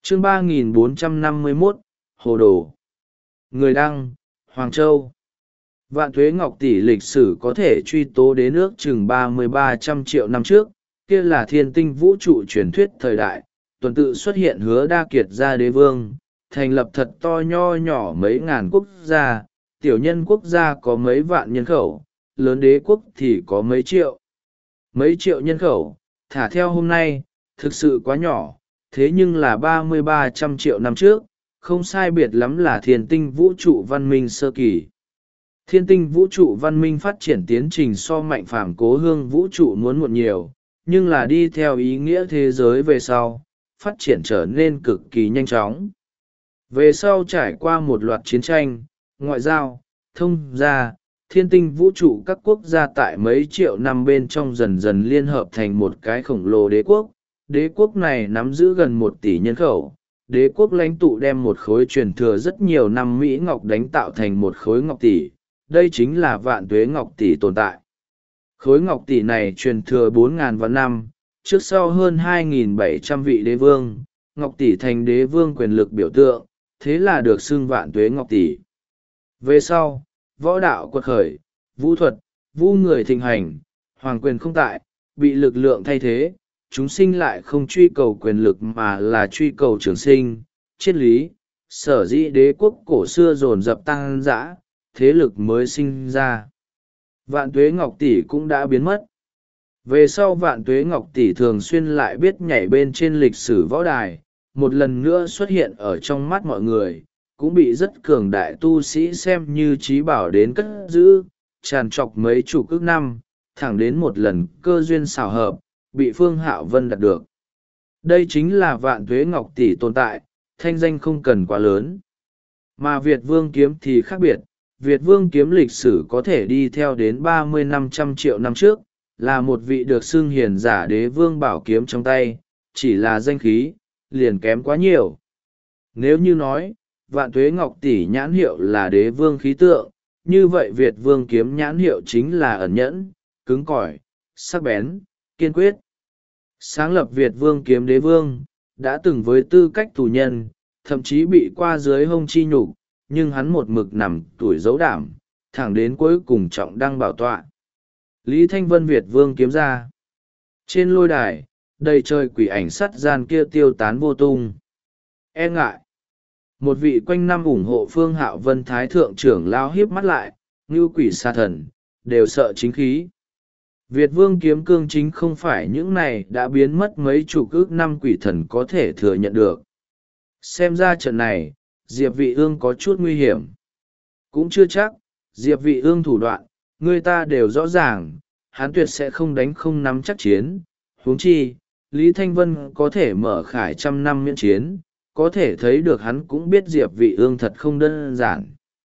Chương 3451, Hồ Đồ. Người đăng, Hoàng Châu. Vạn Tuế Ngọc Tỷ lịch sử có thể truy tố đến ước chừng 300 triệu năm trước, kia là thiên tinh vũ trụ truyền thuyết thời đại, tuần tự xuất hiện Hứa Đa Kiệt gia đế vương, thành lập thật to nho nhỏ mấy ngàn quốc gia, tiểu nhân quốc gia có mấy vạn nhân khẩu, lớn đế quốc thì có mấy triệu. Mấy triệu nhân khẩu, thả theo hôm nay, thực sự quá nhỏ, thế nhưng là 300 triệu năm trước, không sai biệt lắm là thiên tinh vũ trụ văn minh sơ kỳ. Thiên tinh vũ trụ văn minh phát triển tiến trình so mạnh phàm cố hương vũ trụ muốn muộn nhiều, nhưng là đi theo ý nghĩa thế giới về sau, phát triển trở nên cực kỳ nhanh chóng. Về sau trải qua một loạt chiến tranh, ngoại giao, thông gia, thiên tinh vũ trụ các quốc gia tại mấy triệu năm bên trong dần dần liên hợp thành một cái khổng lồ đế quốc. Đế quốc này nắm giữ gần 1 tỷ nhân khẩu. Đế quốc lãnh tụ đem một khối truyền thừa rất nhiều năm Mỹ Ngọc đánh tạo thành một khối ngọc tỷ. Đây chính là Vạn Tuế Ngọc Tỷ tồn tại. Khối ngọc tỷ này truyền thừa 4.000 vạn năm, trước sau hơn 2.700 vị đế vương, ngọc tỷ thành đế vương quyền lực biểu tượng, thế là được xưng Vạn Tuế Ngọc Tỷ. Về sau, võ đạo quật khởi, vũ thuật, vũ người thịnh hành, hoàng quyền không tại, bị lực lượng thay thế, chúng sinh lại không truy cầu quyền lực mà là truy cầu trường sinh, triết lý, sở dĩ đế quốc cổ xưa dồn dập tăng dã, thế lực mới sinh ra. Vạn Tuế Ngọc Tỷ cũng đã biến mất. Về sau Vạn Tuế Ngọc Tỷ thường xuyên lại biết nhảy bên trên lịch sử võ đài, một lần nữa xuất hiện ở trong mắt mọi người, cũng bị rất cường đại tu sĩ xem như trí bảo đến cất giữ, tràn trọc mấy chục ức năm, thẳng đến một lần cơ duyên xảo hợp, bị Phương Hạo Vân đạt được. Đây chính là Vạn Tuế Ngọc Tỷ tồn tại, thanh danh không cần quá lớn. Mà Việt Vương Kiếm thì khác biệt, Việt Vương Kiếm lịch sử có thể đi theo đến 30-500 triệu năm trước, là một vị được xưng hiền giả đế vương bảo kiếm trong tay, chỉ là danh khí, liền kém quá nhiều. Nếu như nói, Vạn Tuế Ngọc Tỷ nhãn hiệu là đế vương khí tượng, như vậy Việt Vương Kiếm nhãn hiệu chính là ẩn nhẫn, cứng cỏi, sắc bén, kiên quyết. Sáng lập Việt Vương Kiếm đế vương, đã từng với tư cách tù nhân, thậm chí bị qua dưới hông chi nhục, nhưng hắn một mực nằm tuổi dấu đảm, thẳng đến cuối cùng trọng đăng bảo tọa. Lý Thanh Vân Việt Vương Kiếm ra. Trên lôi đài, đầy trời quỷ ảnh sắt gian kia tiêu tán vô tung. E ngại. Một vị quanh năm ủng hộ Phương Hạo Vân Thái Thượng trưởng lao hiếp mắt lại, như quỷ sa thần, đều sợ chính khí. Việt Vương Kiếm cương chính không phải những này đã biến mất mấy chục ước năm quỷ thần có thể thừa nhận được. Xem ra trận này, Diệp Vị Ương có chút nguy hiểm. Cũng chưa chắc, Diệp Vị Ương thủ đoạn, người ta đều rõ ràng, hắn tuyệt sẽ không đánh không nắm chắc chiến. Huống chi, Lý Thanh Vân có thể mở khải 100 năm miễn chiến, có thể thấy được hắn cũng biết Diệp Vị Ương thật không đơn giản.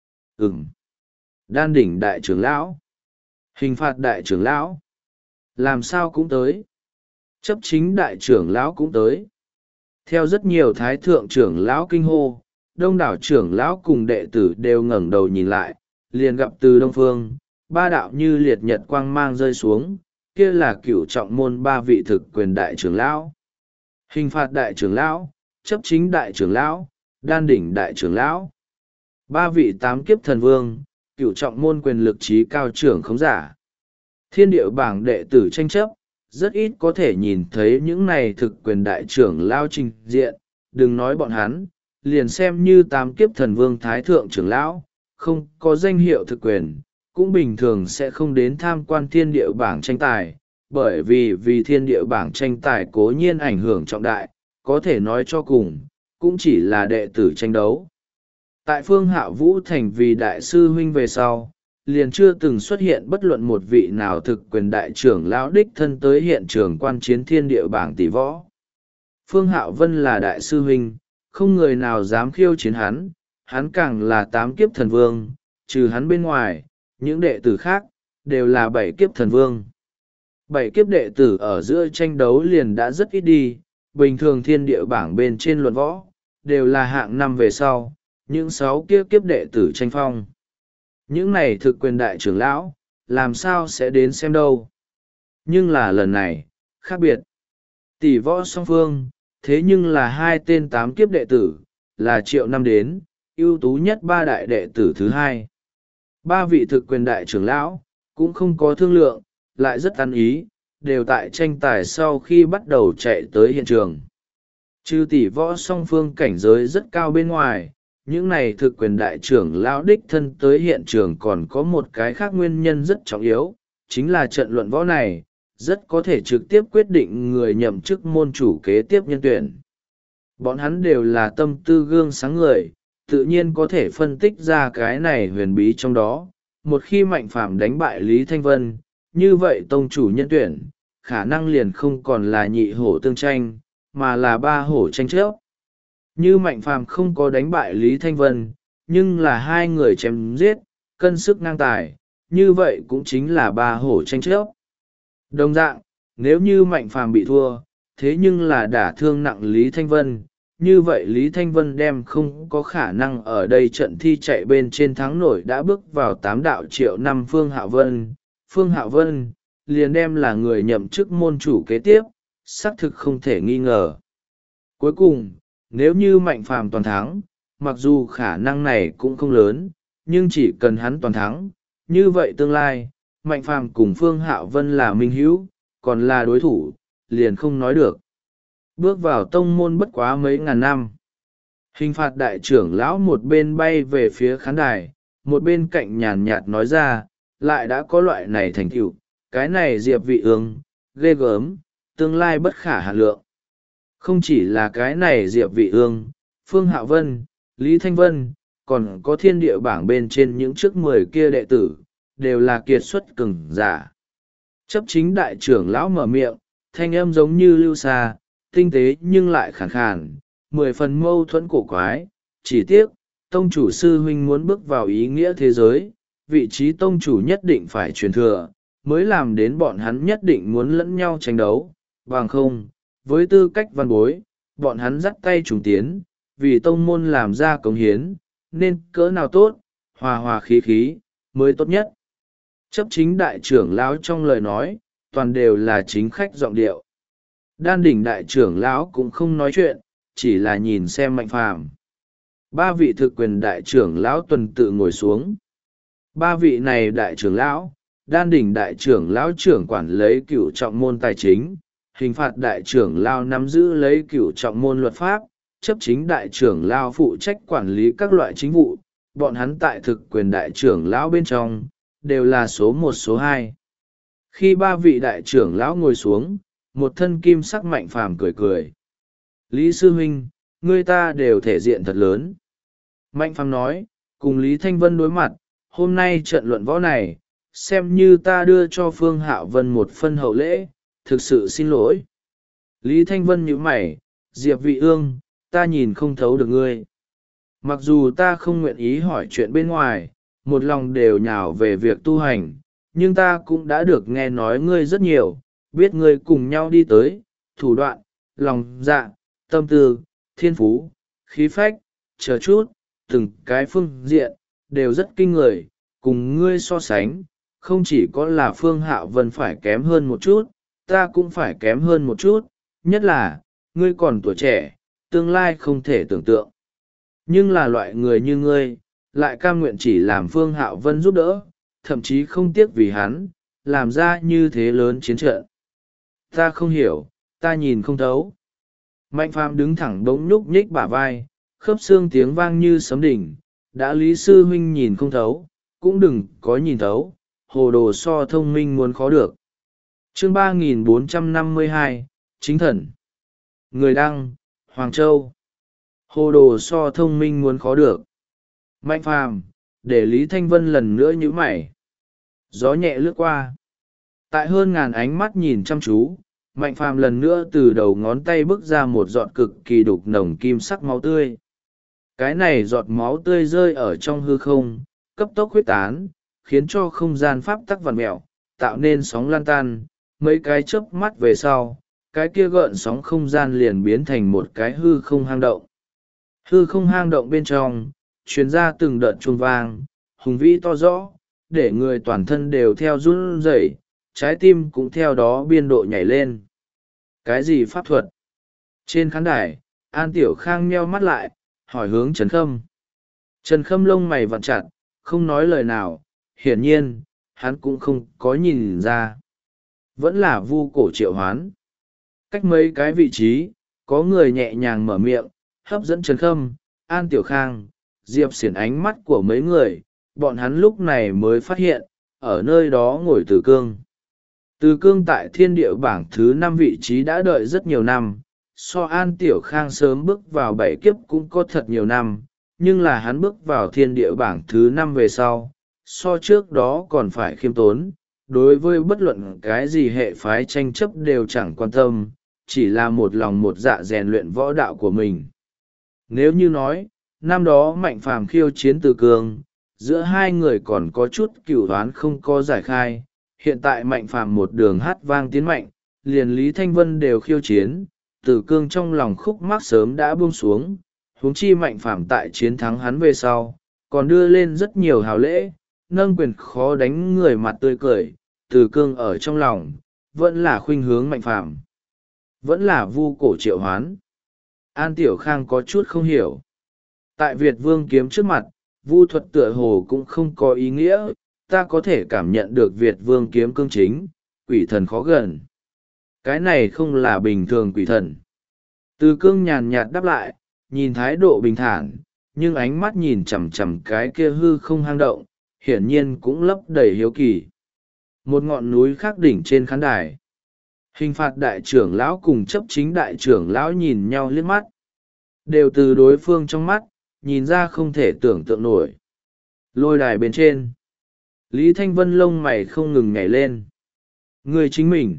Đan đỉnh đại trưởng lão, hình phạt đại trưởng lão, làm sao cũng tới. Chấp chính đại trưởng lão cũng tới. Theo rất nhiều thái thượng trưởng lão kinh hô, đông đảo trưởng lão cùng đệ tử đều ngẩng đầu nhìn lại, liền gặp từ đông phương, 3 đạo như liệt nhật quang mang rơi xuống, kia là cửu trọng môn 3 vị thực quyền đại trưởng lão. Hình phạt đại trưởng lão, chấp chính đại trưởng lão, đan đỉnh đại trưởng lão. 3 vị 8 kiếp thần vương, cửu trọng môn quyền lực trí cao trưởng khống giả. Thiên điệu bảng đệ tử tranh chấp, rất ít có thể nhìn thấy những này thực quyền đại trưởng lão trình diện, đừng nói bọn hắn, liền xem như 8 kiếp thần vương thái thượng trưởng lão, không có danh hiệu thực quyền, cũng bình thường sẽ không đến tham quan thiên điệu bảng tranh tài, bởi vì thiên điệu bảng tranh tài cố nhiên ảnh hưởng trọng đại, có thể nói cho cùng, cũng chỉ là đệ tử tranh đấu. Tại Phương Hạo Vũ thành vì đại sư huynh về sau, liền chưa từng xuất hiện bất luận một vị nào thực quyền đại trưởng lão đích thân tới hiện trường quan chiến thiên địa bảng tỷ võ. Phương Hạo Vân là đại sư huynh, không người nào dám khiêu chiến hắn, hắn càng là 8 kiếp thần vương, trừ hắn bên ngoài, những đệ tử khác, đều là 7 kiếp thần vương. 7 kiếp đệ tử ở giữa tranh đấu liền đã rất ít đi, bình thường thiên địa bảng bên trên luận võ, đều là hạng 5 về sau, những 6 kiếp đệ tử tranh phong. Những này thực quyền đại trưởng lão, làm sao sẽ đến xem đâu. Nhưng là lần này, khác biệt. Tỷ võ song phương, thế nhưng là hai tên tám kiếp đệ tử, là Triệu Năm đến, ưu tú nhất ba đại đệ tử thứ hai. Ba vị thực quyền đại trưởng lão, cũng không có thương lượng, lại rất ăn ý, đều tại tranh tài sau khi bắt đầu chạy tới hiện trường. Trừ tỷ võ song phương cảnh giới rất cao bên ngoài, những này thực quyền đại trưởng lão đích thân tới hiện trường còn có một cái khác nguyên nhân rất trọng yếu, chính là trận luận võ này, rất có thể trực tiếp quyết định người nhậm chức môn chủ kế tiếp nhân tuyển. Bọn hắn đều là tâm tư gương sáng người, tự nhiên có thể phân tích ra cái này huyền bí trong đó. Một khi Mạnh Phàm đánh bại Lý Thanh Vân, như vậy tông chủ nhân tuyển, khả năng liền không còn là nhị hổ tương tranh, mà là ba hổ tranh chấp. Như Mạnh Phàm không có đánh bại Lý Thanh Vân, nhưng là hai người chém giết, cân sức ngang tài, như vậy cũng chính là ba hổ tranh chấp. Đồng dạng, nếu như Mạnh Phàm bị thua, thế nhưng là đả thương nặng Lý Thanh Vân, như vậy Lý Thanh Vân đem không có khả năng ở đây trận thi chạy bên trên thắng nổi đã bước vào 8 đạo Triệu Năm Phương Hạo Vân. Phương Hạo Vân liền đem là người nhậm chức môn chủ kế tiếp, xác thực không thể nghi ngờ. Cuối cùng, nếu như Mạnh Phàm toàn thắng, mặc dù khả năng này cũng không lớn, nhưng chỉ cần hắn toàn thắng, như vậy tương lai, Mạnh Phàm cùng Phương Hạo Vân là minh hữu, còn là đối thủ, liền không nói được. Bước vào tông môn bất quá mấy ngàn năm. Hình phạt đại trưởng lão một bên bay về phía khán đài, một bên cạnh nhàn nhạt nói ra, lại đã có loại này thành tựu, cái này Diệp Vị Ương, ghê gớm, tương lai bất khả hạn lượng. Không chỉ là cái này Diệp Vị Ương, Phương Hạo Vân, Lý Thanh Vân, còn có thiên địa bảng bên trên những trước 10 kia đệ tử, đều là kiệt xuất cường giả. Chấp chính đại trưởng lão mở miệng, thanh âm giống như lưu xa, tinh tế nhưng lại khàn khàn, 10 phần mâu thuẫn cổ quái. Chỉ tiếc, tông chủ sư huynh muốn bước vào ý nghĩa thế giới, vị trí tông chủ nhất định phải truyền thừa, mới làm đến bọn hắn nhất định muốn lẫn nhau tranh đấu, bằng không, với tư cách văn bối, bọn hắn dắt tay trùng tiến, vì tông môn làm ra cống hiến, nên cỡ nào tốt, hòa hòa khí khí, mới tốt nhất. Chấp chính đại trưởng lão trong lời nói, toàn đều là chính khách giọng điệu. Đan đỉnh đại trưởng lão cũng không nói chuyện, chỉ là nhìn xem Mạnh Phàm. Ba vị thực quyền đại trưởng lão tuần tự ngồi xuống. Ba vị này đại trưởng lão, đan đỉnh đại trưởng lão trưởng quản lấy cửu trọng môn tài chính, hình phạt đại trưởng lão nắm giữ lấy cửu trọng môn luật pháp, chấp chính đại trưởng lão phụ trách quản lý các loại chính vụ, bọn hắn tại thực quyền đại trưởng lão bên trong, đều là số 1 số 2. Khi ba vị đại trưởng lão ngồi xuống, một thân kim sắc Mạnh Phàm cười cười. Lý sư huynh, ngươi ta đều thể diện thật lớn. Mạnh Phàm nói, cùng Lý Thanh Vân đối mặt, hôm nay trận luận võ này, xem như ta đưa cho Phương Hạo Vân một phân hậu lễ, thực sự xin lỗi. Lý Thanh Vân nhíu mày, Diệp Vị Ương, ta nhìn không thấu được ngươi. Mặc dù ta không nguyện ý hỏi chuyện bên ngoài, một lòng đều nhào về việc tu hành, nhưng ta cũng đã được nghe nói ngươi rất nhiều, biết ngươi cùng nhau đi tới, thủ đoạn, lòng dạ, tâm tư, thiên phú, khí phách, chờ chút, từng cái phương diện, đều rất kinh người, cùng ngươi so sánh, không chỉ có là Phương Hạo Vân phải kém hơn một chút, ta cũng phải kém hơn một chút, nhất là, ngươi còn tuổi trẻ, tương lai không thể tưởng tượng. Nhưng là loại người như ngươi, lại cam nguyện chỉ làm Phương Hạo Vân giúp đỡ, thậm chí không tiếc vì hắn, làm ra như thế lớn chiến trận. Ta không hiểu, ta nhìn không thấu. Mạnh Phàm đứng thẳng bỗng nhúc nhích bả vai, khớp xương tiếng vang như sấm đỉnh, đã Lý sư huynh nhìn không thấu, cũng đừng có nhìn thấu, hồ đồ so thông minh muốn khó được. Chương 3452, Chính Thần. Người đăng, Hoàng Châu. Hồ đồ so thông minh muốn khó được. Mạnh Phàm, để Lý Thanh Vân lần nữa nhíu mày. Gió nhẹ lướt qua. Tại hơn ngàn ánh mắt nhìn chăm chú, Mạnh Phàm lần nữa từ đầu ngón tay bước ra một giọt cực kỳ đục nồng kim sắc máu tươi. Cái này giọt máu tươi rơi ở trong hư không, cấp tốc huyết tán, khiến cho không gian pháp tắc vặn mẹo, tạo nên sóng lan tan. Mấy cái chớp mắt về sau, cái kia gợn sóng không gian liền biến thành một cái hư không hang động. Hư không hang động bên trong, truyền ra từng đợt chuông vang, hùng vĩ to rõ, để người toàn thân đều theo run rẩy, trái tim cũng theo đó biên độ nhảy lên. Cái gì pháp thuật? Trên khán đài, An Tiểu Khang nheo mắt lại, hỏi hướng Trần Khâm. Trần Khâm lông mày vặn chặt, không nói lời nào, hiển nhiên, hắn cũng không có nhìn ra. Vẫn là vu cổ triệu hoán. Cách mấy cái vị trí, có người nhẹ nhàng mở miệng, hấp dẫn Trần Khâm, An Tiểu Khang, Diệp Xiển ánh mắt của mấy người, bọn hắn lúc này mới phát hiện, ở nơi đó ngồi Từ Cương. Từ Cương tại thiên địa bảng thứ 5 vị trí đã đợi rất nhiều năm, so An Tiểu Khang sớm bước vào 7 kiếp cũng có thật nhiều năm, nhưng là hắn bước vào thiên địa bảng thứ 5 về sau, so trước đó còn phải khiêm tốn, đối với bất luận cái gì hệ phái tranh chấp đều chẳng quan tâm, chỉ là một lòng một dạ rèn luyện võ đạo của mình. Nếu như nói, năm đó Mạnh Phàm khiêu chiến Từ Cương, giữa hai người còn có chút cửu oán không có giải khai, hiện tại Mạnh Phàm một đường hát vang tiến mạnh, liền Lý Thanh Vân đều khiêu chiến, Từ Cương trong lòng khúc mắc sớm đã buông xuống, huống chi Mạnh Phàm tại chiến thắng hắn về sau, còn đưa lên rất nhiều hào lễ, nâng quyền khó đánh người mặt tươi cười, Từ Cương ở trong lòng, vẫn là khuynh hướng Mạnh Phàm, vẫn là vu cổ triệu hoán. An Tiểu Khang có chút không hiểu. Tại Việt Vương kiếm trước mặt, vu thuật tựa hồ cũng không có ý nghĩa, ta có thể cảm nhận được Việt Vương kiếm cương chính, quỷ thần khó gần. Cái này không là bình thường quỷ thần. Từ Cương nhàn nhạt đáp lại, nhìn thái độ bình thản, nhưng ánh mắt nhìn chằm chằm cái kia hư không hang động, hiển nhiên cũng lấp đầy hiếu kỳ. Một ngọn núi khác đỉnh trên khán đài. Hình phạt đại trưởng lão cùng chấp chính đại trưởng lão nhìn nhau liếc mắt. Đều từ đối phương trong mắt, nhìn ra không thể tưởng tượng nổi. Lôi đài bên trên. Lý Thanh Vân lông mày không ngừng nhảy lên. Người chính mình.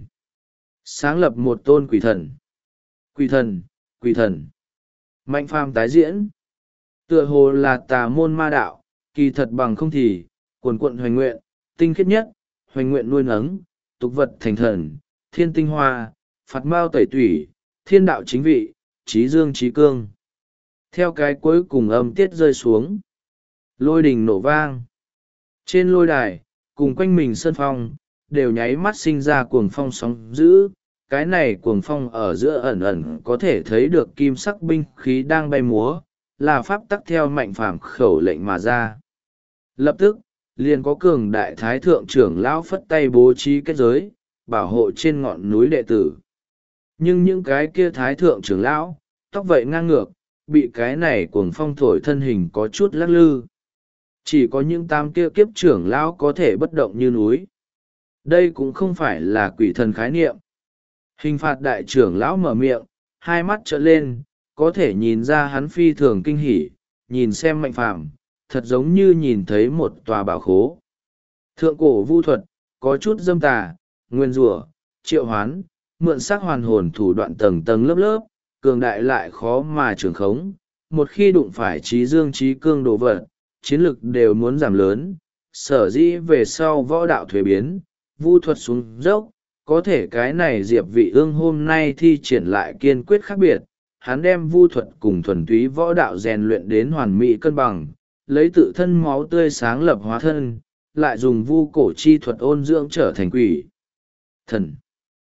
Sáng lập một tôn quỷ thần. Quỷ thần, quỷ thần. Mạnh Phàm tái diễn. Tựa hồ là tà môn ma đạo, kỳ thật bằng không thì, quần quận hoành nguyện, tinh khiết nhất, hoành nguyện nuôi nấng, tục vật thành thần, thiên tinh hoa, phạt mao tẩy tủy, thiên đạo chính vị, trí dương trí cương. Theo cái cuối cùng âm tiết rơi xuống, lôi đình nổ vang. Trên lôi đài, cùng quanh mình sân phong, đều nháy mắt sinh ra cuồng phong sóng dữ. Cái này cuồng phong ở giữa ẩn ẩn có thể thấy được kim sắc binh khí đang bay múa, là pháp tắc theo Mạnh Phàm khẩu lệnh mà ra. Lập tức, liền có cường đại thái thượng trưởng lão phất tay bố trí kết giới, bảo hộ trên ngọn núi đệ tử. Nhưng những cái kia thái thượng trưởng lão, tóc vậy ngang ngược, bị cái này cuồng phong thổi thân hình có chút lắc lư. Chỉ có những tam kia kiếp trưởng lão có thể bất động như núi. Đây cũng không phải là quỷ thần khái niệm. Hình phạt đại trưởng lão mở miệng, hai mắt trợn lên, có thể nhìn ra hắn phi thường kinh hỉ, nhìn xem Mạnh Phàm, thật giống như nhìn thấy một tòa bảo khố. Thượng cổ vu thuật, có chút dâm tà, nguyên rủa, triệu hoán, mượn sắc hoàn hồn thủ đoạn tầng tầng lớp lớp, cường đại lại khó mà trường khống. Một khi đụng phải trí dương trí cương đồ vật, chiến lực đều muốn giảm lớn. Sở dĩ về sau võ đạo thuế biến, vu thuật xuống dốc, có thể cái này Diệp Vị Ương hôm nay thi triển lại kiên quyết khác biệt. Hắn đem vu thuật cùng thuần túy võ đạo rèn luyện đến hoàn mỹ cân bằng, lấy tự thân máu tươi sáng lập hóa thân, lại dùng vu cổ chi thuật ôn dưỡng trở thành quỷ thần.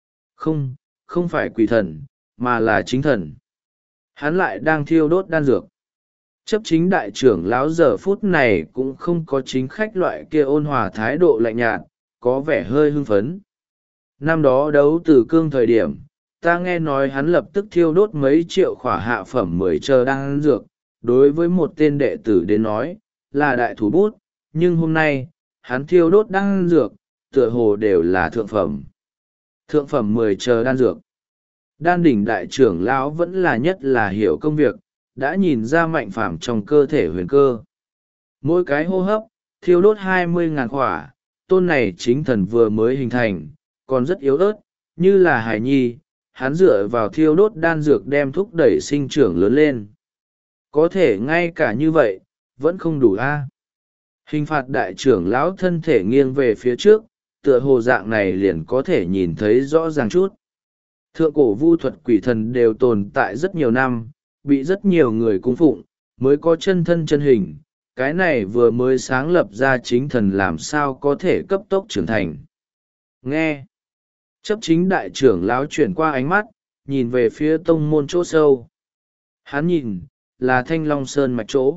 Không phải quỷ thần, mà là chính thần. Hắn lại đang thiêu đốt đan dược. Chấp chính đại trưởng lão giờ phút này cũng không có chính khách loại kia ôn hòa thái độ lạnh nhạt, có vẻ hơi hưng phấn. Năm đó đấu Từ Cương thời điểm, ta nghe nói hắn lập tức thiêu đốt mấy triệu khỏa hạ phẩm 10 chờ đan dược, đối với một tên đệ tử đến nói, là đại thủ bút, nhưng hôm nay, hắn thiêu đốt đan dược, tựa hồ đều là thượng phẩm. Thượng phẩm 10 chờ đan dược. Đan đỉnh đại trưởng lão vẫn là nhất là hiểu công việc, đã nhìn ra Mạnh Phàm trong cơ thể huyền cơ. Mỗi cái hô hấp, thiêu đốt 20.000 khỏa, tôn này chính thần vừa mới hình thành, còn rất yếu ớt, như là hải nhi, hắn dựa vào thiêu đốt đan dược đem thúc đẩy sinh trưởng lớn lên. Có thể ngay cả như vậy, vẫn không đủ a. Hình phạt đại trưởng lão thân thể nghiêng về phía trước, tựa hồ dạng này liền có thể nhìn thấy rõ ràng chút. Thượng cổ vu thuật quỷ thần đều tồn tại rất nhiều năm, bị rất nhiều người cung phụng, mới có chân thân chân hình. Cái này vừa mới sáng lập ra chính thần làm sao có thể cấp tốc trưởng thành. Nghe. Chấp chính đại trưởng lão chuyển qua ánh mắt, nhìn về phía tông môn chỗ sâu. Hắn nhìn, là Thanh Long Sơn mạch chỗ.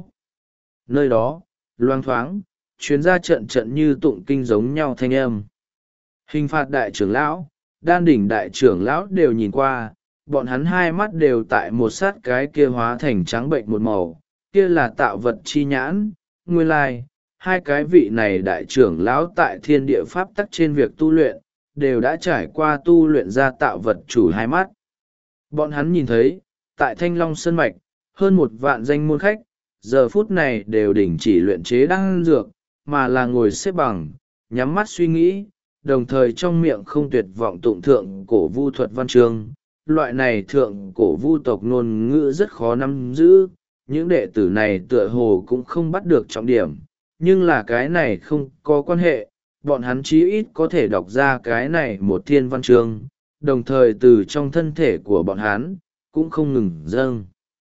Nơi đó, loang thoáng, chuyến ra trận trận như tụng kinh giống nhau thanh âm. Hình phạt đại trưởng lão, đan đỉnh đại trưởng lão đều nhìn qua, bọn hắn hai mắt đều tại một sát cái kia hóa thành trắng bệnh một màu, kia là tạo vật chi nhãn, nguyên lai, hai cái vị này đại trưởng lão tại thiên địa pháp tắc trên việc tu luyện, đều đã trải qua tu luyện ra tạo vật chủ hai mắt. Bọn hắn nhìn thấy, tại Thanh Long Sơn Mạch, hơn 1 vạn danh môn khách, giờ phút này đều đình chỉ luyện chế đan dược, mà là ngồi xếp bằng, nhắm mắt suy nghĩ, đồng thời trong miệng không tuyệt vọng tụng thượng cổ vu thuật văn chương. Loại này thượng cổ vu tộc ngôn ngữ rất khó nắm giữ, những đệ tử này tựa hồ cũng không bắt được trọng điểm, nhưng là cái này không có quan hệ, bọn hắn chí ít có thể đọc ra cái này một thiên văn chương, đồng thời từ trong thân thể của bọn hắn cũng không ngừng dâng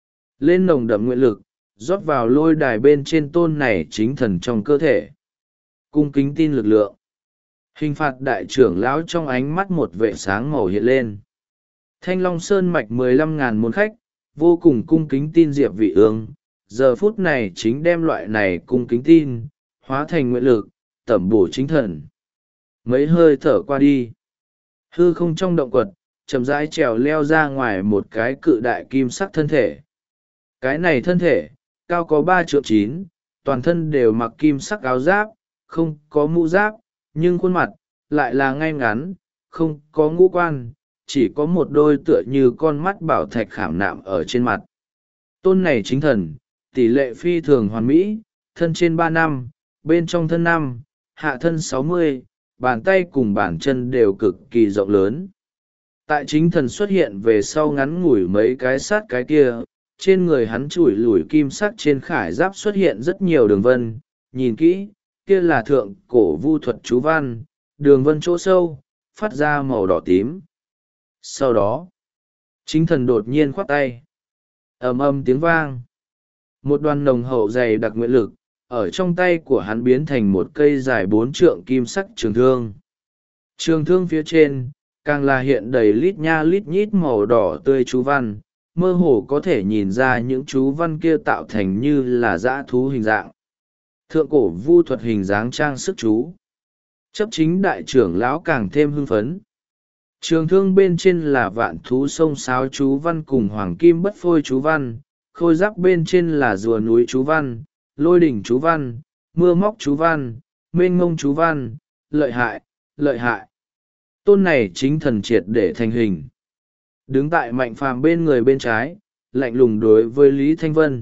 lên nồng đậm nguyện lực, rót vào lôi đài bên trên tôn này chính thần trong cơ thể. Cung kính tin lực lượng. Hình phạt đại trưởng lão trong ánh mắt một vệ sáng màu hiện lên. Thanh Long Sơn mạch 15.000 môn khách, vô cùng cung kính tin Diệp Vị Ương, giờ phút này chính đem loại này cung kính tin, hóa thành nguyện lực, tẩm bổ chính thần. Mấy hơi thở qua đi. Hư không trong động quật, chậm rãi trèo leo ra ngoài một cái cự đại kim sắc thân thể. Cái này thân thể, cao có 3,9 trượng, toàn thân đều mặc kim sắc áo giáp, không có mũ giáp, nhưng khuôn mặt, lại là ngay ngắn, không có ngũ quan, chỉ có một đôi tựa như con mắt bảo thạch khảm nạm ở trên mặt. Tôn này chính thần, tỷ lệ phi thường hoàn mỹ, thân trên 3 năm, bên trong thân 5, hạ thân 60, bàn tay cùng bàn chân đều cực kỳ rộng lớn. Tại chính thần xuất hiện về sau ngắn ngủi mấy cái sát cái kia, trên người hắn chủi lủi kim sắc trên khải giáp xuất hiện rất nhiều đường vân, nhìn kỹ, kia là thượng cổ vu thuật chú văn, đường vân chỗ sâu, phát ra màu đỏ tím. Sau đó, chính thần đột nhiên khoát tay. Ầm ầm tiếng vang. Một đoàn nồng hậu dày đặc nguyện lực, ở trong tay của hắn biến thành một cây dài 4 trượng kim sắc trường thương. Trường thương phía trên, càng là hiện đầy lít nha lít nhít màu đỏ tươi chú văn, mơ hồ có thể nhìn ra những chú văn kia tạo thành như là dã thú hình dạng. Thượng cổ vu thuật hình dáng trang sức chú. Chấp chính đại trưởng lão càng thêm hưng phấn. Trường thương bên trên là vạn thú sông sáo chú văn cùng hoàng kim bất phôi chú văn, khôi giáp bên trên là rùa núi chú văn, lôi đỉnh chú văn, mưa móc chú văn, mênh ngông chú văn, lợi hại, lợi hại. Tôn này chính thần triệt để thành hình. Đứng tại Mạnh Phàm bên người bên trái, lạnh lùng đối với Lý Thanh Vân.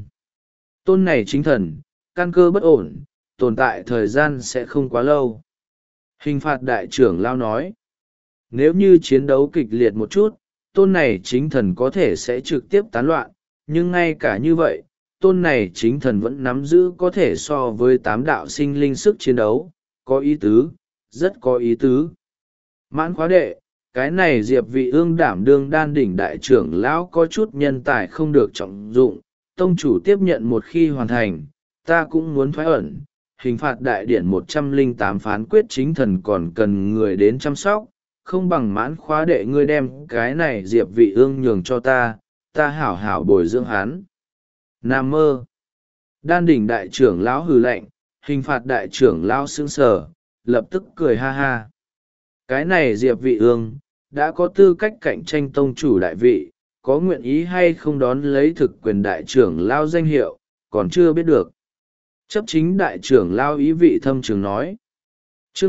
Tôn này chính thần, căn cơ bất ổn, tồn tại thời gian sẽ không quá lâu. Hình phạt đại trưởng lao nói, nếu như chiến đấu kịch liệt một chút, tôn này chính thần có thể sẽ trực tiếp tán loạn, nhưng ngay cả như vậy, tôn này chính thần vẫn nắm giữ có thể so với 8 đạo sinh linh sức chiến đấu, có ý tứ, rất có ý tứ. Mãn khóa đệ, cái này Diệp Vị Ương đảm đương đan đỉnh đại trưởng lão có chút nhân tài không được trọng dụng, tông chủ tiếp nhận một khi hoàn thành, ta cũng muốn thoái ẩn. Hình phạt đại điển 108 phán quyết chính thần còn cần người đến chăm sóc, không bằng mãn khóa đệ ngươi đem cái này Diệp Vị Ương nhường cho ta, ta hảo hảo bồi dưỡng hắn. Nam mơ. Đan đỉnh đại trưởng lão hừ lạnh, hình phạt đại trưởng lão sững sờ, lập tức cười ha ha. Cái này Diệp Vị Ương, đã có tư cách cạnh tranh tông chủ đại vị, có nguyện ý hay không đón lấy thực quyền đại trưởng lão danh hiệu, còn chưa biết được. Chấp chính đại trưởng lão ý vị thâm trường nói. Chương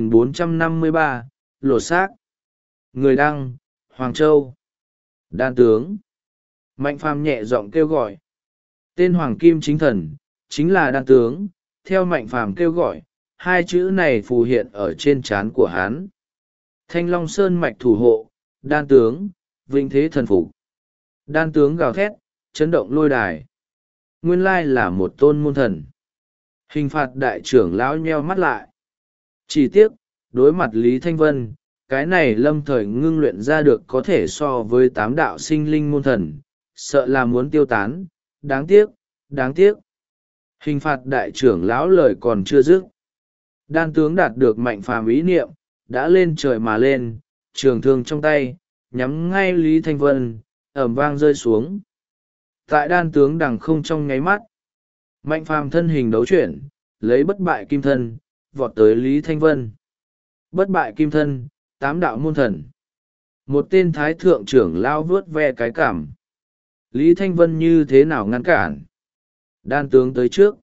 3453, lột xác. Người đăng, Hoàng Châu. Đan tướng. Mạnh Phàm nhẹ giọng kêu gọi. Tên Hoàng Kim chính thần, chính là đan tướng, theo Mạnh Phàm kêu gọi, hai chữ này phù hiện ở trên trán của hắn. Thanh Long Sơn mạch thủ hộ, đan tướng, vinh thế thần phục. Đan tướng gào thét, chấn động lôi đài. Nguyên lai là một tôn môn thần. Hình phạt đại trưởng lão nheo mắt lại. Chỉ tiếc, đối mặt Lý Thanh Vân, cái này lâm thời ngưng luyện ra được có thể so với 8 đạo sinh linh môn thần, sợ là muốn tiêu tán, đáng tiếc, đáng tiếc. Hình phạt đại trưởng lão lời còn chưa dứt. Đan tướng đạt được Mạnh Phàm ý niệm, đã lên trời mà lên, trường thương trong tay, nhắm ngay Lý Thanh Vân, ầm vang rơi xuống. Tại đan tướng đằng không trong nháy mắt, Mạnh Phàm thân hình đấu chuyển, lấy bất bại kim thân, vọt tới Lý Thanh Vân. Bất bại kim thân, 8 đạo môn thần. Một tên thái thượng trưởng lao vuốt ve cái cảm. Lý Thanh Vân như thế nào ngăn cản? Đan tướng tới trước.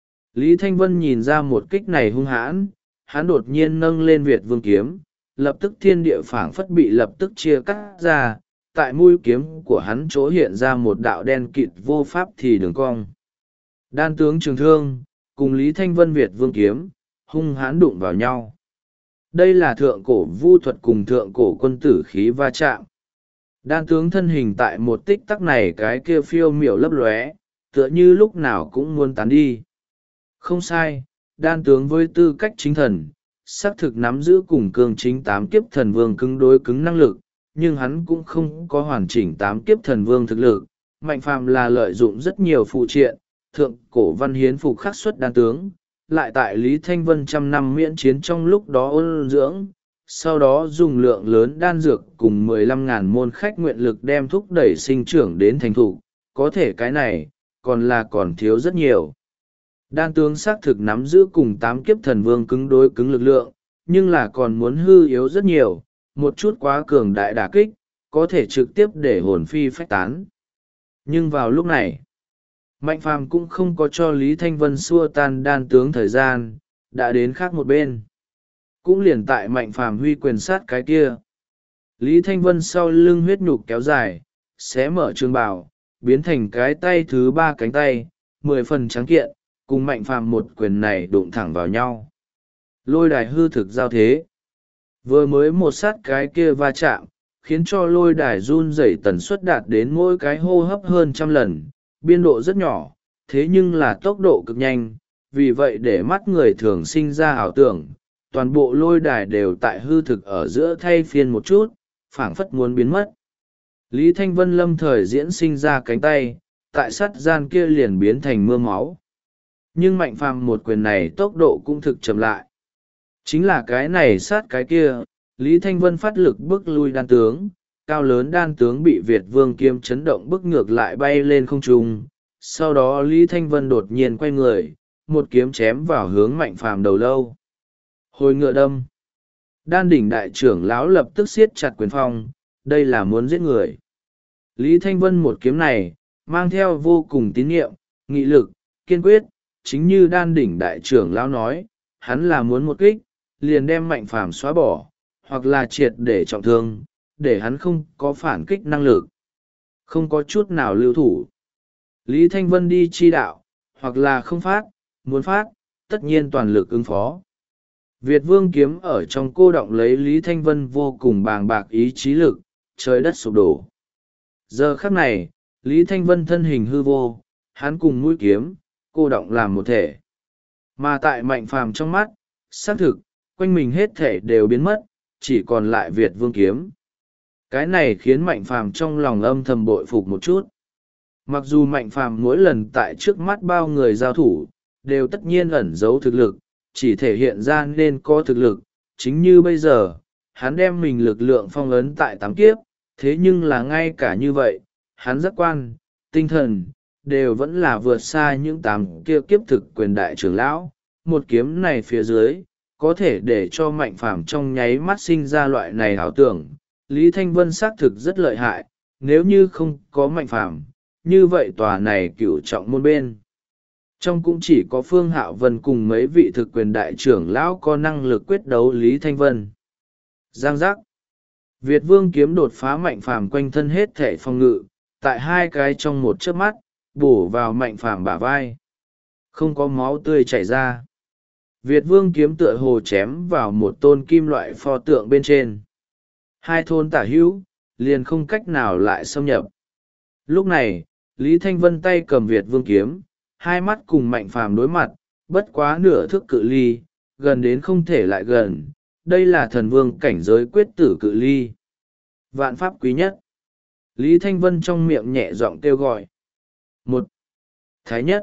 Lý Thanh Vân nhìn ra một kích này hung hãn, hắn đột nhiên nâng lên Việt Vương kiếm, lập tức thiên địa phảng phất bị lập tức chia cắt ra, tại mũi kiếm của hắn chỗ hiện ra một đạo đen kịt vô pháp thì đường cong. Đan tướng trường thương, cùng Lý Thanh Vân Việt Vương kiếm, hung hãn đụng vào nhau. Đây là thượng cổ vu thuật cùng thượng cổ quân tử khí va chạm. Đan tướng thân hình tại một tích tắc này cái kia phiêu miểu lấp lóe, tựa như lúc nào cũng muốn tán đi. Không sai, đan tướng với tư cách chính thần, xác thực nắm giữ cùng cường chính 8 kiếp thần vương cứng đối cứng năng lực, nhưng hắn cũng không có hoàn chỉnh 8 kiếp thần vương thực lực. Mạnh Phàm là lợi dụng rất nhiều phụ triện, thượng cổ văn hiến phục khắc xuất đan tướng, lại tại Lý Thanh Vân trăm năm miễn chiến trong lúc đó ôn dưỡng, sau đó dùng lượng lớn đan dược cùng 15.000 môn khách nguyện lực đem thúc đẩy sinh trưởng đến thành thục, có thể cái này, còn thiếu rất nhiều. Đan tướng xác thực nắm giữ cùng 8 kiếp thần vương cứng đối cứng lực lượng, nhưng là còn muốn hư yếu rất nhiều, một chút quá cường đại đả kích, có thể trực tiếp để hồn phi phách tán. Nhưng vào lúc này, Mạnh Phàm cũng không có cho Lý Thanh Vân xua tan đan tướng thời gian, đã đến khác một bên. Cũng liền tại Mạnh Phàm huy quyền sát cái kia. Lý Thanh Vân sau lưng huyết nhục kéo dài, xé mở trường bào, biến thành cái tay thứ 3 cánh tay, 10 phần trắng kiện, cùng Mạnh Phàm một quyền này đụng thẳng vào nhau. Lôi đài hư thực giao thế. Vừa mới một sát cái kia va chạm, khiến cho lôi đài run rẩy tần suất đạt đến mỗi cái hô hấp hơn 100 lần, biên độ rất nhỏ, thế nhưng là tốc độ cực nhanh, vì vậy để mắt người thường sinh ra ảo tưởng, toàn bộ lôi đài đều tại hư thực ở giữa thay phiên một chút, phảng phất muốn biến mất. Lý Thanh Vân lâm thời diễn sinh ra cánh tay, tại sắt gian kia liền biến thành mưa máu. Nhưng Mạnh Phàm một quyền này tốc độ cũng thực chậm lại. Chính là cái này sát cái kia, Lý Thanh Vân phát lực bức lui đan tướng, cao lớn đan tướng bị Việt Vương kiếm chấn động bức ngược lại bay lên không trung. Sau đó Lý Thanh Vân đột nhiên quay người, một kiếm chém vào hướng Mạnh Phàm đầu lâu. Hồi ngựa đâm. Đan đỉnh đại trưởng lão lập tức siết chặt quyền phong, đây là muốn giết người. Lý Thanh Vân một kiếm này, mang theo vô cùng tín nhiệm, nghị lực, kiên quyết, chính như đan đỉnh đại trưởng lão nói, hắn là muốn một kích, liền đem Mạnh Phàm xóa bỏ, hoặc là triệt để trọng thương, để hắn không có phản kích năng lực. Không có chút nào lưu thủ. Lý Thanh Vân đi chi đạo, hoặc là không phát, muốn phát, tất nhiên toàn lực ứng phó. Việt Vương kiếm ở trong cô đọng lấy Lý Thanh Vân vô cùng bàng bạc ý chí lực, trời đất sụp đổ. Giờ khắc này, Lý Thanh Vân thân hình hư vô, hắn cùng mũi kiếm, cô đọng làm một thể. Mà tại Mạnh Phàm trong mắt, xác thực, quanh mình hết thể đều biến mất, chỉ còn lại Việt Vương kiếm. Cái này khiến Mạnh Phàm trong lòng âm thầm bội phục một chút. Mặc dù Mạnh Phàm mỗi lần tại trước mắt bao người giao thủ, đều tất nhiên ẩn giấu thực lực, chỉ thể hiện ra nên có thực lực, chính như bây giờ, hắn đem mình lực lượng phong ấn tại 8 kiếp, thế nhưng là ngay cả như vậy, hắn giác quan, tinh thần, đều vẫn là vượt xa những 8 kia kiếp thực quyền đại trưởng lão. Một kiếm này phía dưới, có thể để cho Mạnh Phàm trong nháy mắt sinh ra loại này ảo tưởng. Lý Thanh Vân xác thực rất lợi hại, nếu như không có Mạnh Phàm, như vậy tòa này cửu trọng môn bên trong cũng chỉ có Phương Hạo Vân cùng mấy vị thực quyền đại trưởng lão có năng lực quyết đấu Lý Thanh Vân. Giang giác. Việt Vương kiếm đột phá Mạnh Phàm quanh thân hết thể phòng ngự, tại hai cái trong một chớp mắt, bổ vào Mạnh Phàm bả vai. Không có máu tươi chảy ra. Việt Vương kiếm tựa hồ chém vào một tôn kim loại pho tượng bên trên. Hai thôn tả hữu, liền không cách nào lại xâm nhập. Lúc này, Lý Thanh Vân tay cầm Việt Vương kiếm, hai mắt cùng Mạnh Phàm đối mặt, bất quá nửa thước cự ly, gần đến không thể lại gần. Đây là thần vương cảnh giới quyết tử cự ly. Vạn pháp quý nhất. Lý Thanh Vân trong miệng nhẹ giọng kêu gọi. Một. Thái nhất.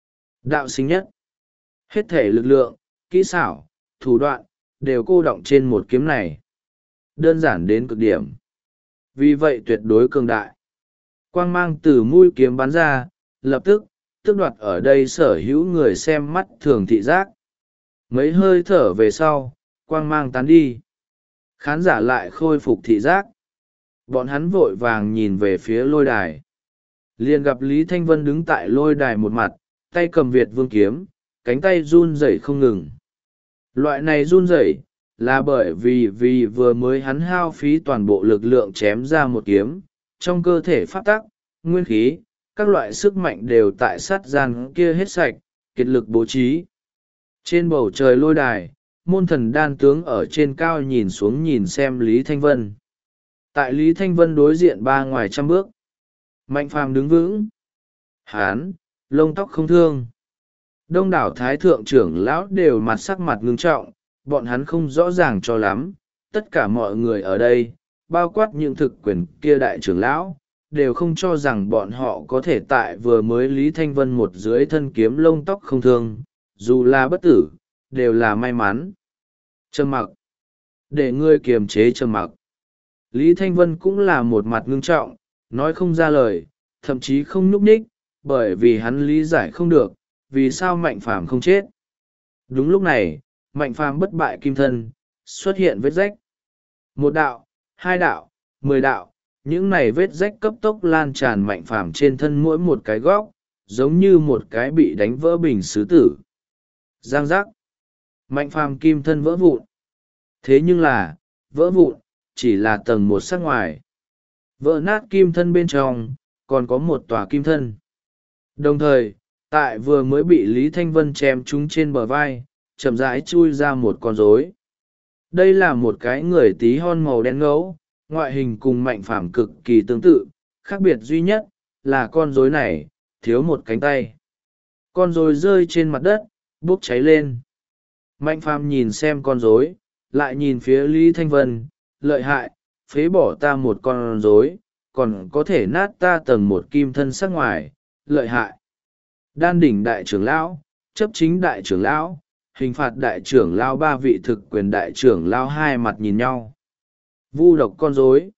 Đạo sinh nhất. Hết thể lực lượng, kỹ xảo, thủ đoạn, đều cô đọng trên một kiếm này. Đơn giản đến cực điểm. vì vậy tuyệt đối cường đại. Quang mang từ mũi kiếm bắn ra, lập tức tước đoạt ở đây sở hữu người xem mắt thường thị giác. Mấy hơi thở về sau, quang mang tán đi, khán giả lại khôi phục thị giác. Bọn hắn vội vàng nhìn về phía lôi đài, liền gặp Lý Thanh Vân đứng tại lôi đài một mặt, tay cầm Việt Vương kiếm, cánh tay run rẩy không ngừng. Loại này run rẩy là bởi vì vừa mới hắn hao phí toàn bộ lực lượng chém ra một kiếm, trong cơ thể pháp tắc, nguyên khí, các loại sức mạnh đều tại sát gian kia hết sạch, kiệt lực bố trí. Trên bầu trời lôi đài, môn thần đan tướng ở trên cao nhìn xuống nhìn xem Lý Thanh Vân. Tại Lý Thanh Vân đối diện ba ngoài trăm bước, Mạnh Phàm đứng vững. Hán, lông tóc không thương. Đông đảo thái thượng trưởng lão đều mặt sắc mặt ngưng trọng, bọn hắn không rõ ràng cho lắm. Tất cả mọi người ở đây, bao quát những thực quyền kia đại trưởng lão, đều không cho rằng bọn họ có thể tại vừa mới Lý Thanh Vân một dưới thân kiếm lông tóc không thương, dù là bất tử, đều là may mắn. Trầm mặc. Để ngươi kiềm chế trầm mặc. Lý Thanh Vân cũng là một mặt ngưng trọng, nói không ra lời, thậm chí không nhúc nhích, bởi vì hắn lý giải không được, vì sao Mạnh Phàm không chết. Đúng lúc này, Mạnh Phàm bất bại kim thân, xuất hiện vết rách. Một đạo, hai đạo, 10 đạo, những này vết rách cấp tốc lan tràn Mạnh Phàm trên thân mỗi một cái góc, giống như một cái bị đánh vỡ bình sứ tử. Giang giác. Mạnh Phàm kim thân vỡ vụn. Thế nhưng là, vỡ vụn, chỉ là tầng một sắc ngoài. Vỡ nát kim thân bên trong, còn có một tòa kim thân. Đồng thời, tại vừa mới bị Lý Thanh Vân chém trúng trên bờ vai, chậm rãi chui ra một con rối. Đây là một cái người tí hon màu đen ngẫu, ngoại hình cùng Mạnh Phàm cực kỳ tương tự, khác biệt duy nhất là con rối này thiếu một cánh tay. Con rối rơi trên mặt đất, bốc cháy lên. Mạnh Phàm nhìn xem con rối, lại nhìn phía Lý Thanh Vân, lợi hại, phế bỏ ta một con rối, còn có thể nát ta tầng một kim thân sắc ngoài, lợi hại. Đan đỉnh đại trưởng lão, chấp chính đại trưởng lão, hình phạt đại trưởng lão, ba vị thực quyền đại trưởng lão hai mặt nhìn nhau. Vu độc con rối,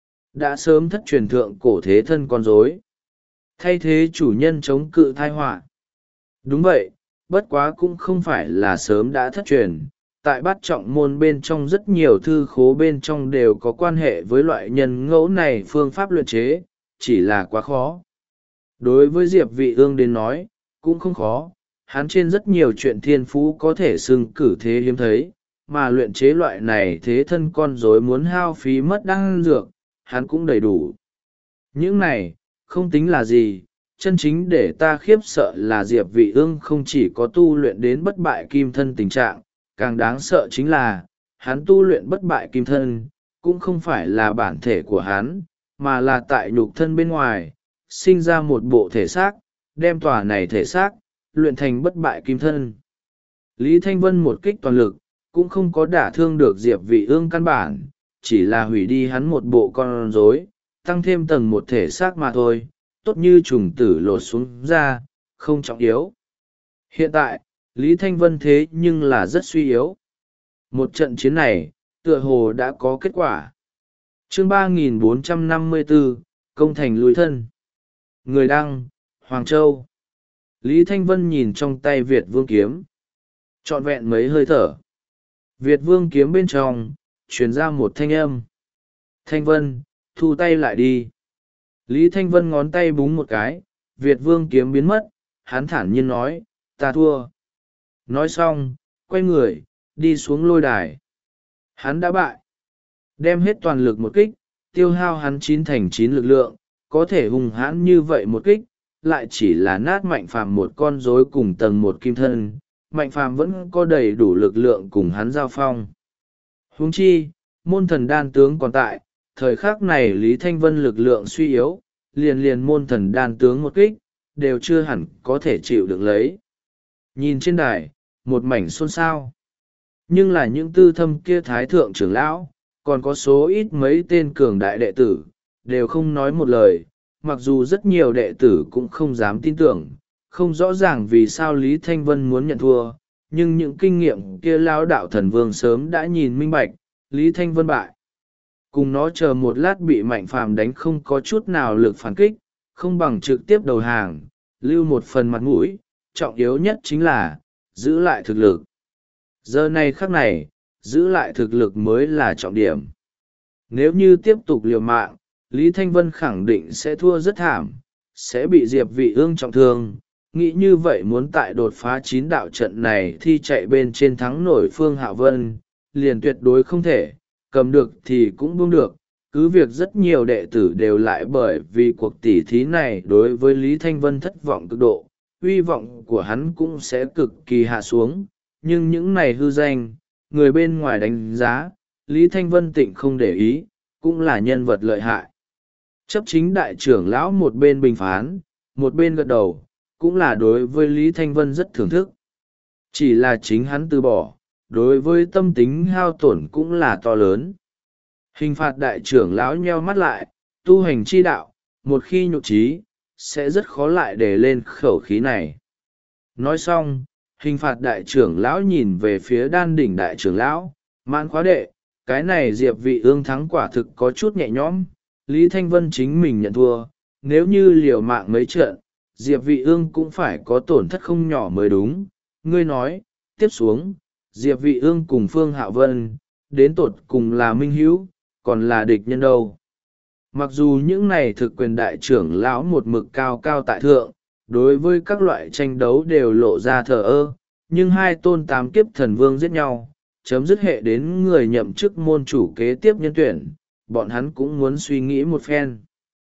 đã sớm thất truyền thượng cổ thế thân con rối, thay thế chủ nhân chống cự tai họa. Đúng vậy, bất quá cũng không phải là sớm đã thất truyền. Tại bát trọng môn bên trong rất nhiều thư khố bên trong đều có quan hệ với loại nhân ngẫu này phương pháp luyện chế, chỉ là quá khó. Đối với Diệp Vị Ương đến nói, cũng không khó, hắn trên rất nhiều chuyện thiên phú có thể xưng cử thế hiếm thấy, mà luyện chế loại này thế thân con rối muốn hao phí mất đan dược, hắn cũng đầy đủ. Những này, không tính là gì, chân chính để ta khiếp sợ là Diệp Vị Ương không chỉ có tu luyện đến bất bại kim thân tình trạng, càng đáng sợ chính là, hắn tu luyện bất bại kim thân, cũng không phải là bản thể của hắn, mà là tại nhục thân bên ngoài, sinh ra một bộ thể xác, đem tòa này thể xác, luyện thành bất bại kim thân. Lý Thanh Vân một kích toàn lực, cũng không có đả thương được Diệp Vị Ương căn bản, chỉ là hủy đi hắn một bộ con rối, tăng thêm tầng một thể xác mà thôi, tốt như trùng tử lột xuống ra, không trọng yếu. Hiện tại, Lý Thanh Vân thế nhưng là rất suy yếu. Một trận chiến này, tựa hồ đã có kết quả. Chương 3454, công thành lùi thân. Người đăng, Hoàng Châu. Lý Thanh Vân nhìn trong tay Việt Vương kiếm. Trọn vẹn mấy hơi thở. Việt Vương kiếm bên trong, truyền ra một thanh âm. Thanh Vân, thu tay lại đi. Lý Thanh Vân ngón tay búng một cái, Việt Vương kiếm biến mất, hắn thản nhiên nói, ta thua. Nói xong, quay người, đi xuống lôi đài. Hắn đã bại. Đem hết toàn lực một kích, tiêu hao hắn 9/9 lực lượng, có thể hùng hãn như vậy một kích, lại chỉ là nát Mạnh Phàm một con rối cùng tầng một kim thân. Mạnh Phàm vẫn có đầy đủ lực lượng cùng hắn giao phong. Huống chi, môn thần đan tướng còn tại, thời khắc này Lý Thanh Vân lực lượng suy yếu, liền môn thần đan tướng một kích, đều chưa hẳn có thể chịu được lấy. Nhìn trên đài, một mảnh xôn xao. Nhưng là những tư thâm kia thái thượng trưởng lão, còn có số ít mấy tên cường đại đệ tử, đều không nói một lời, mặc dù rất nhiều đệ tử cũng không dám tin tưởng, không rõ ràng vì sao Lý Thanh Vân muốn nhận thua, nhưng những kinh nghiệm kia lão đạo thần vương sớm đã nhìn minh bạch, Lý Thanh Vân bại. cùng nó chờ một lát bị Mạnh Phàm đánh không có chút nào lực phản kích, không bằng trực tiếp đầu hàng, lưu một phần mặt mũi, trọng yếu nhất chính là giữ lại thực lực. Giờ này khắc này, giữ lại thực lực mới là trọng điểm. Nếu như tiếp tục liều mạng, Lý Thanh Vân khẳng định sẽ thua rất thảm, sẽ bị Diệp Vị Ương trọng thương. Nghĩ như vậy muốn tại đột phá 9 đạo trận này thi chạy bên trên thắng nổi Phương Hạo Vân, liền tuyệt đối không thể, cầm được thì cũng buông được. Cứ việc rất nhiều đệ tử đều lại bởi vì cuộc tỉ thí này đối với Lý Thanh Vân thất vọng cực độ, uy vọng của hắn cũng sẽ cực kỳ hạ xuống, nhưng những này hư danh, người bên ngoài đánh giá, Lý Thanh Vân tịnh không để ý, cũng là nhân vật lợi hại. Chấp chính đại trưởng lão một bên bình phán, một bên gật đầu, cũng là đối với Lý Thanh Vân rất thưởng thức. Chỉ là chính hắn từ bỏ, đối với tâm tính hao tổn cũng là to lớn. Hình phạt đại trưởng lão nheo mắt lại, tu hành chi đạo, một khi nhụt chí, sẽ rất khó lại để lên khẩu khí này. Nói xong, hình phạt đại trưởng lão nhìn về phía đan đỉnh đại trưởng lão, mãn khóa đệ, cái này Diệp Vị Ương thắng quả thực có chút nhẹ nhõm, Lý Thanh Vân chính mình nhận thua, nếu như liều mạng mấy trận, Diệp Vị Ương cũng phải có tổn thất không nhỏ mới đúng. Ngươi nói, tiếp xuống, Diệp Vị Ương cùng Phương Hạo Vân, đến tột cùng là minh hữu, còn là địch nhân đâu. Mặc dù những này thực quyền đại trưởng lão một mực cao cao tại thượng, đối với các loại tranh đấu đều lộ ra thờ ơ, nhưng hai tôn tám kiếp thần vương giết nhau, chấm dứt hệ đến người nhậm chức môn chủ kế tiếp nhân tuyển, bọn hắn cũng muốn suy nghĩ một phen.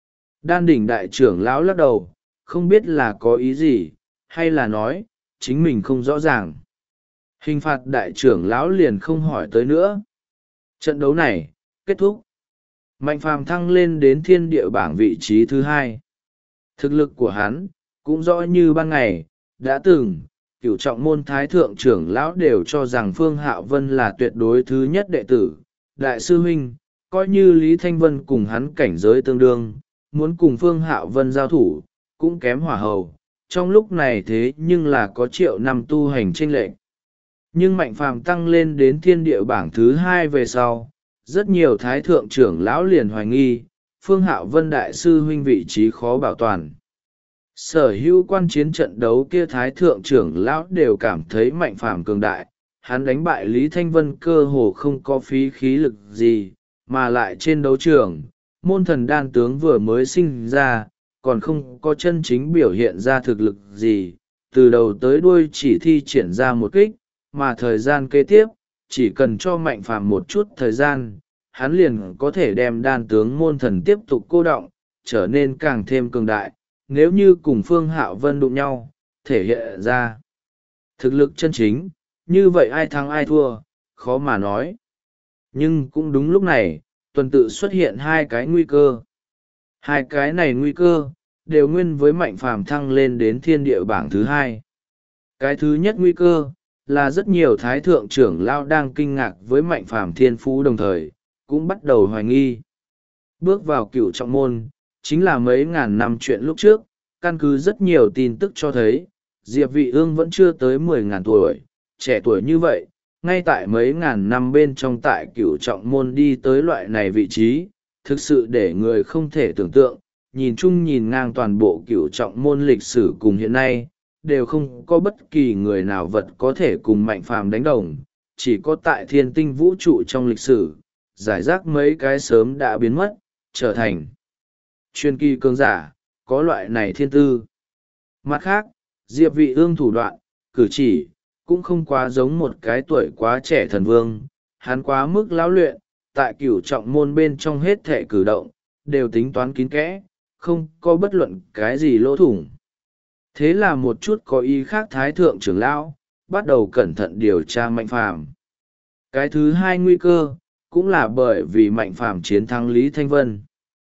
Đan đỉnh đại trưởng lão lắc đầu, không biết là có ý gì, hay là nói, chính mình không rõ ràng. Hình phạt đại trưởng lão liền không hỏi tới nữa. Trận đấu này, kết thúc. Mạnh Phàm thăng lên đến thiên địa bảng vị trí thứ 2. Thực lực của hắn, cũng rõ như ban ngày, đã từng, cửu trọng môn thái thượng trưởng lão đều cho rằng Phương Hạo Vân là tuyệt đối thứ nhất đệ tử. Đại sư huynh, coi như Lý Thanh Vân cùng hắn cảnh giới tương đương, muốn cùng Phương Hạo Vân giao thủ, cũng kém hỏa hầu. Trong lúc này thế nhưng là có triệu năm tu hành chênh lệch. Nhưng Mạnh Phàm tăng lên đến thiên địa bảng thứ 2 về sau, rất nhiều thái thượng trưởng lão liền hoài nghi, Phương Hạo Vân đại sư huynh vị trí khó bảo toàn. Sở hữu quan chiến trận đấu kia thái thượng trưởng lão đều cảm thấy Mạnh Phàm cường đại, hắn đánh bại Lý Thanh Vân cơ hồ không có phí khí lực gì, mà lại trên đấu trường, môn thần đan tướng vừa mới sinh ra, còn không có chân chính biểu hiện ra thực lực gì, từ đầu tới đuôi chỉ thi triển ra một kích, mà thời gian kế tiếp, chỉ cần cho Mạnh Phàm một chút thời gian, hắn liền có thể đem đan tướng môn thần tiếp tục cô động, trở nên càng thêm cường đại. Nếu như cùng Phương Hạo Vân đụng nhau, thể hiện ra thực lực chân chính, như vậy ai thắng ai thua, khó mà nói. Nhưng cũng đúng lúc này, tuần tự xuất hiện hai cái nguy cơ. Hai cái này nguy cơ, đều nguyên với Mạnh Phàm thăng lên đến thiên địa bảng thứ 2. Cái thứ nhất nguy cơ, là rất nhiều thái thượng trưởng lão đang kinh ngạc với Mạnh Phàm thiên phú đồng thời, cũng bắt đầu hoài nghi. Bước vào cửu trọng môn, chính là mấy ngàn năm chuyện lúc trước, căn cứ rất nhiều tin tức cho thấy, Diệp Vị Ương vẫn chưa tới 10.000 tuổi, trẻ tuổi như vậy, ngay tại mấy ngàn năm bên trong tại cửu trọng môn đi tới loại này vị trí, thực sự để người không thể tưởng tượng, nhìn chung nhìn ngang toàn bộ cửu trọng môn lịch sử cùng hiện nay, đều không có bất kỳ người nào vật có thể cùng Mạnh Phàm đánh đồng, chỉ có tại thiên tinh vũ trụ trong lịch sử, giải rác mấy cái sớm đã biến mất, trở thành truyền kỳ cường giả, có loại này thiên tư. Mặt khác, Diệp Vị Ương thủ đoạn, cử chỉ, cũng không quá giống một cái tuổi quá trẻ thần vương, hắn quá mức lão luyện, tại cửu trọng môn bên trong hết thệ cử động, đều tính toán kín kẽ, không có bất luận cái gì lỗ thủng. Thế là một chút có ý khác thái thượng trưởng lão, bắt đầu cẩn thận điều tra Mạnh Phàm. Cái thứ hai nguy cơ, cũng là bởi vì Mạnh Phàm chiến thắng Lý Thanh Vân.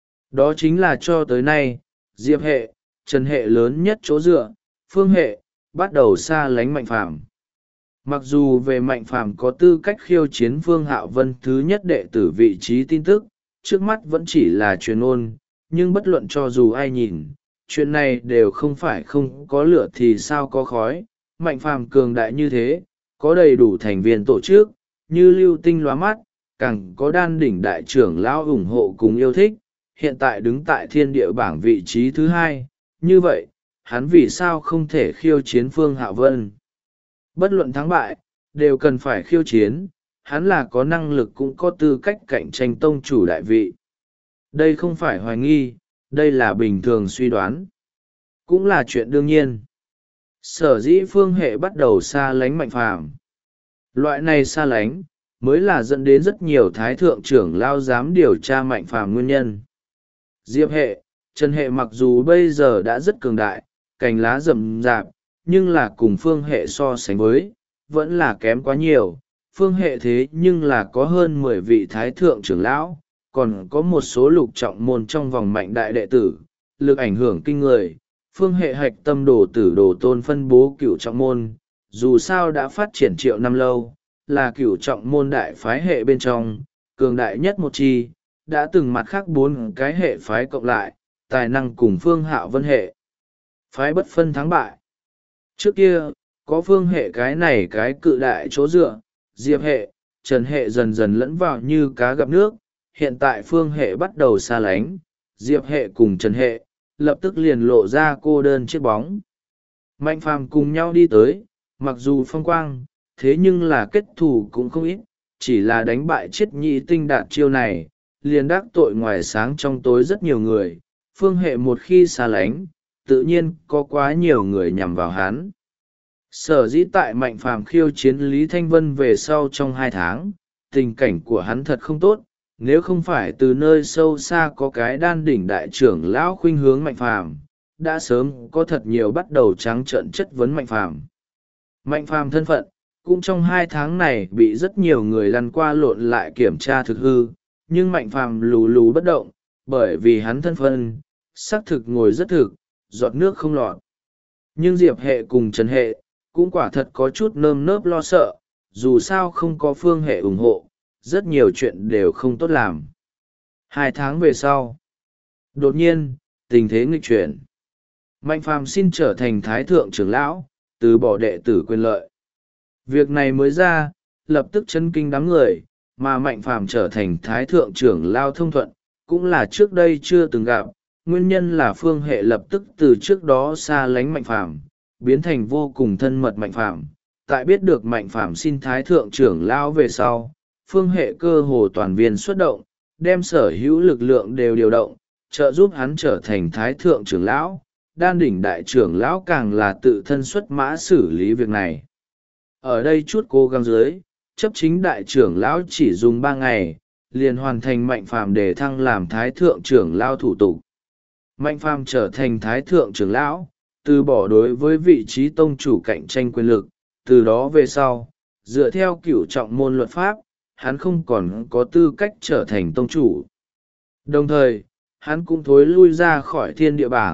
Đó chính là cho tới nay, Diệp hệ, Trần hệ lớn nhất chỗ dựa, Phương hệ, bắt đầu xa lánh Mạnh Phàm. Mặc dù về Mạnh Phàm có tư cách khiêu chiến Phương Hạo Vân thứ nhất đệ tử vị trí tin tức, trước mắt vẫn chỉ là truyền ôn, nhưng bất luận cho dù ai nhìn, chuyện này đều không phải không có lửa thì sao có khói. Mạnh Phàm cường đại như thế, có đầy đủ thành viên tổ chức, như lưu tinh lóa mắt, càng có đan đỉnh đại trưởng lão ủng hộ cùng yêu thích, hiện tại đứng tại thiên địa bảng vị trí thứ hai. Như vậy, hắn vì sao không thể khiêu chiến Phương Hạo Vân? Bất luận thắng bại, đều cần phải khiêu chiến, hắn là có năng lực cũng có tư cách cạnh tranh tông chủ đại vị. Đây không phải hoài nghi, đây là bình thường suy đoán. Cũng là chuyện đương nhiên. Sở dĩ Phương Hệ bắt đầu xa lánh Mạnh Phàm. Loại này xa lánh, mới là dẫn đến rất nhiều thái thượng trưởng lao dám điều tra Mạnh Phàm nguyên nhân. Diệp Hệ, Trần Hệ mặc dù bây giờ đã rất cường đại, cành lá rậm rạp, nhưng là cùng Phương Hệ so sánh với, vẫn là kém quá nhiều. Phương Hệ thế nhưng là có hơn 10 vị thái thượng trưởng lão, còn có một số lục trọng môn trong vòng mạnh đại đệ tử, lực ảnh hưởng kinh người. Phương Hệ hạch tâm đồ tử đồ tôn phân bố cửu trọng môn, dù sao đã phát triển triệu năm lâu, là cửu trọng môn đại phái hệ bên trong, cường đại nhất một chi, đã từng mặt khác 4 cái hệ phái cộng lại, tài năng cùng Phương Hạo Vân hệ. Phái bất phân thắng bại. Trước kia, có Phương Hệ cái này cái cự đại chỗ dựa, Diệp Hệ, Trần Hệ dần dần lẫn vào như cá gặp nước, hiện tại Phương Hệ bắt đầu xa lánh, Diệp Hệ cùng Trần Hệ, lập tức liền lộ ra cô đơn chiếc bóng. Mạnh Phàm cùng nhau đi tới, mặc dù phong quang, thế nhưng là kết thù cũng không ít, chỉ là đánh bại Chiết Nhị Tinh đạt chiêu này, liền đắc tội ngoài sáng trong tối rất nhiều người. Phương Hệ một khi xa lánh, tự nhiên có quá nhiều người nhằm vào hắn. Sở dĩ tại Mạnh Phàm khiêu chiến Lý Thanh Vân về sau trong 2 tháng, tình cảnh của hắn thật không tốt, nếu không phải từ nơi sâu xa có cái đan đỉnh đại trưởng lão khuynh hướng Mạnh Phàm, đã sớm có thật nhiều bắt đầu trắng trợn chất vấn Mạnh Phàm. Mạnh Phàm thân phận, cũng trong 2 tháng này bị rất nhiều người lăn qua lộn lại kiểm tra thực hư, nhưng Mạnh Phàm lù lù bất động, bởi vì hắn thân phận, xác thực ngồi rất thực, giọt nước không lọt. Nhưng Diệp Hệ cùng Trần Hệ, cũng quả thật có chút nơm nớp lo sợ, dù sao không có Phương Hệ ủng hộ, rất nhiều chuyện đều không tốt làm. 2 tháng về sau, đột nhiên, tình thế nghịch chuyển. Mạnh Phàm xin trở thành thái thượng trưởng lão, từ bỏ đệ tử quyền lợi. Việc này mới ra, lập tức chấn kinh đám người, mà Mạnh Phàm trở thành thái thượng trưởng lão thông thuận, cũng là trước đây chưa từng gặp. Nguyên nhân là Phương Hệ lập tức từ trước đó xa lánh Mạnh Phàm, biến thành vô cùng thân mật Mạnh Phàm. Tại biết được Mạnh Phàm xin thái thượng trưởng lão về sau, Phương Hệ cơ hồ toàn viên xuất động, đem sở hữu lực lượng đều điều động, trợ giúp hắn trở thành thái thượng trưởng lão. Đan đỉnh đại trưởng lão càng là tự thân xuất mã xử lý việc này. Ở đây chút cố gắng dưới, chấp chính đại trưởng lão chỉ dùng 3 ngày, liền hoàn thành Mạnh Phàm đề thăng làm thái thượng trưởng lão thủ tục. Mạnh Phàm trở thành thái thượng trưởng lão, từ bỏ đối với vị trí tông chủ cạnh tranh quyền lực, từ đó về sau, dựa theo cửu trọng môn luật pháp, hắn không còn có tư cách trở thành tông chủ. Đồng thời, hắn cũng thối lui ra khỏi thiên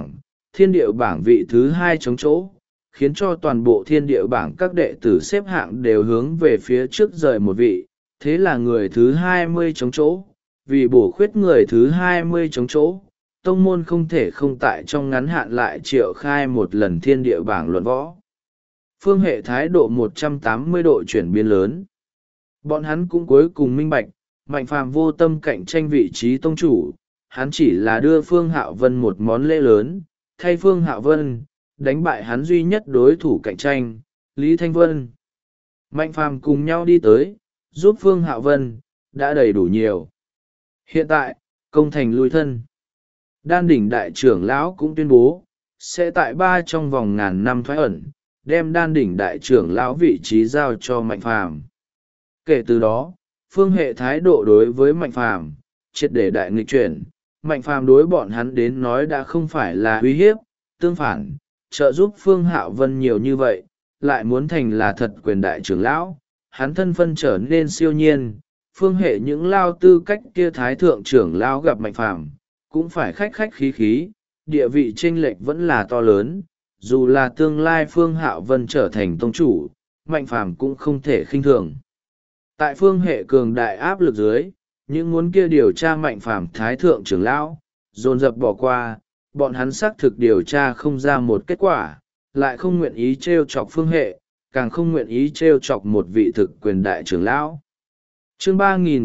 địa bảng vị thứ 2 trống chỗ, khiến cho toàn bộ thiên địa bảng các đệ tử xếp hạng đều hướng về phía trước rời một vị, thế là người thứ 20 trống chỗ, vì bổ khuyết người thứ 20 trống chỗ, tông môn không thể không tại trong ngắn hạn lại triệu khai một lần thiên địa bảng luận võ. Phương Hệ thái độ 180 độ chuyển biến lớn. Bọn hắn cũng cuối cùng minh bạch, Mạnh Phàm vô tâm cạnh tranh vị trí tông chủ, hắn chỉ là đưa Phương Hạo Vân một món lễ lớn, thay Phương Hạo Vân, đánh bại hắn duy nhất đối thủ cạnh tranh, Lý Thanh Vân. Mạnh Phàm cùng nhau đi tới, giúp Phương Hạo Vân, đã đầy đủ nhiều. Hiện tại, công thành lui thân. Đan đỉnh đại trưởng lão cũng tuyên bố, sẽ tại trong vòng ngàn năm thoái ẩn, đem đan đỉnh đại trưởng lão vị trí giao cho Mạnh Phàm. Kể từ đó, Phương Hệ thái độ đối với Mạnh Phàm triệt để đại nghịch chuyển. Mạnh Phàm đối bọn hắn đến nói đã không phải là uy hiếp, tương phản, trợ giúp Phương Hạo Vân nhiều như vậy, lại muốn thành là thật quyền đại trưởng lão, hắn thân phân trở nên siêu nhiên. Phương Hệ những lao tư cách kia thái thượng trưởng lão gặp Mạnh Phàm cũng phải khách khách khí khí, địa vị chênh lệch vẫn là to lớn, dù là tương lai Phương Hạo Vân trở thành tông chủ, Mạnh Phàm cũng không thể khinh thường. Tại Phương Hệ cường đại áp lực dưới, những muốn kia điều tra Mạnh Phàm thái thượng trưởng lão, dồn dập bỏ qua, bọn hắn xác thực điều tra không ra một kết quả, lại không nguyện ý trêu chọc Phương Hệ, càng không nguyện ý trêu chọc một vị thực quyền đại trưởng lão. Chương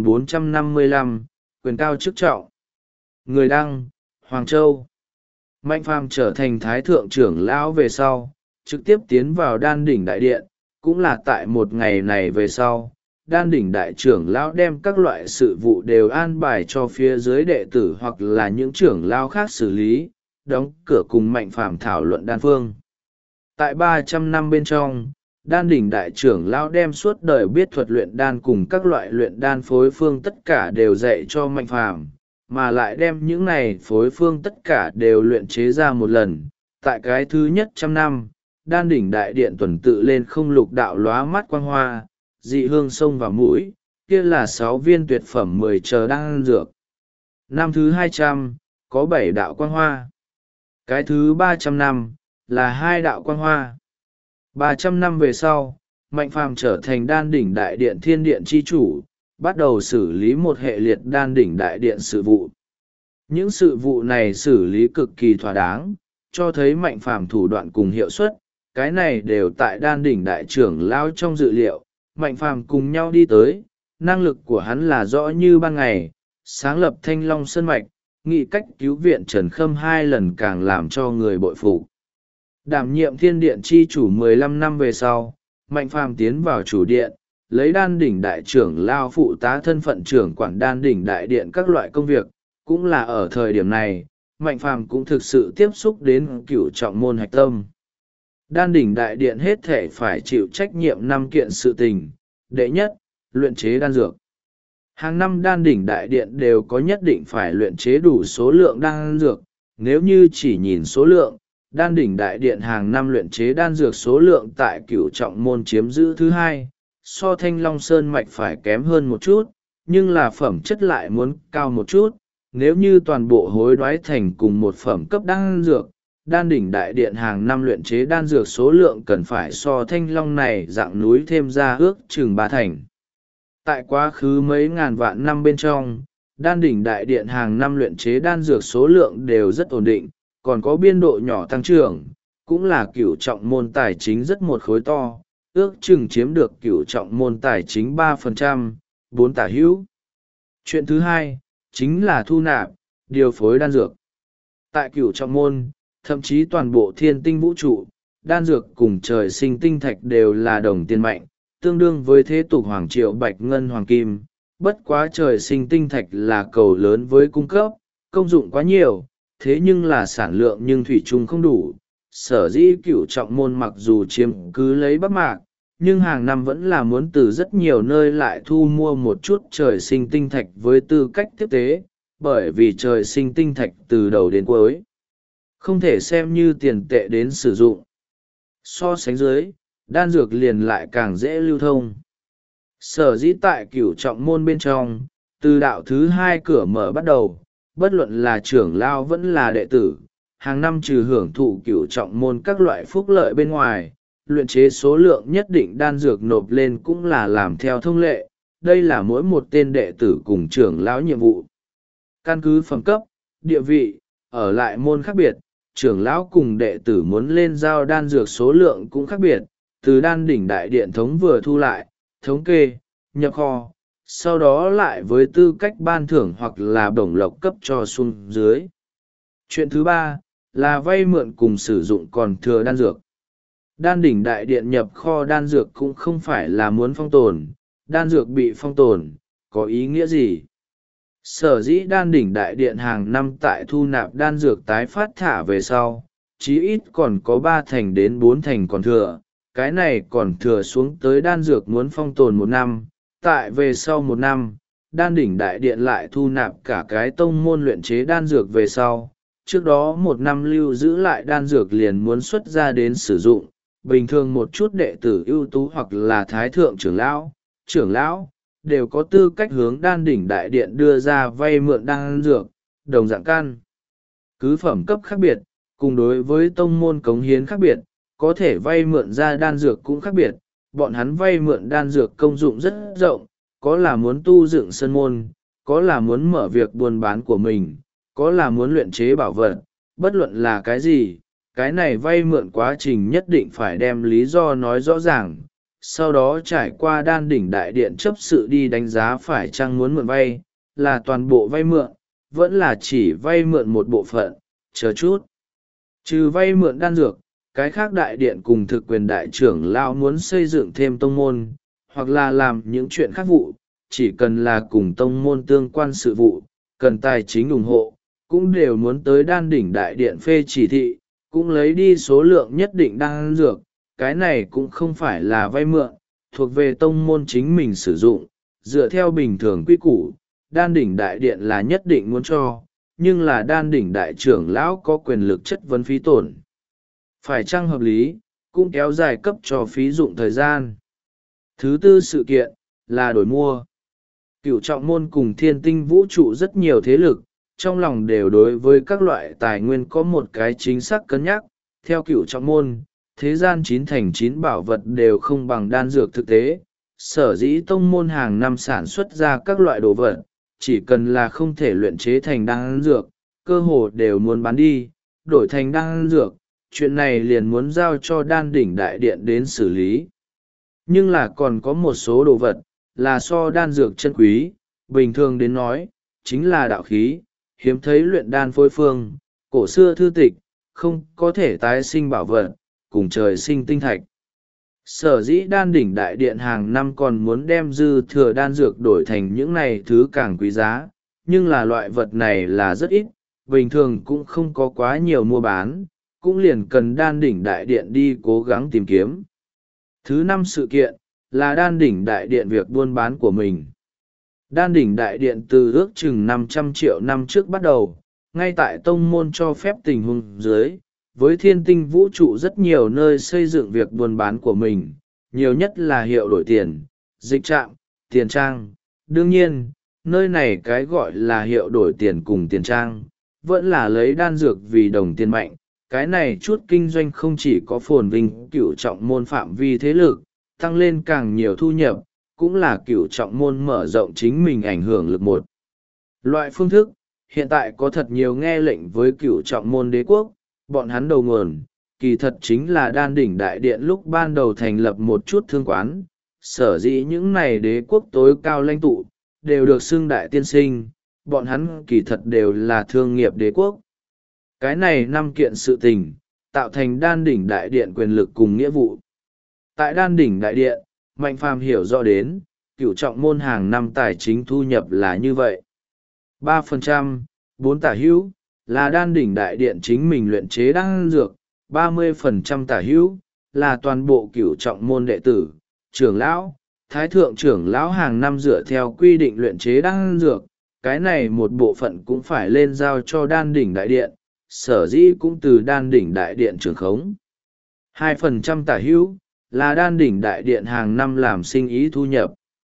3455, quyền cao chức trọng. Người đăng, Hoàng Châu. Mạnh Phàm trở thành thái thượng trưởng lão về sau, trực tiếp tiến vào đan đỉnh đại điện. Cũng là tại một ngày này về sau, đan đỉnh đại trưởng lão đem các loại sự vụ đều an bài cho phía dưới đệ tử hoặc là những trưởng lão khác xử lý, đóng cửa cùng Mạnh Phàm thảo luận đan phương. Tại 300 năm bên trong, đan đỉnh đại trưởng lão đem suốt đời biết thuật luyện đan cùng các loại luyện đan phối phương tất cả đều dạy cho Mạnh Phàm, mà lại đem những này phối phương tất cả đều luyện chế ra một lần. Tại cái thứ nhất 100 năm, đan đỉnh đại điện tuần tự lên không lục đạo lóa mắt quang hoa, dị hương sông vào mũi, kia là 6 viên tuyệt phẩm 10 chờ đan dược. Năm thứ 200, có 7 đạo quang hoa. Cái thứ 300 năm, là 2 đạo quang hoa. 300 năm về sau, Mạnh Phàm trở thành đan đỉnh đại điện thiên điện chi chủ, bắt đầu xử lý một hệ liệt đan đỉnh đại điện sự vụ. Những sự vụ này xử lý cực kỳ thỏa đáng, cho thấy Mạnh Phàm thủ đoạn cùng hiệu suất, cái này đều tại đan đỉnh đại trưởng lão trong dự liệu. Mạnh Phàm cùng nhau đi tới, năng lực của hắn là rõ như ban ngày, sáng lập Thanh Long Sơn Mạch, nghị cách cứu viện Trần Khâm 2 lần càng làm cho người bội phục. Đảm nhiệm thiên điện chi chủ 15 năm về sau, Mạnh Phàm tiến vào chủ điện, lấy đan đỉnh đại trưởng lao phụ tá thân phận trưởng quản đan đỉnh đại điện các loại công việc. Cũng là ở thời điểm này, Mạnh Phàm cũng thực sự tiếp xúc đến cửu trọng môn hạch tâm. Đan đỉnh đại điện hết thể phải chịu trách nhiệm 5 kiện sự tình. Đệ nhất, luyện chế đan dược. Hàng năm đan đỉnh đại điện đều có nhất định phải luyện chế đủ số lượng đan dược. Nếu như chỉ nhìn số lượng, đan đỉnh đại điện hàng năm luyện chế đan dược số lượng tại cửu trọng môn chiếm giữ thứ 2, so Thanh Long Sơn Mạch phải kém hơn một chút, nhưng là phẩm chất lại muốn cao một chút. Nếu như toàn bộ hối đoái thành cùng một phẩm cấp đan dược, đan đỉnh đại điện hàng năm luyện chế đan dược số lượng cần phải so Thanh Long này dạng núi thêm ra ước chừng 3 thành. Tại quá khứ mấy ngàn vạn năm bên trong, đan đỉnh đại điện hàng năm luyện chế đan dược số lượng đều rất ổn định, còn có biên độ nhỏ tăng trưởng, cũng là cửu trọng môn tài chính rất một khối to, ước chừng chiếm được cửu trọng môn tài chính 3%, 4 tả hữu. Chuyện thứ hai, chính là thu nạp, điều phối đan dược. Tại cửu trọng môn, thậm chí toàn bộ thiên tinh vũ trụ, đan dược cùng trời sinh tinh thạch đều là đồng tiền mạnh, tương đương với thế tục hoàng triệu bạch ngân hoàng kim. Bất quá trời sinh tinh thạch là cầu lớn với cung cấp, công dụng quá nhiều, thế nhưng là sản lượng nhưng thủy chung không đủ. Sở dĩ cửu trọng môn mặc dù chiếm cứ lấy Bắc Mạc, nhưng hàng năm vẫn là muốn từ rất nhiều nơi lại thu mua một chút trời sinh tinh thạch với tư cách tiếp tế, bởi vì trời sinh tinh thạch từ đầu đến cuối không thể xem như tiền tệ đến sử dụng. So sánh dưới, đan dược liền lại càng dễ lưu thông. Sở dĩ tại cửu trọng môn bên trong, từ đạo thứ 2 cửa mở bắt đầu, bất luận là trưởng lao vẫn là đệ tử, hàng năm trừ hưởng thụ cửu trọng môn các loại phúc lợi bên ngoài, luyện chế số lượng nhất định đan dược nộp lên cũng là làm theo thông lệ. Đây là mỗi một tên đệ tử cùng trưởng lão nhiệm vụ. Căn cứ phẩm cấp, địa vị, ở lại môn khác biệt, trưởng lão cùng đệ tử muốn lên giao đan dược số lượng cũng khác biệt, từ đan đỉnh đại điện thống vừa thu lại, thống kê, nhập kho, sau đó lại với tư cách ban thưởng hoặc là bổng lộc cấp cho xuống dưới. Chuyện thứ ba, là vay mượn cùng sử dụng còn thừa đan dược. Đan đỉnh đại điện nhập kho đan dược cũng không phải là muốn phong tồn, đan dược bị phong tồn, có ý nghĩa gì? Sở dĩ đan đỉnh đại điện hàng năm tại thu nạp đan dược tái phát thả về sau, chí ít còn có 3 thành đến 4 thành còn thừa, cái này còn thừa xuống tới đan dược muốn phong tồn 1 năm, tại về sau 1 năm, đan đỉnh đại điện lại thu nạp cả cái tông môn luyện chế đan dược về sau, trước đó 1 năm lưu giữ lại đan dược liền muốn xuất ra đến sử dụng. Bình thường một chút đệ tử ưu tú hoặc là thái thượng trưởng lão, đều có tư cách hướng đan đỉnh đại điện đưa ra vay mượn đan dược, đồng dạng căn. Cứ phẩm cấp khác biệt, cùng đối với tông môn cống hiến khác biệt, có thể vay mượn ra đan dược cũng khác biệt. Bọn hắn vay mượn đan dược công dụng rất rộng, có là muốn tu dựng sân môn, có là muốn mở việc buôn bán của mình, có là muốn luyện chế bảo vật, bất luận là cái gì. Cái này vay mượn quá trình nhất định phải đem lý do nói rõ ràng, sau đó trải qua đan đỉnh đại điện chấp sự đi đánh giá phải chăng muốn mượn vay, là toàn bộ vay mượn, vẫn là chỉ vay mượn một bộ phận, chờ chút. Trừ vay mượn đan dược, cái khác đại điện cùng thực quyền đại trưởng lão muốn xây dựng thêm tông môn, hoặc là làm những chuyện khác vụ, chỉ cần là cùng tông môn tương quan sự vụ, cần tài chính ủng hộ, cũng đều muốn tới đan đỉnh đại điện phê chỉ thị, cũng lấy đi số lượng nhất định đan dược. Cái này cũng không phải là vay mượn, thuộc về tông môn chính mình sử dụng, dựa theo bình thường quy củ, đan đỉnh đại điện là nhất định muốn cho, nhưng là đan đỉnh đại trưởng lão có quyền lực chất vấn phí tổn. Phải chăng hợp lý, cũng kéo dài cấp cho phí dụng thời gian. Thứ tư sự kiện, là đổi mua. Cửu trọng môn cùng thiên tinh vũ trụ rất nhiều thế lực, trong lòng đều đối với các loại tài nguyên có một cái chính xác cân nhắc. Theo cửu trọng môn, thế gian 9/9 bảo vật đều không bằng đan dược thực tế. Sở dĩ tông môn hàng năm sản xuất ra các loại đồ vật, chỉ cần là không thể luyện chế thành đan dược, cơ hồ đều muốn bán đi, đổi thành đan dược. Chuyện này liền muốn giao cho đan đỉnh đại điện đến xử lý. Nhưng là còn có một số đồ vật, là so đan dược chân quý, bình thường đến nói, chính là đạo khí, hiếm thấy luyện đan phối phương, cổ xưa thư tịch, không có thể tái sinh bảo vật, cùng trời sinh tinh thạch. Sở dĩ đan đỉnh đại điện hàng năm còn muốn đem dư thừa đan dược đổi thành những này thứ càng quý giá, nhưng là loại vật này là rất ít, bình thường cũng không có quá nhiều mua bán, cũng liền cần đan đỉnh đại điện đi cố gắng tìm kiếm. Thứ năm sự kiện, là đan đỉnh đại điện việc buôn bán của mình. Đan đỉnh đại điện từ ước chừng 500 triệu năm trước bắt đầu, ngay tại tông môn cho phép tình huống dưới, với thiên tinh vũ trụ rất nhiều nơi xây dựng việc buôn bán của mình, nhiều nhất là hiệu đổi tiền, dịch trạm, tiền trang. Đương nhiên, nơi này cái gọi là hiệu đổi tiền cùng tiền trang, vẫn là lấy đan dược vì đồng tiền mạnh. Cái này chút kinh doanh không chỉ có phồn vinh cửu trọng môn phạm vi thế lực, tăng lên càng nhiều thu nhập, cũng là cửu trọng môn mở rộng chính mình ảnh hưởng lực một loại phương thức. Hiện tại có thật nhiều nghe lệnh với cửu trọng môn đế quốc, bọn hắn đầu nguồn, kỳ thật chính là đan đỉnh đại điện lúc ban đầu thành lập một chút thương quán. Sở dĩ những này đế quốc tối cao lãnh tụ, đều được xưng đại tiên sinh, bọn hắn kỳ thật đều là thương nghiệp đế quốc. Cái này 5 kiện sự tình, tạo thành đan đỉnh đại điện quyền lực cùng nghĩa vụ. Tại đan đỉnh đại điện, Mạnh Phàm hiểu rõ đến, cửu trọng môn hàng năm tài chính thu nhập là như vậy. 3%, 4 tả hữu, là đan đỉnh đại điện chính mình luyện chế đan dược, 30% tả hữu, là toàn bộ cửu trọng môn đệ tử, trưởng lão, thái thượng trưởng lão hàng năm dựa theo quy định luyện chế đan dược, cái này một bộ phận cũng phải lên giao cho đan đỉnh đại điện, sở dĩ cũng từ đan đỉnh đại điện trưởng khống. 2% tả hữu, là đan đỉnh đại điện hàng năm làm sinh ý thu nhập.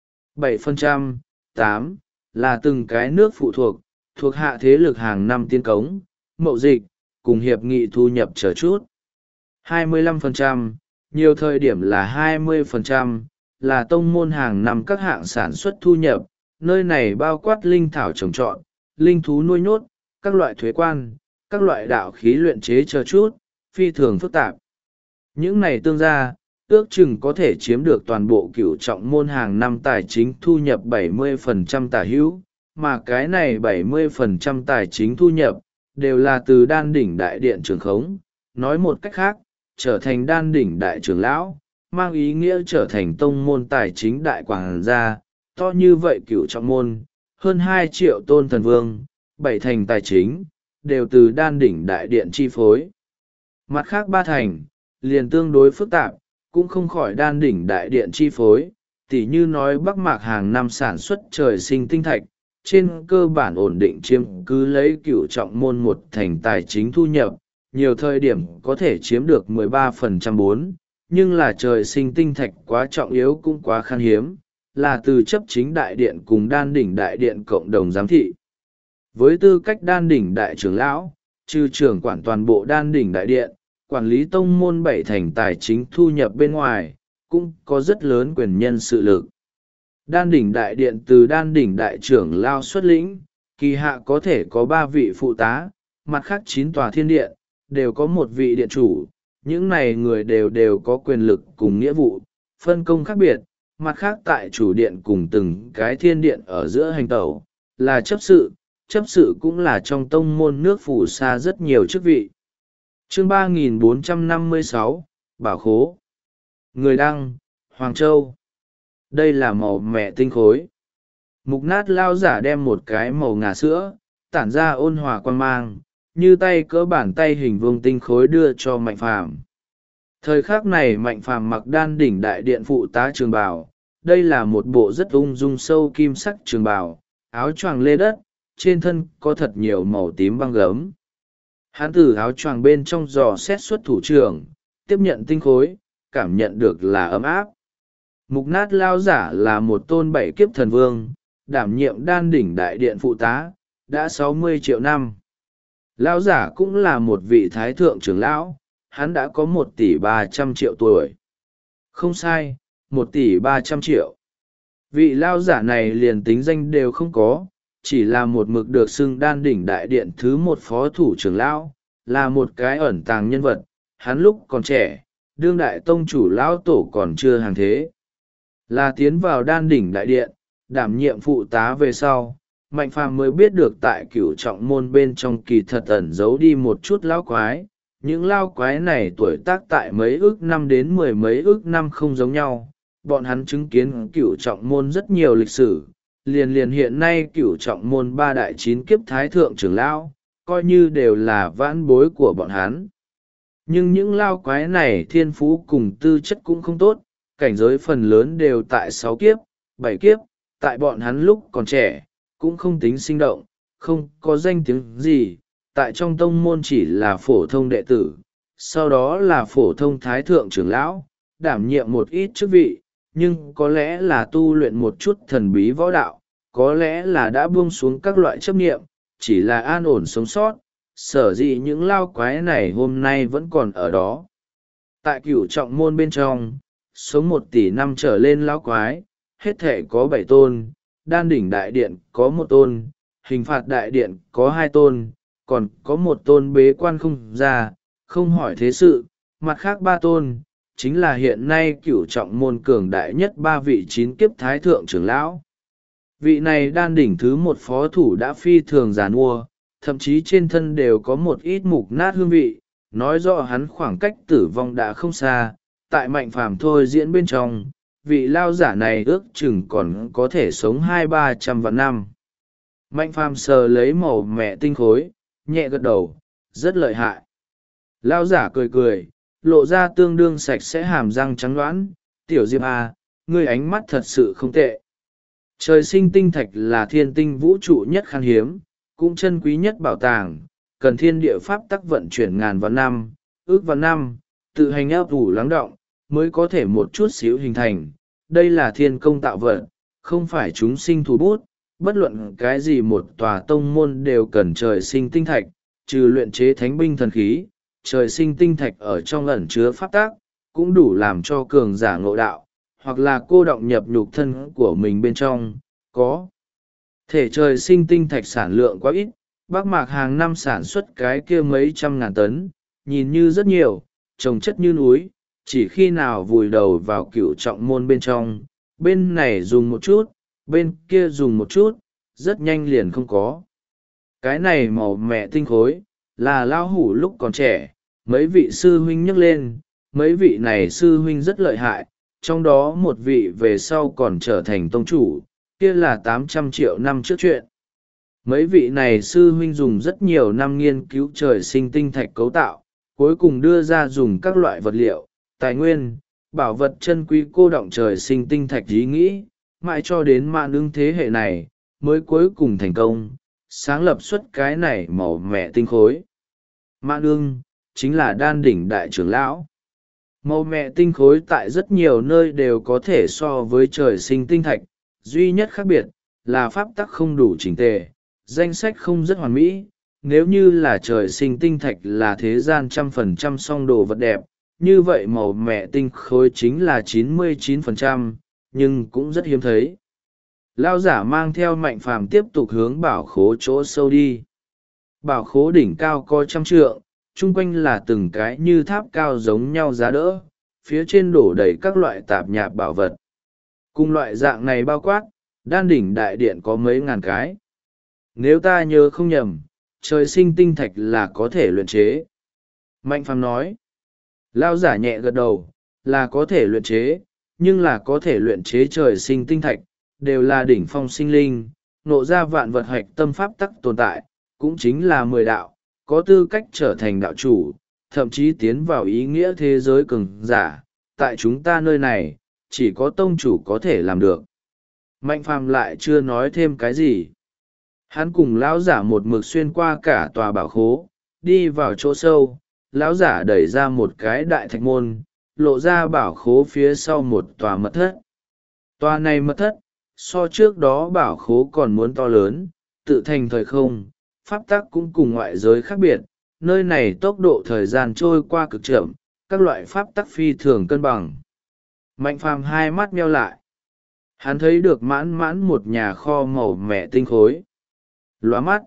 7%, 8, là từng cái nước phụ thuộc hạ thế lực hàng năm tiên cống, mậu dịch, cùng hiệp nghị thu nhập chờ chút. 25%, nhiều thời điểm là 20%, là tông môn hàng năm các hạng sản xuất thu nhập, nơi này bao quát linh thảo trồng trọt, linh thú nuôi nhốt, các loại thuế quan, các loại đạo khí luyện chế chờ chút, phi thường phức tạp. Những này tương ra, ước chừng có thể chiếm được toàn bộ cửu trọng môn hàng năm tài chính thu nhập 70% tả hữu, mà cái này 70% tài chính thu nhập, đều là từ đan đỉnh đại điện trưởng khống. Nói một cách khác, trở thành đan đỉnh đại trưởng lão, mang ý nghĩa trở thành tông môn tài chính đại quảng gia, to như vậy cửu trọng môn, hơn 2 triệu tôn thần vương, 7 thành tài chính, đều từ đan đỉnh đại điện chi phối. Mặt khác 3 thành, liền tương đối phức tạp, cũng không khỏi đan đỉnh đại điện chi phối, tỉ như nói Bắc Mạc hàng năm sản xuất trời sinh tinh thạch, trên cơ bản ổn định chiếm cứ lấy cửu trọng môn một thành tài chính thu nhập, nhiều thời điểm có thể chiếm được 13% 4, nhưng là trời sinh tinh thạch quá trọng yếu cũng quá khan hiếm, là từ chấp chính đại điện cùng đan đỉnh đại điện cộng đồng giám thị. Với tư cách đan đỉnh đại trưởng lão, trừ trưởng quản toàn bộ đan đỉnh đại điện, quản lý tông môn 7 thành tài chính thu nhập bên ngoài, cũng có rất lớn quyền nhân sự lực. Đan đỉnh đại điện từ đan đỉnh đại trưởng lao xuất lĩnh, kỳ hạ có thể có 3 vị phụ tá, mặt khác 9 tòa thiên điện, đều có một vị điện chủ, những này người đều có quyền lực cùng nghĩa vụ, phân công khác biệt. Mặt khác tại chủ điện cùng từng cái thiên điện ở giữa hành tẩu là chấp sự cũng là trong tông môn nước phù sa rất nhiều chức vị. Chương 3456, Bảo Khố. Người đăng, Hoàng Châu. Đây là màu mẹ tinh khối. Mục Nát lao giả đem một cái màu ngà sữa tản ra ôn hòa quan mang như tay cỡ bàn tay hình vuông tinh khối đưa cho Mạnh Phàm. Thời khắc này Mạnh Phàm mặc đan đỉnh đại điện phụ tá trường bào. Đây là một bộ rất ung dung sâu kim sắc trường bào, áo choàng lê đất, trên thân có thật nhiều màu tím băng gấm. Hắn từ áo choàng bên trong dò xét xuất thủ trưởng, tiếp nhận tinh khối, cảm nhận được là ấm áp. Mục Nát lao giả là một tôn bảy kiếp thần vương, đảm nhiệm đan đỉnh đại điện phụ tá, đã 60 triệu năm. Lao giả cũng là một vị thái thượng trưởng lão, hắn đã có 1,3 tỷ tuổi. Không sai, 1,3 tỷ. Vị lao giả này liền tính danh đều không có, chỉ là một mực được xưng đan đỉnh đại điện thứ một phó thủ trưởng lão, là một cái ẩn tàng nhân vật. Hắn lúc còn trẻ, đương đại tông chủ lão tổ còn chưa hàng thế, là tiến vào đan đỉnh đại điện, đảm nhiệm phụ tá về sau. Mạnh Phàm mới biết được tại Cửu Trọng môn bên trong kỳ thật ẩn giấu đi một chút lão quái. Những lao quái này tuổi tác tại mấy ước năm đến 10 mấy ước năm không giống nhau. Bọn hắn chứng kiến Cửu Trọng môn rất nhiều lịch sử, liền hiện nay Cửu Trọng môn 3 đại 9 kiếp thái thượng trưởng lão, coi như đều là vãn bối của bọn hắn. Nhưng những lao quái này thiên phú cùng tư chất cũng không tốt, cảnh giới phần lớn đều tại 6 kiếp, 7 kiếp, tại bọn hắn lúc còn trẻ, cũng không tính sinh động, không có danh tiếng gì, tại trong tông môn chỉ là phổ thông đệ tử, sau đó là phổ thông thái thượng trưởng lão, đảm nhiệm một ít chức vị, nhưng có lẽ là tu luyện một chút thần bí võ đạo, có lẽ là đã buông xuống các loại chấp niệm, chỉ là an ổn sống sót, sở dĩ những lao quái này hôm nay vẫn còn ở đó. Tại Cửu Trọng môn bên trong, sống 1 tỷ năm trở lên lao quái, hết thể có 7 tôn, đan đỉnh đại điện có 1 tôn, hình phạt đại điện có 2 tôn, còn có 1 tôn bế quan không ra, không hỏi thế sự, mặt khác 3 tôn, chính là hiện nay Cửu Trọng môn cường đại nhất 3 vị 9 kiếp thái thượng trưởng lão. Vị này đan đỉnh thứ 1 phó thủ đã phi thường giàn mua, thậm chí trên thân đều có một ít mục nát hương vị, nói rõ hắn khoảng cách tử vong đã không xa. Tại Mạnh Phàm thôi diễn bên trong, vị lao giả này ước chừng còn có thể sống 200-300 vạn năm. Mạnh Phàm sờ lấy màu mẹ tinh khối, nhẹ gật đầu, rất lợi hại. Lao giả cười cười, lộ ra tương đương sạch sẽ hàm răng trắng đoán. Tiểu Diệp à, ngươi ánh mắt thật sự không tệ. Trời sinh tinh thạch là thiên tinh vũ trụ nhất khan hiếm, cũng chân quý nhất bảo tàng, cần thiên địa pháp tắc vận chuyển ngàn vạn năm, ước vạn năm, tự hành ấp ủ lắng động, mới có thể một chút xíu hình thành. Đây là thiên công tạo vật, không phải chúng sinh thủ bút, bất luận cái gì một tòa tông môn đều cần trời sinh tinh thạch, trừ luyện chế thánh binh thần khí, trời sinh tinh thạch ở trong ẩn chứa pháp tác, cũng đủ làm cho cường giả ngộ đạo, hoặc là cô động nhập nhục thân của mình bên trong, có thể trời sinh tinh thạch sản lượng quá ít. Bắc Mạc hàng năm sản xuất cái kia mấy trăm ngàn tấn, nhìn như rất nhiều, trồng chất như núi, chỉ khi nào vùi đầu vào Cửu Trọng môn bên trong, bên này dùng một chút, bên kia dùng một chút, rất nhanh liền không có. Cái này màu mẹ tinh khối, là lao hủ lúc còn trẻ, mấy vị sư huynh nhắc lên, mấy vị này sư huynh rất lợi hại, trong đó một vị về sau còn trở thành tông chủ, kia là 800 triệu năm trước chuyện. Mấy vị này sư huynh dùng rất nhiều năm nghiên cứu trời sinh tinh thạch cấu tạo, cuối cùng đưa ra dùng các loại vật liệu, tài nguyên, bảo vật chân quý cô động trời sinh tinh thạch ý nghĩ, mãi cho đến Mạn Ưng thế hệ này, mới cuối cùng thành công, sáng lập xuất cái này màu mẹ tinh khối. Mạn Ưng, chính là đan đỉnh đại trưởng lão. Màu mẹ tinh khối tại rất nhiều nơi đều có thể so với trời sinh tinh thạch, duy nhất khác biệt, là pháp tắc không đủ chỉnh tề, danh sách không rất hoàn mỹ. Nếu như là trời sinh tinh thạch là thế gian 100% song đồ vật đẹp, như vậy màu mẹ tinh khối chính là 99%, nhưng cũng rất hiếm thấy. Lao giả mang theo Mạnh Phàm tiếp tục hướng bảo khố chỗ sâu đi. Bảo khố đỉnh cao có 100 trượng, chung quanh là từng cái như tháp cao giống nhau giá đỡ, phía trên đổ đầy các loại tạp nhạp bảo vật. Cùng loại dạng này bao quát, đan đỉnh đại điện có mấy ngàn cái. Nếu ta nhớ không nhầm, trời sinh tinh thạch là có thể luyện chế. Mạnh Phàm nói. Lao giả nhẹ gật đầu, là có thể luyện chế, nhưng là có thể luyện chế trời sinh tinh thạch, đều là đỉnh phong sinh linh, nộ ra vạn vật hạch tâm pháp tắc tồn tại, cũng chính là 10 đạo, có tư cách trở thành đạo chủ, thậm chí tiến vào ý nghĩa thế giới cường giả. Tại chúng ta nơi này, chỉ có tông chủ có thể làm được. Mạnh Phàm lại chưa nói thêm cái gì. Hắn cùng lão giả một mực xuyên qua cả tòa bảo khố, đi vào chỗ sâu. Lão giả đẩy ra một cái đại thạch môn, lộ ra bảo khố phía sau một tòa mật thất. Tòa này mật thất, so trước đó bảo khố còn muốn to lớn, tự thành thời không, pháp tắc cũng cùng ngoại giới khác biệt. Nơi này tốc độ thời gian trôi qua cực chậm, các loại pháp tắc phi thường cân bằng. Mạnh Phàm hai mắt nheo lại. Hắn thấy được mãn mãn một nhà kho màu mẹ tinh khối. Lóa mắt.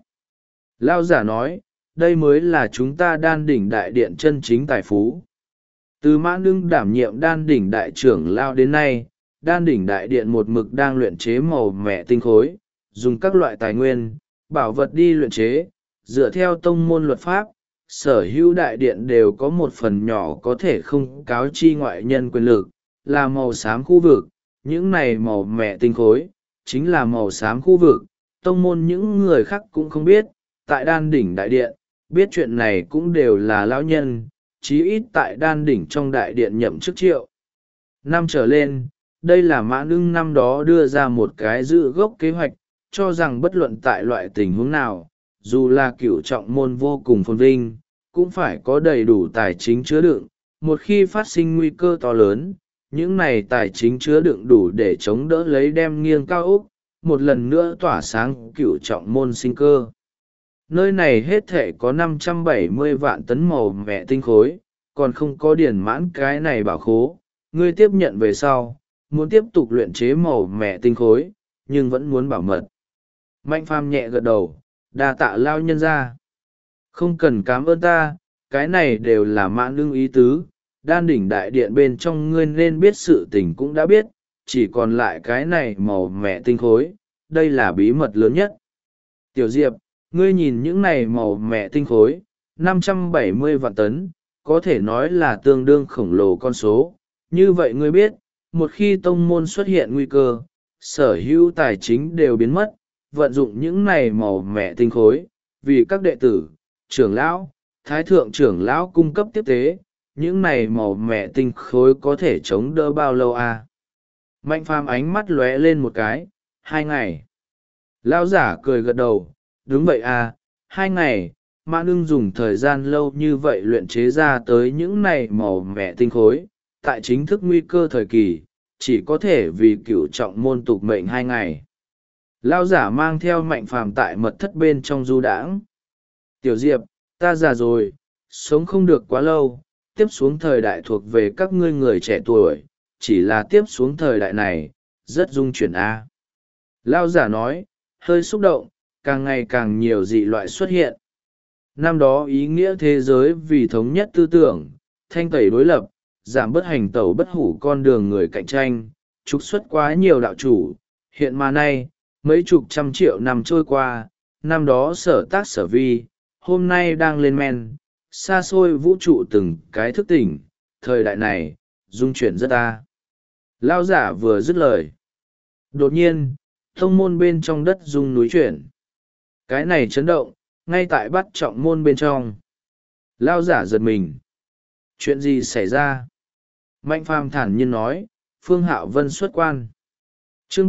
Lao giả nói, đây mới là chúng ta đan đỉnh đại điện chân chính tài phú. Từ mãn ưng đảm nhiệm đan đỉnh đại trưởng lao đến nay, đan đỉnh đại điện một mực đang luyện chế màu mẹ tinh khối, dùng các loại tài nguyên, bảo vật đi luyện chế, dựa theo tông môn luật pháp, sở hữu đại điện đều có một phần nhỏ có thể không cáo chi ngoại nhân quyền lực, là màu xám khu vực. Những này màu mẹ tinh khối, chính là màu xám khu vực, tông môn những người khác cũng không biết. Tại đan đỉnh đại điện, biết chuyện này cũng đều là lão nhân, chí ít tại đan đỉnh trong đại điện nhậm chức triệu năm trở lên. Đây là Mãn Ưng năm đó đưa ra một cái dự gốc kế hoạch, cho rằng bất luận tại loại tình huống nào, dù là cửu trọng môn vô cùng phồn vinh, cũng phải có đầy đủ tài chính chứa đựng. Một khi phát sinh nguy cơ to lớn, những này tài chính chứa đựng đủ để chống đỡ lấy đem nghiêng cao ốc, một lần nữa tỏa sáng cửu trọng môn sinh cơ. Nơi này hết thể có 570 vạn tấn màu mẹ tinh khối, còn không có điển mãn cái này bảo khố. Ngươi tiếp nhận về sau, muốn tiếp tục luyện chế màu mẹ tinh khối, nhưng vẫn muốn bảo mật. Mạnh Phàm nhẹ gật đầu, đa tạ lao nhân ra. Không cần cảm ơn ta, cái này đều là Mãn Ưng ý tứ. Đan đỉnh đại điện bên trong ngươi nên biết sự tình cũng đã biết, chỉ còn lại cái này màu mẹ tinh khối, đây là bí mật lớn nhất. Tiểu Diệp, ngươi nhìn những này màu mẹ tinh khối, 570 vạn tấn, có thể nói là tương đương khổng lồ con số. Như vậy ngươi biết, một khi tông môn xuất hiện nguy cơ, sở hữu tài chính đều biến mất, vận dụng những này màu mẹ tinh khối, vì các đệ tử, trưởng lão, thái thượng trưởng lão cung cấp tiếp tế. Những này màu mẹ tinh khối có thể chống đỡ bao lâu à? Mạnh Phàm ánh mắt lóe lên một cái, 2 ngày. Lão giả cười gật đầu, đúng vậy à, 2 ngày. Mãn Ưng dùng thời gian lâu như vậy luyện chế ra tới những này màu mẹ tinh khối, tại chính thức nguy cơ thời kỳ, chỉ có thể vì cửu trọng môn tục mệnh 2 ngày. Lão giả mang theo Mạnh Phàm tại mật thất bên trong du đãng. Tiểu Diệp, ta già rồi, sống không được quá lâu. Tiếp xuống thời đại thuộc về các ngươi người trẻ tuổi, chỉ là tiếp xuống thời đại này, rất dung chuyển a. Lao giả nói, hơi xúc động, càng ngày càng nhiều dị loại xuất hiện. Năm đó ý nghĩa thế giới vì thống nhất tư tưởng, thanh tẩy đối lập, giảm bớt hành tẩu bất hủ con đường người cạnh tranh, trục xuất quá nhiều đạo chủ. Hiện mà nay, mấy chục trăm triệu năm trôi qua, năm đó sở tác sở vi, hôm nay đang lên men. Xa xôi vũ trụ từng cái thức tỉnh, thời đại này, dung chuyển rất ta. Lao giả vừa dứt lời. Đột nhiên, thông môn bên trong đất rung núi chuyển. Cái này chấn động, ngay tại bắt trọng môn bên trong. Lao giả giật mình. Chuyện gì xảy ra? Mạnh Phàm thản nhiên nói, Phương Hạo Vân xuất quan. Chương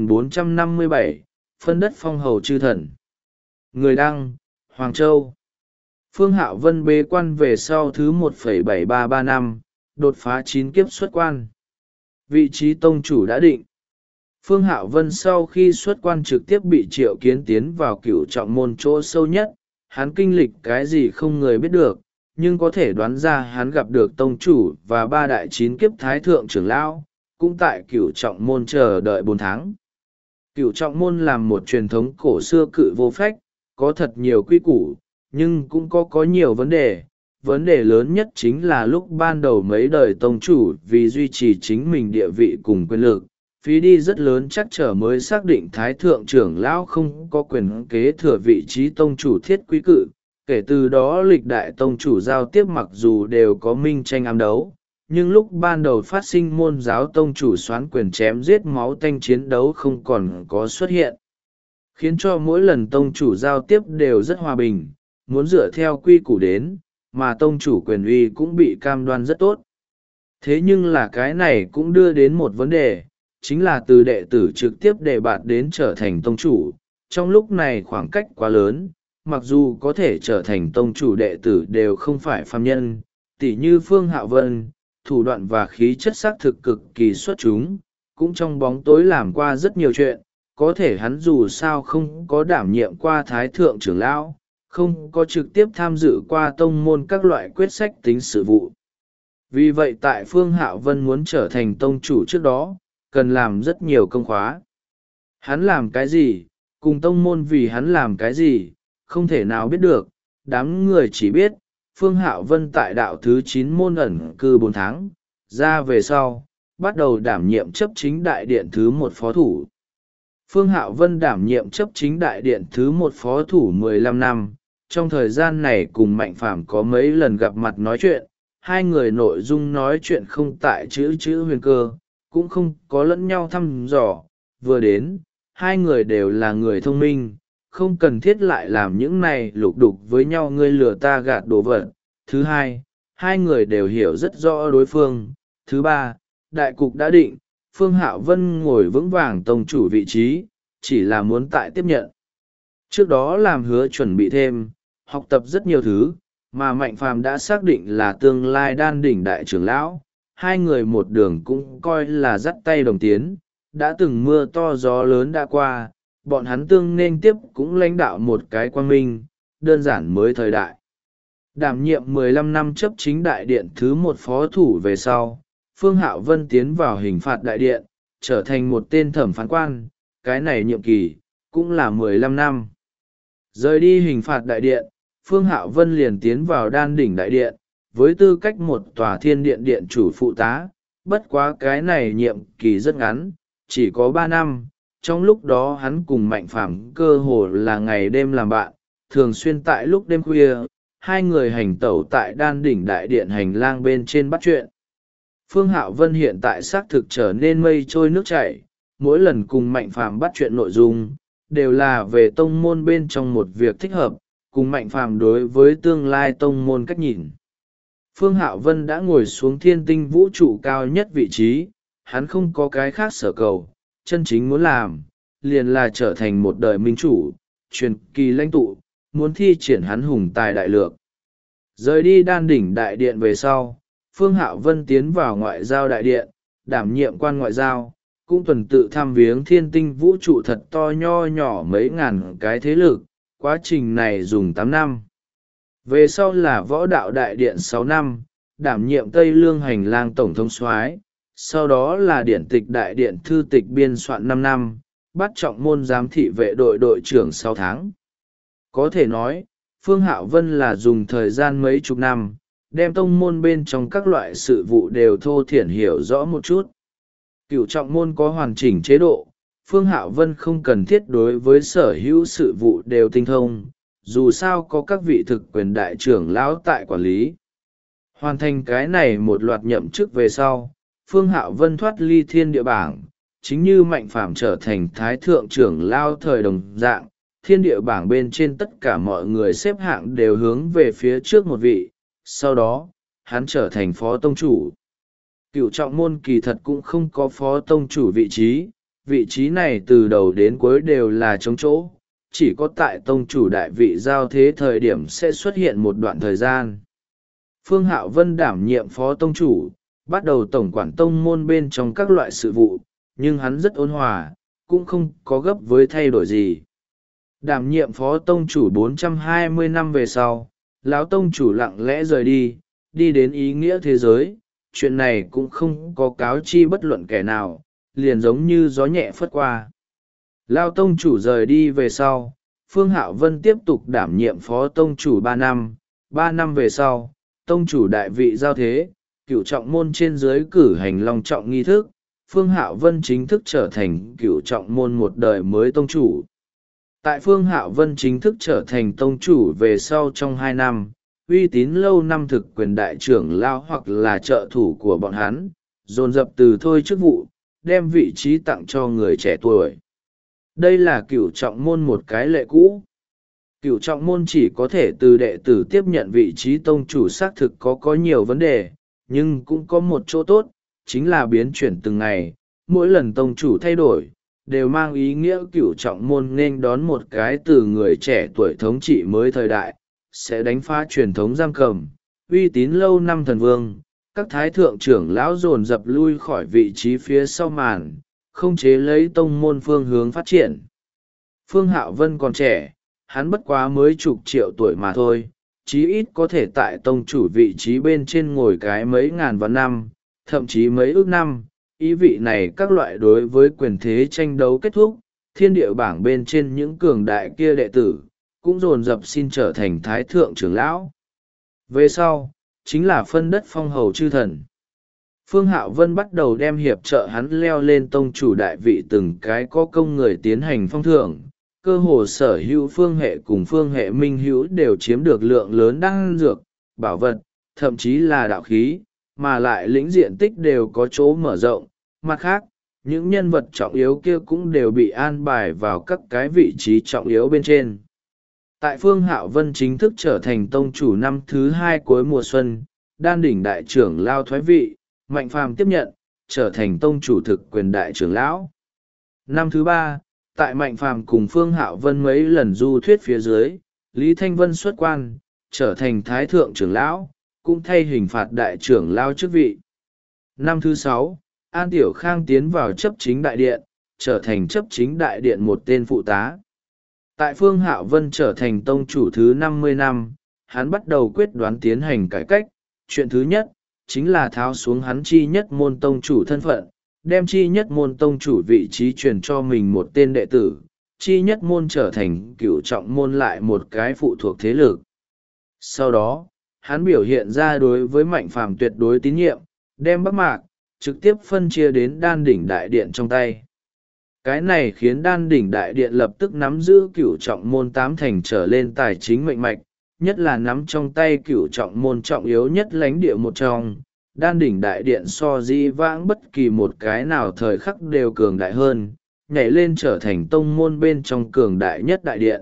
3457, phân đất phong hầu chư thần. Người đăng, Hoàng Châu. Phương Hạo Vân bế quan về sau thứ 1,7335 năm, đột phá 9 kiếp xuất quan. Vị trí tông chủ đã định. Phương Hạo Vân sau khi xuất quan trực tiếp bị Triệu Kiến tiến vào cửu trọng môn chỗ sâu nhất. Hắn kinh lịch cái gì không người biết được, nhưng có thể đoán ra hắn gặp được tông chủ và 3 đại 9 kiếp thái thượng trưởng lão, cũng tại cửu trọng môn chờ đợi 4 tháng. Cửu trọng môn làm một truyền thống cổ xưa cự vô phách, có thật nhiều quy củ, nhưng cũng có nhiều vấn đề. vấn đề lớn nhất chính là lúc ban đầu mấy đời tông chủ vì duy trì chính mình địa vị cùng quyền lực, phí đi rất lớn trắc trở mới xác định thái thượng trưởng lão không có quyền kế thừa vị trí tông chủ thiết quý cự. Kể từ đó lịch đại tông chủ giao tiếp mặc dù đều có minh tranh ám đấu, nhưng lúc ban đầu phát sinh môn giáo tông chủ soán quyền chém giết máu tanh chiến đấu không còn có xuất hiện, khiến cho mỗi lần tông chủ giao tiếp đều rất hòa bình, muốn dựa theo quy củ đến, mà tông chủ quyền uy cũng bị cam đoan rất tốt. Thế nhưng là cái này cũng đưa đến một vấn đề, chính là từ đệ tử trực tiếp đề bạt đến trở thành tông chủ, trong lúc này khoảng cách quá lớn, mặc dù có thể trở thành tông chủ đệ tử đều không phải phàm nhân, tỉ như Phương Hạo Vân, thủ đoạn và khí chất xác thực cực kỳ xuất chúng, cũng trong bóng tối làm qua rất nhiều chuyện, có thể hắn dù sao không có đảm nhiệm qua thái thượng trưởng lão, không có trực tiếp tham dự qua tông môn các loại quyết sách tính sự vụ. Vì vậy tại Phương Hạo Vân muốn trở thành tông chủ trước đó, cần làm rất nhiều công khóa. Hắn làm cái gì, cùng tông môn vì hắn làm cái gì, không thể nào biết được, đám người chỉ biết, Phương Hạo Vân tại đạo thứ 9 môn ẩn cư 4 tháng, ra về sau, bắt đầu đảm nhiệm chấp chính đại điện thứ 1 phó thủ. Phương Hạo Vân đảm nhiệm chấp chính đại điện thứ 1 phó thủ 15 năm, trong thời gian này cùng Mạnh Phàm có mấy lần gặp mặt nói chuyện, hai người nội dung nói chuyện không tại chữ huyền cơ, cũng không có lẫn nhau thăm dò, vừa đến, hai người đều là người thông minh, không cần thiết lại làm những này lục đục với nhau ngươi lừa ta gạt đồ vật. Thứ hai, hai người đều hiểu rất rõ đối phương. Thứ ba, đại cục đã định, Phương Hạo Vân ngồi vững vàng tông chủ vị trí, chỉ là muốn tại tiếp nhận. Trước đó làm hứa chuẩn bị thêm, học tập rất nhiều thứ, mà Mạnh Phàm đã xác định là tương lai đan đỉnh đại trưởng lão, hai người một đường cũng coi là dắt tay đồng tiến, đã từng mưa to gió lớn đã qua, bọn hắn tương nên tiếp cũng lãnh đạo một cái quang minh, đơn giản mới thời đại. Đảm nhiệm 15 năm chấp chính đại điện thứ 1 phó thủ về sau, Phương Hạo Vân tiến vào hình phạt đại điện, trở thành một tên thẩm phán quan, cái này nhiệm kỳ, cũng là 15 năm. Rời đi hình phạt đại điện, Phương Hạo Vân liền tiến vào đan đỉnh đại điện, với tư cách một tòa thiên điện điện chủ phụ tá, bất quá cái này nhiệm kỳ rất ngắn, chỉ có 3 năm, trong lúc đó hắn cùng Mạnh Phàm cơ hồ là ngày đêm làm bạn, thường xuyên tại lúc đêm khuya, hai người hành tẩu tại đan đỉnh đại điện hành lang bên trên bắt chuyện. Phương Hạo Vân hiện tại xác thực trở nên mây trôi nước chảy, mỗi lần cùng Mạnh Phàm bắt chuyện nội dung, đều là về tông môn bên trong một việc thích hợp, cùng Mạnh Phàm đối với tương lai tông môn cách nhìn. Phương Hạo Vân đã ngồi xuống thiên tinh vũ trụ cao nhất vị trí, hắn không có cái khác sở cầu, chân chính muốn làm, liền là trở thành một đời minh chủ, truyền kỳ lãnh tụ, muốn thi triển hắn hùng tài đại lược. Rời đi đan đỉnh đại điện về sau, Phương Hạo Vân tiến vào ngoại giao đại điện, đảm nhiệm quan ngoại giao, cũng tuần tự thăm viếng thiên tinh vũ trụ thật to nho nhỏ mấy ngàn cái thế lực, quá trình này dùng 8 năm. Về sau là võ đạo đại điện 6 năm, đảm nhiệm Tây Lương hành lang tổng thống soái, sau đó là điển tịch đại điện thư tịch biên soạn 5 năm, bắt trọng môn giám thị vệ đội đội trưởng 6 tháng. Có thể nói, Phương Hạo Vân là dùng thời gian mấy chục năm, đem tông môn bên trong các loại sự vụ đều thô thiển hiểu rõ một chút. Cửu trọng môn có hoàn chỉnh chế độ, Phương Hạo Vân không cần thiết đối với sở hữu sự vụ đều tinh thông, dù sao có các vị thực quyền đại trưởng lão tại quản lý. Hoàn thành cái này một loạt nhậm chức về sau, Phương Hạo Vân thoát ly thiên địa bảng, chính như Mạnh Phàm trở thành thái thượng trưởng lão thời đồng dạng, thiên địa bảng bên trên tất cả mọi người xếp hạng đều hướng về phía trước một vị, sau đó, hắn trở thành phó tông chủ. Cửu trọng môn kỳ thật cũng không có phó tông chủ vị trí này từ đầu đến cuối đều là trống chỗ, chỉ có tại tông chủ đại vị giao thế thời điểm sẽ xuất hiện một đoạn thời gian. Phương Hạo Vân đảm nhiệm phó tông chủ, bắt đầu tổng quản tông môn bên trong các loại sự vụ, nhưng hắn rất ôn hòa, cũng không có gấp với thay đổi gì. Đảm nhiệm phó tông chủ 420 năm về sau, lão tông chủ lặng lẽ rời đi đến ý nghĩa thế giới, chuyện này cũng không có cáo chi bất luận kẻ nào, liền giống như gió nhẹ phất qua. Lão tông chủ rời đi về sau, Phương Hạo Vân tiếp tục đảm nhiệm phó tông chủ 3 năm, 3 năm về sau, tông chủ đại vị giao thế, cửu trọng môn trên dưới cử hành long trọng nghi thức, Phương Hạo Vân chính thức trở thành cửu trọng môn một đời mới tông chủ. Tại Phương Hạo Vân chính thức trở thành tông chủ về sau trong 2 năm, uy tín lâu năm thực quyền đại trưởng lao hoặc là trợ thủ của bọn hắn, dồn dập từ thôi chức vụ, đem vị trí tặng cho người trẻ tuổi. Đây là cửu trọng môn một cái lệ cũ. Cửu trọng môn chỉ có thể từ đệ tử tiếp nhận vị trí tông chủ xác thực có nhiều vấn đề, nhưng cũng có một chỗ tốt, chính là biến chuyển từng ngày, mỗi lần tông chủ thay đổi, đều mang ý nghĩa cửu trọng môn nên đón một cái từ người trẻ tuổi thống trị mới thời đại, sẽ đánh phá truyền thống giam cầm, uy tín lâu năm thần vương, các thái thượng trưởng lão dồn dập lui khỏi vị trí phía sau màn, không chế lấy tông môn phương hướng phát triển. Phương Hạo Vân còn trẻ, hắn bất quá mới chục triệu tuổi mà thôi, chí ít có thể tại tông chủ vị trí bên trên ngồi cái mấy ngàn vạn năm, thậm chí mấy ước năm. Ý vị này các loại đối với quyền thế tranh đấu kết thúc, thiên địa bảng bên trên những cường đại kia đệ tử, cũng dồn dập xin trở thành thái thượng trưởng lão. Về sau, chính là phân đất phong hầu chư thần. Phương Hạo Vân bắt đầu đem hiệp trợ hắn leo lên tông chủ đại vị từng cái có công người tiến hành phong thưởng, cơ hồ sở hữu phương hệ cùng phương hệ minh hữu đều chiếm được lượng lớn đan dược, bảo vật, thậm chí là đạo khí, mà lại lĩnh diện tích đều có chỗ mở rộng. Mặt khác, những nhân vật trọng yếu kia cũng đều bị an bài vào các cái vị trí trọng yếu bên trên. Tại Phương Hạo Vân chính thức trở thành tông chủ năm thứ 2 cuối mùa xuân, đan đỉnh đại trưởng lao thoái vị, Mạnh Phàm tiếp nhận, trở thành tông chủ thực quyền đại trưởng lão. Năm thứ 3, tại Mạnh Phàm cùng Phương Hạo Vân mấy lần du thuyết phía dưới, Lý Thanh Vân xuất quan, trở thành thái thượng trưởng lão, cũng thay hình phạt đại trưởng lao chức vị. Năm thứ 6, An Tiểu Khang tiến vào chấp chính đại điện, trở thành chấp chính đại điện một tên phụ tá. Tại Phương Hạo Vân trở thành tông chủ thứ 50 năm, hắn bắt đầu quyết đoán tiến hành cải cách. Chuyện thứ nhất, chính là tháo xuống hắn chi nhất môn tông chủ thân phận, đem chi nhất môn tông chủ vị trí truyền cho mình một tên đệ tử, chi nhất môn trở thành cửu trọng môn lại một cái phụ thuộc thế lực. Sau đó, hắn biểu hiện ra đối với Mạnh Phàm tuyệt đối tín nhiệm, đem Bắc Mạc trực tiếp phân chia đến đan đỉnh đại điện trong tay. Cái này khiến đan đỉnh đại điện lập tức nắm giữ cửu trọng môn 8 thành trở lên tài chính mệnh mạch, nhất là nắm trong tay cửu trọng môn trọng yếu nhất lãnh địa một trong. Đan đỉnh đại điện so dĩ vãng bất kỳ một cái nào thời khắc đều cường đại hơn, nhảy lên trở thành tông môn bên trong cường đại nhất đại điện.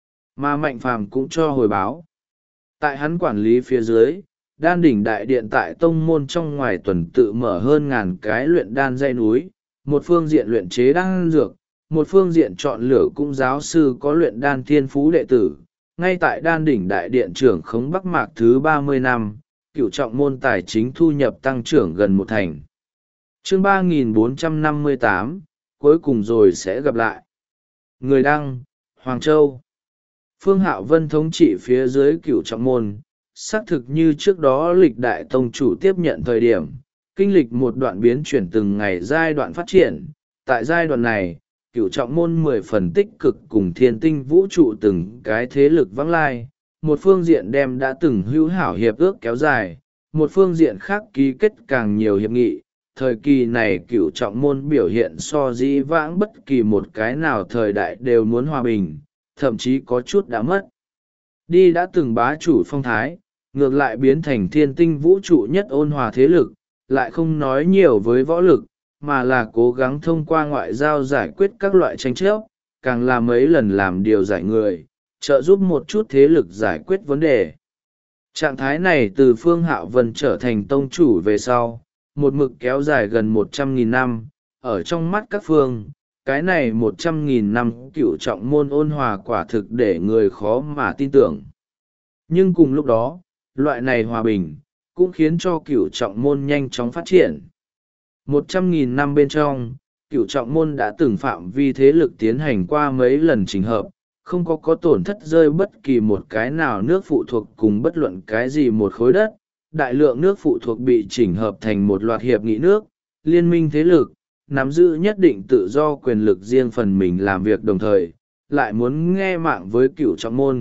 Mà Mạnh Phàm cũng cho hồi báo. Tại hắn quản lý phía dưới, đan đỉnh đại điện tại tông môn trong ngoài tuần tự mở hơn ngàn cái luyện đan dãy núi, một phương diện luyện chế đan dược, một phương diện chọn lựa cung giáo sư có luyện đan thiên phú đệ tử. Ngay tại đan đỉnh đại điện trưởng khống Bắc Mạc thứ 30 năm, cửu trọng môn tài chính thu nhập tăng trưởng gần 1 thành. Chương 3458, cuối cùng rồi sẽ gặp lại. Người đăng, Hoàng Châu. Phương Hạo Vân thống trị phía dưới cửu trọng môn, xác thực như trước đó lịch đại tông chủ tiếp nhận thời điểm, kinh lịch một đoạn biến chuyển từng ngày giai đoạn phát triển. Tại giai đoạn này, cửu trọng môn 10 phần tích cực cùng thiên tinh vũ trụ từng cái thế lực vắng lai, một phương diện đem đã từng hữu hảo hiệp ước kéo dài, một phương diện khác ký kết càng nhiều hiệp nghị. Thời kỳ này cửu trọng môn biểu hiện so dĩ vãng bất kỳ một cái nào thời đại đều muốn hòa bình, thậm chí có chút đã mất đi đã từng bá chủ phong thái, ngược lại biến thành thiên tinh vũ trụ nhất ôn hòa thế lực, lại không nói nhiều với võ lực, mà là cố gắng thông qua ngoại giao giải quyết các loại tranh chấp, càng là mấy lần làm điều giải người, trợ giúp một chút thế lực giải quyết vấn đề. Trạng thái này từ Phương Hạo Vân trở thành tông chủ về sau, một mực kéo dài gần 100.000 năm, ở trong mắt các phương, cái này 100.000 năm cửu trọng môn ôn hòa quả thực để người khó mà tin tưởng. Nhưng cùng lúc đó, loại này hòa bình, cũng khiến cho cửu trọng môn nhanh chóng phát triển. 100.000 năm bên trong, cửu trọng môn đã từng phạm vi thế lực tiến hành qua mấy lần chỉnh hợp, không có tổn thất rơi bất kỳ một cái nào nước phụ thuộc cùng bất luận cái gì một khối đất. Đại lượng nước phụ thuộc bị chỉnh hợp thành một loạt hiệp nghị nước, liên minh thế lực, nắm giữ nhất định tự do quyền lực riêng phần mình làm việc đồng thời, lại muốn nghe mạng với cửu trọng môn,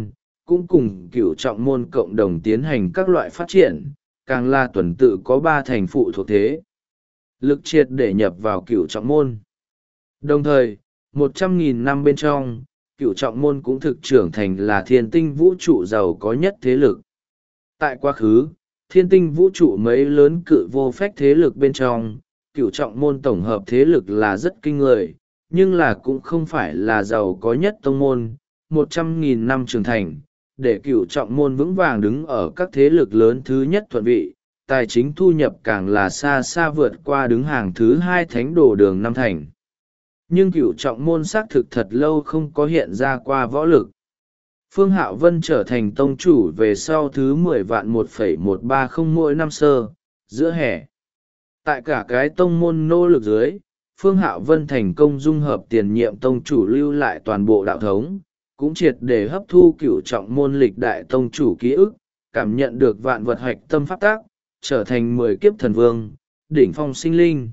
cũng cùng cửu trọng môn cộng đồng tiến hành các loại phát triển, càng là tuần tự có 3 thành phụ thuộc thế lực triệt để nhập vào cửu trọng môn. Đồng thời, 100.000 năm bên trong, cửu trọng môn cũng thực trưởng thành là thiên tinh vũ trụ giàu có nhất thế lực. Tại quá khứ, thiên tinh vũ trụ mấy lớn cự vô phách thế lực bên trong, cửu trọng môn tổng hợp thế lực là rất kinh người, nhưng là cũng không phải là giàu có nhất tông môn. 100.000 năm trưởng thành, để cửu trọng môn vững vàng đứng ở các thế lực lớn thứ nhất thuận vị, tài chính thu nhập càng là xa xa vượt qua đứng hàng thứ 2 thánh đồ đường năm thành. Nhưng cửu trọng môn xác thực thật lâu không có hiện ra qua võ lực. Phương Hạo Vân trở thành tông chủ về sau thứ 10 vạn 1,130 mỗi năm sơ, giữa hè. Tại cả cái tông môn nỗ lực dưới, Phương Hạo Vân thành công dung hợp tiền nhiệm tông chủ lưu lại toàn bộ đạo thống, cũng triệt để hấp thu cửu trọng môn lịch đại tông chủ ký ức, cảm nhận được vạn vật hạch tâm pháp tác, trở thành 10 kiếp thần vương, đỉnh phong sinh linh.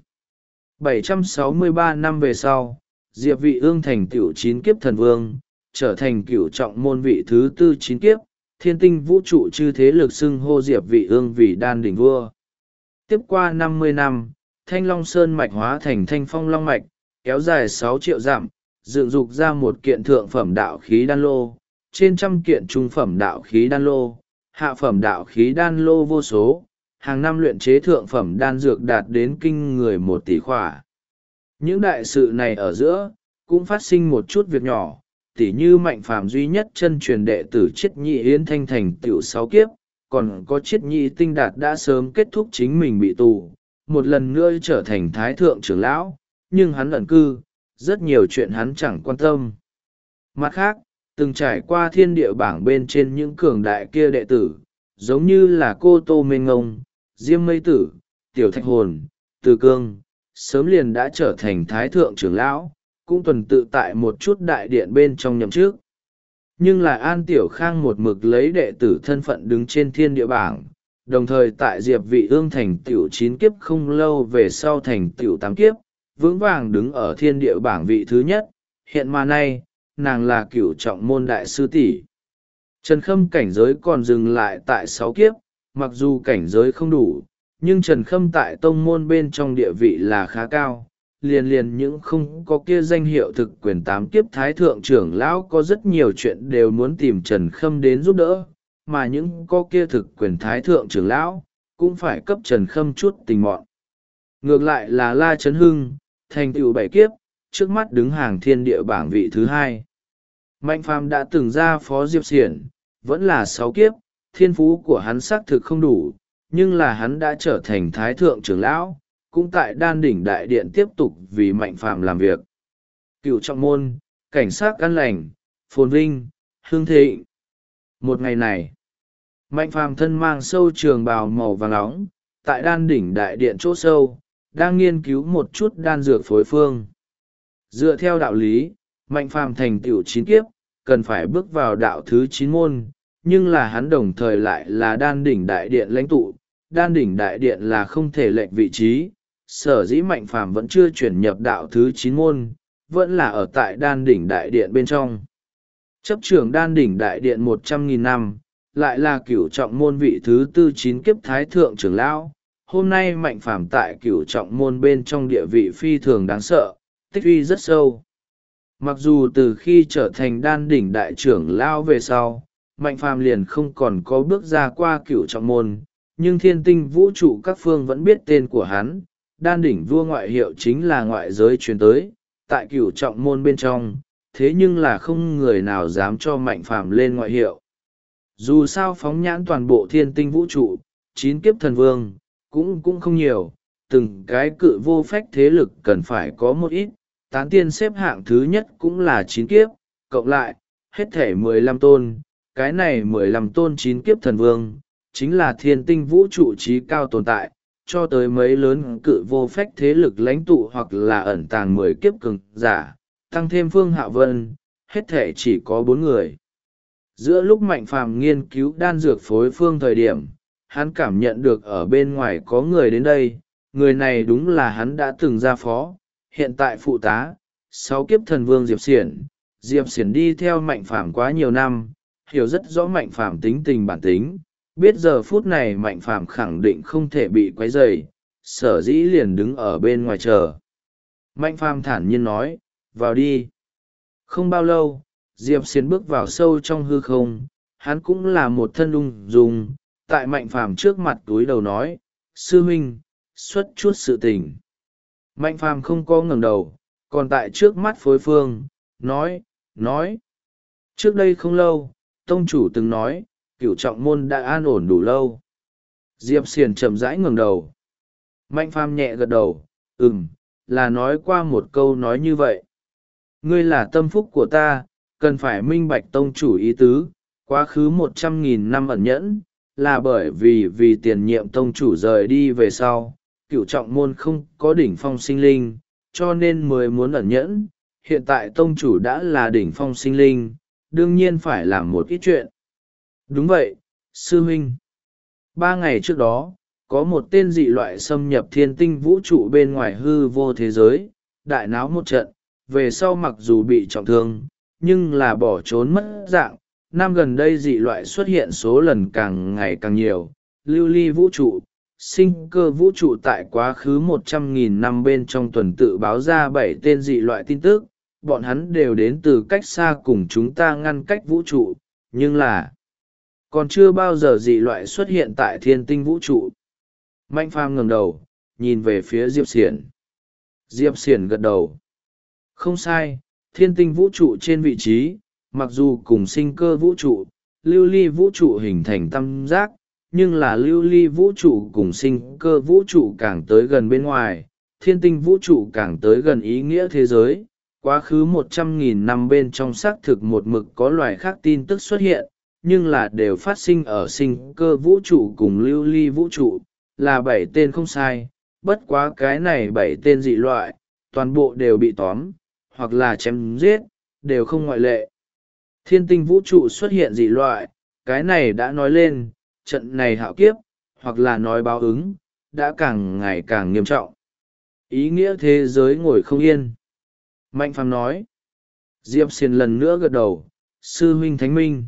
763 năm về sau, Diệp Vị Ương thành tựu 9 kiếp thần vương, trở thành cửu trọng môn vị thứ 4 9 kiếp, thiên tinh vũ trụ chư thế lực xưng hô Diệp Vị Ương vì đan đỉnh vua. Tiếp qua 50 năm, Thanh Long Sơn mạch hóa thành Thanh Phong Long mạch, kéo dài 6 triệu dặm, dựng dục ra một kiện thượng phẩm đạo khí đan lô, trên trăm kiện trung phẩm đạo khí đan lô, hạ phẩm đạo khí đan lô vô số, hàng năm luyện chế thượng phẩm đan dược đạt đến kinh người 1 tỷ khỏa. Những đại sự này ở giữa, cũng phát sinh một chút việc nhỏ, tỉ như Mạnh Phàm duy nhất chân truyền đệ tử Chiết Nhị Yến Thanh thành tựu 6 kiếp, còn có Chiết Nhị Tinh Đạt đã sớm kết thúc chính mình bị tù, một lần nữa trở thành thái thượng trưởng lão, nhưng hắn ẩn cư, rất nhiều chuyện hắn chẳng quan tâm. Mặt khác, từng trải qua thiên địa bảng bên trên những cường đại kia đệ tử, giống như là Cô Tô Mênh Ngông, Diêm Mây Tử, Tiểu Thạch Hồn, Từ Cương, sớm liền đã trở thành thái thượng trưởng lão, cũng tuần tự tại một chút đại điện bên trong nhậm trước. Nhưng lại An Tiểu Khang một mực lấy đệ tử thân phận đứng trên thiên địa bảng, đồng thời tại Diệp Vị Ương thành tiểu 9 kiếp không lâu về sau thành tiểu 8 kiếp, vững vàng đứng ở thiên địa bảng vị thứ nhất, hiện mà nay, nàng là cửu trọng môn đại sư tỷ. Trần Khâm cảnh giới còn dừng lại tại 6 kiếp, mặc dù cảnh giới không đủ, nhưng Trần Khâm tại tông môn bên trong địa vị là khá cao, liền những không có kia danh hiệu thực quyền 8 kiếp thái thượng trưởng lão có rất nhiều chuyện đều muốn tìm Trần Khâm đến giúp đỡ, mà những có kia thực quyền thái thượng trưởng lão cũng phải cấp Trần Khâm chút tình mọn. Ngược lại là La Trấn Hưng, thành tựu 7 kiếp, trước mắt đứng hàng thiên địa bảng vị thứ 2. Mạnh Phàm đã từng ra phó Diệp Xiển, vẫn là 6 kiếp, thiên phú của hắn xác thực không đủ, nhưng là hắn đã trở thành thái thượng trưởng lão, cũng tại đan đỉnh đại điện tiếp tục vì Mạnh Phàm làm việc. Cửu trọng môn, cảnh sát an lành, phồn vinh, hương thịnh. Một ngày này, Mạnh Phàm thân mang sâu trường bào màu vàng nóng, tại đan đỉnh đại điện chỗ sâu, đang nghiên cứu một chút đan dược phối phương. Dựa theo đạo lý, Mạnh Phàm thành tựu 9 kiếp, cần phải bước vào đạo thứ 9 môn, nhưng là hắn đồng thời lại là đan đỉnh đại điện lãnh tụ, đan đỉnh đại điện là không thể lệch vị trí, sở dĩ Mạnh Phàm vẫn chưa chuyển nhập đạo thứ 9 môn, vẫn là ở tại đan đỉnh đại điện bên trong. Chấp trưởng đan đỉnh đại điện 100.000 năm, lại là cửu trọng môn vị thứ 4 9 kiếp thái thượng trưởng lão. Hôm nay Mạnh Phàm tại cửu trọng môn bên trong địa vị phi thường đáng sợ, tích uy rất sâu. Mặc dù từ khi trở thành đan đỉnh đại trưởng lão về sau, Mạnh Phàm liền không còn có bước ra qua cửu trọng môn, nhưng thiên tinh vũ trụ các phương vẫn biết tên của hắn. Đan đỉnh vua ngoại hiệu chính là ngoại giới truyền tới, tại cửu trọng môn bên trong, thế nhưng là không người nào dám cho Mạnh Phàm lên ngoại hiệu. Dù sao phóng nhãn toàn bộ thiên tinh vũ trụ, 9 kiếp thần vương, cũng không nhiều, từng cái cự vô phách thế lực cần phải có một ít, tán tiên xếp hạng thứ nhất cũng là 9 kiếp, cộng lại, hết thể 15 tôn, cái này 15 tôn 9 kiếp thần vương, chính là thiên tinh vũ trụ trí cao tồn tại, cho tới mấy lớn cự vô phách thế lực lãnh tụ hoặc là ẩn tàng 10 kiếp cường giả, tăng thêm Phương Hạo Vân, hết thể chỉ có 4 người. Giữa lúc Mạnh Phàm nghiên cứu đan dược phối phương thời điểm, hắn cảm nhận được ở bên ngoài có người đến đây, người này đúng là hắn đã từng ra phó, hiện tại phụ tá, 6 kiếp thần vương Diệp Xiển. Diệp Xiển đi theo Mạnh Phàm quá nhiều năm, hiểu rất rõ Mạnh Phàm tính tình bản tính, biết giờ phút này Mạnh Phàm khẳng định không thể bị quấy rầy, sở dĩ liền đứng ở bên ngoài chờ. Mạnh Phàm thản nhiên nói, vào đi. Không bao lâu, Diệp Xiên bước vào sâu trong hư không, hắn cũng là một thân ung dung, tại Mạnh Phàm trước mặt túi đầu nói, sư huynh, xuất chút sự tình. Mạnh Phàm không có ngẩng đầu, còn tại trước mắt phối phương, nói. Trước đây không lâu, tông chủ từng nói, Cửu Trọng môn đã an ổn đủ lâu. Diệp Xiên chậm rãi ngẩng đầu. Mạnh Phàm nhẹ gật đầu, là nói qua một câu nói như vậy. Ngươi là tâm phúc của ta, cần phải minh bạch tông chủ ý tứ, quá khứ 100.000 năm ẩn nhẫn, là bởi vì tiền nhiệm tông chủ rời đi về sau, Cửu Trọng môn không có đỉnh phong sinh linh, cho nên mới muốn ẩn nhẫn. Hiện tại tông chủ đã là đỉnh phong sinh linh, đương nhiên phải làm một ít chuyện. Đúng vậy, sư huynh. 3 ngày trước đó, có một tên dị loại xâm nhập thiên tinh vũ trụ bên ngoài hư vô thế giới, đại náo một trận, về sau mặc dù bị trọng thương, nhưng là bỏ trốn mất dạng. Năm gần đây dị loại xuất hiện số lần càng ngày càng nhiều, lưu ly vũ trụ, sinh cơ vũ trụ tại quá khứ 100.000 năm bên trong tuần tự báo ra 7 tên dị loại tin tức, bọn hắn đều đến từ cách xa cùng chúng ta ngăn cách vũ trụ, nhưng là còn chưa bao giờ dị loại xuất hiện tại thiên tinh vũ trụ. Mạnh Phàm ngẩng đầu, nhìn về phía Diệp Xiển. Diệp Xiển gật đầu. Không sai, thiên tinh vũ trụ trên vị trí, mặc dù cùng sinh cơ vũ trụ, lưu ly vũ trụ hình thành tam giác, nhưng là lưu ly vũ trụ cùng sinh cơ vũ trụ càng tới gần bên ngoài, thiên tinh vũ trụ càng tới gần ý nghĩa thế giới. Quá khứ 100.000 năm bên trong xác thực một mực có loài khác tin tức xuất hiện, nhưng là đều phát sinh ở sinh cơ vũ trụ cùng lưu ly vũ trụ, là 7 tên không sai, bất quá cái này 7 tên dị loại, toàn bộ đều bị tóm, hoặc là chém giết, đều không ngoại lệ. Thiên tinh vũ trụ xuất hiện dị loại, cái này đã nói lên, trận này hạo kiếp, hoặc là nói báo ứng, đã càng ngày càng nghiêm trọng. Ý nghĩa thế giới ngồi không yên. Mạnh Phàm nói. Diệp Xiên lần nữa gật đầu, sư huynh thánh minh.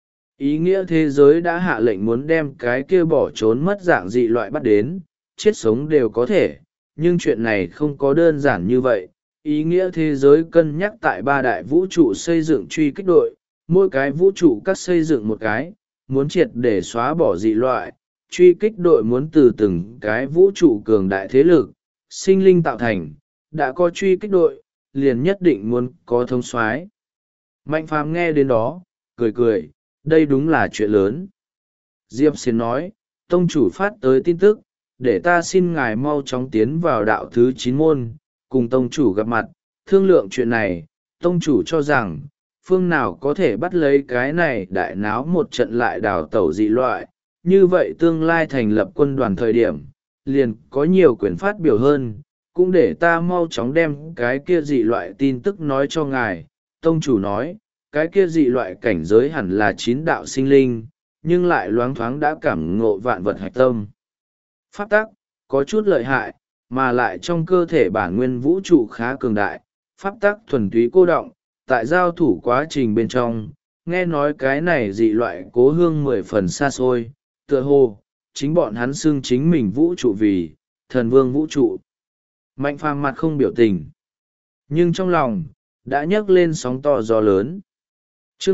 Ý nghĩa thế giới đã hạ lệnh muốn đem cái kia bỏ trốn mất dạng dị loại bắt đến, chết sống đều có thể, nhưng chuyện này không có đơn giản như vậy. Ý nghĩa thế giới cân nhắc tại 3 đại vũ trụ xây dựng truy kích đội, mỗi cái vũ trụ các xây dựng một cái, muốn triệt để xóa bỏ dị loại, truy kích đội muốn từ từng cái vũ trụ cường đại thế lực, sinh linh tạo thành, đã có truy kích đội, liền nhất định muốn có thông soái. Mạnh Phàm nghe đến đó, cười, đây đúng là chuyện lớn. Diệp Xiên nói, tông chủ phát tới tin tức, để ta xin ngài mau chóng tiến vào đạo thứ 9 môn, cùng tông chủ gặp mặt, thương lượng chuyện này. Tông chủ cho rằng, phương nào có thể bắt lấy cái này đại náo một trận lại đào tẩu dị loại, như vậy tương lai thành lập quân đoàn thời điểm, liền có nhiều quyền phát biểu hơn, cũng để ta mau chóng đem cái kia dị loại tin tức nói cho ngài. Tông chủ nói, cái kia dị loại cảnh giới hẳn là 9 đạo sinh linh, nhưng lại loáng thoáng đã cảm ngộ vạn vật hạch tâm. Pháp tắc, có chút lợi hại, mà lại trong cơ thể bản nguyên vũ trụ khá cường đại, pháp tắc thuần túy cô động, tại giao thủ quá trình bên trong, nghe nói cái này dị loại cố hương 10 phần xa xôi, tựa hồ, chính bọn hắn xưng chính mình vũ trụ vì, thần vương vũ trụ. Mạnh Phàm mặt không biểu tình, nhưng trong lòng, đã nhấc lên sóng to gió lớn. Chương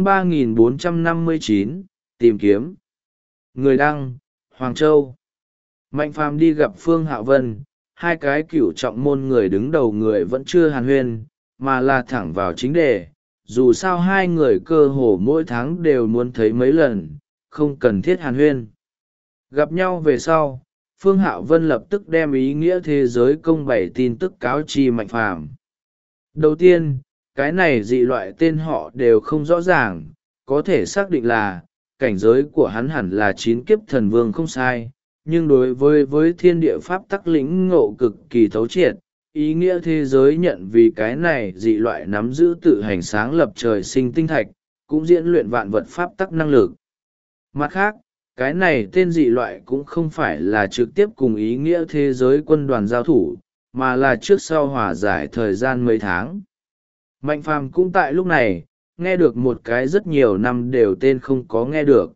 3459, tìm kiếm. Người đăng, Hoàng Châu. Mạnh Phàm đi gặp Phương Hạo Vân, 2 cái Cửu Trọng môn người đứng đầu người vẫn chưa hàn huyên, mà là thẳng vào chính đề. Dù sao 2 người cơ hồ mỗi tháng đều muốn thấy mấy lần, không cần thiết hàn huyên. Gặp nhau về sau, Phương Hạo Vân lập tức đem ý nghĩa thế giới công bày tin tức cáo chi Mạnh Phàm. Đầu tiên, cái này dị loại tên họ đều không rõ ràng, có thể xác định là, cảnh giới của hắn hẳn là 9 kiếp thần vương không sai, nhưng đối với thiên địa pháp tắc lĩnh ngộ cực kỳ thấu triệt, ý nghĩa thế giới nhận vì cái này dị loại nắm giữ tự hành sáng lập trời sinh tinh thạch, cũng diễn luyện vạn vật pháp tắc năng lực. Mặt khác, cái này tên dị loại cũng không phải là trực tiếp cùng ý nghĩa thế giới quân đoàn giao thủ, mà là trước sau hòa giải thời gian mấy tháng. Mạnh Phàm cũng tại lúc này, nghe được một cái rất nhiều năm đều tên không có nghe được.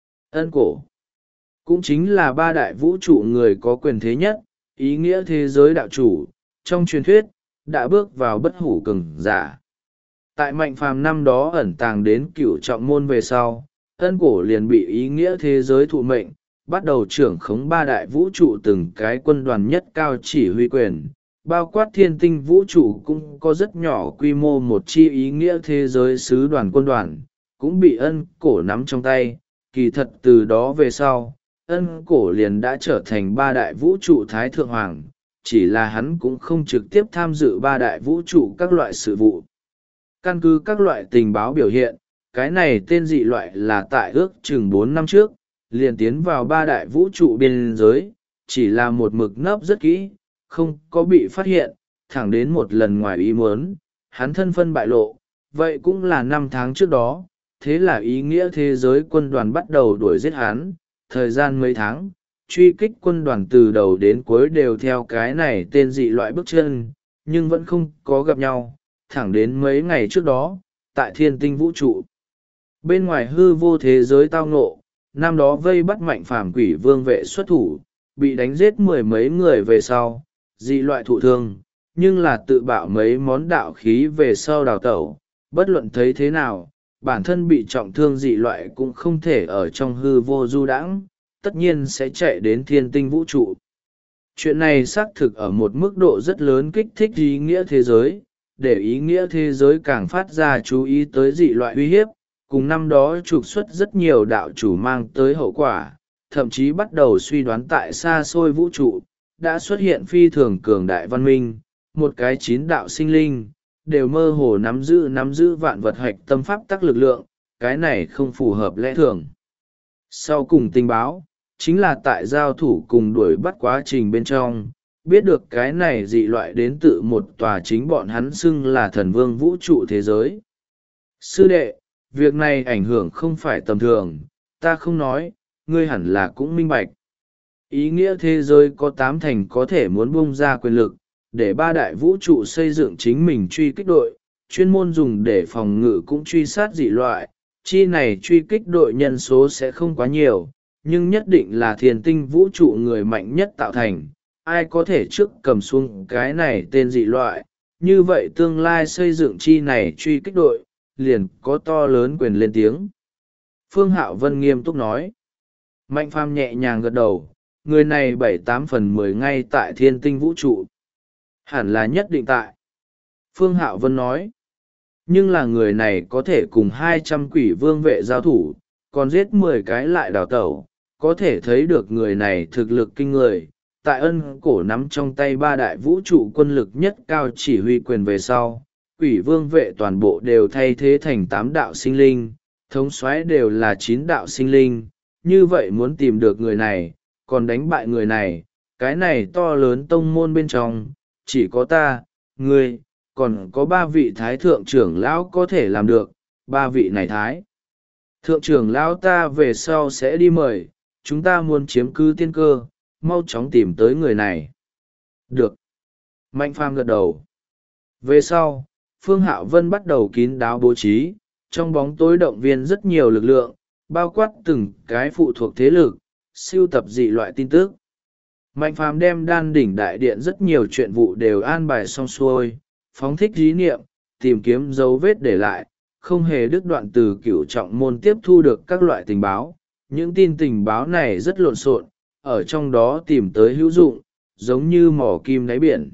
Ân cổ cũng chính là ba đại vũ trụ người có quyền thế nhất, ý nghĩa thế giới đạo chủ, trong truyền thuyết, đã bước vào bất hủ cường giả. Tại Mạnh Phàm năm đó ẩn tàng đến cửu trọng môn về sau, ân cổ liền bị ý nghĩa thế giới thụ mệnh, bắt đầu trưởng khống ba đại vũ trụ từng cái quân đoàn nhất cao chỉ huy quyền, bao quát thiên tinh vũ trụ cũng có rất nhỏ quy mô một chi ý nghĩa thế giới sứ đoàn quân đoàn, cũng bị ân cổ nắm trong tay. Kỳ thật từ đó về sau, ân cổ liền đã trở thành ba đại vũ trụ thái thượng hoàng, chỉ là hắn cũng không trực tiếp tham dự ba đại vũ trụ các loại sự vụ. Căn cứ các loại tình báo biểu hiện, cái này tên dị loại là tại ước chừng 4 năm trước, liền tiến vào ba đại vũ trụ biên giới, chỉ là một mực nấp rất kỹ, không có bị phát hiện, thẳng đến một lần ngoài ý muốn, hắn thân phân bại lộ, vậy cũng là 5 tháng trước đó, thế là ý nghĩa thế giới quân đoàn bắt đầu đuổi giết hắn, thời gian mấy tháng, truy kích quân đoàn từ đầu đến cuối đều theo cái này tên dị loại bước chân, nhưng vẫn không có gặp nhau, thẳng đến mấy ngày trước đó, tại thiên tinh vũ trụ. Bên ngoài hư vô thế giới tao ngộ, năm đó vây bắt Mạnh Phàm quỷ vương vệ xuất thủ, bị đánh giết 10 mấy người về sau, dị loại thụ thương, nhưng là tự bạo mấy món đạo khí về sau đào tẩu, bất luận thấy thế nào, bản thân bị trọng thương dị loại cũng không thể ở trong hư vô du đãng, tất nhiên sẽ chạy đến thiên tinh vũ trụ. Chuyện này xác thực ở một mức độ rất lớn kích thích ý nghĩa thế giới, để ý nghĩa thế giới càng phát ra chú ý tới dị loại uy hiếp, cùng năm đó trục xuất rất nhiều đạo chủ mang tới hậu quả, thậm chí bắt đầu suy đoán tại xa xôi vũ trụ, đã xuất hiện phi thường cường đại văn minh, một cái 9 đạo sinh linh, đều mơ hồ nắm giữ vạn vật hạch tâm pháp tắc lực lượng, cái này không phù hợp lẽ thường. Sau cùng tình báo, chính là tại giao thủ cùng đuổi bắt quá trình bên trong, biết được cái này dị loại đến từ một tòa chính bọn hắn xưng là thần vương vũ trụ thế giới. Sư đệ, việc này ảnh hưởng không phải tầm thường, ta không nói, ngươi hẳn là cũng minh bạch. Ý nghĩa thế giới có 8 thành có thể muốn bung ra quyền lực, để ba đại vũ trụ xây dựng chính mình truy kích đội, chuyên môn dùng để phòng ngự cũng truy sát dị loại, chi này truy kích đội nhân số sẽ không quá nhiều, nhưng nhất định là thiền tinh vũ trụ người mạnh nhất tạo thành, ai có thể trước cầm xuống cái này tên dị loại, như vậy tương lai xây dựng chi này truy kích đội, liền có to lớn quyền lên tiếng. Phương Hạo Vân nghiêm túc nói. Mạnh Phàm nhẹ nhàng gật đầu, người này 7/8/10 ngay tại thiên tinh vũ trụ. Hẳn là nhất định tại. Phương Hạo Vân nói. Nhưng là người này có thể cùng 200 quỷ vương vệ giao thủ, còn giết 10 cái lại đào tẩu, có thể thấy được người này thực lực kinh người. Tại ân cổ nắm trong tay ba đại vũ trụ quân lực nhất cao chỉ huy quyền về sau, quỷ vương vệ toàn bộ đều thay thế thành 8 đạo sinh linh, thống soái đều là 9 đạo sinh linh, như vậy muốn tìm được người này, còn đánh bại người này, cái này to lớn tông môn bên trong, chỉ có ta, ngươi, còn có 3 vị thái thượng trưởng lão có thể làm được, 3 vị này thái. Thượng trưởng lão ta về sau sẽ đi mời, chúng ta muốn chiếm cứ tiên cơ, mau chóng tìm tới người này. Được. Mạnh Phàm gật đầu. Về sau, Phương Hạo Vân bắt đầu kín đáo bố trí, trong bóng tối động viên rất nhiều lực lượng, bao quát từng cái phụ thuộc thế lực, sưu tập dị loại tin tức. Mạnh Phàm đem đan đỉnh đại điện rất nhiều chuyện vụ đều an bài xong xuôi, phóng thích ý niệm, tìm kiếm dấu vết để lại, không hề đứt đoạn từ cửu trọng môn tiếp thu được các loại tình báo. Những tin tình báo này rất lộn xộn, ở trong đó tìm tới hữu dụng, giống như mỏ kim đáy biển.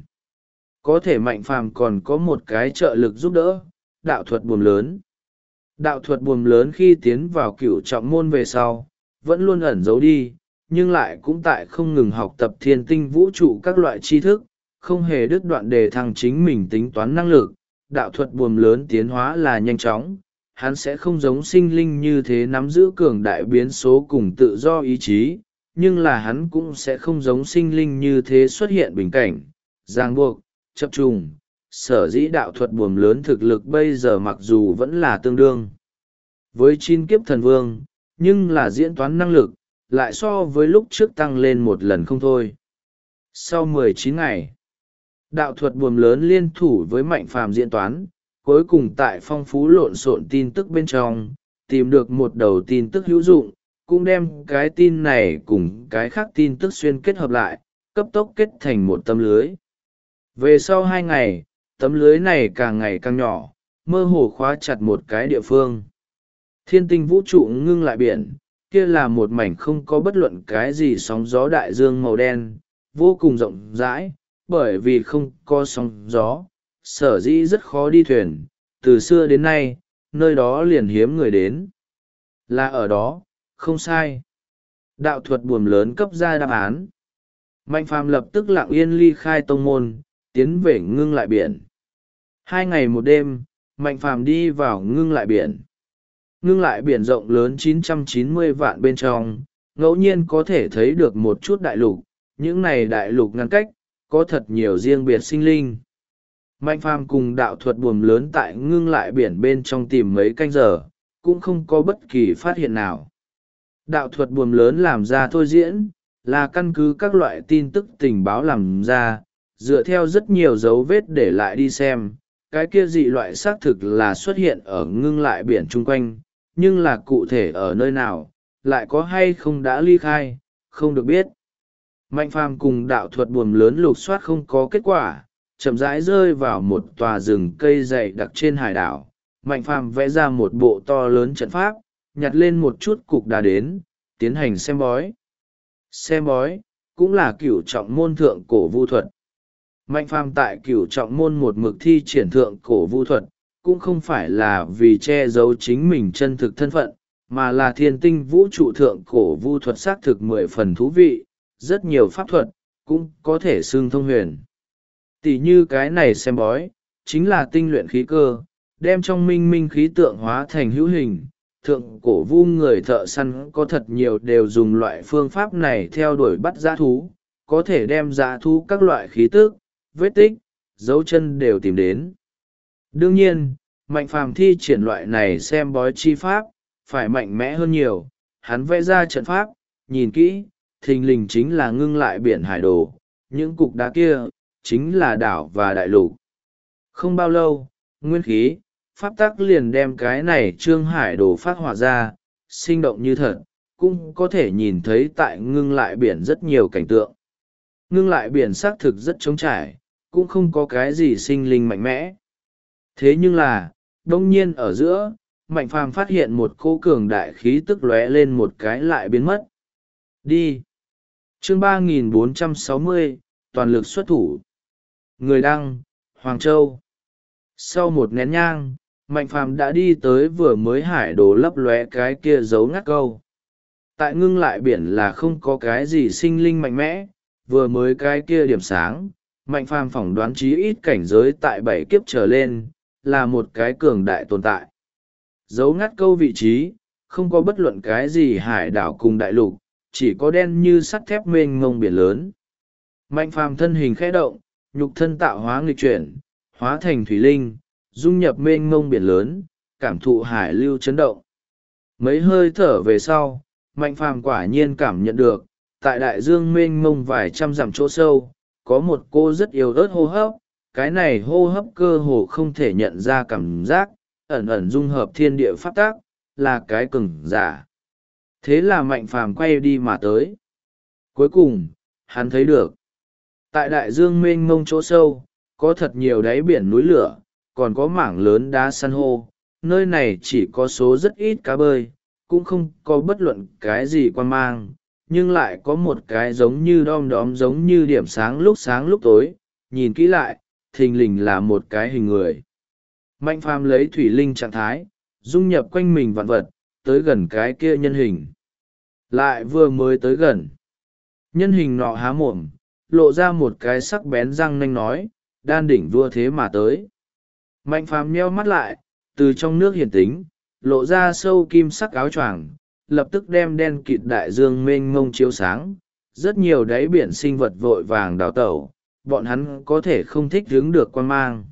Có thể Mạnh Phàm còn có một cái trợ lực giúp đỡ, đạo thuật buồm lớn. Đạo thuật buồm lớn khi tiến vào cửu trọng môn về sau, vẫn luôn ẩn giấu đi, nhưng lại cũng tại không ngừng học tập thiên tinh vũ trụ các loại tri thức, không hề đứt đoạn đề thăng chính mình tính toán năng lực. Đạo thuật buồm lớn tiến hóa là nhanh chóng, hắn sẽ không giống sinh linh như thế nắm giữ cường đại biến số cùng tự do ý chí, nhưng là hắn cũng sẽ không giống sinh linh như thế xuất hiện bình cảnh, ràng buộc, chập trùng. Sở dĩ đạo thuật buồm lớn thực lực bây giờ mặc dù vẫn là tương đương với 9 kiếp thần vương, nhưng là diễn toán năng lực, lại so với lúc trước tăng lên một lần không thôi. Sau 19 ngày, đạo thuật buồm lớn liên thủ với Mạnh Phàm diễn toán, cuối cùng tại phong phú lộn xộn tin tức bên trong tìm được một đầu tin tức hữu dụng, cũng đem cái tin này cùng cái khác tin tức xuyên kết hợp lại, cấp tốc kết thành một tấm lưới. Về sau 2 ngày, tấm lưới này càng ngày càng nhỏ, mơ hồ khóa chặt một cái địa phương. Thiên tinh vũ trụ ngưng lại biển, kia là một mảnh không có bất luận cái gì sóng gió đại dương màu đen, vô cùng rộng rãi, bởi vì không có sóng gió, sở dĩ rất khó đi thuyền, từ xưa đến nay, nơi đó liền hiếm người đến. Là ở đó, không sai. Đạo thuật buồm lớn cấp ra đáp án. Mạnh phàm lập tức lặng yên ly khai tông môn, tiến về ngưng lại biển. 2 ngày 1 đêm, mạnh phàm đi vào ngưng lại biển. Ngưng lại biển rộng lớn 990 vạn bên trong, ngẫu nhiên có thể thấy được một chút đại lục. Những này đại lục ngăn cách, có thật nhiều riêng biệt sinh linh. Mạnh phàm cùng đạo thuật buồm lớn tại ngưng lại biển bên trong tìm mấy canh giờ, cũng không có bất kỳ phát hiện nào. Đạo thuật buồm lớn làm ra thôi diễn, là căn cứ các loại tin tức tình báo làm ra, dựa theo rất nhiều dấu vết để lại đi xem, cái kia dị loại xác thực là xuất hiện ở ngưng lại biển chung quanh, nhưng là cụ thể ở nơi nào, lại có hay không đã ly khai, không được biết. Mạnh phàm cùng đạo thuật buồm lớn lục soát không có kết quả, chậm rãi rơi vào một tòa rừng cây dày đặc trên hải đảo. Mạnh phàm vẽ ra một bộ to lớn trận pháp, nhặt lên một chút cục đá đến, tiến hành xem bói. Xem bói, cũng là cửu trọng môn thượng cổ vu thuật. Mạnh phàm tại cửu trọng môn một mực thi triển thượng cổ vu thuật, cũng không phải là vì che giấu chính mình chân thực thân phận, mà là thiên tinh vũ trụ thượng cổ vu thuật xác thực 10 phần thú vị, rất nhiều pháp thuật, cũng có thể xưng thông huyền. Tỷ như cái này xem bói, chính là tinh luyện khí cơ, đem trong minh minh khí tượng hóa thành hữu hình. Thượng cổ vu người thợ săn có thật nhiều đều dùng loại phương pháp này theo đuổi bắt dã thú, có thể đem dã thú các loại khí tức, vết tích, dấu chân đều tìm đến. Đương nhiên, mạnh phàm thi triển loại này xem bói chi pháp, phải mạnh mẽ hơn nhiều. Hắn vẽ ra trận pháp, nhìn kỹ, thình lình chính là ngưng lại biển hải đồ, những cục đá kia, chính là đảo và đại lục. Không bao lâu, nguyên khí, pháp tắc liền đem cái này trương hải đồ phát họa ra, sinh động như thật, cũng có thể nhìn thấy tại ngưng lại biển rất nhiều cảnh tượng. Ngưng lại biển xác thực rất trống trải, cũng không có cái gì sinh linh mạnh mẽ. Thế nhưng là, đông nhiên ở giữa, mạnh phàm phát hiện một cô cường đại khí tức lóe lên một cái lại biến mất. Đi! Chương 3460, toàn lực xuất thủ. Người đăng, Hoàng Châu. Sau một nén nhang, mạnh phàm đã đi tới vừa mới hải đồ lấp lóe cái kia giấu ngắt câu. Tại ngưng lại biển là không có cái gì sinh linh mạnh mẽ, vừa mới cái kia điểm sáng, mạnh phàm phỏng đoán chí ít cảnh giới tại 7 kiếp trở lên, là một cái cường đại tồn tại. Giấu ngắt câu vị trí, không có bất luận cái gì hải đảo cùng đại lục, chỉ có đen như sắt thép mênh mông biển lớn. Mạnh phàm thân hình khẽ động, nhục thân tạo hóa nghịch chuyển, hóa thành thủy linh, dung nhập mênh mông biển lớn, cảm thụ hải lưu chấn động. Mấy hơi thở về sau, mạnh phàm quả nhiên cảm nhận được, tại đại dương mênh mông vài trăm dặm chỗ sâu, có một cô rất yếu ớt hô hấp, cái này hô hấp cơ hồ không thể nhận ra cảm giác, ẩn ẩn dung hợp thiên địa pháp tác, là cái cứng giả. Thế là mạnh phàm quay đi mà tới. Cuối cùng, hắn thấy được. Tại đại dương mênh mông chỗ sâu, có thật nhiều đáy biển núi lửa, còn có mảng lớn đá san hô. Nơi này chỉ có số rất ít cá bơi, cũng không có bất luận cái gì quan mang, nhưng lại có một cái giống như đom đóm giống như điểm sáng lúc tối, nhìn kỹ lại, thình lình là một cái hình người. Mạnh phàm lấy thủy linh trạng thái, dung nhập quanh mình vạn vật, tới gần cái kia nhân hình. Lại vừa mới tới gần. Nhân hình nọ há mồm, lộ ra một cái sắc bén răng nanh nói, đan đỉnh vua thế mà tới. Mạnh phàm nheo mắt lại, từ trong nước hiển tính, lộ ra sâu kim sắc áo choàng, lập tức đem đen kịt đại dương mênh mông chiếu sáng. Rất nhiều đáy biển sinh vật vội vàng đào tẩu, bọn hắn có thể không thích hứng được quan mang.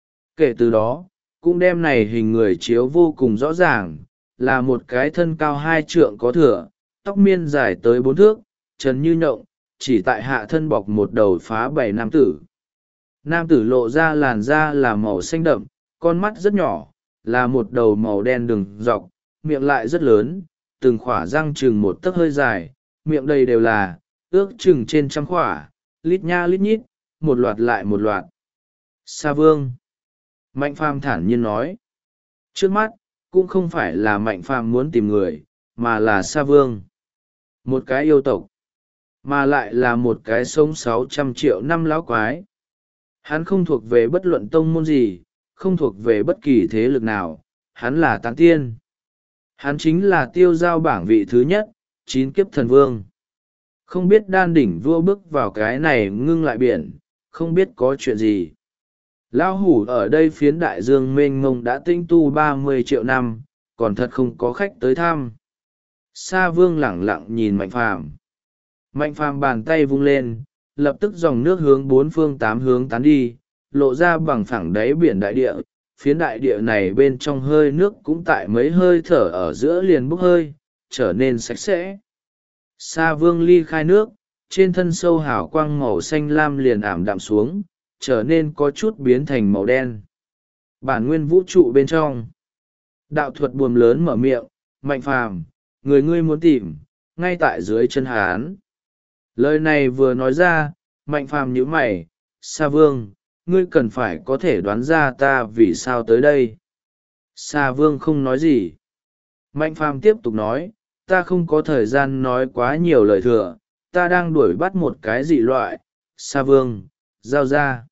Kể từ đó, cũng đem này hình người chiếu vô cùng rõ ràng, là một cái thân cao 2 trượng có thửa, tóc miên dài tới 4 thước, trần như nhộng, chỉ tại hạ thân bọc một đầu phá 7 nam tử. Nam tử lộ ra làn da là màu xanh đậm, con mắt rất nhỏ, là một đầu màu đen đường dọc, miệng lại rất lớn, từng khỏa răng chừng một tấc hơi dài, miệng đầy đều là, ước chừng trên trăm khỏa, lít nha lít nhít, một loạt lại một loạt. Sa Vương. Mạnh Phàm thản nhiên nói. Trước mắt, cũng không phải là Mạnh Phàm muốn tìm người, mà là Sa Vương. Một cái yêu tộc, mà lại là một cái sống 600 triệu năm lão quái. Hắn không thuộc về bất luận tông môn gì, không thuộc về bất kỳ thế lực nào, hắn là tán tiên. Hắn chính là tiêu giao bảng vị thứ nhất, 9 kiếp thần vương. Không biết đan đỉnh vua bước vào cái này ngưng lại biển, không biết có chuyện gì. Lão hủ ở đây phiến đại dương mênh mông đã tinh tu 30 triệu năm, còn thật không có khách tới thăm. Sa Vương lẳng lặng nhìn Mạnh Phàm. Mạnh Phàm bàn tay vung lên, lập tức dòng nước hướng bốn phương tám hướng tán đi, lộ ra bằng phẳng đáy biển đại địa. Phiến đại địa này bên trong hơi nước cũng tại mấy hơi thở ở giữa liền bốc hơi, trở nên sạch sẽ. Sa Vương ly khai nước, trên thân sâu hào quang màu xanh lam liền ảm đạm xuống, trở nên có chút biến thành màu đen. Bản nguyên vũ trụ bên trong, đạo thuật buồm lớn mở miệng, Mạnh Phàm, người ngươi muốn tìm, ngay tại dưới chân hán. Lời này vừa nói ra, Mạnh Phàm nhíu mày, Sa Vương, ngươi cần phải có thể đoán ra ta vì sao tới đây. Sa Vương không nói gì. Mạnh Phàm tiếp tục nói, ta không có thời gian nói quá nhiều lời thừa, ta đang đuổi bắt một cái dị loại. Sa Vương, giao ra.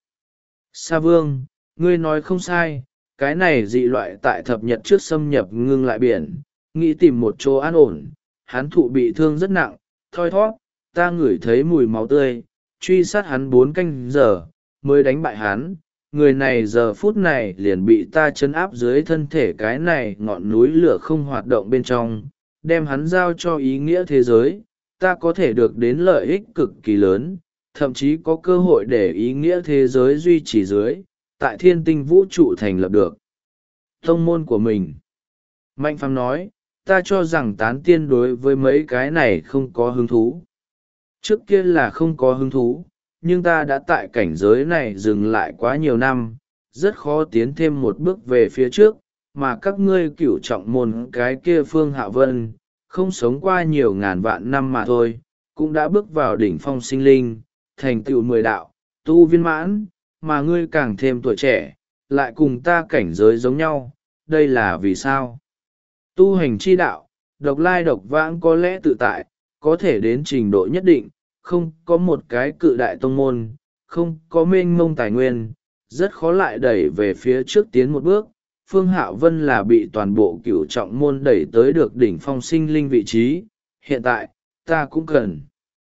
Sa Vương, ngươi nói không sai, cái này dị loại tại thập nhật trước xâm nhập ngưng lại biển, nghĩ tìm một chỗ an ổn. Hắn thụ bị thương rất nặng, thoi thóp, ta ngửi thấy mùi máu tươi, truy sát hắn 4 canh giờ, mới đánh bại hắn. Người này giờ phút này liền bị ta trấn áp dưới thân thể cái này ngọn núi lửa không hoạt động bên trong, đem hắn giao cho ý nghĩa thế giới, ta có thể được đến lợi ích cực kỳ lớn, thậm chí có cơ hội để ý nghĩa thế giới duy trì dưới, tại thiên tinh vũ trụ thành lập được tông môn của mình. Mạnh Phàm nói, ta cho rằng tán tiên đối với mấy cái này không có hứng thú. Trước kia là không có hứng thú, nhưng ta đã tại cảnh giới này dừng lại quá nhiều năm, rất khó tiến thêm một bước về phía trước, mà các ngươi cửu trọng môn cái kia Phương Hạ Vân, không sống qua nhiều ngàn vạn năm mà thôi, cũng đã bước vào đỉnh phong sinh linh, thành tựu 10 đạo, tu viên mãn, mà ngươi càng thêm tuổi trẻ, lại cùng ta cảnh giới giống nhau, đây là vì sao? Tu hành chi đạo, độc lai độc vãng có lẽ tự tại, có thể đến trình độ nhất định, không có một cái cự đại tông môn, không có mênh mông tài nguyên, rất khó lại đẩy về phía trước tiến một bước. Phương Hạo Vân là bị toàn bộ cửu trọng môn đẩy tới được đỉnh phong sinh linh vị trí, hiện tại, ta cũng cần.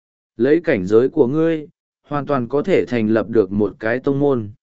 Lấy cảnh giới của ngươi, hoàn toàn có thể thành lập được một cái tông môn.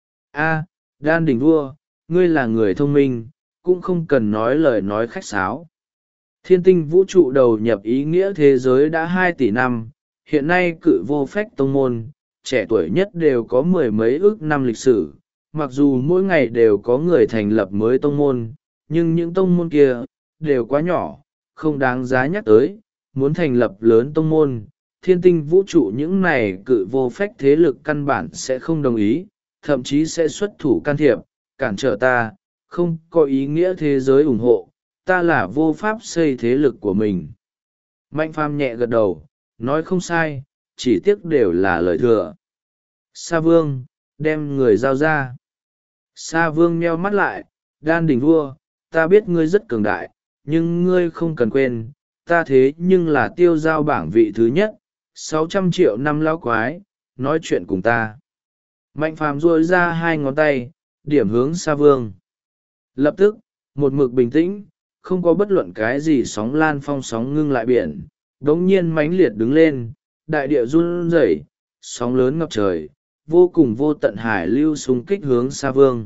A, Đan Đỉnh Vua, ngươi là người thông minh, cũng không cần nói lời nói khách sáo. Thiên tinh vũ trụ đầu nhập ý nghĩa thế giới đã 2 tỷ năm, hiện nay cự vô phách tông môn, trẻ tuổi nhất đều có 10 mấy ước năm lịch sử, mặc dù mỗi ngày đều có người thành lập mới tông môn, nhưng những tông môn kia, đều quá nhỏ, không đáng giá nhắc tới, muốn thành lập lớn tông môn. Thiên tinh vũ trụ những này cự vô phách thế lực căn bản sẽ không đồng ý, thậm chí sẽ xuất thủ can thiệp, cản trở ta, không có ý nghĩa thế giới ủng hộ, ta là vô pháp xây thế lực của mình. Mạnh Phàm nhẹ gật đầu, nói không sai, chỉ tiếc đều là lời thừa. Sa Vương, đem người giao ra. Sa Vương nheo mắt lại, Đan Đỉnh Vua, ta biết ngươi rất cường đại, nhưng ngươi không cần quên, ta thế nhưng là tiêu giao bảng vị thứ nhất, 600 triệu năm lão quái, nói chuyện cùng ta. Mạnh Phàm duỗi ra 2 ngón tay, điểm hướng Sa Vương. Lập tức, một mực bình tĩnh, không có bất luận cái gì sóng lan phong sóng ngưng lại biển, đống nhiên mãnh liệt đứng lên, đại địa run rẩy, sóng lớn ngập trời, vô cùng vô tận hải lưu xung kích hướng Sa Vương.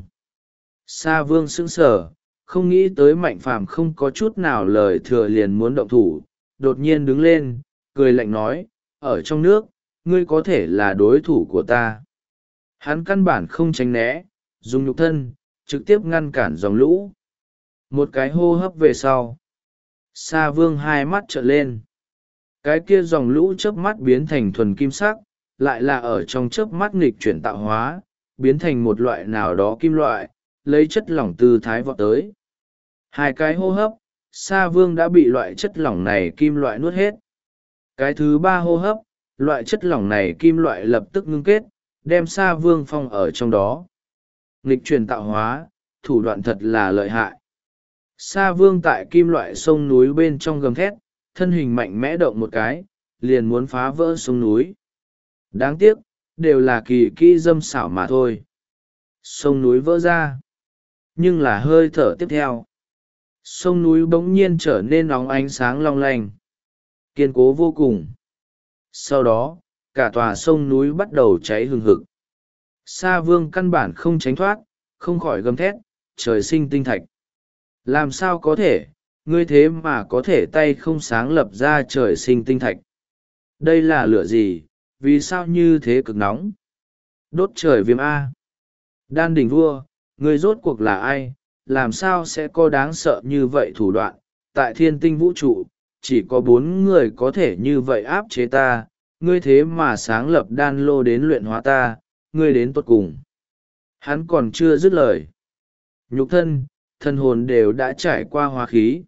Sa Vương sững sờ, không nghĩ tới Mạnh Phàm không có chút nào lời thừa liền muốn động thủ, đột nhiên đứng lên, cười lạnh nói, ở trong nước, ngươi có thể là đối thủ của ta. Hắn căn bản không tránh né, dùng nhục thân, trực tiếp ngăn cản dòng lũ. Một cái hô hấp về sau, Sa Vương 2 mắt trợn lên. Cái kia dòng lũ chớp mắt biến thành thuần kim sắc, lại là ở trong chớp mắt nghịch chuyển tạo hóa, biến thành một loại nào đó kim loại, lấy chất lỏng tư thái vọt tới. Hai cái hô hấp, Sa Vương đã bị loại chất lỏng này kim loại nuốt hết. Cái thứ ba hô hấp, loại chất lỏng này kim loại lập tức ngưng kết, đem Sa Vương phong ở trong đó. Nghịch chuyển tạo hóa, thủ đoạn thật là lợi hại. Sa Vương tại kim loại sông núi bên trong gầm thét, thân hình mạnh mẽ động một cái, liền muốn phá vỡ sông núi. Đáng tiếc, đều là kỳ kỹ dâm xảo mà thôi. Sông núi vỡ ra. Nhưng là hơi thở tiếp theo. Sông núi bỗng nhiên trở nên óng ánh sáng long lanh, kiên cố vô cùng. Sau đó, cả tòa sông núi bắt đầu cháy hừng hực. Sa Vương căn bản không tránh thoát, không khỏi gầm thét, trời sinh tinh thạch. Làm sao có thể, ngươi thế mà có thể tay không sáng lập ra trời sinh tinh thạch? Đây là lửa gì, vì sao như thế cực nóng? Đốt trời viêm A. Đan đỉnh vua, ngươi rốt cuộc là ai, làm sao sẽ có đáng sợ như vậy thủ đoạn? Tại thiên tinh vũ trụ, chỉ có 4 người có thể như vậy áp chế ta, ngươi thế mà sáng lập đan lô đến luyện hóa ta, ngươi đến tột cùng. Hắn còn chưa dứt lời. Nhục thân, thân hồn đều đã trải qua hóa khí.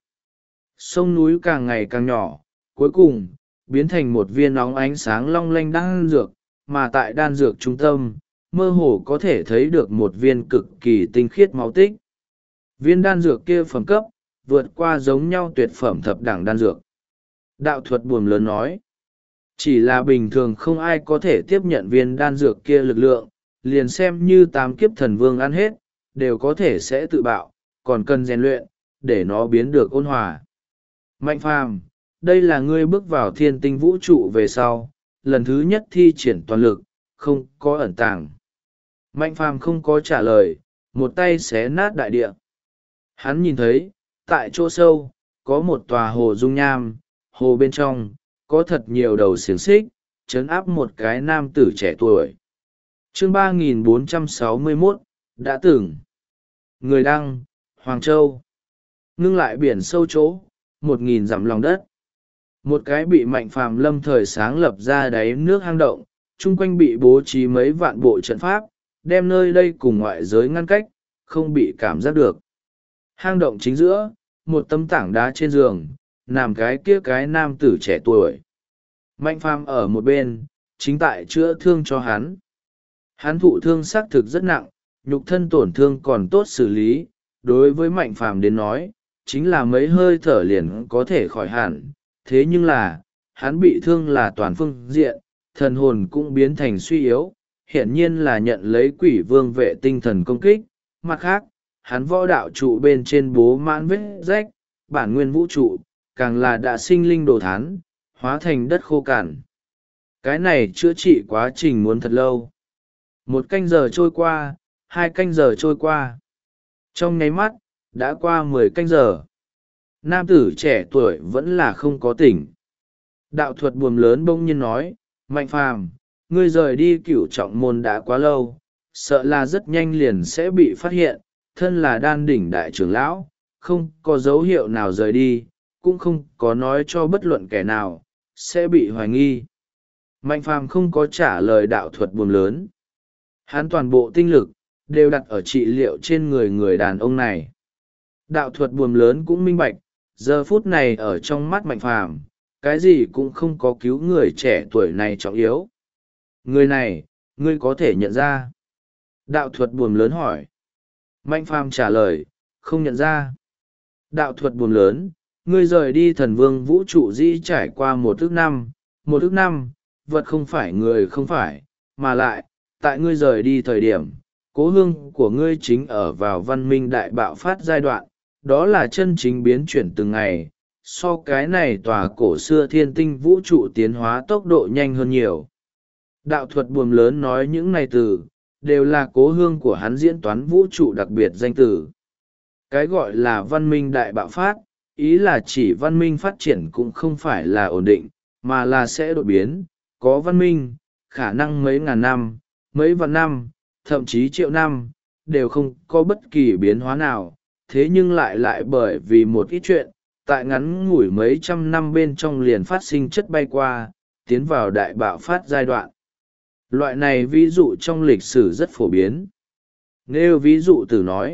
Sông núi càng ngày càng nhỏ, cuối cùng, biến thành một viên óng ánh sáng long lanh đan dược, mà tại đan dược trung tâm, mơ hồ có thể thấy được một viên cực kỳ tinh khiết máu tích. Viên đan dược kia phẩm cấp, vượt qua giống nhau tuyệt phẩm thập đẳng đan dược. Đạo thuật buồm lớn nói, chỉ là bình thường không ai có thể tiếp nhận viên đan dược kia lực lượng, liền xem như 8 kiếp thần vương ăn hết, đều có thể sẽ tự bạo, còn cần rèn luyện, để nó biến được ôn hòa. Mạnh Phàm, đây là ngươi bước vào thiên tinh vũ trụ về sau, lần thứ nhất thi triển toàn lực, không có ẩn tàng. Mạnh Phàm không có trả lời, một tay xé nát đại địa. Hắn nhìn thấy, tại chỗ sâu, có một tòa hồ dung nham, hồ bên trong, có thật nhiều đầu xiềng xích, trấn áp một cái nam tử trẻ tuổi. Chương 3461, đã từng. Người đăng, Hoàng Châu. Ngưng lại biển sâu chỗ, 1.000 dặm lòng đất. Một cái bị Mạnh Phàm lâm thời sáng lập ra đáy nước hang động, chung quanh bị bố trí mấy vạn bộ trận pháp, đem nơi đây cùng ngoại giới ngăn cách, không bị cảm giác được. Hang động chính giữa, một tấm tảng đá trên giường, nằm cái kia cái nam tử trẻ tuổi. Mạnh Phàm ở một bên, chính tại chữa thương cho hắn. Hắn thụ thương xác thực rất nặng, nhục thân tổn thương còn tốt xử lý, đối với Mạnh Phàm đến nói, chính là mấy hơi thở liền có thể khỏi hẳn. Thế nhưng là, hắn bị thương là toàn phương diện, thần hồn cũng biến thành suy yếu, hiển nhiên là nhận lấy quỷ vương vệ tinh thần công kích. Mặt khác, hắn võ đạo trụ bên trên bố mãn vết rách, bản nguyên vũ trụ, càng là đã sinh linh đồ thán, hóa thành đất khô cằn. Cái này chữa trị quá trình muốn thật lâu. 1 canh giờ trôi qua, 2 canh giờ trôi qua. Trong nháy mắt, đã qua 10 canh giờ. Nam tử trẻ tuổi vẫn là không có tỉnh. Đạo thuật buồm lớn bỗng nhiên nói, Mạnh Phàm, ngươi rời đi Cửu Trọng môn đã quá lâu, sợ là rất nhanh liền sẽ bị phát hiện, thân là đan đỉnh đại trưởng lão, không có dấu hiệu nào rời đi, cũng không có nói cho bất luận kẻ nào, sẽ bị hoài nghi. Mạnh Phàm không có trả lời đạo thuật buồm lớn. Hắn toàn bộ tinh lực, đều đặt ở trị liệu trên người đàn ông này. Đạo thuật buồm lớn cũng minh bạch, giờ phút này ở trong mắt Mạnh Phàm, cái gì cũng không có cứu người trẻ tuổi này trọng yếu. Người này, ngươi có thể nhận ra. Đạo thuật buồm lớn hỏi. Mạnh Phàm trả lời, không nhận ra. Đạo thuật buồm lớn, ngươi rời đi thần vương vũ trụ di trải qua 1 ức năm, 1 ức năm, vật không phải người không phải, mà lại, tại ngươi rời đi thời điểm, cố hương của ngươi chính ở vào văn minh đại bạo phát giai đoạn, đó là chân chính biến chuyển từng ngày, so cái này tòa cổ xưa thiên tinh vũ trụ tiến hóa tốc độ nhanh hơn nhiều. Đạo thuật buồm lớn nói những này từ, đều là cố hương của hắn diễn toán vũ trụ đặc biệt danh từ. Cái gọi là văn minh đại bạo phát, ý là chỉ văn minh phát triển cũng không phải là ổn định, mà là sẽ đột biến, có văn minh, khả năng mấy ngàn năm, mấy vạn năm, thậm chí triệu năm, đều không có bất kỳ biến hóa nào, thế nhưng lại bởi vì một ít chuyện, tại ngắn ngủi mấy trăm năm bên trong liền phát sinh chất bay qua, tiến vào đại bạo phát giai đoạn. Loại này ví dụ trong lịch sử rất phổ biến. Nếu ví dụ từ nói,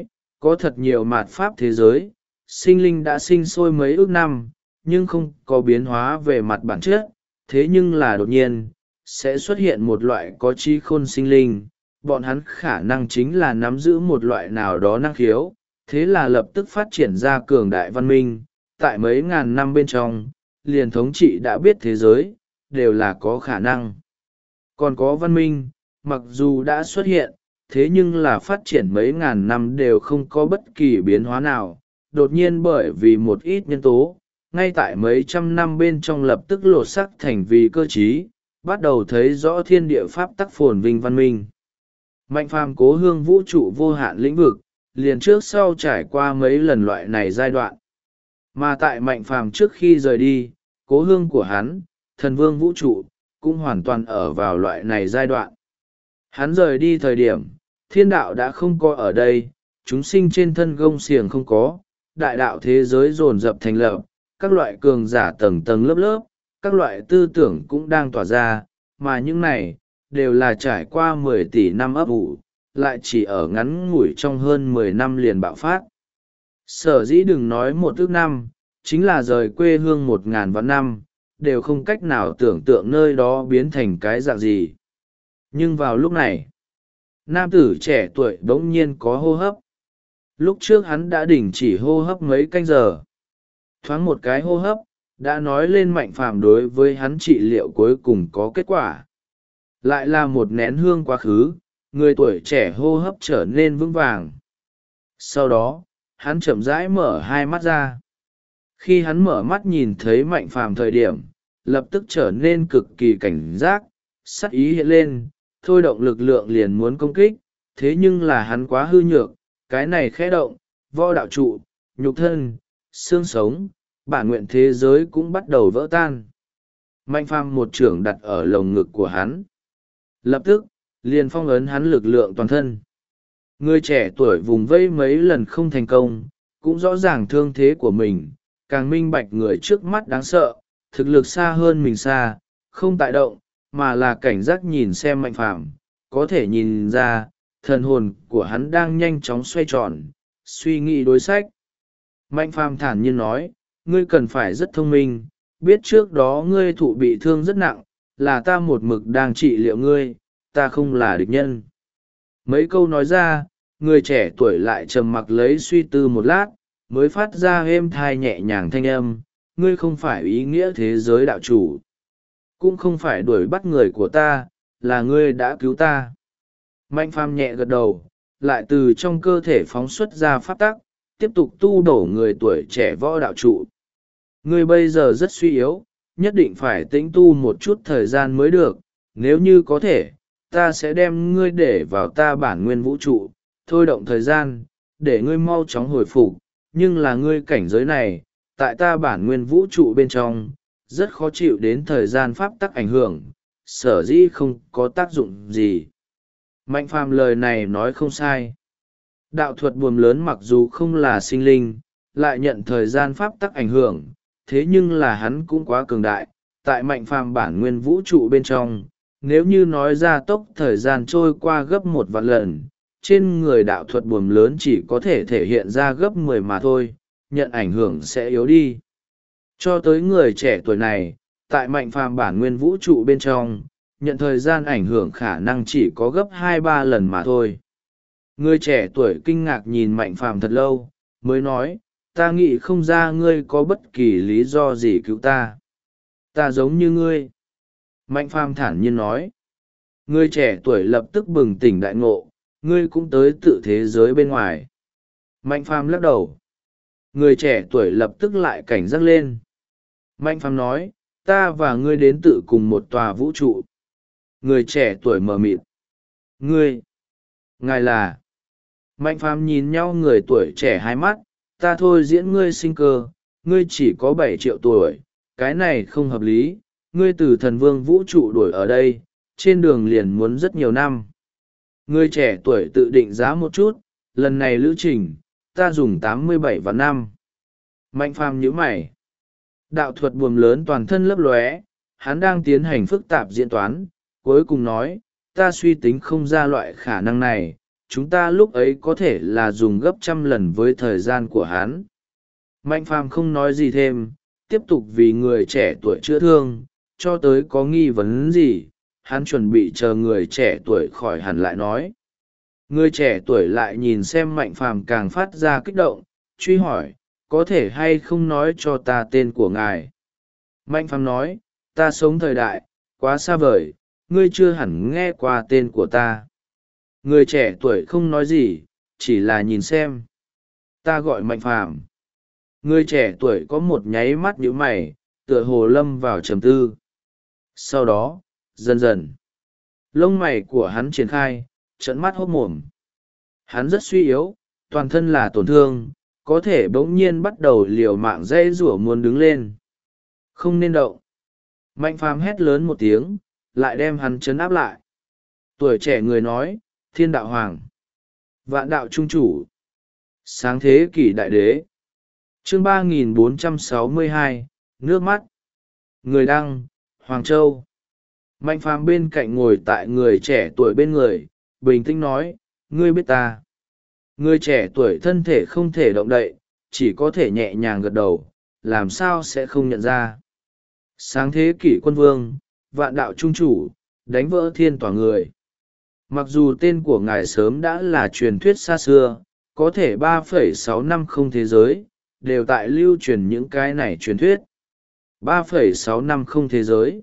có thật nhiều mạt pháp thế giới, sinh linh đã sinh sôi mấy ước năm, nhưng không có biến hóa về mặt bản chất, thế nhưng là đột nhiên, sẽ xuất hiện một loại có trí khôn sinh linh, bọn hắn khả năng chính là nắm giữ một loại nào đó năng khiếu, thế là lập tức phát triển ra cường đại văn minh, tại mấy ngàn năm bên trong, liền thống trị đã biết thế giới, đều là có khả năng. Còn có văn minh, mặc dù đã xuất hiện, thế nhưng là phát triển mấy ngàn năm đều không có bất kỳ biến hóa nào, đột nhiên bởi vì một ít nhân tố, ngay tại mấy trăm năm bên trong lập tức lột sắc thành vì cơ trí, bắt đầu thấy rõ thiên địa pháp tắc phồn vinh văn minh. Mạnh phàm cố hương vũ trụ vô hạn lĩnh vực, liền trước sau trải qua mấy lần loại này giai đoạn. Mà tại mạnh phàm trước khi rời đi, cố hương của hắn, thần vương vũ trụ, cũng hoàn toàn ở vào loại này giai đoạn. Hắn rời đi thời điểm, thiên đạo đã không có ở đây, chúng sinh trên thân gông xiềng không có, đại đạo thế giới dồn dập thành lập, các loại cường giả tầng tầng lớp lớp, các loại tư tưởng cũng đang tỏa ra, mà những này, đều là trải qua 10 tỷ năm ấp ủ, lại chỉ ở ngắn ngủi trong hơn 10 năm liền bạo phát. Sở dĩ đừng nói một ước năm, chính là rời quê hương 1000 vạn năm, đều không cách nào tưởng tượng nơi đó biến thành cái dạng gì. Nhưng vào lúc này, nam tử trẻ tuổi bỗng nhiên có hô hấp. Lúc trước hắn đã đình chỉ hô hấp mấy canh giờ. Thoáng một cái hô hấp, đã nói lên mạnh phàm đối với hắn trị liệu cuối cùng có kết quả. Lại là một nén hương quá khứ, người tuổi trẻ hô hấp trở nên vững vàng. Sau đó, hắn chậm rãi mở hai mắt ra. Khi hắn mở mắt nhìn thấy mạnh phàm thời điểm, lập tức trở nên cực kỳ cảnh giác, sắc ý hiện lên, thôi động lực lượng liền muốn công kích, thế nhưng là hắn quá hư nhược, cái này khẽ động, võ đạo trụ, nhục thân, xương sống, bản nguyện thế giới cũng bắt đầu vỡ tan. Mạnh phàm một chưởng đặt ở lồng ngực của hắn. Lập tức, liền phong ấn hắn lực lượng toàn thân. Người trẻ tuổi vùng vây mấy lần không thành công, cũng rõ ràng thương thế của mình, càng minh bạch người trước mắt đáng sợ, thực lực xa hơn mình xa, không tại động, mà là cảnh giác nhìn xem mạnh phàm, có thể nhìn ra, thần hồn của hắn đang nhanh chóng xoay tròn, suy nghĩ đối sách. Mạnh phàm thản nhiên nói, ngươi cần phải rất thông minh, biết trước đó ngươi thụ bị thương rất nặng, là ta một mực đang trị liệu ngươi, ta không là địch nhân. Mấy câu nói ra, người trẻ tuổi lại trầm mặc lấy suy tư một lát, mới phát ra êm thai nhẹ nhàng thanh âm, ngươi không phải ý nghĩa thế giới đạo chủ, cũng không phải đuổi bắt người của ta, là ngươi đã cứu ta. Mạnh phàm nhẹ gật đầu, lại từ trong cơ thể phóng xuất ra pháp tắc, tiếp tục tu đổ người tuổi trẻ võ đạo trụ. Ngươi bây giờ rất suy yếu, nhất định phải tĩnh tu một chút thời gian mới được, nếu như có thể, ta sẽ đem ngươi để vào ta bản nguyên vũ trụ, thôi động thời gian, để ngươi mau chóng hồi phục, nhưng là ngươi cảnh giới này, tại ta bản nguyên vũ trụ bên trong, rất khó chịu đến thời gian pháp tắc ảnh hưởng, sở dĩ không có tác dụng gì. Mạnh phàm lời này nói không sai. Đạo thuật buồm lớn mặc dù không là sinh linh, lại nhận thời gian pháp tắc ảnh hưởng, thế nhưng là hắn cũng quá cường đại, tại mạnh phàm bản nguyên vũ trụ bên trong, nếu như nói ra tốc thời gian trôi qua gấp 1 vạn lần, trên người đạo thuật buồm lớn chỉ có thể thể hiện ra gấp 10 mà thôi, nhận ảnh hưởng sẽ yếu đi. Cho tới người trẻ tuổi này, tại mạnh phàm bản nguyên vũ trụ bên trong, nhận thời gian ảnh hưởng khả năng chỉ có gấp 2-3 lần mà thôi. Người trẻ tuổi kinh ngạc nhìn mạnh phàm thật lâu, mới nói, ta nghĩ không ra ngươi có bất kỳ lý do gì cứu ta. Ta giống như ngươi. Mạnh phàm thản nhiên nói. Người trẻ tuổi lập tức bừng tỉnh đại ngộ, ngươi cũng tới tự thế giới bên ngoài. Mạnh phàm lắc đầu. Người trẻ tuổi lập tức lại cảnh giác lên. Mạnh phàm nói, ta và ngươi đến tự cùng một tòa vũ trụ. Người trẻ tuổi mờ mịt. Ngươi. Ngài là. Mạnh phàm nhìn nhau người tuổi trẻ hai mắt, ta thôi diễn ngươi sinh cơ, ngươi chỉ có 7 triệu tuổi, cái này không hợp lý, ngươi từ thần vương vũ trụ đuổi ở đây, trên đường liền muốn rất nhiều năm. Người trẻ tuổi tự định giá một chút, lần này lữ trình, ta dùng 87 vạn năm. Mạnh phàm nhíu mày. Đạo thuật buồm lớn toàn thân lấp lóe, hắn đang tiến hành phức tạp diễn toán, cuối cùng nói, ta suy tính không ra loại khả năng này, chúng ta lúc ấy có thể là dùng gấp 100 lần với thời gian của hắn. Mạnh phàm không nói gì thêm, tiếp tục vì người trẻ tuổi chữa thương, cho tới có nghi vấn gì, hắn chuẩn bị chờ người trẻ tuổi khỏi hẳn lại nói. Người trẻ tuổi lại nhìn xem Mạnh phàm càng phát ra kích động, truy hỏi, có thể hay không nói cho ta tên của ngài? Mạnh phàm nói, ta sống thời đại quá xa vời, ngươi chưa hẳn nghe qua tên của ta. Người trẻ tuổi không nói gì, chỉ là nhìn xem. Ta gọi Mạnh phàm. Người trẻ tuổi có một nháy mắt nhíu mày, tựa hồ lâm vào trầm tư. Sau đó, dần dần, lông mày của hắn triển khai, trợn mắt hốt mồm. Hắn rất suy yếu, toàn thân là tổn thương, có thể bỗng nhiên bắt đầu liều mạng dây rủa muốn đứng lên. Không nên động. Mạnh phàm hét lớn một tiếng, lại đem hắn trấn áp lại. Tuổi trẻ người nói, Thiên đạo hoàng, vạn đạo trung chủ, sáng thế kỷ đại đế. Chương 3462, nước mắt. Người đăng, Hoàng Châu. Mạnh phàm bên cạnh ngồi tại người trẻ tuổi bên người, bình tĩnh nói, ngươi biết ta. Người trẻ tuổi thân thể không thể động đậy, chỉ có thể nhẹ nhàng gật đầu, làm sao sẽ không nhận ra. Sáng thế kỷ quân vương, vạn đạo trung chủ, đánh vỡ thiên tỏa người. Mặc dù tên của ngài sớm đã là truyền thuyết xa xưa, có thể 3,650 thế giới, đều tại lưu truyền những cái này truyền thuyết. 3,650 thế giới.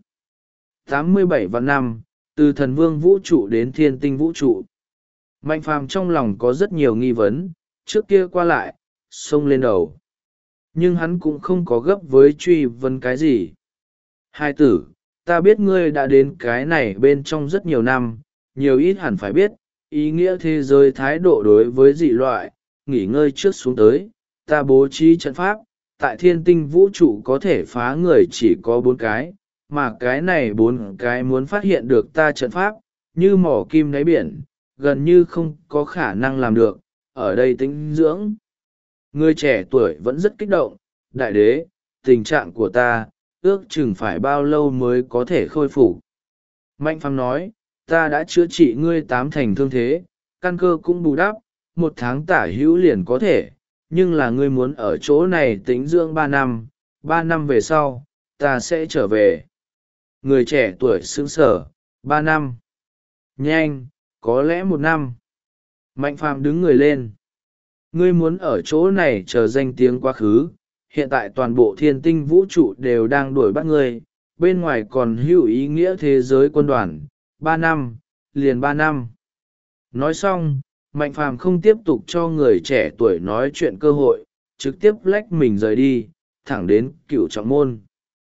87 vạn năm, từ thần vương vũ trụ đến thiên tinh vũ trụ. Mạnh phàm trong lòng có rất nhiều nghi vấn, trước kia qua lại, xông lên đầu. Nhưng hắn cũng không có gấp với truy vấn cái gì. Hai tử, ta biết ngươi đã đến cái này bên trong rất nhiều năm, nhiều ít hẳn phải biết, ý nghĩa thế giới thái độ đối với dị loại, nghỉ ngơi trước xuống tới, ta bố trí trận pháp, tại thiên tinh vũ trụ có thể phá người chỉ có 4 cái, mà cái này 4 cái muốn phát hiện được ta trận pháp, như mỏ kim đáy biển, gần như không có khả năng làm được, ở đây tĩnh dưỡng. Người trẻ tuổi vẫn rất kích động, đại đế, tình trạng của ta, ước chừng phải bao lâu mới có thể khôi phục. Mạnh phàm nói, ta đã chữa trị ngươi 8 thành thương thế, căn cơ cũng bù đắp, 1 tháng tả hữu liền có thể, nhưng là ngươi muốn ở chỗ này tĩnh dưỡng 3 năm, 3 năm về sau, ta sẽ trở về. Người trẻ tuổi sững sờ, 3 năm. Nhanh, có lẽ 1 năm. Mạnh phàm đứng người lên. Ngươi muốn ở chỗ này chờ danh tiếng quá khứ, hiện tại toàn bộ thiên tinh vũ trụ đều đang đuổi bắt ngươi, bên ngoài còn hữu ý nghĩa thế giới quân đoàn, 3 năm, liền 3 năm. Nói xong, Mạnh phàm không tiếp tục cho người trẻ tuổi nói chuyện cơ hội, trực tiếp lách mình rời đi, thẳng đến Cửu Trọng Môn.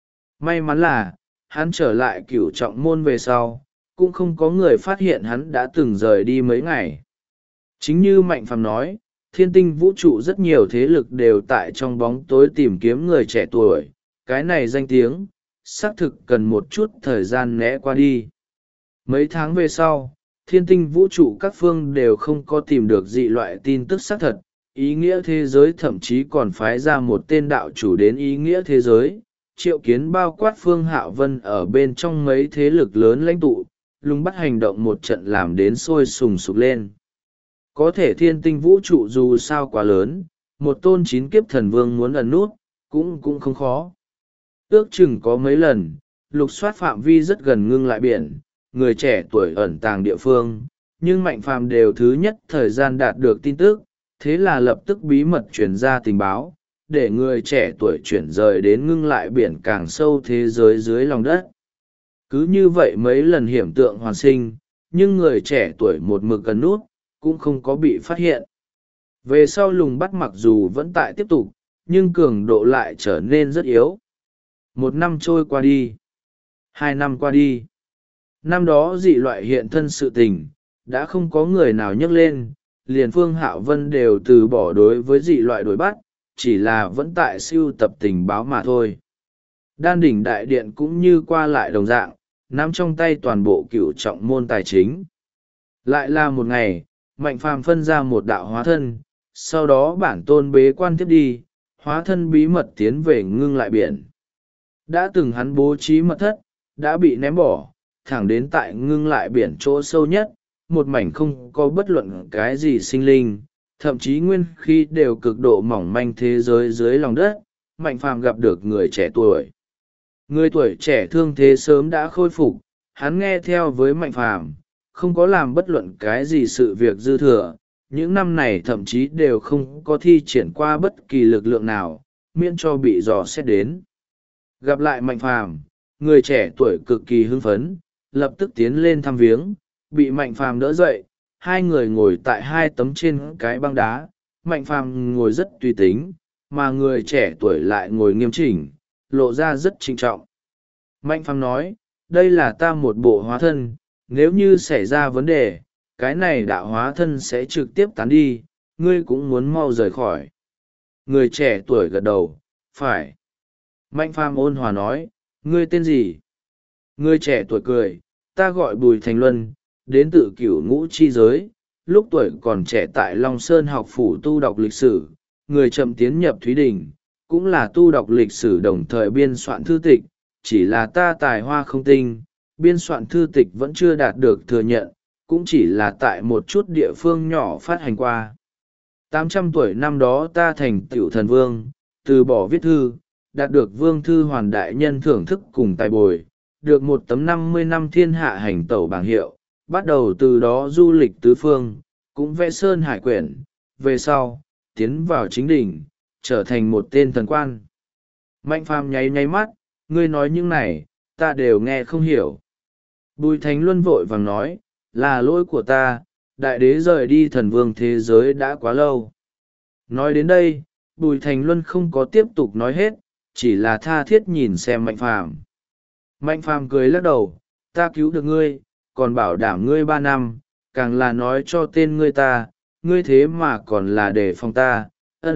May mắn là, hắn trở lại Cửu Trọng Môn về sau, cũng không có người phát hiện hắn đã từng rời đi mấy ngày. Chính như Mạnh phàm nói, thiên tinh vũ trụ rất nhiều thế lực đều tại trong bóng tối tìm kiếm người trẻ tuổi, cái này danh tiếng, xác thực cần một chút thời gian né qua đi. Mấy tháng về sau, thiên tinh vũ trụ các phương đều không có tìm được dị loại tin tức xác thật, ý nghĩa thế giới thậm chí còn phái ra một tên đạo chủ đến ý nghĩa thế giới, triệu kiến bao quát Phương Hạo Vân ở bên trong mấy thế lực lớn lãnh tụ, lùng bắt hành động một trận làm đến sôi sùng sục lên. Có thể thiên tinh vũ trụ dù sao quá lớn, một tôn 9 kiếp thần vương muốn ẩn nút, cũng không khó. Ước chừng có mấy lần, lục soát phạm vi rất gần ngưng lại biển, người trẻ tuổi ẩn tàng địa phương, nhưng Mạnh phàm đều thứ nhất thời gian đạt được tin tức, thế là lập tức bí mật truyền ra tình báo, để người trẻ tuổi chuyển rời đến ngưng lại biển càng sâu thế giới dưới lòng đất. Cứ như vậy mấy lần hiểm tượng hoàn sinh, nhưng người trẻ tuổi một mực gần nút, cũng không có bị phát hiện. Về sau lùng bắt mặc dù vẫn tại tiếp tục, nhưng cường độ lại trở nên rất yếu. 1 năm trôi qua đi. 2 năm qua đi. Năm đó dị loại hiện thân sự tình, đã không có người nào nhắc lên, liền Phương Hạo Vân đều từ bỏ đối với dị loại đuổi bắt, chỉ là vẫn tại sưu tập tình báo mà thôi. Đan đỉnh đại điện cũng như qua lại đồng dạng, nắm trong tay toàn bộ Cửu Trọng Môn tài chính. Lại là một ngày, Mạnh phàm phân ra một đạo hóa thân, sau đó bản tôn bế quan tiếp đi, hóa thân bí mật tiến về ngưng lại biển. Đã từng hắn bố trí mật thất, đã bị ném bỏ, thẳng đến tại ngưng lại biển chỗ sâu nhất, một mảnh không có bất luận cái gì sinh linh, thậm chí nguyên khí đều cực độ mỏng manh thế giới dưới lòng đất. Mạnh phàm gặp được người trẻ tuổi. Người tuổi trẻ thương thế sớm đã khôi phục, hắn nghe theo với mạnh phàm, không có làm bất luận cái gì sự việc dư thừa, những năm này thậm chí đều không có thi triển qua bất kỳ lực lượng nào, miễn cho bị dò xét đến. Gặp lại mạnh phàm, người trẻ tuổi cực kỳ hưng phấn, lập tức tiến lên thăm viếng, bị mạnh phàm đỡ dậy, hai người ngồi tại hai tấm trên cái băng đá. Mạnh phàm ngồi rất tùy tính, mà người trẻ tuổi lại ngồi nghiêm chỉnh, lộ ra rất trinh trọng. Mạnh phàm nói, đây là ta một bộ hóa thân, nếu như xảy ra vấn đề, cái này đạo hóa thân sẽ trực tiếp tán đi, ngươi cũng muốn mau rời khỏi. Người trẻ tuổi gật đầu, phải. Mạnh phàm ôn hòa nói, ngươi tên gì? Người trẻ tuổi cười, ta gọi Bùi Thành Luân, đến từ Cửu Ngũ chi giới, lúc tuổi còn trẻ tại Long Sơn học phủ tu đọc lịch sử, người chậm tiến nhập Thúy Đình, cũng là tu đọc lịch sử đồng thời biên soạn thư tịch, chỉ là ta tài hoa không tinh, biên soạn thư tịch vẫn chưa đạt được thừa nhận, cũng chỉ là tại một chút địa phương nhỏ phát hành qua. 800 tuổi năm đó ta thành tựu thần vương, từ bỏ viết thư, đạt được vương thư hoàn đại nhân thưởng thức cùng tài bồi, được một tấm 50 năm thiên hạ hành tẩu bảng hiệu, bắt đầu từ đó du lịch tứ phương, cũng vẽ sơn hải quyển, về sau, tiến vào chính đỉnh, trở thành một tên thần quan. Mạnh phàm nháy nháy mắt, ngươi nói những này, ta đều nghe không hiểu. Bùi Thành Luân vội vàng nói, là lỗi của ta, đại đế rời đi thần vương thế giới đã quá lâu. Nói đến đây, Bùi Thành Luân không có tiếp tục nói hết, chỉ là tha thiết nhìn xem Mạnh phàm. Mạnh phàm cười lắc đầu, ta cứu được ngươi, còn bảo đảm ngươi 3 năm, càng là nói cho tên ngươi ta, ngươi thế mà còn là để phòng ta,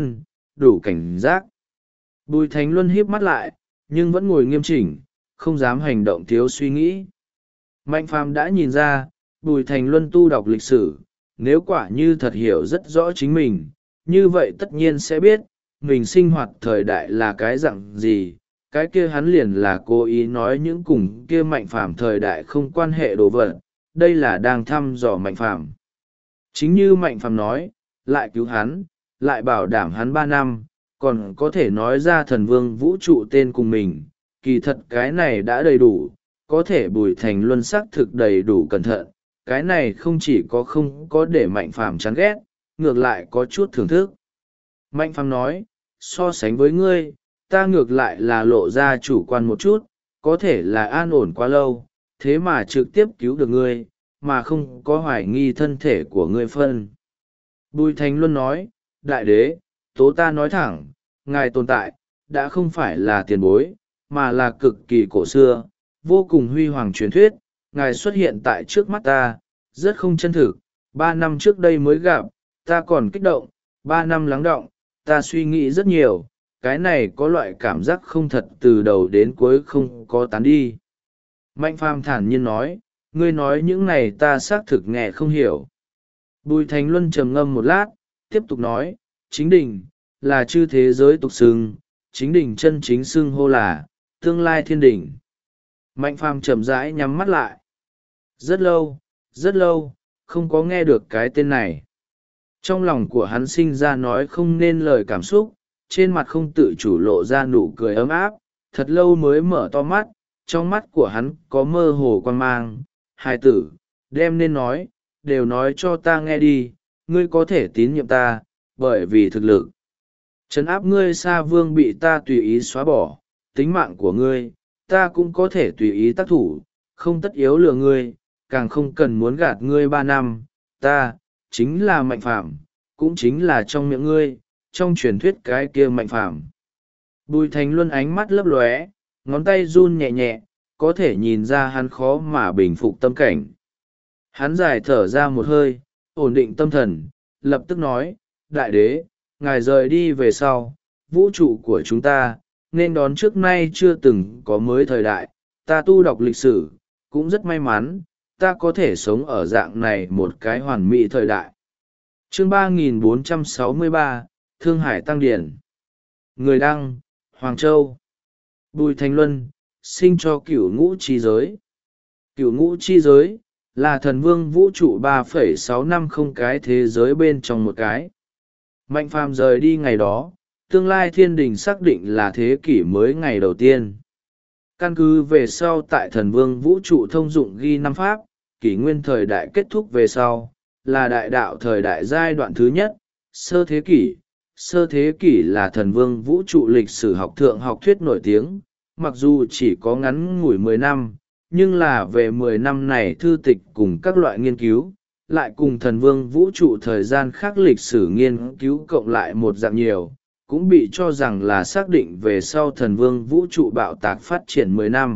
đủ cảnh giác. Bùi Thành Luân híp mắt lại, nhưng vẫn ngồi nghiêm chỉnh, không dám hành động thiếu suy nghĩ. Mạnh phàm đã nhìn ra, Bùi Thành Luân tu đọc lịch sử, nếu quả như thật hiểu rất rõ chính mình, như vậy tất nhiên sẽ biết, mình sinh hoạt thời đại là cái dạng gì, cái kia hắn liền là cố ý nói những cùng kia Mạnh phàm thời đại không quan hệ đồ vật, đây là đang thăm dò Mạnh phàm. Chính như Mạnh phàm nói, lại cứu hắn, lại bảo đảm hắn 3 năm, còn có thể nói ra thần vương vũ trụ tên cùng mình, kỳ thật cái này đã đầy đủ, có thể Bùi Thành Luân xác thực đầy đủ cẩn thận, cái này không chỉ có không có để Mạnh phàm chán ghét, ngược lại có chút thưởng thức. Mạnh phàm nói, so sánh với ngươi, ta ngược lại là lộ ra chủ quan một chút, có thể là an ổn quá lâu, thế mà trực tiếp cứu được ngươi, mà không có hoài nghi thân thể của ngươi phân. Bùi Thành Luân nói, đại đế, tố ta nói thẳng, ngài tồn tại, đã không phải là tiền bối, mà là cực kỳ cổ xưa, vô cùng huy hoàng truyền thuyết, ngài xuất hiện tại trước mắt ta, rất không chân thực, 3 năm trước đây mới gặp, ta còn kích động, 3 năm lắng đọng, ta suy nghĩ rất nhiều, cái này có loại cảm giác không thật từ đầu đến cuối không có tán đi. Mạnh phàm thản nhiên nói, ngươi nói những này ta xác thực nghe không hiểu. Bùi Thành Luân trầm ngâm một lát, tiếp tục nói, chính đình, là chư thế giới tục xưng, chính đình chân chính xưng hô là, tương lai thiên đình. Mạnh phàm chậm rãi nhắm mắt lại. Rất lâu, không có nghe được cái tên này. Trong lòng của hắn sinh ra nói không nên lời cảm xúc, trên mặt không tự chủ lộ ra nụ cười ấm áp, thật lâu mới mở to mắt, trong mắt của hắn có mơ hồ quan mang. Hài tử, đem nên nói, đều nói cho ta nghe đi, ngươi có thể tín nhiệm ta, bởi vì thực lực. Trấn áp ngươi Sa Vương bị ta tùy ý xóa bỏ, tính mạng của ngươi, ta cũng có thể tùy ý tác thủ, không tất yếu lừa ngươi, càng không cần muốn gạt ngươi 3 năm, ta, chính là Mạnh phàm, cũng chính là trong miệng ngươi, trong truyền thuyết cái kia Mạnh phàm. Bùi Thành Luân ánh mắt lấp lóe, ngón tay run nhẹ nhẹ, có thể nhìn ra hắn khó mà bình phục tâm cảnh. Hắn dài thở ra một hơi, ổn định tâm thần, lập tức nói, đại đế, ngài rời đi về sau, vũ trụ của chúng ta, nên đón trước nay chưa từng có mới thời đại, ta tu đọc lịch sử, cũng rất may mắn, ta có thể sống ở dạng này một cái hoàn mỹ thời đại. Chương 3463, Thương Hải Tăng Điển. Người đăng, Hoàng Châu. Bùi Thành Luân, sinh cho Cửu Ngũ chi giới. Cửu Ngũ chi giới, là thần vương vũ trụ 3,650 cái thế giới bên trong một cái. Mạnh phàm rời đi ngày đó, tương lai thiên đình xác định là thế kỷ mới ngày đầu tiên. Căn cứ về sau tại thần vương vũ trụ thông dụng ghi năm pháp, kỷ nguyên thời đại kết thúc về sau, là đại đạo thời đại giai đoạn thứ nhất, sơ thế kỷ. Sơ thế kỷ là thần vương vũ trụ lịch sử học thượng học thuyết nổi tiếng, mặc dù chỉ có ngắn ngủi 10 năm, nhưng là về 10 năm này thư tịch cùng các loại nghiên cứu, lại cùng thần vương vũ trụ thời gian khác lịch sử nghiên cứu cộng lại một dạng nhiều, cũng bị cho rằng là xác định về sau thần vương vũ trụ bạo tạc phát triển 10 năm.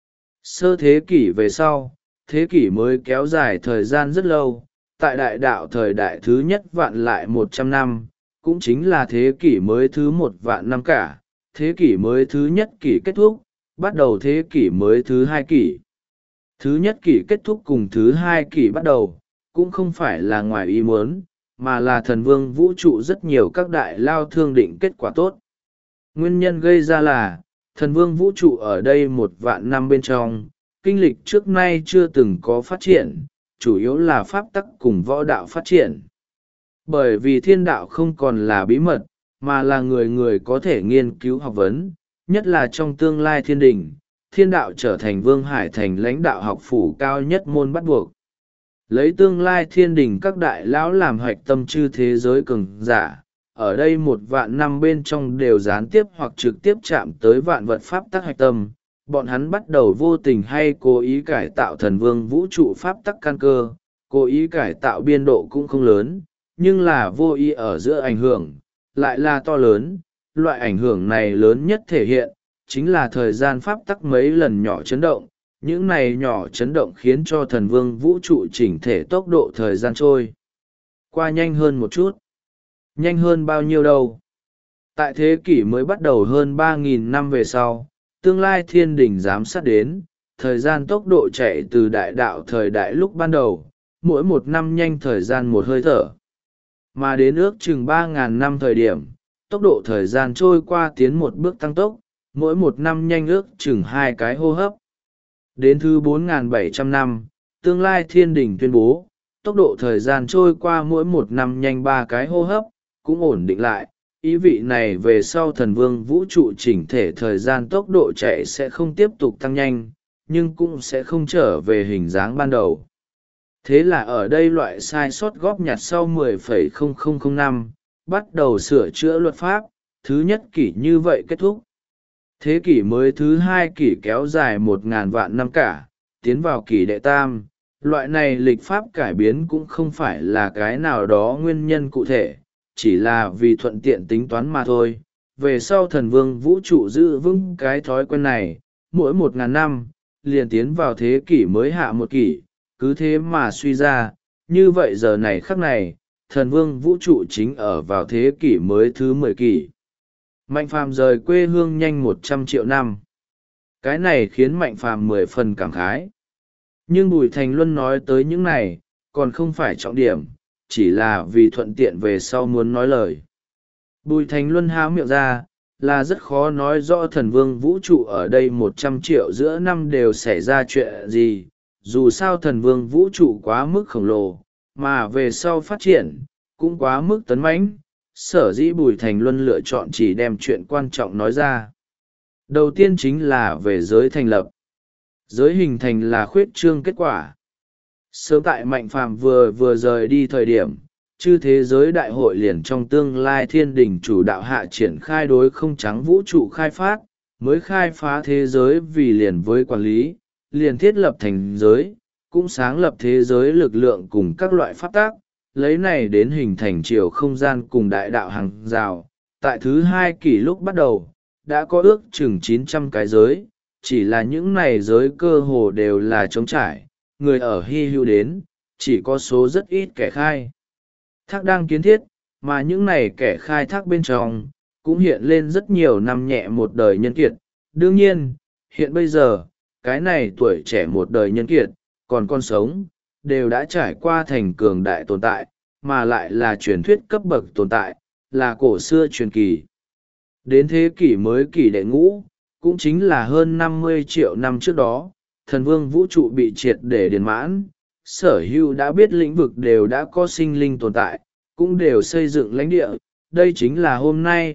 Sơ thế kỷ về sau, thế kỷ mới kéo dài thời gian rất lâu, tại đại đạo thời đại thứ nhất vạn lại 100 năm, cũng chính là thế kỷ mới thứ 1.000.000 cả, thế kỷ mới thứ nhất kỷ kết thúc, bắt đầu thế kỷ mới thứ hai kỷ. Thứ nhất kỷ kết thúc cùng thứ hai kỷ bắt đầu, cũng không phải là ngoài ý muốn, mà là thần vương vũ trụ rất nhiều các đại lao thương định kết quả tốt. Nguyên nhân gây ra là, thần vương vũ trụ ở đây 1.000.000 năm bên trong, kinh lịch trước nay chưa từng có phát triển, chủ yếu là pháp tắc cùng võ đạo phát triển. Bởi vì thiên đạo không còn là bí mật, mà là người người có thể nghiên cứu học vấn, nhất là trong tương lai thiên đình, thiên đạo trở thành Vương Hải Thành lãnh đạo học phủ cao nhất môn bắt buộc. Lấy tương lai thiên đình các đại lão làm hoạch tâm chư thế giới cường giả, ở đây 1.000.000 năm bên trong đều gián tiếp hoặc trực tiếp chạm tới vạn vật pháp tắc hoạch tâm. Bọn hắn bắt đầu vô tình hay cố ý cải tạo thần vương vũ trụ pháp tắc căn cơ, cố ý cải tạo biên độ cũng không lớn, nhưng là vô ý ở giữa ảnh hưởng, lại là to lớn. Loại ảnh hưởng này lớn nhất thể hiện, chính là thời gian pháp tắc mấy lần nhỏ chấn động. Những này nhỏ chấn động khiến cho thần vương vũ trụ chỉnh thể tốc độ thời gian trôi qua nhanh hơn một chút. Nhanh hơn bao nhiêu đâu? Tại thế kỷ mới bắt đầu hơn 3.000 năm về sau, tương lai thiên đình giám sát đến, thời gian tốc độ chạy từ đại đạo thời đại lúc ban đầu, mỗi một năm nhanh thời gian một hơi thở. Mà đến ước chừng 3.000 năm thời điểm, tốc độ thời gian trôi qua tiến một bước tăng tốc, mỗi một năm nhanh ước chừng 2 cái hô hấp. Đến thứ 4.700 năm, tương lai thiên đình tuyên bố, tốc độ thời gian trôi qua mỗi một năm nhanh 3 cái hô hấp, cũng ổn định lại. Ý vị này về sau thần vương vũ trụ chỉnh thể thời gian tốc độ chạy sẽ không tiếp tục tăng nhanh, nhưng cũng sẽ không trở về hình dáng ban đầu. Thế là ở đây loại sai sót góp nhặt sau 10,0005 năm, bắt đầu sửa chữa luật pháp, thứ nhất kỷ như vậy kết thúc. Thế kỷ mới thứ hai kỷ kéo dài 1.000.000 năm cả, tiến vào kỷ đệ tam. Loại này lịch pháp cải biến cũng không phải là cái nào đó nguyên nhân cụ thể, chỉ là vì thuận tiện tính toán mà thôi. Về sau thần vương vũ trụ giữ vững cái thói quen này, mỗi 1.000 năm, liền tiến vào thế kỷ mới hạ một kỷ, cứ thế mà suy ra, như vậy giờ này khắc này, thần vương vũ trụ chính ở vào thế kỷ mới thứ 10 kỷ. Mạnh phàm rời quê hương nhanh 100 triệu năm. Cái này khiến Mạnh phàm 10 phần cảm khái. Nhưng Bùi Thành Luân nói tới những này, còn không phải trọng điểm, chỉ là vì thuận tiện về sau muốn nói lời. Bùi Thành Luân há miệng ra, là rất khó nói rõ thần vương vũ trụ ở đây 100 triệu giữa năm đều xảy ra chuyện gì, dù sao thần vương vũ trụ quá mức khổng lồ, mà về sau phát triển, cũng quá mức tấn mãnh. Sở dĩ Bùi Thành Luân lựa chọn chỉ đem chuyện quan trọng nói ra. Đầu tiên chính là về giới thành lập. Giới hình thành là khuyết trương kết quả. Sớm tại Mạnh phàm vừa rời đi thời điểm, chư thế giới đại hội liền trong tương lai thiên đình chủ đạo hạ triển khai đối không trắng vũ trụ khai phát, mới khai phá thế giới vì liền với quản lý, liền thiết lập thành giới, cũng sáng lập thế giới lực lượng cùng các loại pháp tác, lấy này đến hình thành chiều không gian cùng đại đạo hàng rào. Tại thứ hai kỷ lúc bắt đầu, đã có ước chừng 900 cái giới, chỉ là những này giới cơ hồ đều là trống trải, người ở hy hữu đến, chỉ có số rất ít kẻ khai thác đang kiến thiết, mà những này kẻ khai thác bên trong, cũng hiện lên rất nhiều năm nhẹ một đời nhân kiệt. Đương nhiên, hiện bây giờ, cái này tuổi trẻ một đời nhân kiệt, còn sống, đều đã trải qua thành cường đại tồn tại, mà lại là truyền thuyết cấp bậc tồn tại, là cổ xưa truyền kỳ. Đến thế kỷ mới kỷ đệ ngũ, cũng chính là hơn 50 triệu năm trước đó, thần vương vũ trụ bị triệt để điền mãn, sở hữu đã biết lĩnh vực đều đã có sinh linh tồn tại, cũng đều xây dựng lãnh địa. Đây chính là hôm nay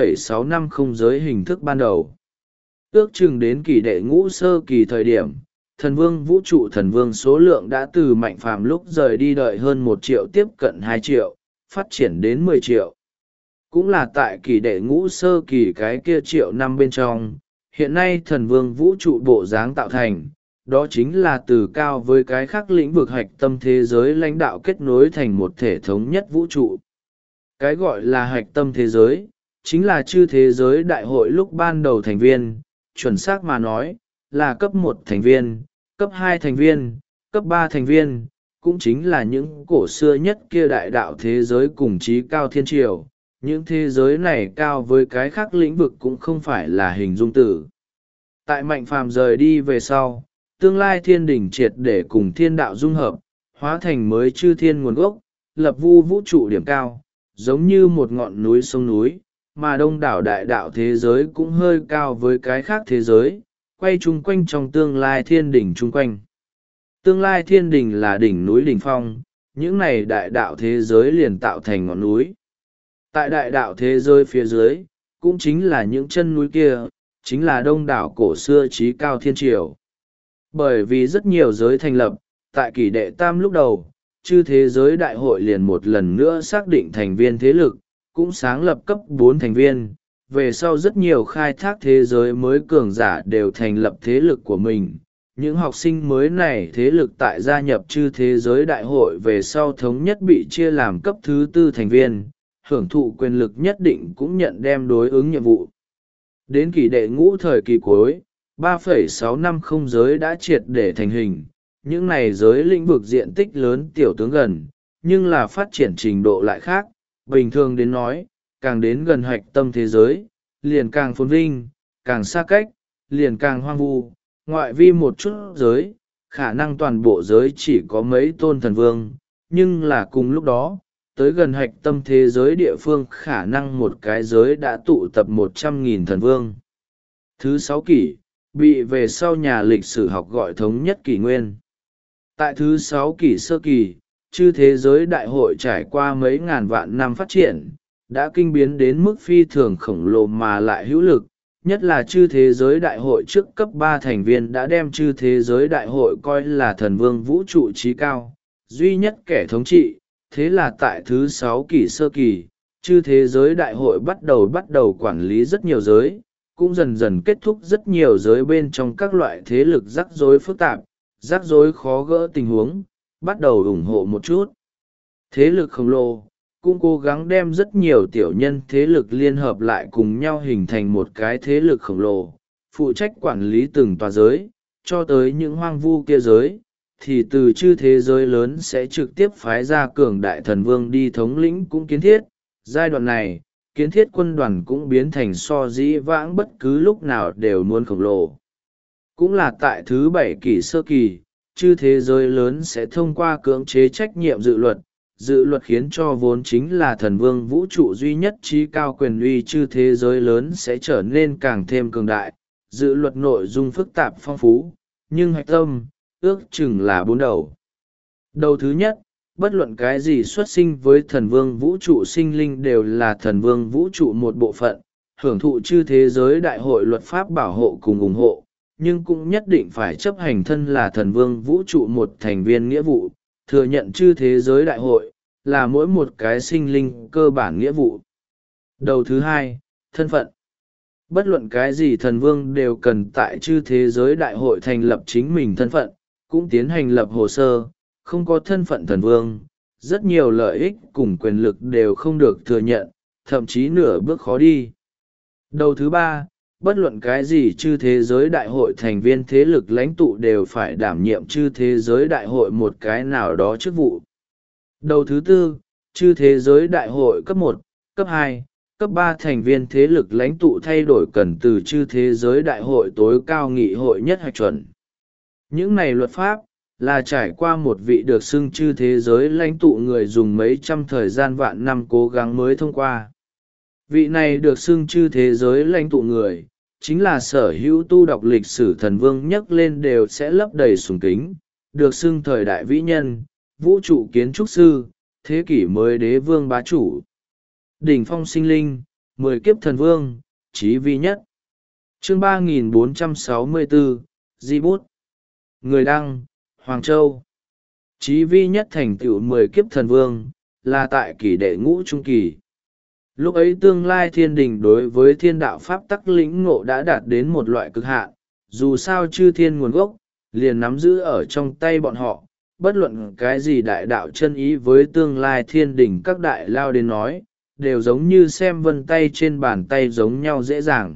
3,650 giới hình thức ban đầu. Ước chừng đến kỷ đệ ngũ sơ kỳ thời điểm, thần vương vũ trụ thần vương số lượng đã từ mạnh phàm lúc rời đi đợi hơn 1 triệu tiếp cận 2 triệu, phát triển đến 10 triệu. Cũng là tại kỷ đệ ngũ sơ kỳ cái kia triệu năm bên trong, hiện nay thần vương vũ trụ bộ dáng tạo thành, đó chính là từ cao với cái khác lĩnh vực hạch tâm thế giới lãnh đạo kết nối thành một thể thống nhất vũ trụ. Cái gọi là hạch tâm thế giới, chính là chư thế giới đại hội lúc ban đầu thành viên, chuẩn xác mà nói, là cấp 1 thành viên, cấp 2 thành viên, cấp 3 thành viên, cũng chính là những cổ xưa nhất kia đại đạo thế giới cùng trí cao thiên triều. Những thế giới này cao với cái khác lĩnh vực cũng không phải là hình dung tử. Tại mạnh phàm rời đi về sau, tương lai thiên đỉnh triệt để cùng thiên đạo dung hợp, hóa thành mới chư thiên nguồn gốc, lập vu vũ trụ điểm cao, giống như một ngọn núi sông núi, mà đông đảo đại đạo thế giới cũng hơi cao với cái khác thế giới, quay chung quanh trong tương lai thiên đỉnh chung quanh. Tương lai thiên đỉnh là đỉnh núi đỉnh phong, những này đại đạo thế giới liền tạo thành ngọn núi. Tại đại đạo thế giới phía dưới, cũng chính là những chân núi kia, chính là đông đảo cổ xưa trí cao thiên triều. Bởi vì rất nhiều giới thành lập, tại kỷ đệ tam lúc đầu, chư thế giới đại hội liền một lần nữa xác định thành viên thế lực, cũng sáng lập cấp 4 thành viên. Về sau rất nhiều khai thác thế giới mới cường giả đều thành lập thế lực của mình. Những học sinh mới này thế lực tại gia nhập chư thế giới đại hội về sau thống nhất bị chia làm cấp thứ 4 thành viên, hưởng thụ quyền lực nhất định cũng nhận đem đối ứng nhiệm vụ. Đến kỷ đệ ngũ thời kỳ cuối, 3,650 giới đã triệt để thành hình. Những này giới lĩnh vực diện tích lớn tiểu tướng gần, nhưng là phát triển trình độ lại khác. Bình thường đến nói, càng đến gần hạch tâm thế giới, liền càng phồn vinh, càng xa cách, liền càng hoang vu. Ngoại vi một chút giới, khả năng toàn bộ giới chỉ có mấy tôn thần vương, nhưng là cùng lúc đó, tới gần hạch tâm thế giới địa phương khả năng một cái giới đã tụ tập 100.000 thần vương. Thứ 6 kỷ, bị về sau nhà lịch sử học gọi thống nhất kỷ nguyên. Tại thứ 6 kỷ sơ kỳ, chư thế giới đại hội trải qua mấy ngàn vạn năm phát triển, đã kinh biến đến mức phi thường khổng lồ mà lại hữu lực, nhất là chư thế giới đại hội trước cấp 3 thành viên đã đem chư thế giới đại hội coi là thần vương vũ trụ trí cao, duy nhất kẻ thống trị. Thế là tại thứ 6 kỷ sơ kỳ, chư thế giới đại hội bắt đầu quản lý rất nhiều giới, cũng dần dần kết thúc rất nhiều giới bên trong các loại thế lực rắc rối phức tạp, rắc rối khó gỡ tình huống, bắt đầu ủng hộ một chút. Thế lực khổng lồ, cũng cố gắng đem rất nhiều tiểu nhân thế lực liên hợp lại cùng nhau hình thành một cái thế lực khổng lồ, phụ trách quản lý từng tòa giới, cho tới những hoang vu kia giới, thì từ chư thế giới lớn sẽ trực tiếp phái ra cường đại thần vương đi thống lĩnh cũng kiến thiết. Giai đoạn này, kiến thiết quân đoàn cũng biến thành so dĩ vãng bất cứ lúc nào đều muốn khổng lồ. Cũng là tại thứ 7 kỷ sơ kỳ, chư thế giới lớn sẽ thông qua cưỡng chế trách nhiệm dự luật khiến cho vốn chính là thần vương vũ trụ duy nhất trí cao quyền uy chư thế giới lớn sẽ trở nên càng thêm cường đại. Dự luật nội dung phức tạp phong phú, nhưng hạch tâm, ước chừng là 4 đầu. Đầu thứ nhất, bất luận cái gì xuất sinh với thần vương vũ trụ sinh linh đều là thần vương vũ trụ một bộ phận, hưởng thụ chư thế giới đại hội luật pháp bảo hộ cùng ủng hộ, nhưng cũng nhất định phải chấp hành thân là thần vương vũ trụ một thành viên nghĩa vụ, thừa nhận chư thế giới đại hội, là mỗi một cái sinh linh cơ bản nghĩa vụ. Đầu thứ hai, thân phận. Bất luận cái gì thần vương đều cần tại chư thế giới đại hội thành lập chính mình thân phận, cũng tiến hành lập hồ sơ, không có thân phận thần vương, rất nhiều lợi ích cùng quyền lực đều không được thừa nhận, thậm chí nửa bước khó đi. Đầu thứ ba, bất luận cái gì chư thế giới đại hội thành viên thế lực lãnh tụ đều phải đảm nhiệm chư thế giới đại hội một cái nào đó chức vụ. Đầu thứ tư, chư thế giới đại hội cấp 1, cấp 2, cấp 3 thành viên thế lực lãnh tụ thay đổi cần từ chư thế giới đại hội tối cao nghị hội nhất hạch chuẩn. Những này luật pháp, là trải qua một vị được xưng chư thế giới lãnh tụ người dùng mấy trăm thời gian vạn năm cố gắng mới thông qua. Vị này được xưng chư thế giới lãnh tụ người, chính là sở hữu tu đọc lịch sử thần vương nhắc lên đều sẽ lấp đầy sùng kính, được xưng thời đại vĩ nhân, vũ trụ kiến trúc sư, thế kỷ mới đế vương bá chủ. Đỉnh phong sinh linh, 10 kiếp thần vương, chí vi nhất. Chương 3464, Di Bút. Người đăng, Hoàng Châu. Chí vi nhất thành tựu 10 kiếp thần vương, là tại kỷ đệ ngũ trung kỳ. Lúc ấy tương lai thiên đình đối với thiên đạo pháp tắc lĩnh ngộ đã đạt đến một loại cực hạn, dù sao chư thiên nguồn gốc, liền nắm giữ ở trong tay bọn họ, bất luận cái gì đại đạo chân ý với tương lai thiên đình các đại lao đến nói, đều giống như xem vân tay trên bàn tay giống nhau dễ dàng.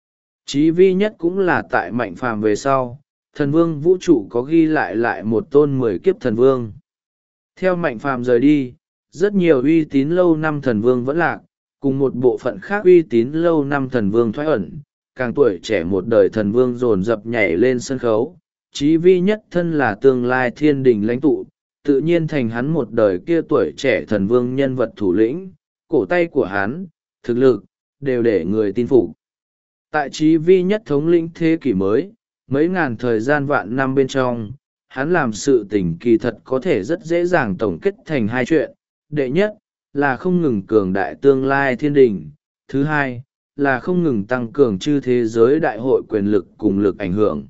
Chí vi nhất cũng là tại mạnh phàm về sau, thần vương vũ trụ có ghi lại một tôn 10 kiếp thần vương. Theo mạnh phàm rời đi, rất nhiều uy tín lâu năm thần vương vẫn lạc, cùng một bộ phận khác uy tín lâu năm thần vương thoái ẩn, càng tuổi trẻ một đời thần vương dồn dập nhảy lên sân khấu. Chí vi nhất thân là tương lai thiên đình lãnh tụ, tự nhiên thành hắn một đời kia tuổi trẻ thần vương nhân vật thủ lĩnh, cổ tay của hắn, thực lực, đều để người tin phục. Tại chí vi nhất thống lĩnh thế kỷ mới, mấy ngàn thời gian vạn năm bên trong, hắn làm sự tình kỳ thật có thể rất dễ dàng tổng kết thành hai chuyện. Đệ nhất, là không ngừng cường đại tương lai thiên đình. Thứ hai, là không ngừng tăng cường chư thế giới đại hội quyền lực cùng lực ảnh hưởng.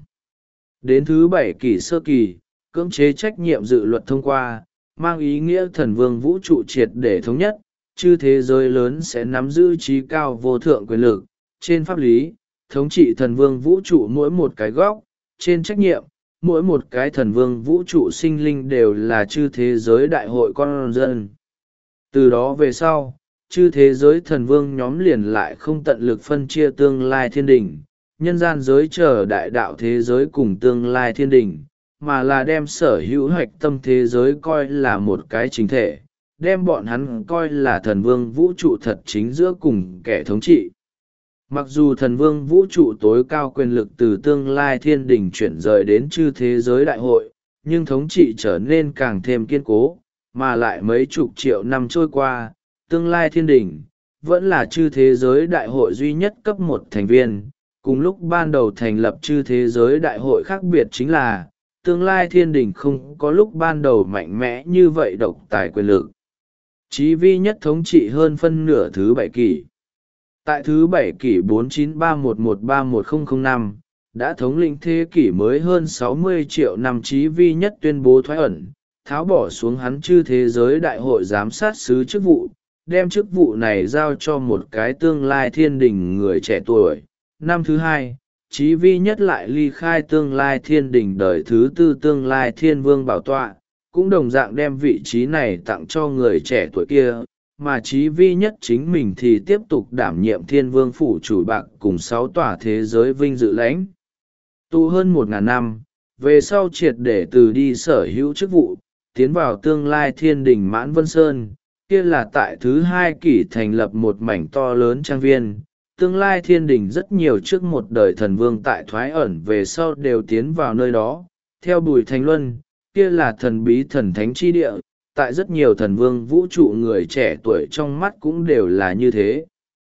Đến thứ 7 kỷ sơ kỳ, cưỡng chế trách nhiệm dự luật thông qua, mang ý nghĩa thần vương vũ trụ triệt để thống nhất, chư thế giới lớn sẽ nắm giữ trí cao vô thượng quyền lực. Trên pháp lý, thống trị thần vương vũ trụ mỗi một cái góc, trên trách nhiệm, mỗi một cái thần vương vũ trụ sinh linh đều là chư thế giới đại hội con dân. Từ đó về sau, chư thế giới thần vương nhóm liền lại không tận lực phân chia tương lai thiên đình, nhân gian giới chờ đại đạo thế giới cùng tương lai thiên đình, mà là đem sở hữu hạch tâm thế giới coi là một cái chính thể, đem bọn hắn coi là thần vương vũ trụ thật chính giữa cùng kẻ thống trị. Mặc dù thần vương vũ trụ tối cao quyền lực từ tương lai thiên đình chuyển rời đến chư thế giới đại hội, nhưng thống trị trở nên càng thêm kiên cố, mà lại mấy chục triệu năm trôi qua, tương lai thiên đình vẫn là chư thế giới đại hội duy nhất cấp một thành viên. Cùng lúc ban đầu thành lập chư thế giới đại hội khác biệt chính là, tương lai thiên đình không có lúc ban đầu mạnh mẽ như vậy độc tài quyền lực. Chí vi nhất thống trị hơn phân nửa thứ 7 kỷ. Tại thứ 7 kỷ 4931131005, đã thống lĩnh thế kỷ mới hơn 60 triệu năm. Chí vi nhất tuyên bố thoái ẩn, tháo bỏ xuống hắn chư thế giới đại hội giám sát sứ chức vụ, đem chức vụ này giao cho một cái tương lai thiên đình người trẻ tuổi. Năm thứ 2, Chí vi nhất lại ly khai tương lai thiên đình đời thứ 4 tương lai thiên vương bảo tọa, cũng đồng dạng đem vị trí này tặng cho người trẻ tuổi kia, mà Chí vi nhất chính mình thì tiếp tục đảm nhiệm thiên vương phủ chủ bạc cùng 6 tòa thế giới vinh dự lãnh tu hơn 1000 năm, về sau triệt để từ đi sở hữu chức vụ, tiến vào tương lai thiên đình Mãn Vân Sơn, kia là tại thứ 2 kỷ thành lập một mảnh to lớn trang viên. Tương lai thiên đình rất nhiều trước một đời thần vương tại thoái ẩn về sau đều tiến vào nơi đó. Theo Bùi Thành Luân, kia là thần bí thần thánh chi địa, tại rất nhiều thần vương vũ trụ người trẻ tuổi trong mắt cũng đều là như thế.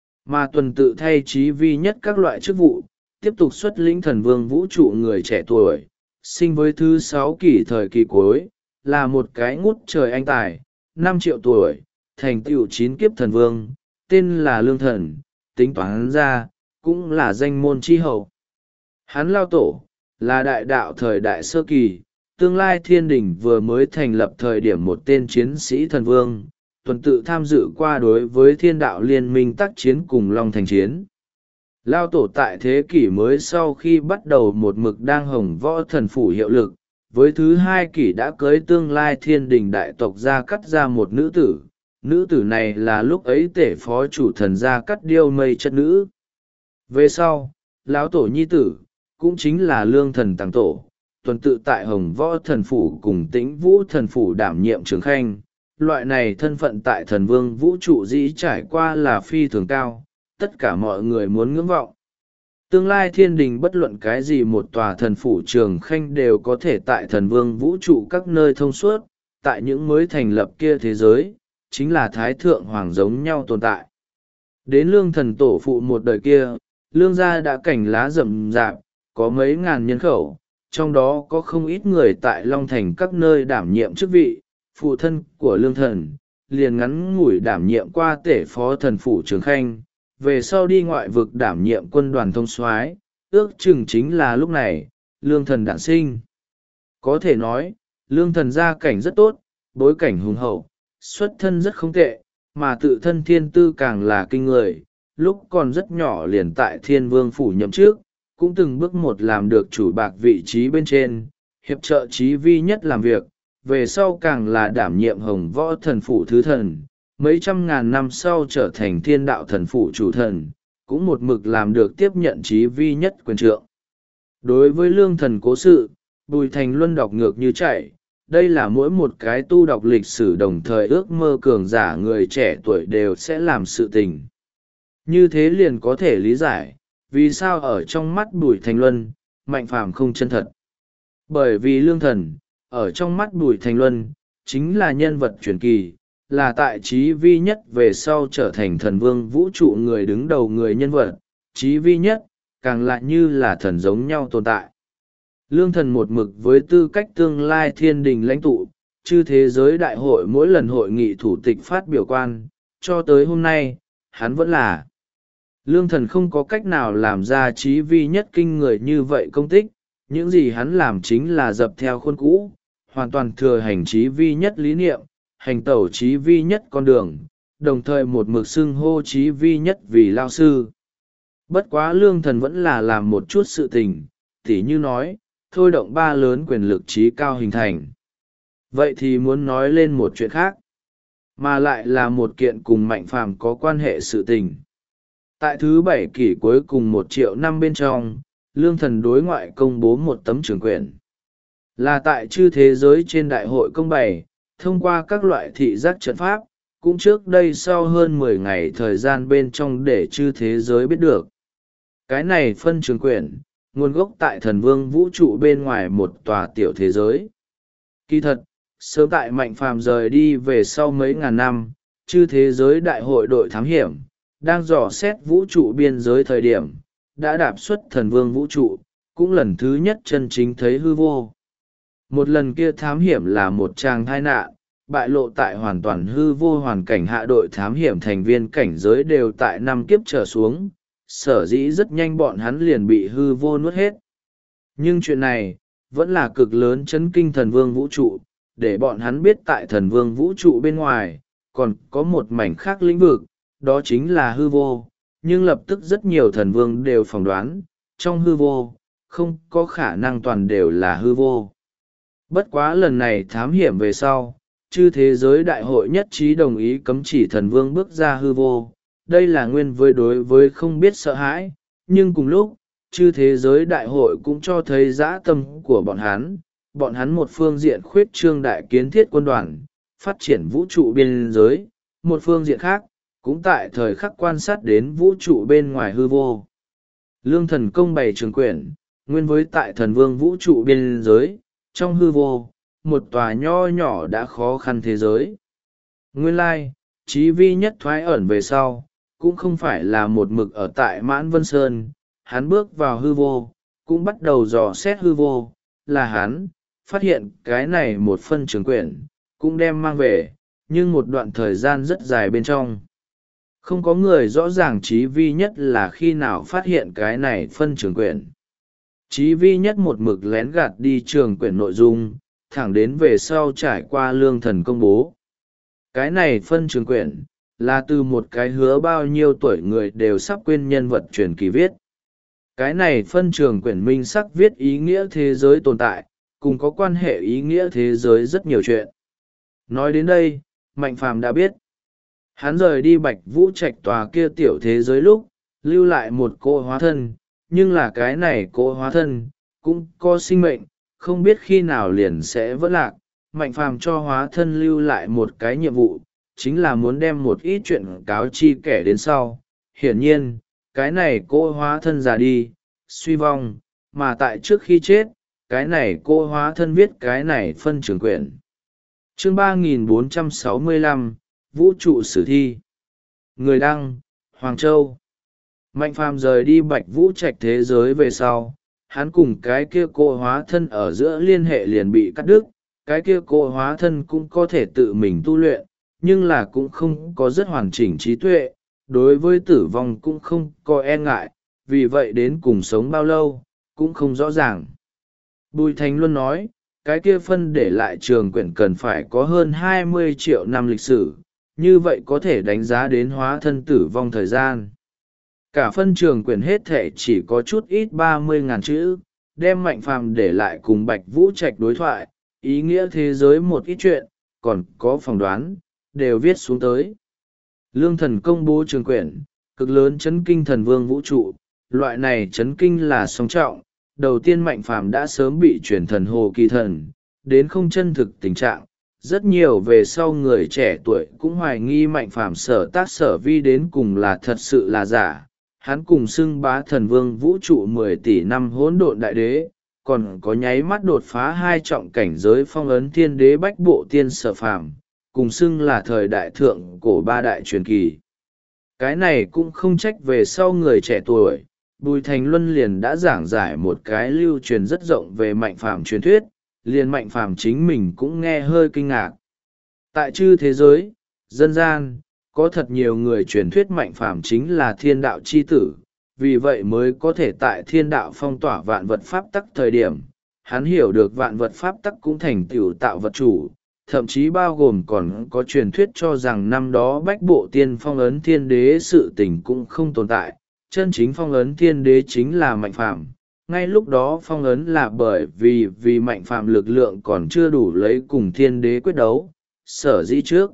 Mà tuần tự thay Chí vi nhất các loại chức vụ, tiếp tục xuất lĩnh thần vương vũ trụ người trẻ tuổi, sinh với thứ 6 kỷ thời kỳ cuối, là một cái ngút trời anh tài, 5 triệu tuổi, thành tựu 9 kiếp thần vương, tên là Lương Thần, tính toán ra, cũng là danh môn chi hậu. Hắn lao tổ, là đại đạo thời đại sơ kỳ, tương lai thiên đình vừa mới thành lập thời điểm một tên chiến sĩ thần vương, tuần tự tham dự qua đối với thiên đạo liên minh tác chiến cùng Long Thành chiến. Lao tổ tại thế kỷ mới sau khi bắt đầu một mực đang hồng võ thần phủ hiệu lực, với thứ 2 kỷ đã cưới tương lai thiên đình đại tộc Gia Cắt ra một nữ tử. Nữ tử này là lúc ấy tể phó chủ thần Gia Cắt điêu mây chất nữ. Về sau, lão tổ nhi tử, cũng chính là Lương Thần Tàng Tổ, tuần tự tại hồng võ thần phủ cùng Tĩnh Vũ thần phủ đảm nhiệm trường khanh. Loại này thân phận tại thần vương vũ trụ dĩ trải qua là phi thường cao, tất cả mọi người muốn ngưỡng vọng. Tương lai thiên đình bất luận cái gì một tòa thần phủ trường khanh đều có thể tại thần vương vũ trụ các nơi thông suốt, tại những mới thành lập kia thế giới, chính là thái thượng hoàng giống nhau tồn tại. Đến Lương Thần tổ phụ một đời kia, Lương gia đã cảnh lá rậm rạp, có mấy ngàn nhân khẩu, trong đó có không ít người tại Long Thành các nơi đảm nhiệm chức vị. Phụ thân của Lương Thần liền ngắn ngủi đảm nhiệm qua tể phó thần phủ Trường Khanh, về sau đi ngoại vực đảm nhiệm quân đoàn thông soái. Ước chừng chính là lúc này Lương Thần đản sinh. Có thể nói Lương Thần gia cảnh rất tốt, bối cảnh hùng hậu, xuất thân rất không tệ, mà tự thân thiên tư càng là kinh người. Lúc còn rất nhỏ liền tại Thiên Vương phủ nhậm chức, cũng từng bước một làm được chủ bạc vị trí bên trên, hiệp trợ Chí Vi Nhất làm việc, về sau càng là đảm nhiệm Hồng Võ Thần phủ thứ thần, mấy trăm ngàn năm sau trở thành Thiên Đạo Thần phủ chủ thần, cũng một mực làm được tiếp nhận Chí Vi Nhất quyền trượng. Đối với Lương Thần cố sự, Bùi Thành Luân đọc ngược như chạy. Đây là mỗi một cái tu đọc lịch sử đồng thời ước mơ cường giả người trẻ tuổi đều sẽ làm sự tình. Như thế liền có thể lý giải vì sao ở trong mắt Bùi Thành Luân, Mạnh Phàm không chân thật. Bởi vì Lương Thần ở trong mắt Bùi Thành Luân chính là nhân vật truyền kỳ, là tại Chí Vi Nhất về sau trở thành thần vương vũ trụ người đứng đầu người nhân vật. Chí Vi Nhất càng lại như là thần giống nhau tồn tại. Lương Thần một mực với tư cách tương lai thiên đình lãnh tụ, chư thế giới đại hội mỗi lần hội nghị thủ tịch phát biểu quan, cho tới hôm nay, hắn vẫn là. Lương Thần không có cách nào làm ra Chí Vi Nhất kinh người như vậy công tích, những gì hắn làm chính là dập theo khuôn cũ, hoàn toàn thừa hành Chí Vi Nhất lý niệm, hành tẩu Chí Vi Nhất con đường, đồng thời một mực xưng hô Chí Vi Nhất vì lao sư. Bất quá Lương Thần vẫn là làm một chút sự tình, tỉ như nói, thôi động ba lớn quyền lực trí cao hình thành. Vậy thì muốn nói lên một chuyện khác, mà lại là một kiện cùng Mạnh Phàm có quan hệ sự tình. Tại thứ 7 kỷ cuối cùng 1 triệu năm bên trong, Lương Thần đối ngoại công bố một tấm trường quyển. Là tại chư thế giới trên đại hội công bày, thông qua các loại thị giác trận pháp, cũng trước đây sau hơn 10 ngày thời gian bên trong để chư thế giới biết được. Cái này phân trường quyển, nguồn gốc tại thần vương vũ trụ bên ngoài một tòa tiểu thế giới. Kỳ thật, sớm tại Mạnh Phàm rời đi về sau mấy ngàn năm, chư thế giới đại hội đội thám hiểm, đang dò xét vũ trụ biên giới thời điểm, đã đạp xuất thần vương vũ trụ, cũng lần thứ nhất chân chính thấy hư vô. Một lần kia thám hiểm là một tràng tai nạn, bại lộ tại hoàn toàn hư vô hoàn cảnh hạ đội thám hiểm thành viên cảnh giới đều tại 5 kiếp trở xuống, sở dĩ rất nhanh bọn hắn liền bị hư vô nuốt hết. Nhưng chuyện này, vẫn là cực lớn chấn kinh thần vương vũ trụ, để bọn hắn biết tại thần vương vũ trụ bên ngoài, còn có một mảnh khác lĩnh vực, đó chính là hư vô. Nhưng lập tức rất nhiều thần vương đều phỏng đoán, trong hư vô, không có khả năng toàn đều là hư vô. Bất quá lần này thám hiểm về sau, chư thế giới đại hội nhất trí đồng ý cấm chỉ thần vương bước ra hư vô. Đây là nguyên với đối với không biết sợ hãi, nhưng cùng lúc, chư thế giới đại hội cũng cho thấy dã tâm của bọn hắn một phương diện khuyết trương đại kiến thiết quân đoàn, phát triển vũ trụ biên giới, một phương diện khác, cũng tại thời khắc quan sát đến vũ trụ bên ngoài hư vô. Lương Thần công bày trường quyển, nguyên với tại thần vương vũ trụ biên giới, trong hư vô, một tòa nho nhỏ đã khó khăn thế giới. Nguyên lai, Chí Vi Nhất thoái ẩn về sau, cũng không phải là một mực ở tại Mãn Vân Sơn, hắn bước vào hư vô, cũng bắt đầu dò xét hư vô, là hắn, phát hiện cái này một phân trường quyển, cũng đem mang về, nhưng một đoạn thời gian rất dài bên trong. Không có người rõ ràng Chí Vi Nhất là khi nào phát hiện cái này phân trường quyển. Chí Vi Nhất một mực lén gạt đi trường quyển nội dung, thẳng đến về sau trải qua Lương Thần công bố. Cái này phân trường quyển, là từ một cái hứa bao nhiêu tuổi người đều sắp quên nhân vật truyền kỳ viết. Cái này phân trường quyển minh sắc viết ý nghĩa thế giới tồn tại, cùng có quan hệ ý nghĩa thế giới rất nhiều chuyện. Nói đến đây, Mạnh Phàm đã biết. Hắn rời đi Bạch Vũ Trạch tòa kia tiểu thế giới lúc, lưu lại một cô hóa thân, nhưng là cái này cô hóa thân, cũng có sinh mệnh, không biết khi nào liền sẽ vỡ lạc. Mạnh Phàm cho hóa thân lưu lại một cái nhiệm vụ, chính là muốn đem một ít chuyện cáo chi kẻ đến sau. Hiển nhiên, cái này cô hóa thân già đi, suy vong, mà tại trước khi chết, cái này cô hóa thân viết cái này phân trường quyển. Chương 3465, Vũ trụ sử thi. Người đăng, Hoàng Châu. Mạnh Phàm rời đi Bạch Vũ Trạch thế giới về sau, hắn cùng cái kia cô hóa thân ở giữa liên hệ liền bị cắt đứt. Cái kia cô hóa thân cũng có thể tự mình tu luyện, nhưng là cũng không có rất hoàn chỉnh trí tuệ, đối với tử vong cũng không có e ngại, vì vậy đến cùng sống bao lâu cũng không rõ ràng. Bùi Thành Luân nói, cái kia phân để lại trường quyển cần phải có hơn 20 triệu năm lịch sử, như vậy có thể đánh giá đến hóa thân tử vong thời gian. Cả phân trường quyển hết thể chỉ có chút ít 30.000 chữ, đem Mạnh Phàm để lại cùng Bạch Vũ Trạch đối thoại, ý nghĩa thế giới một ít chuyện, còn có phỏng đoán, đều viết xuống tới. Lương Thần công bố trường quyển, cực lớn chấn kinh thần vương vũ trụ, loại này chấn kinh là song trọng. Đầu tiên Mạnh Phàm đã sớm bị chuyển thần hồ kỳ thần, đến không chân thực tình trạng. Rất nhiều về sau người trẻ tuổi cũng hoài nghi Mạnh Phàm sở tác sở vi đến cùng là thật sự là giả. Hắn cùng xưng bá thần vương vũ trụ 10 tỷ năm hỗn độn đại đế, còn có nháy mắt đột phá 2 trọng cảnh giới phong ấn thiên đế bách bộ tiên sở phàm, cùng xưng là thời đại thượng cổ 3 đại truyền kỳ. Cái này cũng không trách về sau người trẻ tuổi, Bùi Thành Luân liền đã giảng giải một cái lưu truyền rất rộng về Mạnh Phàm truyền thuyết, liền Mạnh Phàm chính mình cũng nghe hơi kinh ngạc. Tại chư thế giới, dân gian, có thật nhiều người truyền thuyết Mạnh Phàm chính là thiên đạo chi tử, vì vậy mới có thể tại thiên đạo phong tỏa vạn vật pháp tắc thời điểm, hắn hiểu được vạn vật pháp tắc cũng thành tựu tạo vật chủ, thậm chí bao gồm còn có truyền thuyết cho rằng năm đó bách bộ tiên phong ấn thiên đế sự tình cũng không tồn tại, chân chính phong ấn thiên đế chính là Mạnh Phàm. Ngay lúc đó phong ấn là bởi vì Mạnh Phàm lực lượng còn chưa đủ lấy cùng thiên đế quyết đấu, sở dĩ trước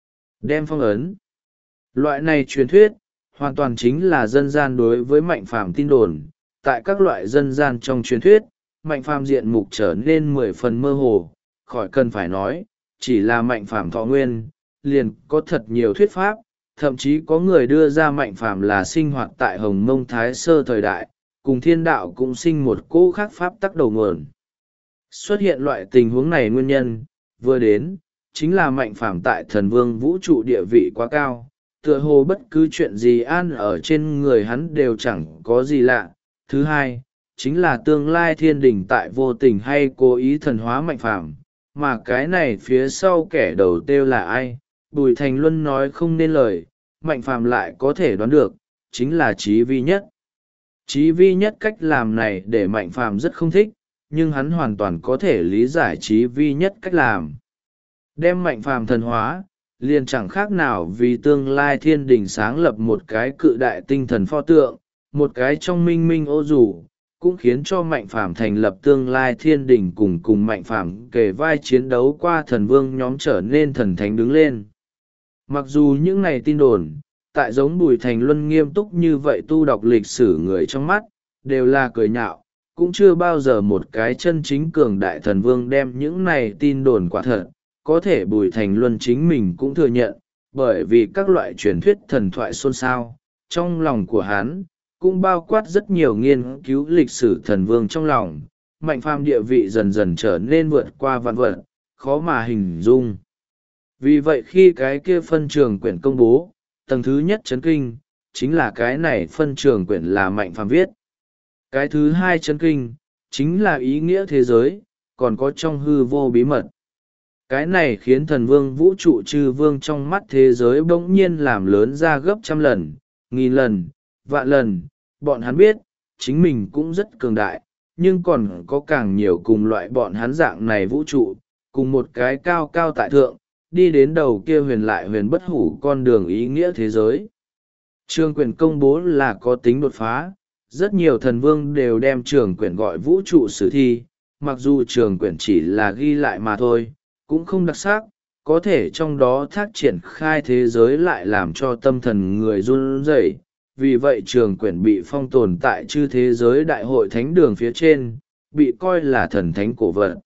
đem phong ấn. Loại này truyền thuyết hoàn toàn chính là dân gian đối với Mạnh Phàm tin đồn. Tại các loại dân gian trong truyền thuyết, Mạnh Phàm diện mục trở nên 10 phần mơ hồ, khỏi cần phải nói, chỉ là Mạnh Phàm thọ nguyên, liền có thật nhiều thuyết pháp, thậm chí có người đưa ra Mạnh Phàm là sinh hoạt tại Hồng Mông Thái Sơ thời đại, cùng thiên đạo cũng sinh một cỗ khác pháp tắc đầu nguồn. Xuất hiện loại tình huống này nguyên nhân, vừa đến, chính là Mạnh Phàm tại thần vương vũ trụ địa vị quá cao, tựa hồ bất cứ chuyện gì an ở trên người hắn đều chẳng có gì lạ. Thứ hai, chính là tương lai thiên đình tại vô tình hay cố ý thần hóa Mạnh Phàm, mà cái này phía sau kẻ đầu tiêu là ai, Bùi Thành Luân nói không nên lời, Mạnh Phàm lại có thể đoán được, chính là Chí Vi Nhất. Chí Vi Nhất cách làm này để Mạnh Phàm rất không thích, nhưng hắn hoàn toàn có thể lý giải Chí Vi Nhất cách làm. Đem Mạnh Phàm thần hóa, liền chẳng khác nào vì tương lai thiên đình sáng lập một cái cự đại tinh thần pho tượng, một cái trong minh minh ô dù, cũng khiến cho Mạnh Phàm thành lập tương lai thiên đình cùng Mạnh Phàm kề vai chiến đấu qua thần vương nhóm trở nên thần thánh đứng lên. Mặc dù những này tin đồn, tại giống Bùi Thành Luân nghiêm túc như vậy tu đọc lịch sử người trong mắt, đều là cười nhạo, cũng chưa bao giờ một cái chân chính cường đại thần vương đem những này tin đồn quả thật, có thể Bùi Thành Luân chính mình cũng thừa nhận, bởi vì các loại truyền thuyết thần thoại xôn xao, trong lòng của hắn, cũng bao quát rất nhiều nghiên cứu lịch sử thần vương trong lòng, Mạnh Phàm địa vị dần dần trở nên vượt qua vạn vật, khó mà hình dung. Vì vậy khi cái kia phân trường quyển công bố, tầng thứ nhất chấn kinh, chính là cái này phân trường quyển là Mạnh Phàm viết. Cái thứ hai chấn kinh, chính là ý nghĩa thế giới, còn có trong hư vô bí mật. Cái này khiến thần vương vũ trụ chư vương trong mắt thế giới bỗng nhiên làm lớn ra gấp 100 lần, 1000 lần, vạn lần. Bọn hắn biết, chính mình cũng rất cường đại, nhưng còn có càng nhiều cùng loại bọn hắn dạng này vũ trụ, cùng một cái cao cao tại thượng, đi đến đầu kia huyền lại huyền bất hủ con đường ý nghĩa thế giới. Trường quyển công bố là có tính đột phá, rất nhiều thần vương đều đem trường quyển gọi vũ trụ sử thi, mặc dù trường quyển chỉ là ghi lại mà thôi, cũng không đặc sắc, có thể trong đó thác triển khai thế giới lại làm cho tâm thần người run rẩy. Vì vậy trường quyển bị phong tồn tại chư thế giới đại hội thánh đường phía trên, bị coi là thần thánh cổ vật.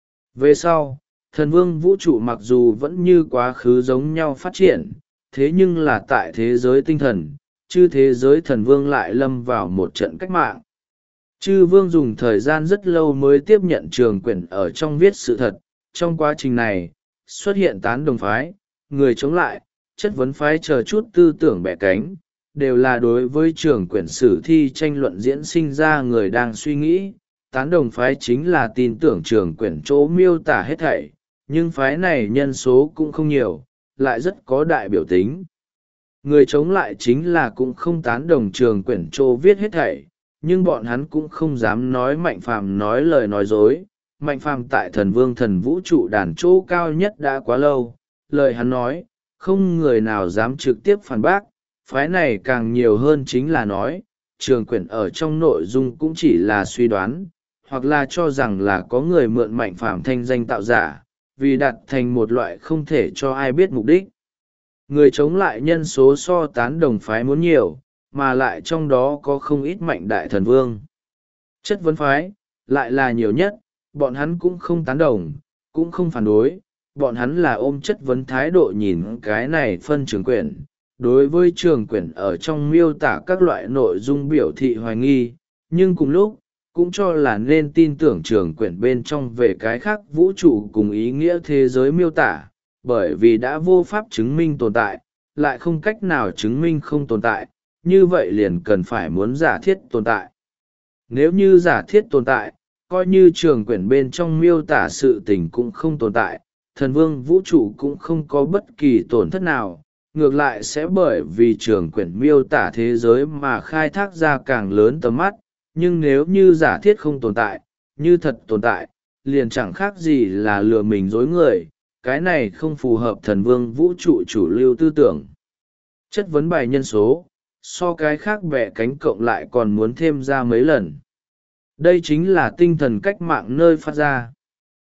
Về sau, thần vương vũ trụ mặc dù vẫn như quá khứ giống nhau phát triển, thế nhưng là tại thế giới tinh thần, chư thế giới thần vương lại lâm vào một trận cách mạng. Chư vương dùng thời gian rất lâu mới tiếp nhận trường quyển ở trong viết sự thật, trong quá trình này, xuất hiện tán đồng phái, người chống lại, chất vấn phái chờ chút tư tưởng bẻ cánh, đều là đối với trường quyển sử thi tranh luận diễn sinh ra người đang suy nghĩ, tán đồng phái chính là tin tưởng trường quyển chỗ miêu tả hết thảy, nhưng phái này nhân số cũng không nhiều, lại rất có đại biểu tính. Người chống lại chính là cũng không tán đồng trường quyển chỗ viết hết thảy, nhưng bọn hắn cũng không dám nói Mạnh Phàm nói lời nói dối. Mạnh Phàm tại thần vương thần vũ trụ đàn chỗ cao nhất đã quá lâu, lời hắn nói, không người nào dám trực tiếp phản bác. Phái này càng nhiều hơn chính là nói, trường quyển ở trong nội dung cũng chỉ là suy đoán, hoặc là cho rằng là có người mượn Mạnh Phàm thanh danh tạo giả, vì đặt thành một loại không thể cho ai biết mục đích. Người chống lại nhân số so tán đồng phái muốn nhiều, mà lại trong đó có không ít mạnh đại thần vương. Chất vấn phái, lại là nhiều nhất, bọn hắn cũng không tán đồng, cũng không phản đối, bọn hắn là ôm chất vấn thái độ nhìn cái này phân trường quyển. Đối với trường quyển ở trong miêu tả các loại nội dung biểu thị hoài nghi, nhưng cùng lúc, cũng cho là nên tin tưởng trường quyển bên trong về cái khác vũ trụ cùng ý nghĩa thế giới miêu tả, bởi vì đã vô pháp chứng minh tồn tại, lại không cách nào chứng minh không tồn tại, như vậy liền cần phải muốn giả thiết tồn tại. Nếu như giả thiết tồn tại, coi như trường quyển bên trong miêu tả sự tình cũng không tồn tại, thần vương vũ trụ cũng không có bất kỳ tổn thất nào, ngược lại sẽ bởi vì trường quyển miêu tả thế giới mà khai thác ra càng lớn tầm mắt. Nhưng nếu như giả thiết không tồn tại, như thật tồn tại, liền chẳng khác gì là lừa mình dối người, cái này không phù hợp thần vương vũ trụ chủ lưu tư tưởng. Chất vấn bài nhân số, so cái khác bẻ cánh cộng lại còn muốn thêm ra mấy lần. Đây chính là tinh thần cách mạng nơi phát ra.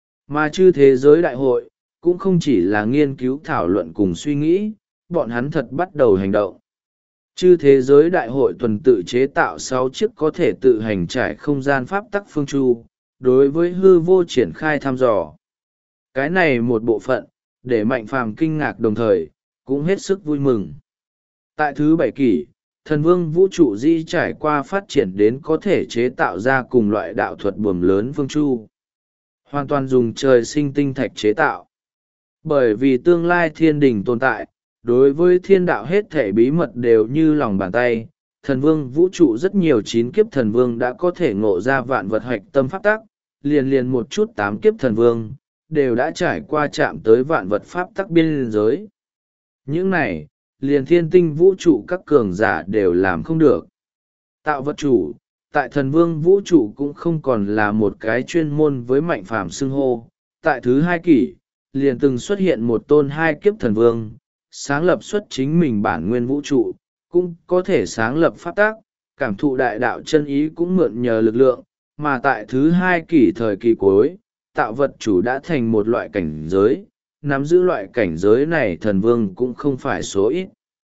Mà chư thế giới đại hội, cũng không chỉ là nghiên cứu thảo luận cùng suy nghĩ, bọn hắn thật bắt đầu hành động. Chư thế giới đại hội tuần tự chế tạo 6 chiếc có thể tự hành trải không gian pháp tắc phương chu, đối với hư vô triển khai thăm dò. Cái này một bộ phận, để Mạnh Phàm kinh ngạc đồng thời, cũng hết sức vui mừng. Tại thứ 7 kỷ, thần vương vũ trụ di trải qua phát triển đến có thể chế tạo ra cùng loại đạo thuật buồm lớn phương chu. Hoàn toàn dùng trời sinh tinh thạch chế tạo. Bởi vì tương lai thiên đình tồn tại, đối với thiên đạo hết thể bí mật đều như lòng bàn tay, thần vương vũ trụ rất nhiều 9 kiếp thần vương đã có thể ngộ ra vạn vật hoạch tâm pháp tắc, liền một chút 8 kiếp thần vương, đều đã trải qua chạm tới vạn vật pháp tắc biên giới. Những này, liền thiên tinh vũ trụ các cường giả đều làm không được. Tạo vật chủ, tại thần vương vũ trụ cũng không còn là một cái chuyên môn với Mạnh Phàm xưng hô. Tại thứ 2 kỷ, liền từng xuất hiện một tôn 2 kiếp thần vương, sáng lập xuất chính mình bản nguyên vũ trụ, cũng có thể sáng lập pháp tác, cảm thụ đại đạo chân ý cũng mượn nhờ lực lượng, mà tại thứ 2 kỷ thời kỳ cuối, tạo vật chủ đã thành một loại cảnh giới, nắm giữ loại cảnh giới này thần vương cũng không phải số ít.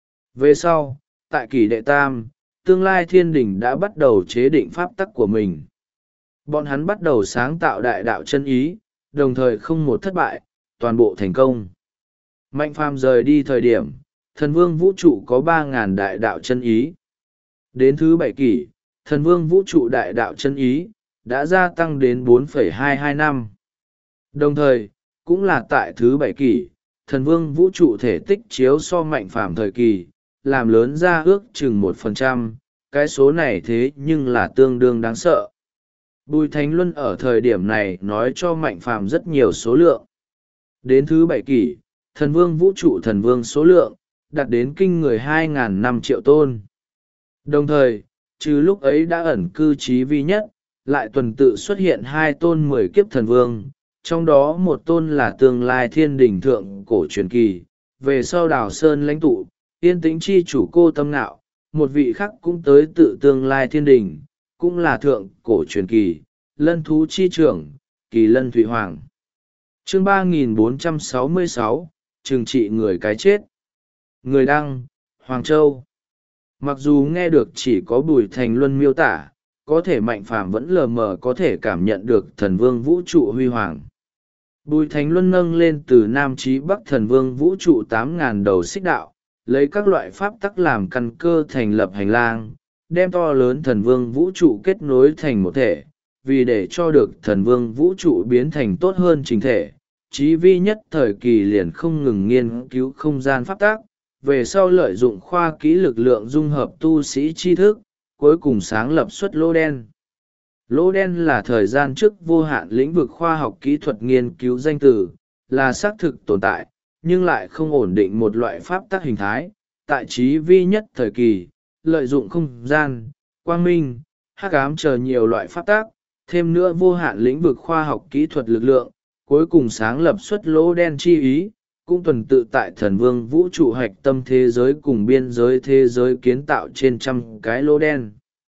Về sau, tại kỷ đệ tam, tương lai thiên đình đã bắt đầu chế định pháp tắc của mình. Bọn hắn bắt đầu sáng tạo đại đạo chân ý, đồng thời không một thất bại, toàn bộ thành công. Mạnh Phàm rời đi thời điểm, thần vương vũ trụ có 3.000 đại đạo chân ý. Đến thứ 7 kỷ, thần vương vũ trụ đại đạo chân ý, đã gia tăng đến 4,22 năm. Đồng thời, cũng là tại thứ 7 kỷ, thần vương vũ trụ thể tích chiếu so Mạnh Phàm thời kỳ, làm lớn ra ước chừng 1%, cái số này thế nhưng là tương đương đáng sợ. Bùi Thánh Luân ở thời điểm này nói cho Mạnh Phàm rất nhiều số lượng. Đến thứ 7 kỷ, thần vương vũ trụ thần vương số lượng, đạt đến kinh người 2.000 năm triệu tôn. Đồng thời, trừ lúc ấy đã ẩn cư trí vi nhất, lại tuần tự xuất hiện 2 tôn 10 kiếp thần vương, trong đó một tôn là tương lai thiên đình thượng cổ truyền kỳ, về sau đào sơn lãnh tụ, yên tĩnh chi chủ cô tâm nạo, một vị khác cũng tới tự tương lai thiên đình, cũng là thượng cổ truyền kỳ, lân thú chi trưởng, kỳ lân thủy hoàng. Chương 3466, trừng trị người cái chết. Người đăng, Hoàng Châu. Mặc dù nghe được chỉ có Bùi Thành Luân miêu tả, có thể Mạnh Phàm vẫn lờ mờ có thể cảm nhận được thần vương vũ trụ huy hoàng. Bùi Thành Luân nâng lên từ Nam chí Bắc thần vương vũ trụ 8.000 đầu xích đạo, lấy các loại pháp tắc làm căn cơ thành lập hành lang, đem to lớn thần vương vũ trụ kết nối thành một thể, vì để cho được thần vương vũ trụ biến thành tốt hơn trình thể. Chí vi nhất thời kỳ liền không ngừng nghiên cứu không gian pháp tắc, về sau lợi dụng khoa kỹ lực lượng dung hợp tu sĩ tri thức, cuối cùng sáng lập xuất lô đen. Lỗ đen là thời gian trước vô hạn lĩnh vực khoa học kỹ thuật nghiên cứu danh từ, là xác thực tồn tại, nhưng lại không ổn định một loại pháp tắc hình thái. Tại trí vi nhất thời kỳ, lợi dụng không gian, quang minh, hắc ám chờ nhiều loại pháp tắc, thêm nữa vô hạn lĩnh vực khoa học kỹ thuật lực lượng, cuối cùng sáng lập xuất lỗ đen chi ý, cũng tuần tự tại thần vương vũ trụ hạch tâm thế giới cùng biên giới thế giới kiến tạo trên trăm cái lỗ đen.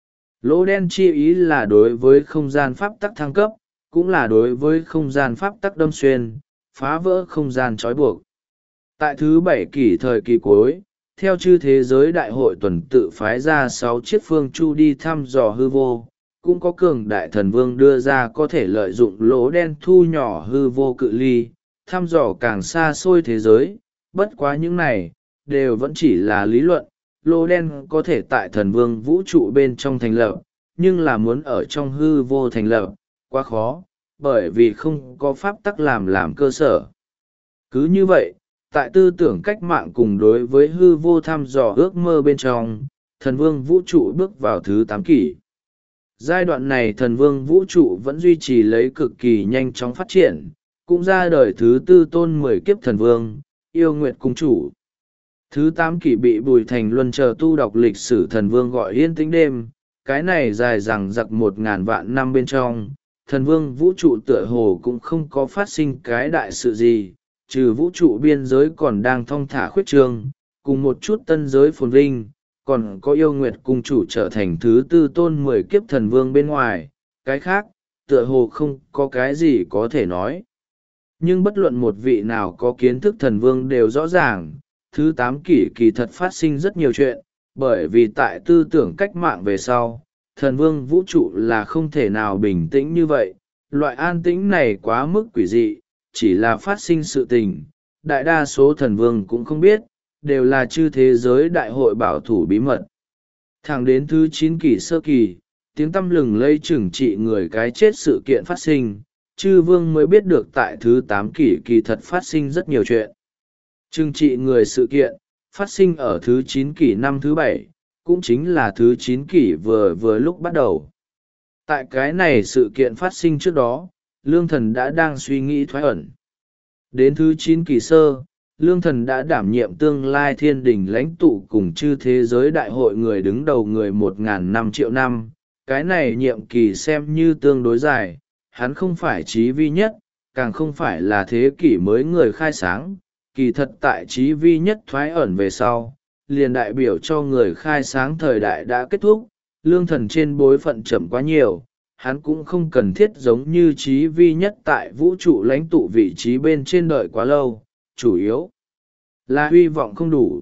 Lỗ đen chi ý là đối với không gian pháp tắc thăng cấp, cũng là đối với không gian pháp tắc đâm xuyên, phá vỡ không gian trói buộc. Tại thứ 7 kỷ thời kỳ cuối, theo chư thế giới đại hội tuần tự phái ra 6 chiếc phương chu đi thăm dò hư vô, cũng có cường đại thần vương đưa ra có thể lợi dụng lỗ đen thu nhỏ hư vô cự ly, thăm dò càng xa xôi thế giới. Bất quá những này đều vẫn chỉ là lý luận. Lỗ đen có thể tại thần vương vũ trụ bên trong thành lập, nhưng là muốn ở trong hư vô thành lập quá khó, bởi vì không có pháp tắc làm cơ sở. Cứ như vậy, tại tư tưởng cách mạng cùng đối với hư vô thăm dò ước mơ bên trong, thần vương vũ trụ bước vào thứ 8 kỷ. Giai đoạn này thần vương vũ trụ vẫn duy trì lấy cực kỳ nhanh chóng phát triển, cũng ra đời thứ 4 tôn 10 kiếp thần vương, yêu nguyệt cung chủ. Thứ 8 kỷ bị Bùi Thành Luân chờ tu đọc lịch sử thần vương gọi yên tĩnh đêm, cái này dài dằng dặc 1000 vạn năm bên trong, thần vương vũ trụ tựa hồ cũng không có phát sinh cái đại sự gì, trừ vũ trụ biên giới còn đang thong thả khuyết trương, cùng một chút tân giới phồn vinh, còn có yêu nguyệt cung chủ trở thành thứ 4 tôn 10 kiếp thần vương bên ngoài, cái khác, tựa hồ không có cái gì có thể nói. Nhưng bất luận một vị nào có kiến thức thần vương đều rõ ràng, thứ 8 kỷ kỳ thật phát sinh rất nhiều chuyện, bởi vì tại tư tưởng cách mạng về sau, thần vương vũ trụ là không thể nào bình tĩnh như vậy, loại an tĩnh này quá mức quỷ dị, chỉ là phát sinh sự tình, đại đa số thần vương cũng không biết, đều là chư thế giới đại hội bảo thủ bí mật. Thẳng đến thứ 9 kỷ sơ kỳ, tiếng tăm lừng lây trừng trị người cái chết sự kiện phát sinh, chư vương mới biết được tại thứ 8 kỷ kỳ thật phát sinh rất nhiều chuyện. Trừng trị người sự kiện, phát sinh ở thứ 9 kỷ năm thứ 7, cũng chính là thứ 9 kỷ vừa lúc bắt đầu. Tại cái này sự kiện phát sinh trước đó, Lương Thần đã đang suy nghĩ thoái ẩn. Đến thứ 9 kỷ sơ, Lương Thần đã đảm nhiệm tương lai thiên đình lãnh tụ cùng chư thế giới đại hội người đứng đầu người 1.000 triệu năm. Cái này nhiệm kỳ xem như tương đối dài, hắn không phải trí vi nhất, càng không phải là thế kỷ mới người khai sáng. Kỳ thật tại trí vi nhất thoái ẩn về sau, liền đại biểu cho người khai sáng thời đại đã kết thúc. Lương Thần trên bối phận chậm quá nhiều, hắn cũng không cần thiết giống như trí vi nhất tại vũ trụ lãnh tụ vị trí bên trên đợi quá lâu, chủ yếu là hy vọng không đủ.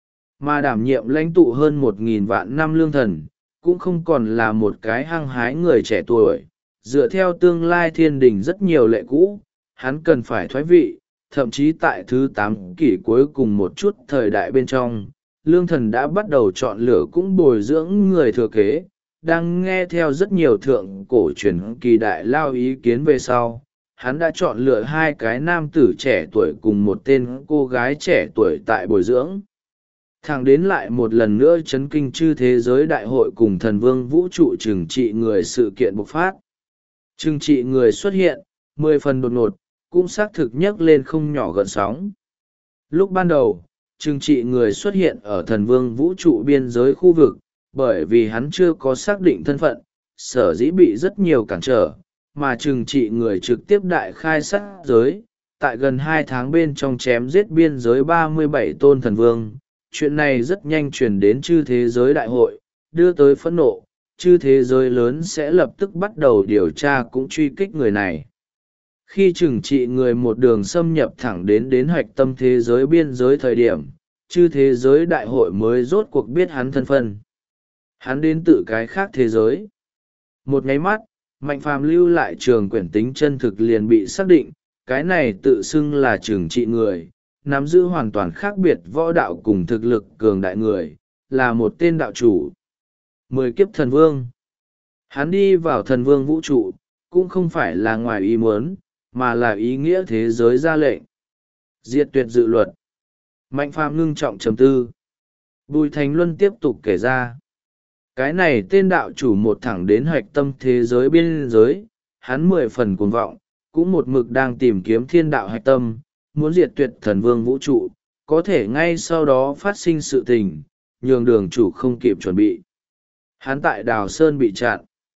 Mà đảm nhiệm lãnh tụ hơn 1.000 vạn năm Lương Thần, cũng không còn là một cái hăng hái người trẻ tuổi. Dựa theo tương lai thiên đình rất nhiều lệ cũ, hắn cần phải thoái vị, thậm chí tại thứ 8 kỷ cuối cùng một chút thời đại bên trong, Lương Thần đã bắt đầu chọn lựa cũng bồi dưỡng người thừa kế, đang nghe theo rất nhiều thượng cổ truyền kỳ đại lao ý kiến về sau. Hắn đã chọn lựa 2 cái nam tử trẻ tuổi cùng một tên cô gái trẻ tuổi tại bồi dưỡng. Thẳng đến lại một lần nữa chấn kinh chư thế giới đại hội cùng thần vương vũ trụ trừng trị người sự kiện bộc phát. Trừng trị người xuất hiện, 10 phần đột ngột, cũng xác thực nhấc lên không nhỏ gợn sóng. Lúc ban đầu, trừng trị người xuất hiện ở thần vương vũ trụ biên giới khu vực, bởi vì hắn chưa có xác định thân phận, sở dĩ bị rất nhiều cản trở, mà trừng trị người trực tiếp đại khai sát giới, tại gần 2 tháng bên trong chém giết biên giới 37 tôn thần vương. Chuyện này rất nhanh truyền đến chư thế giới đại hội, đưa tới phẫn nộ, chư thế giới lớn sẽ lập tức bắt đầu điều tra cũng truy kích người này. Khi trừng trị người một đường xâm nhập thẳng đến hoạch tâm thế giới biên giới thời điểm, chư thế giới đại hội mới rốt cuộc biết hắn thân phận. Hắn đến từ cái khác thế giới. Một nháy mắt, Mạnh Phàm lưu lại trường quyển tính chân thực liền bị xác định, cái này tự xưng là trừng trị người, nắm giữ hoàn toàn khác biệt võ đạo cùng thực lực cường đại người, là một tên đạo chủ. 10 kiếp thần vương. Hắn đi vào thần vương vũ trụ, cũng không phải là ngoài ý muốn, mà là ý nghĩa thế giới ra lệnh. Diệt tuyệt dự luật. Mạnh Phàm ngưng trọng trầm tư. Bùi Thành Luân tiếp tục kể ra. Cái này tên đạo chủ một thẳng đến hạch tâm thế giới biên giới, hắn 10 phần cuồng vọng, cũng một mực đang tìm kiếm thiên đạo hạch tâm, muốn diệt tuyệt thần vương vũ trụ, có thể ngay sau đó phát sinh sự tình, nhường đường chủ không kịp chuẩn bị. Hắn tại Đào Sơn bị chặn.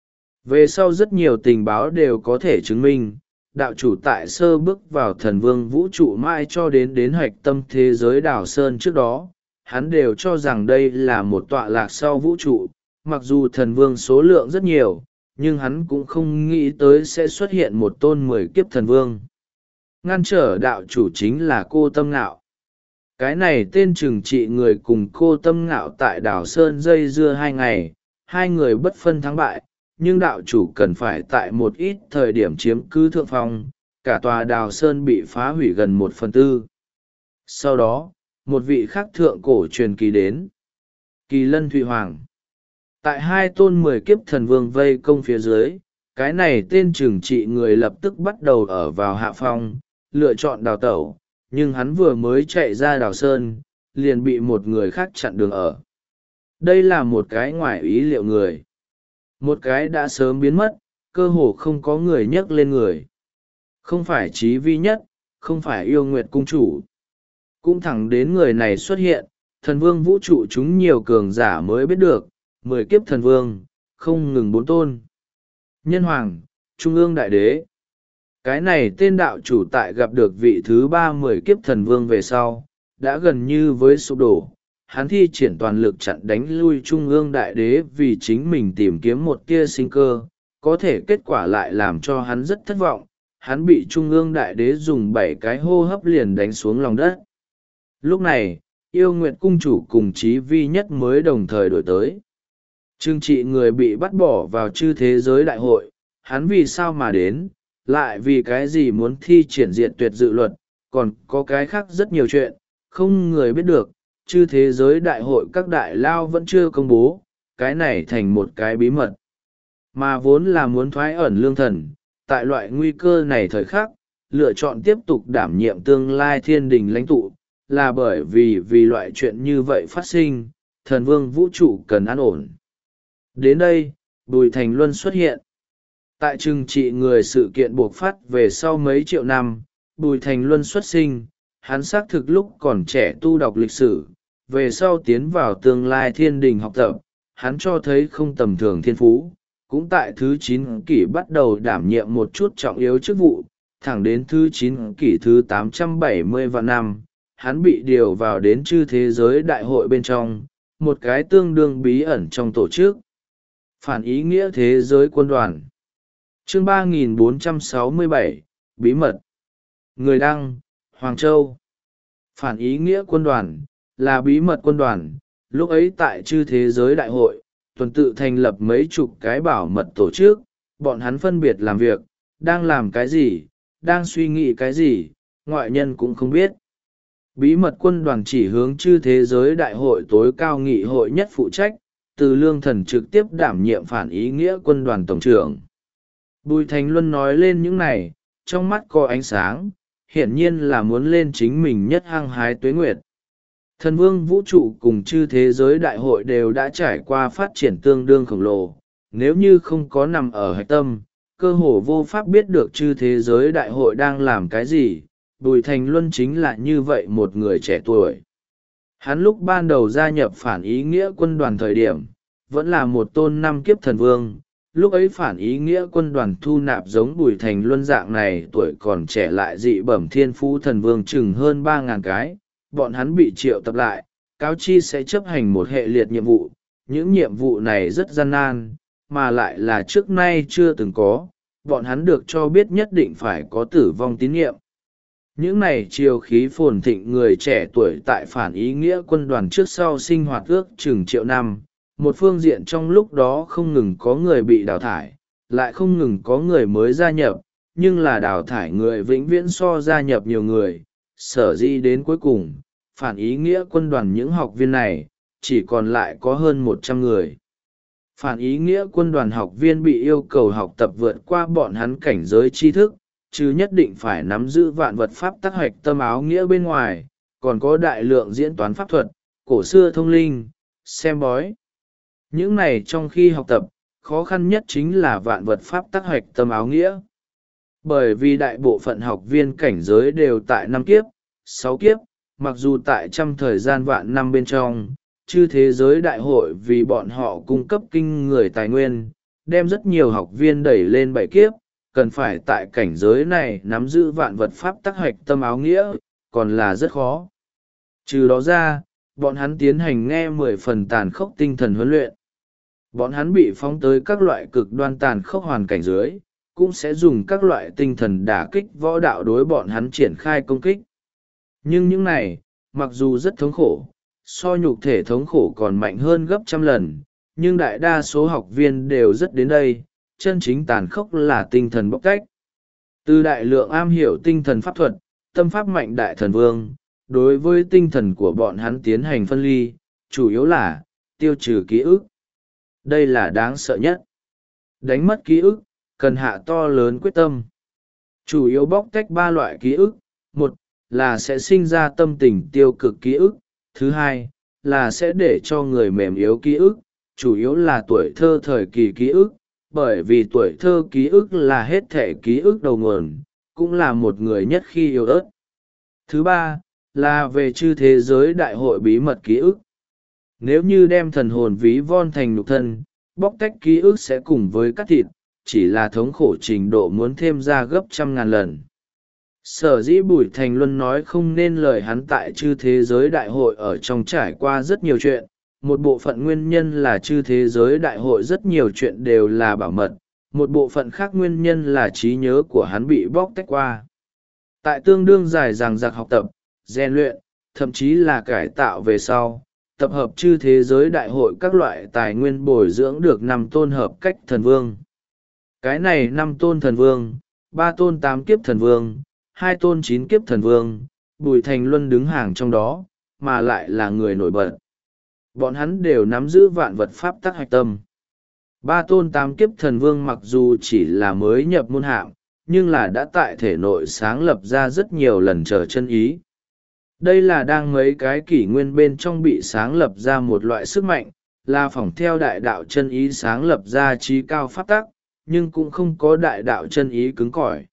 Về sau rất nhiều tình báo đều có thể chứng minh, đạo chủ tại sơ bước vào thần vương vũ trụ mãi cho đến hạch tâm thế giới Đào Sơn trước đó, hắn đều cho rằng đây là một tọa lạc sau vũ trụ, mặc dù thần vương số lượng rất nhiều, nhưng hắn cũng không nghĩ tới sẽ xuất hiện một tôn 10 kiếp thần vương. Ngăn trở đạo chủ chính là cô Tâm Ngạo. Cái này tên trừng trị người cùng cô Tâm Ngạo tại Đào Sơn dây dưa 2 ngày, hai người bất phân thắng bại, nhưng đạo chủ cần phải tại một ít thời điểm chiếm cứ thượng phong, cả tòa Đào Sơn bị phá hủy gần 1/4. Sau đó, một vị khác thượng cổ truyền kỳ đến. Kỳ Lân Thụy Hoàng. Tại hai tôn 10 kiếp thần vương vây công phía dưới, cái này tên trừng trị người lập tức bắt đầu ở vào hạ phong, lựa chọn đào tẩu, nhưng hắn vừa mới chạy ra Đào Sơn, liền bị một người khác chặn đường ở. Đây là một cái ngoài ý liệu người. Một cái đã sớm biến mất, cơ hồ không có người nhắc lên người. Không phải Chí Vi Nhất, không phải Yêu Nguyệt Cung Chủ. Cũng thẳng đến người này xuất hiện, thần vương vũ trụ chúng nhiều cường giả mới biết được, 10 kiếp thần vương, không ngừng 4 tôn. Nhân Hoàng, Trung ương Đại Đế. Cái này tên đạo chủ tại gặp được vị thứ 30 kiếp thần vương về sau, đã gần như với sụp đổ. Hắn thi triển toàn lực chặn đánh lui Trung ương Đại Đế vì chính mình tìm kiếm một tia sinh cơ, có thể kết quả lại làm cho hắn rất thất vọng. Hắn bị Trung ương Đại Đế dùng 7 cái hô hấp liền đánh xuống lòng đất. Lúc này, Yêu Nguyệt Cung Chủ cùng Chí Vi Nhất mới đồng thời đổi tới. Trừng trị người bị bắt bỏ vào chư thế giới đại hội, hắn vì sao mà đến, lại vì cái gì muốn thi triển diện tuyệt dự luật, còn có cái khác rất nhiều chuyện, không người biết được, chư thế giới đại hội các đại lao vẫn chưa công bố, cái này thành một cái bí mật. Mà vốn là muốn thoái ẩn lương thần, tại loại nguy cơ này thời khắc, lựa chọn tiếp tục đảm nhiệm tương lai thiên đình lãnh tụ, là bởi vì loại chuyện như vậy phát sinh, thần vương vũ trụ cần an ổn. Đến đây, Bùi Thành Luân xuất hiện. Tại trừng trị người sự kiện buộc phát về sau mấy triệu năm, Bùi Thành Luân xuất sinh, hắn xác thực lúc còn trẻ tu đọc lịch sử, về sau tiến vào tương lai thiên đình học tập, hắn cho thấy không tầm thường thiên phú, cũng tại thứ 9 kỷ bắt đầu đảm nhiệm một chút trọng yếu chức vụ, thẳng đến thứ 9 kỷ thứ 870 vạn năm, hắn bị điều vào đến chư thế giới đại hội bên trong, một cái tương đương bí ẩn trong tổ chức. Phản ý nghĩa thế giới quân đoàn. Chương 3467, Bí mật. Người đăng, Hoàng Châu. Phản ý nghĩa quân đoàn, là bí mật quân đoàn, lúc ấy tại chư thế giới đại hội, tuần tự thành lập mấy chục cái bảo mật tổ chức, bọn hắn phân biệt làm việc, đang làm cái gì, đang suy nghĩ cái gì, ngoại nhân cũng không biết. Bí mật quân đoàn chỉ hướng chư thế giới đại hội tối cao nghị hội nhất phụ trách, từ lương thần trực tiếp đảm nhiệm phản ý nghĩa quân đoàn tổng trưởng. Bùi Thành Luân nói lên những này, trong mắt có ánh sáng, hiển nhiên là muốn lên chính mình nhất hăng hái tuế nguyệt. Thần vương vũ trụ cùng chư thế giới đại hội đều đã trải qua phát triển tương đương khổng lồ, nếu như không có nằm ở hạch tâm, cơ hồ vô pháp biết được chư thế giới đại hội đang làm cái gì. Bùi Thành Luân chính là như vậy một người trẻ tuổi. Hắn lúc ban đầu gia nhập phản ý nghĩa quân đoàn thời điểm, vẫn là một tôn 5 kiếp thần vương. Lúc ấy phản ý nghĩa quân đoàn thu nạp giống Bùi Thành Luân dạng này tuổi còn trẻ lại dị bẩm thiên phú thần vương chừng hơn 3.000 cái. Bọn hắn bị triệu tập lại, cáo chi sẽ chấp hành một hệ liệt nhiệm vụ. Những nhiệm vụ này rất gian nan, mà lại là trước nay chưa từng có. Bọn hắn được cho biết nhất định phải có tử vong tín nhiệm. Những này triều khí phồn thịnh người trẻ tuổi tại phản ý nghĩa quân đoàn trước sau sinh hoạt ước chừng triệu năm, một phương diện trong lúc đó không ngừng có người bị đào thải, lại không ngừng có người mới gia nhập, nhưng là đào thải người vĩnh viễn so gia nhập nhiều người, sở dĩ đến cuối cùng, phản ý nghĩa quân đoàn những học viên này, chỉ còn lại có hơn 100 người. Phản ý nghĩa quân đoàn học viên bị yêu cầu học tập vượt qua bọn hắn cảnh giới tri thức, chứ nhất định phải nắm giữ vạn vật pháp tác hoạch tâm áo nghĩa bên ngoài, còn có đại lượng diễn toán pháp thuật, cổ xưa thông linh, xem bói. Những này trong khi học tập, khó khăn nhất chính là vạn vật pháp tắc hoạch tâm áo nghĩa. Bởi vì đại bộ phận học viên cảnh giới đều tại 5 kiếp, 6 kiếp, mặc dù tại trăm thời gian vạn năm bên trong, chư thế giới đại hội vì bọn họ cung cấp kinh người tài nguyên, đem rất nhiều học viên đẩy lên 7 kiếp, cần phải tại cảnh giới này nắm giữ vạn vật pháp tắc hoạch tâm áo nghĩa, còn là rất khó. Trừ đó ra, bọn hắn tiến hành nghe 10 phần tàn khốc tinh thần huấn luyện. Bọn hắn bị phóng tới các loại cực đoan tàn khốc hoàn cảnh dưới, cũng sẽ dùng các loại tinh thần đả kích võ đạo đối bọn hắn triển khai công kích. Nhưng những này, mặc dù rất thống khổ, so nhục thể thống khổ còn mạnh hơn gấp trăm lần, nhưng đại đa số học viên đều rất đến đây, chân chính tàn khốc là tinh thần bóc tách. Từ đại lượng am hiểu tinh thần pháp thuật, tâm pháp mạnh đại thần vương, đối với tinh thần của bọn hắn tiến hành phân ly, chủ yếu là tiêu trừ ký ức. Đây là đáng sợ nhất. Đánh mất ký ức, cần hạ to lớn quyết tâm. Chủ yếu bóc tách ba loại ký ức. Một là sẽ sinh ra tâm tình tiêu cực ký ức. Thứ hai là sẽ để cho người mềm yếu ký ức, chủ yếu là tuổi thơ thời kỳ ký ức, bởi vì tuổi thơ ký ức là hết thể ký ức đầu nguồn, cũng là một người nhất khi yếu ớt. Thứ ba là về chư thế giới đại hội bí mật ký ức. Nếu như đem thần hồn ví von thành nhục thân, bóc tách ký ức sẽ cùng với cắt thịt, chỉ là thống khổ trình độ muốn thêm ra gấp trăm ngàn lần. Sở dĩ Bùi Thành Luân nói không nên lời hắn tại chư thế giới đại hội ở trong trải qua rất nhiều chuyện, một bộ phận nguyên nhân là chư thế giới đại hội rất nhiều chuyện đều là bảo mật, một bộ phận khác nguyên nhân là trí nhớ của hắn bị bóc tách qua. Tại tương đương dài dằng dặc học tập, rèn luyện, thậm chí là cải tạo về sau, tập hợp chư thế giới đại hội các loại tài nguyên bồi dưỡng được 5 tôn hợp cách thần vương. Cái này 5 tôn thần vương, 3 tôn 8 kiếp thần vương, 2 tôn 9 kiếp thần vương, Bùi Thành Luân đứng hàng trong đó, mà lại là người nổi bật. Bọn hắn đều nắm giữ vạn vật pháp tắc hạch tâm. 3 tôn 8 kiếp thần vương mặc dù chỉ là mới nhập môn hạng, nhưng là đã tại thể nội sáng lập ra rất nhiều lần trở chân ý. Đây là đang mấy cái kỷ nguyên bên trong bị sáng lập ra một loại sức mạnh, là phỏng theo đại đạo chân ý sáng lập ra trí cao pháp tắc, nhưng cũng không có đại đạo chân ý cứng cỏi.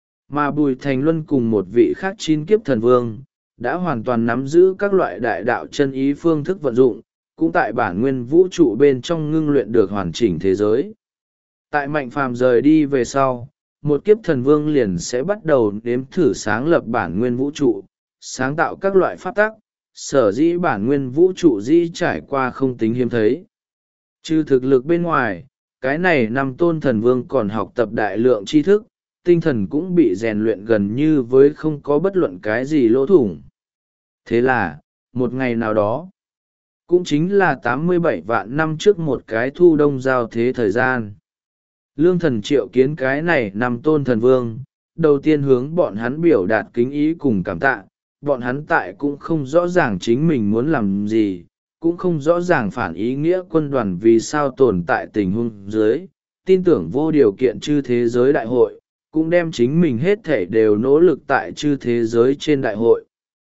Mà Bùi Thành Luân cùng một vị khác 9 kiếp thần vương, đã hoàn toàn nắm giữ các loại đại đạo chân ý phương thức vận dụng, cũng tại bản nguyên vũ trụ bên trong ngưng luyện được hoàn chỉnh thế giới. Tại Mạnh Phàm rời đi về sau, một kiếp thần vương liền sẽ bắt đầu nếm thử sáng lập bản nguyên vũ trụ, sáng tạo các loại pháp tắc, sở dĩ bản nguyên vũ trụ dĩ trải qua không tính hiếm thấy. Trừ thực lực bên ngoài, cái này 5 tôn thần vương còn học tập đại lượng tri thức, tinh thần cũng bị rèn luyện gần như với không có bất luận cái gì lỗ thủng. Thế là, một ngày nào đó, cũng chính là 87 vạn năm trước một cái thu đông giao thế thời gian, Lương Thần triệu kiến cái này 5 tôn thần vương, đầu tiên hướng bọn hắn biểu đạt kính ý cùng cảm tạ. Bọn hắn tại cũng không rõ ràng chính mình muốn làm gì, cũng không rõ ràng phản ý nghĩa quân đoàn vì sao tồn tại tình huống dưới, tin tưởng vô điều kiện chư thế giới đại hội, cũng đem chính mình hết thể đều nỗ lực tại chư thế giới trên đại hội.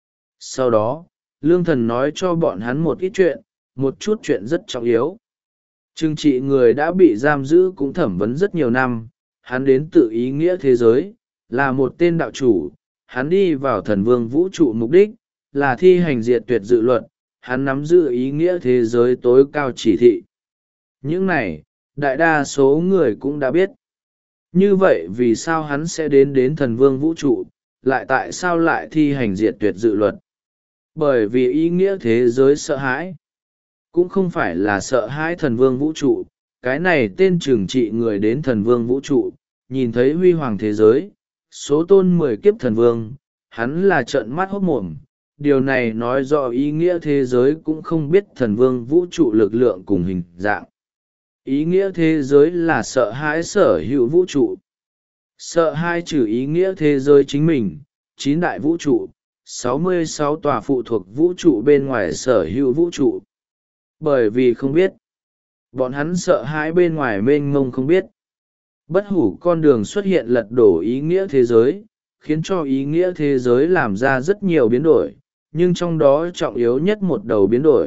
Sau đó, Lương Thần nói cho bọn hắn một ít chuyện, một chút chuyện rất trọng yếu. Trừng trị người đã bị giam giữ cũng thẩm vấn rất nhiều năm, hắn đến tự ý nghĩa thế giới, là một tên đạo chủ. Hắn đi vào thần vương vũ trụ mục đích, là thi hành diệt tuyệt dự luật, hắn nắm giữ ý nghĩa thế giới tối cao chỉ thị. Những này, đại đa số người cũng đã biết. Như vậy vì sao hắn sẽ đến thần vương vũ trụ, lại tại sao lại thi hành diệt tuyệt dự luật? Bởi vì ý nghĩa thế giới sợ hãi. Cũng không phải là sợ hãi thần vương vũ trụ, cái này tên trừng trị người đến thần vương vũ trụ, nhìn thấy huy hoàng thế giới, số tôn 10 kiếp thần vương, hắn là trợn mắt hốt mồm. Điều này nói rõ ý nghĩa thế giới cũng không biết thần vương vũ trụ lực lượng cùng hình dạng. Ý nghĩa thế giới là sợ hãi sở hữu vũ trụ. Sợ hãi trừ ý nghĩa thế giới chính mình, 9 đại vũ trụ, 66 tòa phụ thuộc vũ trụ bên ngoài sở hữu vũ trụ. Bởi vì không biết, bọn hắn sợ hãi bên ngoài mênh mông không biết. Bất hủ con đường xuất hiện lật đổ ý nghĩa thế giới, khiến cho ý nghĩa thế giới làm ra rất nhiều biến đổi, nhưng trong đó trọng yếu nhất một đầu biến đổi,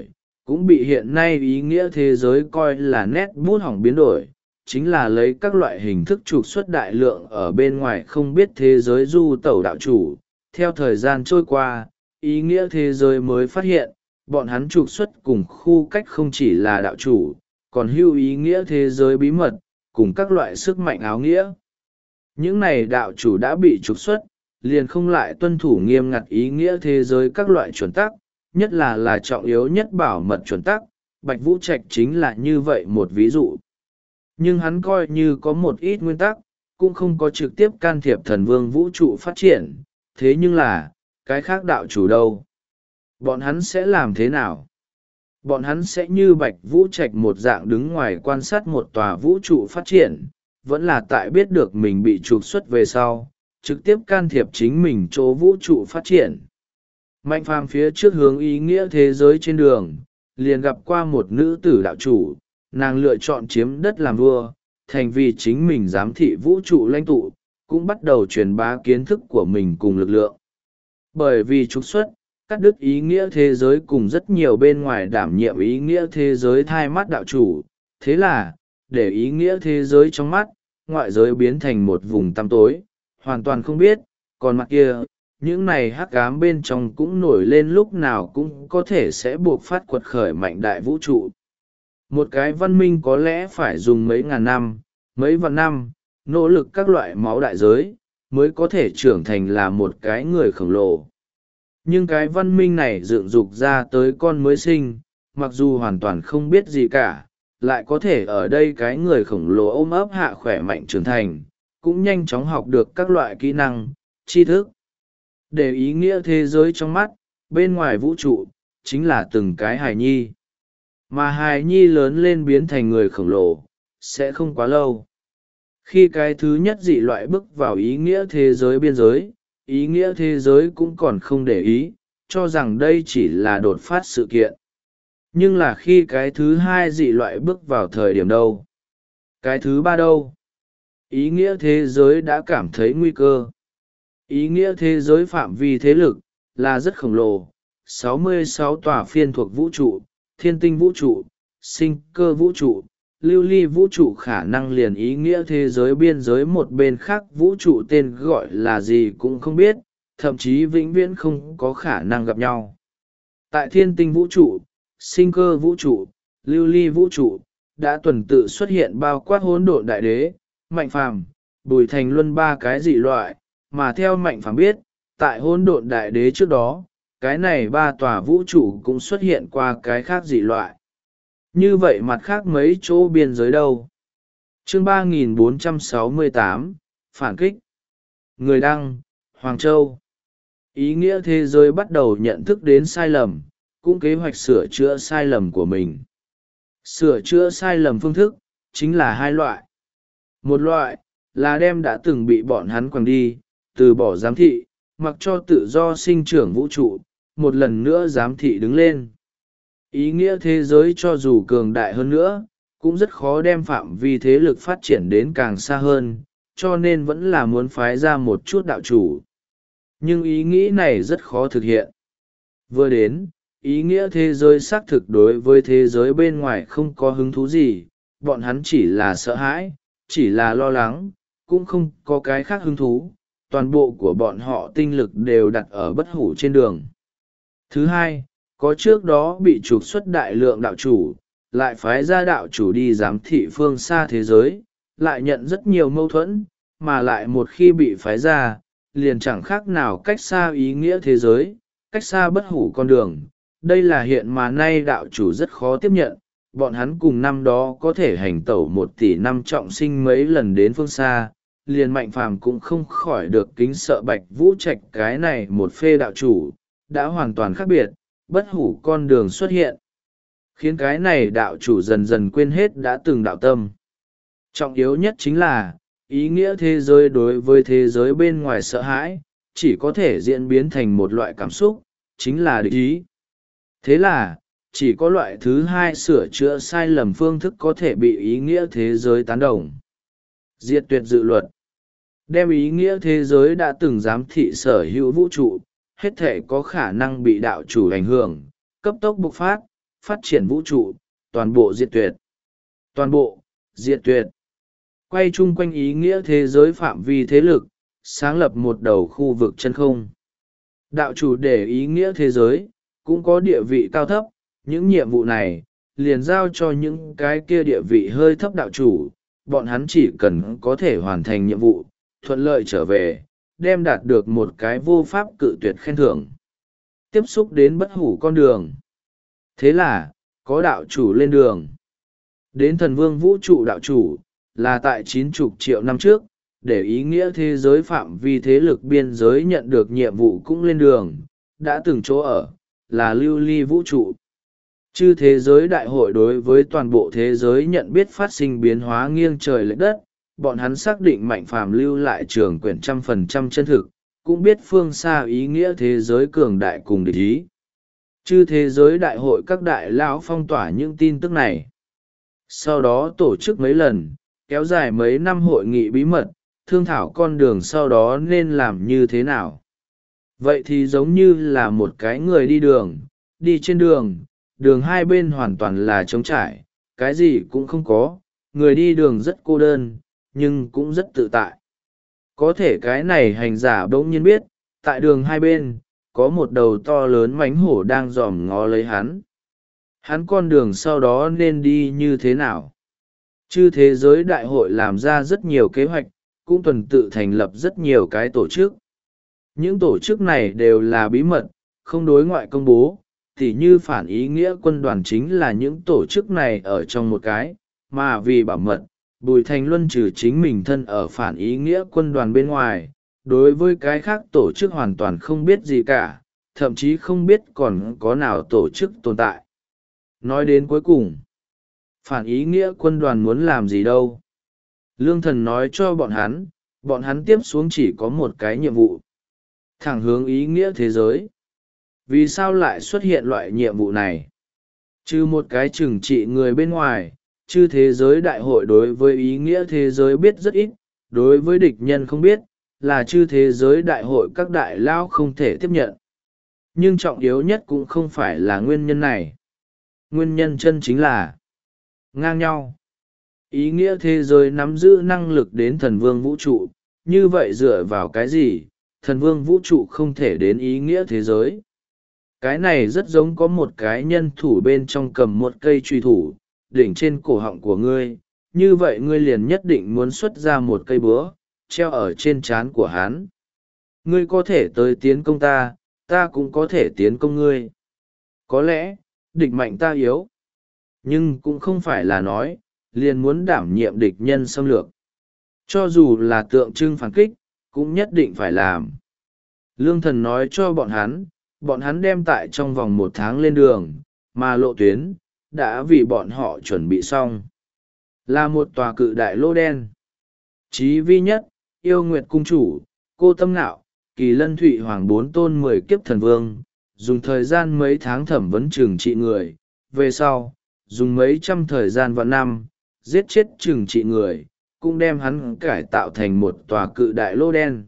cũng bị hiện nay ý nghĩa thế giới coi là nét bút hỏng biến đổi, chính là lấy các loại hình thức trục xuất đại lượng ở bên ngoài không biết thế giới du tẩu đạo chủ. Theo thời gian trôi qua, ý nghĩa thế giới mới phát hiện, bọn hắn trục xuất cùng khu cách không chỉ là đạo chủ, còn hưu ý nghĩa thế giới bí mật, cùng các loại sức mạnh áo nghĩa. Những này đạo chủ đã bị trục xuất, liền không lại tuân thủ nghiêm ngặt ý nghĩa thế giới các loại chuẩn tắc, nhất là trọng yếu nhất bảo mật chuẩn tắc. Bạch Vũ Trạch chính là như vậy một ví dụ. Nhưng hắn coi như có một ít nguyên tắc, cũng không có trực tiếp can thiệp thần vương vũ trụ phát triển. Thế nhưng là, cái khác đạo chủ đâu? Bọn hắn sẽ làm thế nào? Bọn hắn sẽ như Bạch Vũ Trạch một dạng đứng ngoài quan sát một tòa vũ trụ phát triển, vẫn là tại biết được mình bị trục xuất về sau, trực tiếp can thiệp chính mình chỗ vũ trụ phát triển. Mạnh Phàm phía trước hướng ý nghĩa thế giới trên đường, liền gặp qua một nữ tử đạo chủ, nàng lựa chọn chiếm đất làm vua, thành vì chính mình giám thị vũ trụ lãnh tụ, cũng bắt đầu truyền bá kiến thức của mình cùng lực lượng. Bởi vì trục xuất, cắt đứt ý nghĩa thế giới cùng rất nhiều bên ngoài đảm nhiệm ý nghĩa thế giới thai mắt đạo chủ, thế là, để ý nghĩa thế giới trong mắt, ngoại giới biến thành một vùng tăm tối, hoàn toàn không biết, còn mặt kia, những này hắc ám bên trong cũng nổi lên lúc nào cũng có thể sẽ buộc phát quật khởi mạnh đại vũ trụ. Một cái văn minh có lẽ phải dùng mấy ngàn năm, mấy vạn năm, nỗ lực các loại máu đại giới, mới có thể trưởng thành là một cái người khổng lồ. Nhưng cái văn minh này dựng dục ra tới con mới sinh, mặc dù hoàn toàn không biết gì cả, lại có thể ở đây cái người khổng lồ ôm ấp hạ khỏe mạnh trưởng thành, cũng nhanh chóng học được các loại kỹ năng, tri thức. Để ý nghĩa thế giới trong mắt, bên ngoài vũ trụ, chính là từng cái hài nhi. Mà hài nhi lớn lên biến thành người khổng lồ, sẽ không quá lâu. Khi cái thứ nhất dị loại bước vào ý nghĩa thế giới biên giới, ý nghĩa thế giới cũng còn không để ý, cho rằng đây chỉ là đột phát sự kiện. Nhưng là khi cái thứ hai dị loại bước vào thời điểm đâu? Cái thứ ba đâu? Ý nghĩa thế giới đã cảm thấy nguy cơ. Ý nghĩa thế giới phạm vi thế lực là rất khổng lồ, 66 tòa phiên thuộc vũ trụ, thiên tinh vũ trụ, sinh cơ vũ trụ, lưu ly vũ trụ, khả năng liền ý nghĩa thế giới biên giới một bên khác vũ trụ tên gọi là gì cũng không biết, thậm chí vĩnh viễn không có khả năng gặp nhau. Tại thiên tinh vũ trụ, sinh cơ vũ trụ, lưu ly vũ trụ, đã tuần tự xuất hiện bao quát hỗn độn đại đế, Mạnh Phàm, Bùi Thành Luân ba cái dị loại, mà theo Mạnh Phàm biết, tại hỗn độn đại đế trước đó, cái này ba tòa vũ trụ cũng xuất hiện qua cái khác dị loại. Như vậy mặt khác mấy chỗ biên giới đâu? Chương 3468, Phản kích. Người đăng, Hoàng Châu. Ý nghĩa thế giới bắt đầu nhận thức đến sai lầm, cũng kế hoạch sửa chữa sai lầm của mình. Sửa chữa sai lầm phương thức, chính là hai loại. Một loại, là đem đã từng bị bọn hắn quăng đi, từ bỏ giám thị, mặc cho tự do sinh trưởng vũ trụ, một lần nữa giám thị đứng lên. Ý nghĩa thế giới cho dù cường đại hơn nữa, cũng rất khó đem phạm vi thế lực phát triển đến càng xa hơn, cho nên vẫn là muốn phái ra một chút đạo chủ. Nhưng ý nghĩ này rất khó thực hiện. Vừa đến, ý nghĩa thế giới xác thực đối với thế giới bên ngoài không có hứng thú gì, bọn hắn chỉ là sợ hãi, chỉ là lo lắng, cũng không có cái khác hứng thú, toàn bộ của bọn họ tinh lực đều đặt ở bất hủ trên đường. Thứ hai, có trước đó bị trục xuất đại lượng đạo chủ, lại phái ra đạo chủ đi giám thị phương xa thế giới, lại nhận rất nhiều mâu thuẫn, mà lại một khi bị phái ra, liền chẳng khác nào cách xa ý nghĩa thế giới, cách xa bất hủ con đường. Đây là hiện mà nay đạo chủ rất khó tiếp nhận, bọn hắn cùng năm đó có thể hành tẩu 1 tỷ năm trọng sinh mấy lần đến phương xa, liền Mạnh Phàm cũng không khỏi được kính sợ Bạch Vũ Trạch cái này một phê đạo chủ, đã hoàn toàn khác biệt, bất hủ con đường xuất hiện. Khiến cái này đạo chủ dần dần quên hết đã từng đạo tâm. Trọng yếu nhất chính là, ý nghĩa thế giới đối với thế giới bên ngoài sợ hãi, chỉ có thể diễn biến thành một loại cảm xúc, chính là địch ý. Thế là, chỉ có loại thứ hai sửa chữa sai lầm phương thức có thể bị ý nghĩa thế giới tán đồng. Diệt tuyệt dự luật. Đem ý nghĩa thế giới đã từng giám thị sở hữu vũ trụ, hết thể có khả năng bị đạo chủ ảnh hưởng, cấp tốc bộc phát, phát triển vũ trụ, toàn bộ diệt tuyệt. Toàn bộ, diệt tuyệt. Quay chung quanh ý nghĩa thế giới phạm vi thế lực, sáng lập một đầu khu vực chân không. Đạo chủ để ý nghĩa thế giới, cũng có địa vị cao thấp, những nhiệm vụ này, liền giao cho những cái kia địa vị hơi thấp đạo chủ, bọn hắn chỉ cần có thể hoàn thành nhiệm vụ, thuận lợi trở về, đem đạt được một cái vô pháp cự tuyệt khen thưởng. Tiếp xúc đến bất hủ con đường. Thế là, có đạo chủ lên đường. Đến thần vương vũ trụ đạo chủ, là tại 90 triệu năm trước, để ý nghĩa thế giới phạm vi thế lực biên giới nhận được nhiệm vụ cũng lên đường, đã từng chỗ ở, là lưu ly vũ trụ. Chư thế giới đại hội đối với toàn bộ thế giới nhận biết phát sinh biến hóa nghiêng trời lệch đất, bọn hắn xác định mạnh phàm lưu lại trường quyển 100% chân thực, cũng biết phương xa ý nghĩa thế giới cường đại cùng địch ý. Chư thế giới đại hội các đại lão phong tỏa những tin tức này. Sau đó tổ chức mấy lần, kéo dài mấy năm hội nghị bí mật, thương thảo con đường sau đó nên làm như thế nào. Vậy thì giống như là một cái người đi đường, đi trên đường, đường hai bên hoàn toàn là trống trải, cái gì cũng không có, người đi đường rất cô đơn, nhưng cũng rất tự tại. Có thể cái này hành giả bỗng nhiên biết, tại đường hai bên, có một đầu to lớn mánh hổ đang dòm ngó lấy hắn. Hắn con đường sau đó nên đi như thế nào? Chư thế giới đại hội làm ra rất nhiều kế hoạch, cũng tuần tự thành lập rất nhiều cái tổ chức. Những tổ chức này đều là bí mật, không đối ngoại công bố, tỉ như phản ý nghĩa quân đoàn chính là những tổ chức này ở trong một cái, mà vì bảo mật, Bùi Thành Luân trừ chính mình thân ở phản ý nghĩa quân đoàn bên ngoài, đối với cái khác tổ chức hoàn toàn không biết gì cả, thậm chí không biết còn có nào tổ chức tồn tại. Nói đến cuối cùng, phản ý nghĩa quân đoàn muốn làm gì đâu. Lương Thần nói cho bọn hắn tiếp xuống chỉ có một cái nhiệm vụ. Thẳng hướng ý nghĩa thế giới. Vì sao lại xuất hiện loại nhiệm vụ này? Trừ một cái trừng trị người bên ngoài, chư thế giới đại hội đối với ý nghĩa thế giới biết rất ít, đối với địch nhân không biết, là chư thế giới đại hội các đại lao không thể tiếp nhận. Nhưng trọng yếu nhất cũng không phải là nguyên nhân này. Nguyên nhân chân chính là ngang nhau. Ý nghĩa thế giới nắm giữ năng lực đến thần vương vũ trụ, như vậy dựa vào cái gì, thần vương vũ trụ không thể đến ý nghĩa thế giới. Cái này rất giống có một cái nhân thủ bên trong cầm một cây truy thủ, đỉnh trên cổ họng của ngươi, như vậy ngươi liền nhất định muốn xuất ra một cây búa, treo ở trên trán của hắn. Ngươi có thể tới tiến công ta, ta cũng có thể tiến công ngươi. Có lẽ, địch mạnh ta yếu, nhưng cũng không phải là nói, liền muốn đảm nhiệm địch nhân xâm lược. Cho dù là tượng trưng phản kích, cũng nhất định phải làm. Lương Thần nói cho bọn hắn đem tại trong vòng 1 tháng lên đường, mà lộ tuyến, đã vì bọn họ chuẩn bị xong. Là một tòa cự đại lô đen. Chí vi nhất, yêu nguyệt cung chủ, cô tâm nạo, kỳ lân thụy hoàng 4 tôn 10 kiếp thần vương, dùng thời gian mấy tháng thẩm vấn trừng trị người, về sau, dùng mấy trăm thời gian và năm, giết chết trừng trị người, cũng đem hắn cải tạo thành một tòa cự đại lô đen.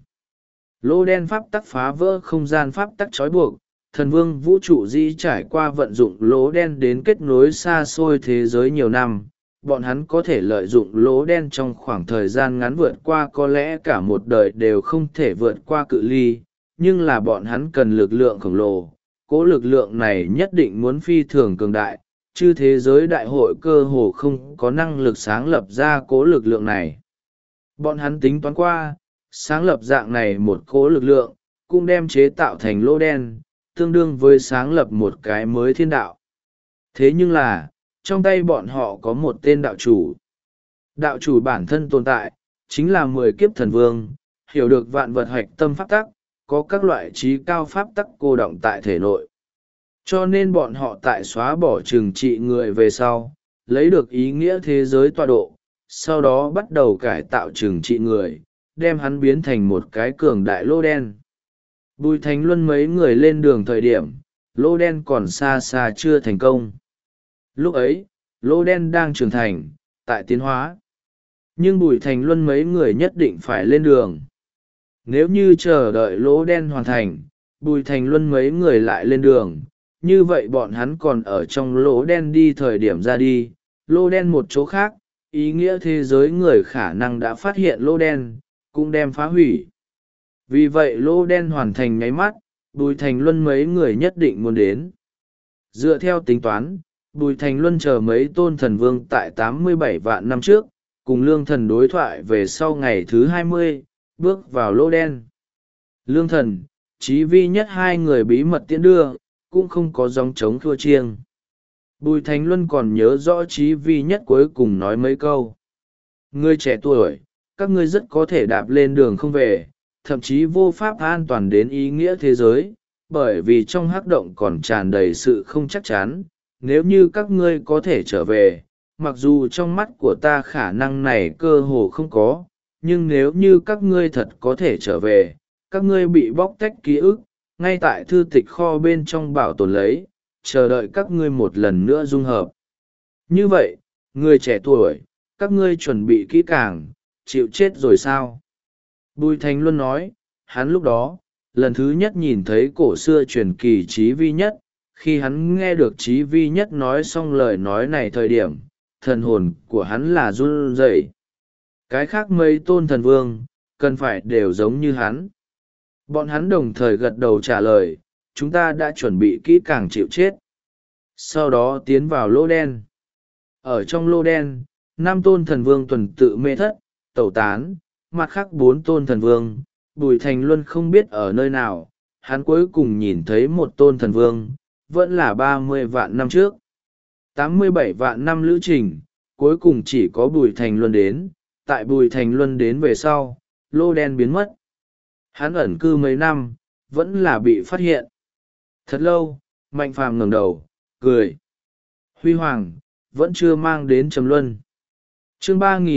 Lô đen pháp tắc phá vỡ không gian pháp tắc trói buộc, thần vương vũ trụ di trải qua vận dụng lỗ đen đến kết nối xa xôi thế giới nhiều năm, bọn hắn có thể lợi dụng lỗ đen trong khoảng thời gian ngắn vượt qua có lẽ cả một đời đều không thể vượt qua cự ly, nhưng là bọn hắn cần lực lượng khổng lồ, cố lực lượng này nhất định muốn phi thường cường đại, chứ thế giới đại hội cơ hồ không có năng lực sáng lập ra cố lực lượng này. Bọn hắn tính toán qua, sáng lập dạng này một cố lực lượng, cũng đem chế tạo thành lỗ đen, tương đương với sáng lập một cái mới thiên đạo. Thế nhưng là, trong tay bọn họ có một tên đạo chủ. Đạo chủ bản thân tồn tại, chính là 10 kiếp thần vương, hiểu được vạn vật hoạch tâm pháp tắc, có các loại trí cao pháp tắc cô động tại thể nội. Cho nên bọn họ tại xóa bỏ trừng trị người về sau, lấy được ý nghĩa thế giới tọa độ, sau đó bắt đầu cải tạo trừng trị người, đem hắn biến thành một cái cường đại lô đen. Bùi Thành Luân mấy người lên đường thời điểm, lô đen còn xa xa chưa thành công. Lúc ấy, lô đen đang trưởng thành, tại tiến hóa. Nhưng Bùi Thành Luân mấy người nhất định phải lên đường. Nếu như chờ đợi lô đen hoàn thành, Bùi Thành Luân mấy người lại lên đường, như vậy bọn hắn còn ở trong lỗ đen đi thời điểm ra đi, lỗ đen một chỗ khác, ý nghĩa thế giới người khả năng đã phát hiện lỗ đen, cũng đem phá hủy. Vì vậy lỗ đen hoàn thành nháy mắt, Bùi Thành Luân mấy người nhất định muốn đến. Dựa theo tính toán, Bùi Thành Luân chờ mấy tôn thần vương tại 87 vạn năm trước, cùng lương thần đối thoại về sau ngày thứ 20, bước vào lỗ đen. Lương thần, Chí Vi Nhất hai người bí mật tiễn đưa, cũng không có gióng trống thua chiêng. Bùi Thành Luân còn nhớ rõ Chí Vi Nhất cuối cùng nói mấy câu. Ngươi trẻ tuổi, các ngươi rất có thể đạp lên đường không về, thậm chí vô pháp an toàn đến ý nghĩa thế giới, bởi vì trong hắc động còn tràn đầy sự không chắc chắn. Nếu như các ngươi có thể trở về, mặc dù trong mắt của ta khả năng này cơ hồ không có, nhưng nếu như các ngươi thật có thể trở về, các ngươi bị bóc tách ký ức, ngay tại thư tịch kho bên trong bảo tồn lấy, chờ đợi các ngươi một lần nữa dung hợp. Như vậy, người trẻ tuổi, các ngươi chuẩn bị kỹ càng, chịu chết rồi sao? Bùi Thành Luân nói, hắn lúc đó, lần thứ nhất nhìn thấy cổ xưa truyền kỳ Chí Vi Nhất, khi hắn nghe được Chí Vi Nhất nói xong lời nói này thời điểm, thần hồn của hắn là run rẩy. Cái khác mấy tôn thần vương, cần phải đều giống như hắn. Bọn hắn đồng thời gật đầu trả lời, chúng ta đã chuẩn bị kỹ càng chịu chết. Sau đó tiến vào lô đen. Ở trong lô đen, 5 tôn thần vương tuần tự mê thất, tẩu tán, mặt khác 4 tôn thần vương, Bùi Thành Luân không biết ở nơi nào, hắn cuối cùng nhìn thấy một tôn thần vương, vẫn là 30 vạn năm trước. 87 vạn năm lữ trình, cuối cùng chỉ có Bùi Thành Luân đến, tại Bùi Thành Luân đến về sau, lô đen biến mất. Hắn ẩn cư mấy năm, vẫn là bị phát hiện. Thật lâu, Mạnh Phàm ngẩng đầu, cười. Huy hoàng, vẫn chưa mang đến trầm luân. Chương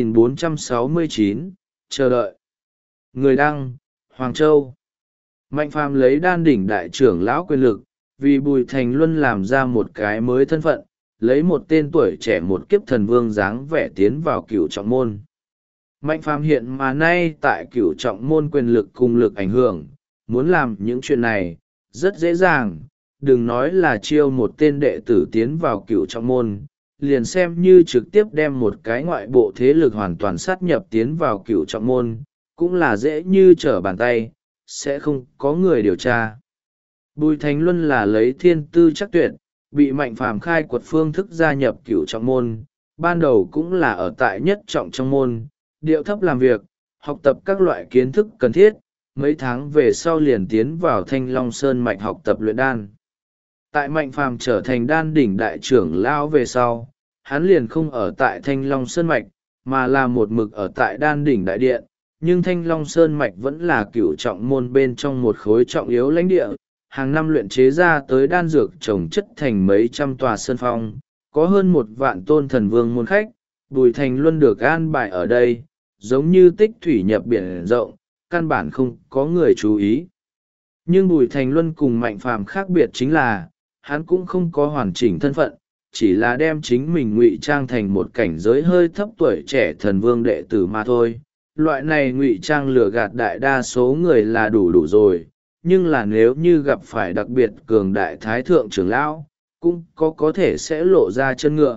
3469, chờ đợi. Người đăng, Hoàng Châu. Mạnh Phàm lấy đan đỉnh đại trưởng lão quyền lực, vì Bùi Thành Luân làm ra một cái mới thân phận, lấy một tên tuổi trẻ một kiếp thần vương dáng vẻ tiến vào Cửu Trọng Môn. Mạnh Phàm hiện mà nay tại Cửu Trọng Môn quyền lực cùng lực ảnh hưởng, muốn làm những chuyện này, rất dễ dàng, đừng nói là chiêu một tên đệ tử tiến vào Cửu Trọng Môn, liền xem như trực tiếp đem một cái ngoại bộ thế lực hoàn toàn sát nhập tiến vào Cửu Trọng Môn, cũng là dễ như trở bàn tay, sẽ không có người điều tra. Bùi Thành Luân là lấy thiên tư chắc tuyệt, bị Mạnh Phàm khai quật phương thức gia nhập Cửu Trọng Môn, ban đầu cũng là ở tại nhất trọng trong môn, điệu thấp làm việc, học tập các loại kiến thức cần thiết, mấy tháng về sau liền tiến vào Thanh Long Sơn mạch học tập luyện đan. Tại Mạnh Phàm trở thành đan đỉnh đại trưởng lão về sau, hắn liền không ở tại Thanh Long Sơn mạch, mà là một mực ở tại đan đỉnh đại điện, nhưng Thanh Long Sơn mạch vẫn là Cửu Trọng Môn bên trong một khối trọng yếu lãnh địa, hàng năm luyện chế ra tới đan dược trồng chất thành mấy trăm tòa sơn phong, có hơn 1 vạn tôn thần vương môn khách. Bùi Thành Luân được an bài ở đây, giống như tích thủy nhập biển rộng, căn bản không có người chú ý. Nhưng Bùi Thành Luân cùng Mạnh Phàm khác biệt chính là, hắn cũng không có hoàn chỉnh thân phận, chỉ là đem chính mình ngụy trang thành một cảnh giới hơi thấp tuổi trẻ thần vương đệ tử mà thôi. Loại này ngụy trang lừa gạt đại đa số người là đủ rồi, nhưng là nếu như gặp phải đặc biệt cường đại thái thượng trưởng lão, cũng có thể sẽ lộ ra chân ngựa.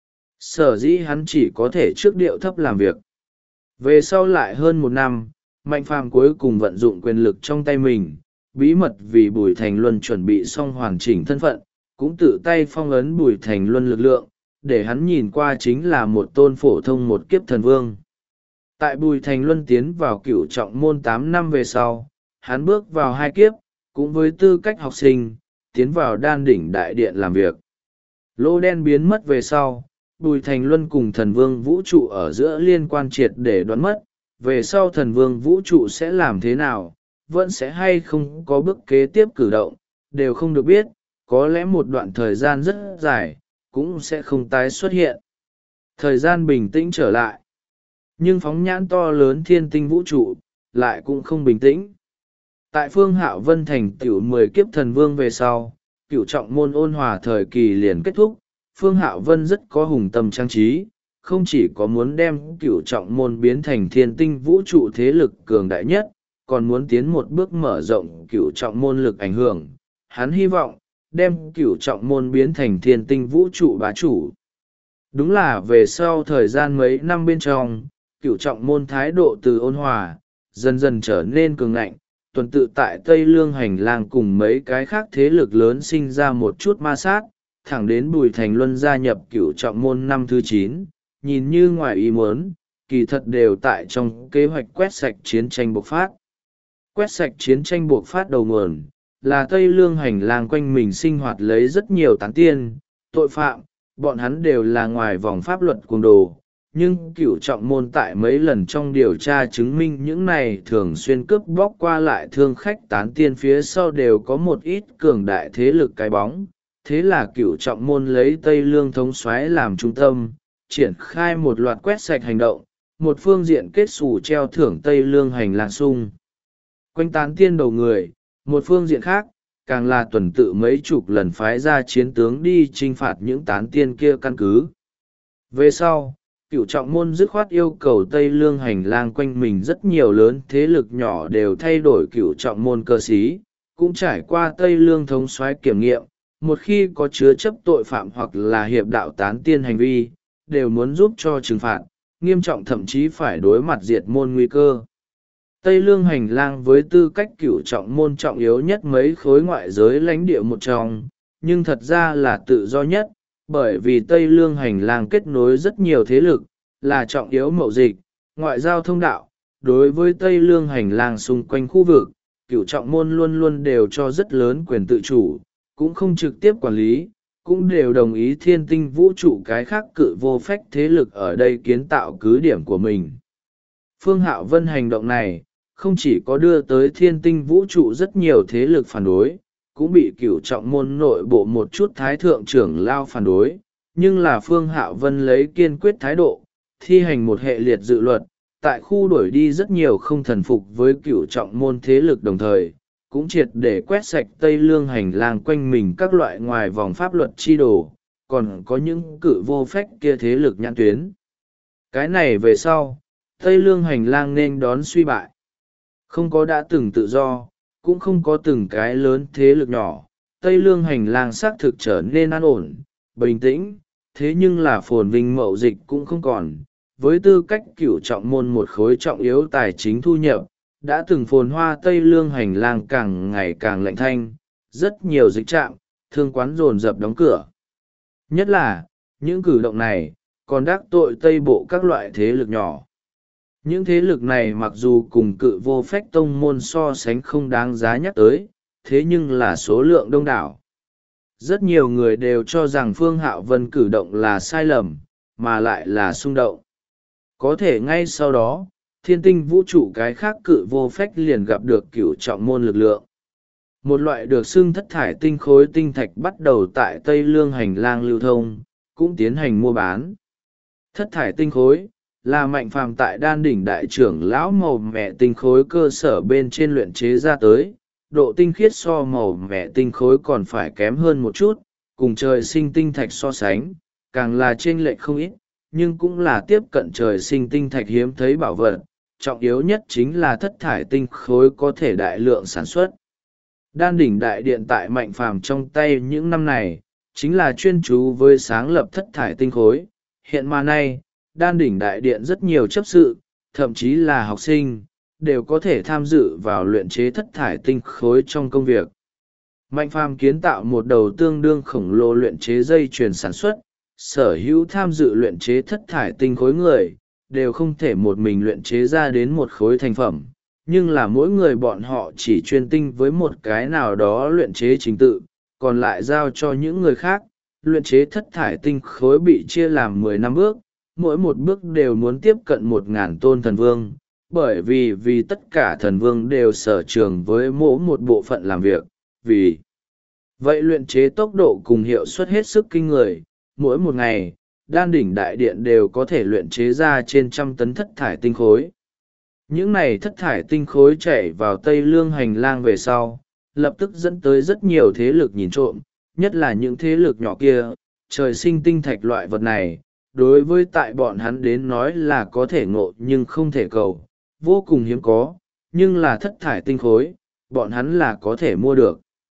Sở dĩ hắn chỉ có thể trước điệu thấp làm việc. Về sau lại hơn 1 năm, Mạnh Phàm cuối cùng vận dụng quyền lực trong tay mình, bí mật vì Bùi Thành Luân chuẩn bị xong hoàn chỉnh thân phận, cũng tự tay phong ấn Bùi Thành Luân lực lượng, để hắn nhìn qua chính là một tôn phổ thông một kiếp thần vương. Tại Bùi Thành Luân tiến vào Cửu Trọng Môn 8 năm về sau, hắn bước vào 2 kiếp, cũng với tư cách học sinh, tiến vào đan đỉnh đại điện làm việc. Lô đen biến mất về sau, Bùi Thành Luân cùng thần vương vũ trụ ở giữa liên quan triệt để đoán mất, về sau thần vương vũ trụ sẽ làm thế nào, vẫn sẽ hay không có bước kế tiếp cử động, đều không được biết, có lẽ một đoạn thời gian rất dài, cũng sẽ không tái xuất hiện. Thời gian bình tĩnh trở lại, nhưng phóng nhãn to lớn thiên tinh vũ trụ, lại cũng không bình tĩnh. Tại Phương Hạo Vân thành tựu 10 kiếp thần vương về sau, Cửu Trọng Môn ôn hòa thời kỳ liền kết thúc. Phương Hạo Vân rất có hùng tâm trang trí, không chỉ có muốn đem Cửu Trọng Môn biến thành thiên tinh vũ trụ thế lực cường đại nhất, còn muốn tiến một bước mở rộng Cửu Trọng Môn lực ảnh hưởng. Hắn hy vọng, đem cửu trọng môn biến thành thiên tinh vũ trụ bá chủ. Đúng là về sau thời gian mấy năm bên trong, cửu trọng môn thái độ từ ôn hòa, dần dần trở nên cường ngạnh, tuần tự tại Tây Lương hành lang cùng mấy cái khác thế lực lớn sinh ra một chút ma sát, thẳng đến Bùi Thành Luân gia nhập cửu trọng môn năm thứ 9, nhìn như ngoài ý muốn, kỳ thật đều tại trong kế hoạch quét sạch chiến tranh bộc phát. Quét sạch chiến tranh bộc phát đầu nguồn, là Tây Lương hành lang quanh mình sinh hoạt lấy rất nhiều tán tiên, tội phạm, bọn hắn đều là ngoài vòng pháp luật cuồng đồ. Nhưng cửu trọng môn tại mấy lần trong điều tra chứng minh những này thường xuyên cướp bóc qua lại thương khách tán tiên phía sau đều có một ít cường đại thế lực cái bóng. Thế là cửu trọng môn lấy Tây Lương thống soái làm trung tâm, triển khai một loạt quét sạch hành động, một phương diện kết xù treo thưởng Tây Lương hành lang sung quanh tán tiên đầu người, một phương diện khác, càng là tuần tự mấy chục lần phái ra chiến tướng đi chinh phạt những tán tiên kia căn cứ. Về sau, cửu trọng môn dứt khoát yêu cầu Tây Lương hành lang quanh mình rất nhiều lớn thế lực nhỏ đều thay đổi cửu trọng môn cơ sĩ, cũng trải qua Tây Lương thống soái kiểm nghiệm, một khi có chứa chấp tội phạm hoặc là hiệp đạo tán tiên hành vi, đều muốn giúp cho trừng phạt, nghiêm trọng thậm chí phải đối mặt diệt môn nguy cơ. Tây Lương hành lang với tư cách cửu trọng môn trọng yếu nhất mấy khối ngoại giới lãnh địa một trong, nhưng thật ra là tự do nhất, bởi vì Tây Lương hành lang kết nối rất nhiều thế lực, là trọng yếu mậu dịch, ngoại giao thông đạo. Đối với Tây Lương hành lang xung quanh khu vực, cửu trọng môn luôn luôn đều cho rất lớn quyền tự chủ, cũng không trực tiếp quản lý, cũng đều đồng ý thiên tinh vũ trụ cái khác cự vô phách thế lực ở đây kiến tạo cứ điểm của mình. Phương Hạo Vân hành động này, không chỉ có đưa tới thiên tinh vũ trụ rất nhiều thế lực phản đối, cũng bị cửu trọng môn nội bộ một chút thái thượng trưởng lao phản đối, nhưng là Phương Hạo Vân lấy kiên quyết thái độ, thi hành một hệ liệt dự luật, tại khu đuổi đi rất nhiều không thần phục với cửu trọng môn thế lực đồng thời, cũng triệt để quét sạch Tây Lương hành lang quanh mình các loại ngoài vòng pháp luật chi đồ, còn có những cự vô phách kia thế lực nhãn tuyến. Cái này về sau, Tây Lương hành lang nên đón suy bại. Không có đã từng tự do, cũng không có từng cái lớn thế lực nhỏ, Tây Lương hành lang xác thực trở nên an ổn, bình tĩnh, thế nhưng là phồn vinh mậu dịch cũng không còn. Với tư cách cửu trọng môn một khối trọng yếu tài chính thu nhập, đã từng phồn hoa Tây Lương hành lang càng ngày càng lạnh thanh, rất nhiều dịch trạm, thương quán dồn dập đóng cửa. Nhất là, những cử động này, còn đắc tội Tây Bộ các loại thế lực nhỏ. Những thế lực này mặc dù cùng cự vô phách tông môn so sánh không đáng giá nhắc tới, thế nhưng là số lượng đông đảo. Rất nhiều người đều cho rằng Phương Hạo Vân cử động là sai lầm, mà lại là xung động. Có thể ngay sau đó, thiên tinh vũ trụ cái khác cự vô phách liền gặp được cửu trọng môn lực lượng. Một loại được xưng thất thải tinh khối tinh thạch bắt đầu tại Tây Lương hành lang lưu thông, cũng tiến hành mua bán. Thất thải tinh khối là Mạnh Phàm tại Đan Đỉnh đại trưởng lão màu mẹ tinh khối cơ sở bên trên luyện chế ra tới, độ tinh khiết so màu mẹ tinh khối còn phải kém hơn một chút, cùng trời sinh tinh thạch so sánh, càng là chênh lệch không ít, nhưng cũng là tiếp cận trời sinh tinh thạch hiếm thấy bảo vật, trọng yếu nhất chính là thất thải tinh khối có thể đại lượng sản xuất. Đan Đỉnh đại điện tại Mạnh Phàm trong tay những năm này, chính là chuyên chú với sáng lập thất thải tinh khối, hiện mà nay, Đan Đỉnh đại điện rất nhiều chấp sự, thậm chí là học sinh, đều có thể tham dự vào luyện chế thất thải tinh khối trong công việc. Mạnh Phàm kiến tạo một đầu tương đương khổng lồ luyện chế dây chuyền sản xuất, sở hữu tham dự luyện chế thất thải tinh khối người, đều không thể một mình luyện chế ra đến một khối thành phẩm, nhưng là mỗi người bọn họ chỉ chuyên tinh với một cái nào đó luyện chế trình tự, còn lại giao cho những người khác. Luyện chế thất thải tinh khối bị chia làm 15 bước, mỗi một bước đều muốn tiếp cận 1.000 tôn thần vương, bởi vì tất cả thần vương đều sở trường với mỗi một bộ phận làm việc, vì vậy luyện chế tốc độ cùng hiệu suất hết sức kinh người, mỗi một ngày, Đan Đỉnh đại điện đều có thể luyện chế ra trên 100 tấn thất thải tinh khối. Những này thất thải tinh khối chảy vào Tây Lương hành lang về sau, lập tức dẫn tới rất nhiều thế lực nhìn trộm, nhất là những thế lực nhỏ kia, trời sinh tinh thạch loại vật này, đối với tại bọn hắn đến nói là có thể ngộ nhưng không thể cầu, vô cùng hiếm có, nhưng là thất thải tinh khối, bọn hắn là có thể mua được.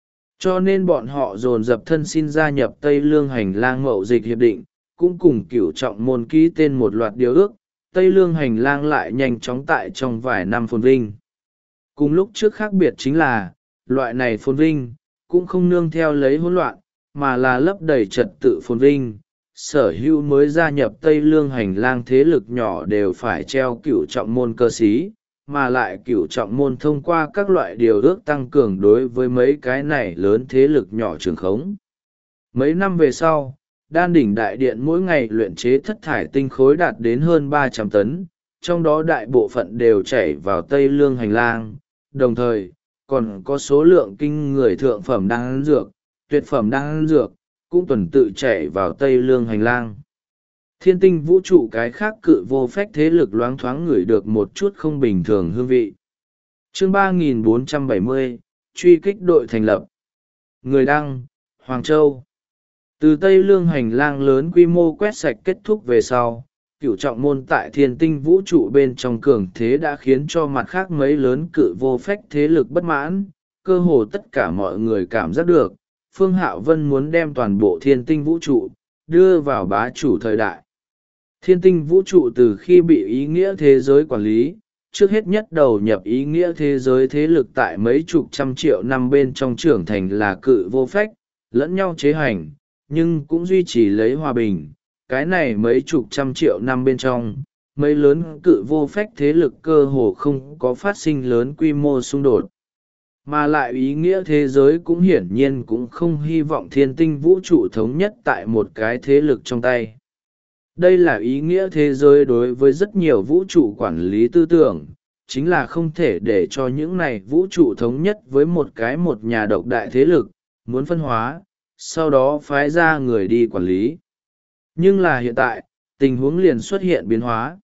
Cho nên bọn họ dồn dập thân xin gia nhập Tây Lương Hành lang Mậu Dịch Hiệp định, cũng cùng Cửu Trọng Môn ký tên một loạt điều ước. Tây Lương Hành lang lại nhanh chóng tại trong vài năm phồn vinh. Cùng lúc trước khác biệt chính là, loại này phồn vinh, cũng không nương theo lấy hỗn loạn, mà là lấp đầy trật tự phồn vinh. Sở hữu mới gia nhập Tây Lương Hành lang thế lực nhỏ đều phải treo Cửu Trọng Môn cơ sĩ, mà lại Cửu Trọng Môn thông qua các loại điều ước tăng cường đối với mấy cái này lớn thế lực nhỏ trường khống. Mấy năm về sau, Đan Đỉnh Đại Điện mỗi ngày luyện chế thất thải tinh khối đạt đến hơn 300 tấn, trong đó đại bộ phận đều chảy vào Tây Lương Hành lang, đồng thời, còn có số lượng kinh người thượng phẩm đan dược, tuyệt phẩm đan dược, cũng tuần tự chảy vào Tây Lương Hành lang. Thiên tinh vũ trụ cái khác cự vô phách thế lực loáng thoáng ngửi được một chút không bình thường hương vị. Chương 3470, truy kích đội thành lập. Người đăng, Hoàng Châu. Từ Tây Lương Hành lang lớn quy mô quét sạch kết thúc về sau, Cửu Trọng Môn tại thiên tinh vũ trụ bên trong cường thế đã khiến cho mặt khác mấy lớn cự vô phách thế lực bất mãn, cơ hồ tất cả mọi người cảm giác được, Phương Hạo Vân muốn đem toàn bộ thiên tinh vũ trụ, đưa vào bá chủ thời đại. Thiên tinh vũ trụ từ khi bị ý nghĩa thế giới quản lý, trước hết nhất đầu nhập ý nghĩa thế giới thế lực tại mấy chục trăm triệu năm bên trong trưởng thành là cự vô phách, lẫn nhau chế hành, nhưng cũng duy trì lấy hòa bình. Cái này mấy chục trăm triệu năm bên trong, mấy lớn cự vô phách thế lực cơ hồ không có phát sinh lớn quy mô xung đột. Mà lại ý nghĩa thế giới cũng hiển nhiên cũng không hy vọng thiên tinh vũ trụ thống nhất tại một cái thế lực trong tay. Đây là ý nghĩa thế giới đối với rất nhiều vũ trụ quản lý tư tưởng, chính là không thể để cho những này vũ trụ thống nhất với một nhà độc đại thế lực, muốn phân hóa, sau đó phái ra người đi quản lý. Nhưng là hiện tại, tình huống liền xuất hiện biến hóa.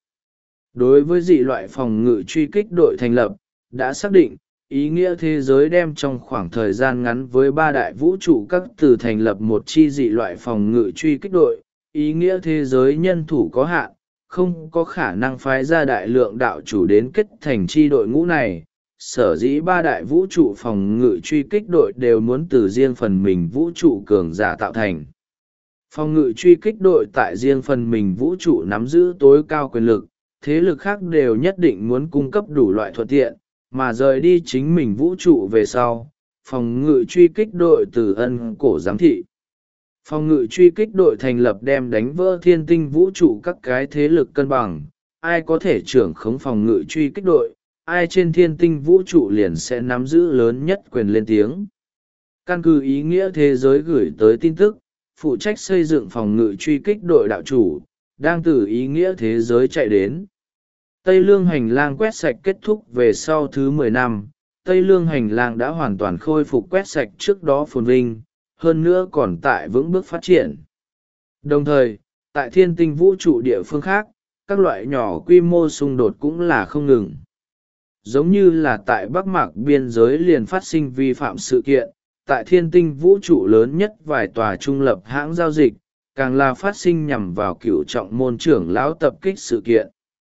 Đối với dị loại phòng ngự truy kích đội thành lập, đã xác định, ý nghĩa thế giới đem trong khoảng thời gian ngắn với 3 đại vũ trụ các từ thành lập một chi dị loại phòng ngự truy kích đội. Ý nghĩa thế giới nhân thủ có hạn, không có khả năng phái ra đại lượng đạo chủ đến kết thành chi đội ngũ này. Sở dĩ 3 đại vũ trụ phòng ngự truy kích đội đều muốn từ riêng phần mình vũ trụ cường giả tạo thành. Phòng ngự truy kích đội tại riêng phần mình vũ trụ nắm giữ tối cao quyền lực, thế lực khác đều nhất định muốn cung cấp đủ loại thuận tiện, mà rời đi chính mình vũ trụ về sau, phòng ngự truy kích đội từ ân cổ giám thị. Phòng ngự truy kích đội thành lập đem đánh vỡ thiên tinh vũ trụ các cái thế lực cân bằng, ai có thể trưởng khống phòng ngự truy kích đội, ai trên thiên tinh vũ trụ liền sẽ nắm giữ lớn nhất quyền lên tiếng. Căn cứ ý nghĩa thế giới gửi tới tin tức, phụ trách xây dựng phòng ngự truy kích đội đạo chủ, đang từ ý nghĩa thế giới chạy đến. Tây Lương Hành lang quét sạch kết thúc về sau thứ 10 năm, Tây Lương Hành lang đã hoàn toàn khôi phục quét sạch trước đó phồn vinh, hơn nữa còn tại vững bước phát triển. Đồng thời, tại thiên tinh vũ trụ địa phương khác, các loại nhỏ quy mô xung đột cũng là không ngừng. Giống như là tại Bắc Mạc biên giới liền phát sinh vi phạm sự kiện, tại thiên tinh vũ trụ lớn nhất vài tòa trung lập hãng giao dịch, càng là phát sinh nhằm vào Cửu Trọng Môn trưởng lão tập kích sự kiện.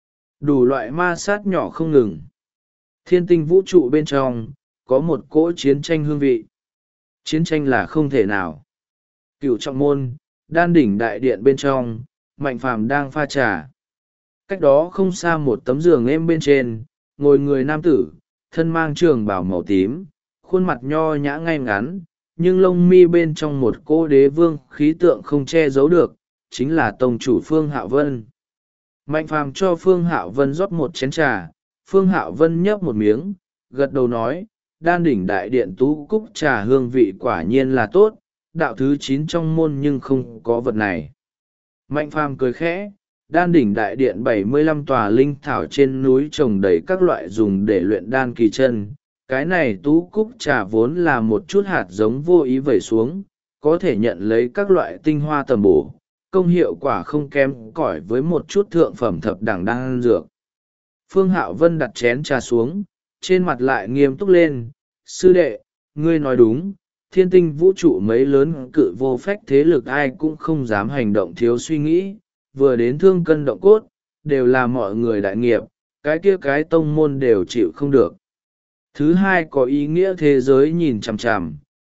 Đủ loại ma sát nhỏ không ngừng. Thiên tinh vũ trụ bên trong, có một cỗ chiến tranh hương vị. Chiến tranh là không thể nào. Cửu Trọng Môn, Đan Đỉnh Đại Điện bên trong, Mạnh Phàm đang pha trà. Cách đó không xa một tấm giường êm bên trên, ngồi người nam tử, thân mang trường bào màu tím, khuôn mặt nho nhã ngay ngắn, nhưng lông mi bên trong một cô đế vương khí tượng không che giấu được, chính là tông chủ Phương Hạo Vân. Mạnh Phàm cho Phương Hạo Vân rót một chén trà, Phương Hạo Vân nhấp một miếng, gật đầu nói, Đan Đỉnh Đại Điện tú cúc trà hương vị quả nhiên là tốt, đạo thứ 9 trong môn nhưng không có vật này. Mạnh Phàm cười khẽ, Đan Đỉnh Đại Điện 75 tòa linh thảo trên núi trồng đầy các loại dùng để luyện đan kỳ chân. Cái này tú cúc trà vốn là một chút hạt giống vô ý vẩy xuống, có thể nhận lấy các loại tinh hoa tầm bổ, công hiệu quả không kém cỏi với một chút thượng phẩm thập đẳng đan dược. Phương Hạo Vân đặt chén trà xuống, trên mặt lại nghiêm túc lên, sư đệ, ngươi nói đúng, thiên tinh vũ trụ mấy lớn cự vô phách thế lực ai cũng không dám hành động thiếu suy nghĩ, vừa đến thương cân động cốt, đều là mọi người đại nghiệp, cái kia cái tông môn đều chịu không được. Thứ hai có ý nghĩa thế giới nhìn chằm chằm,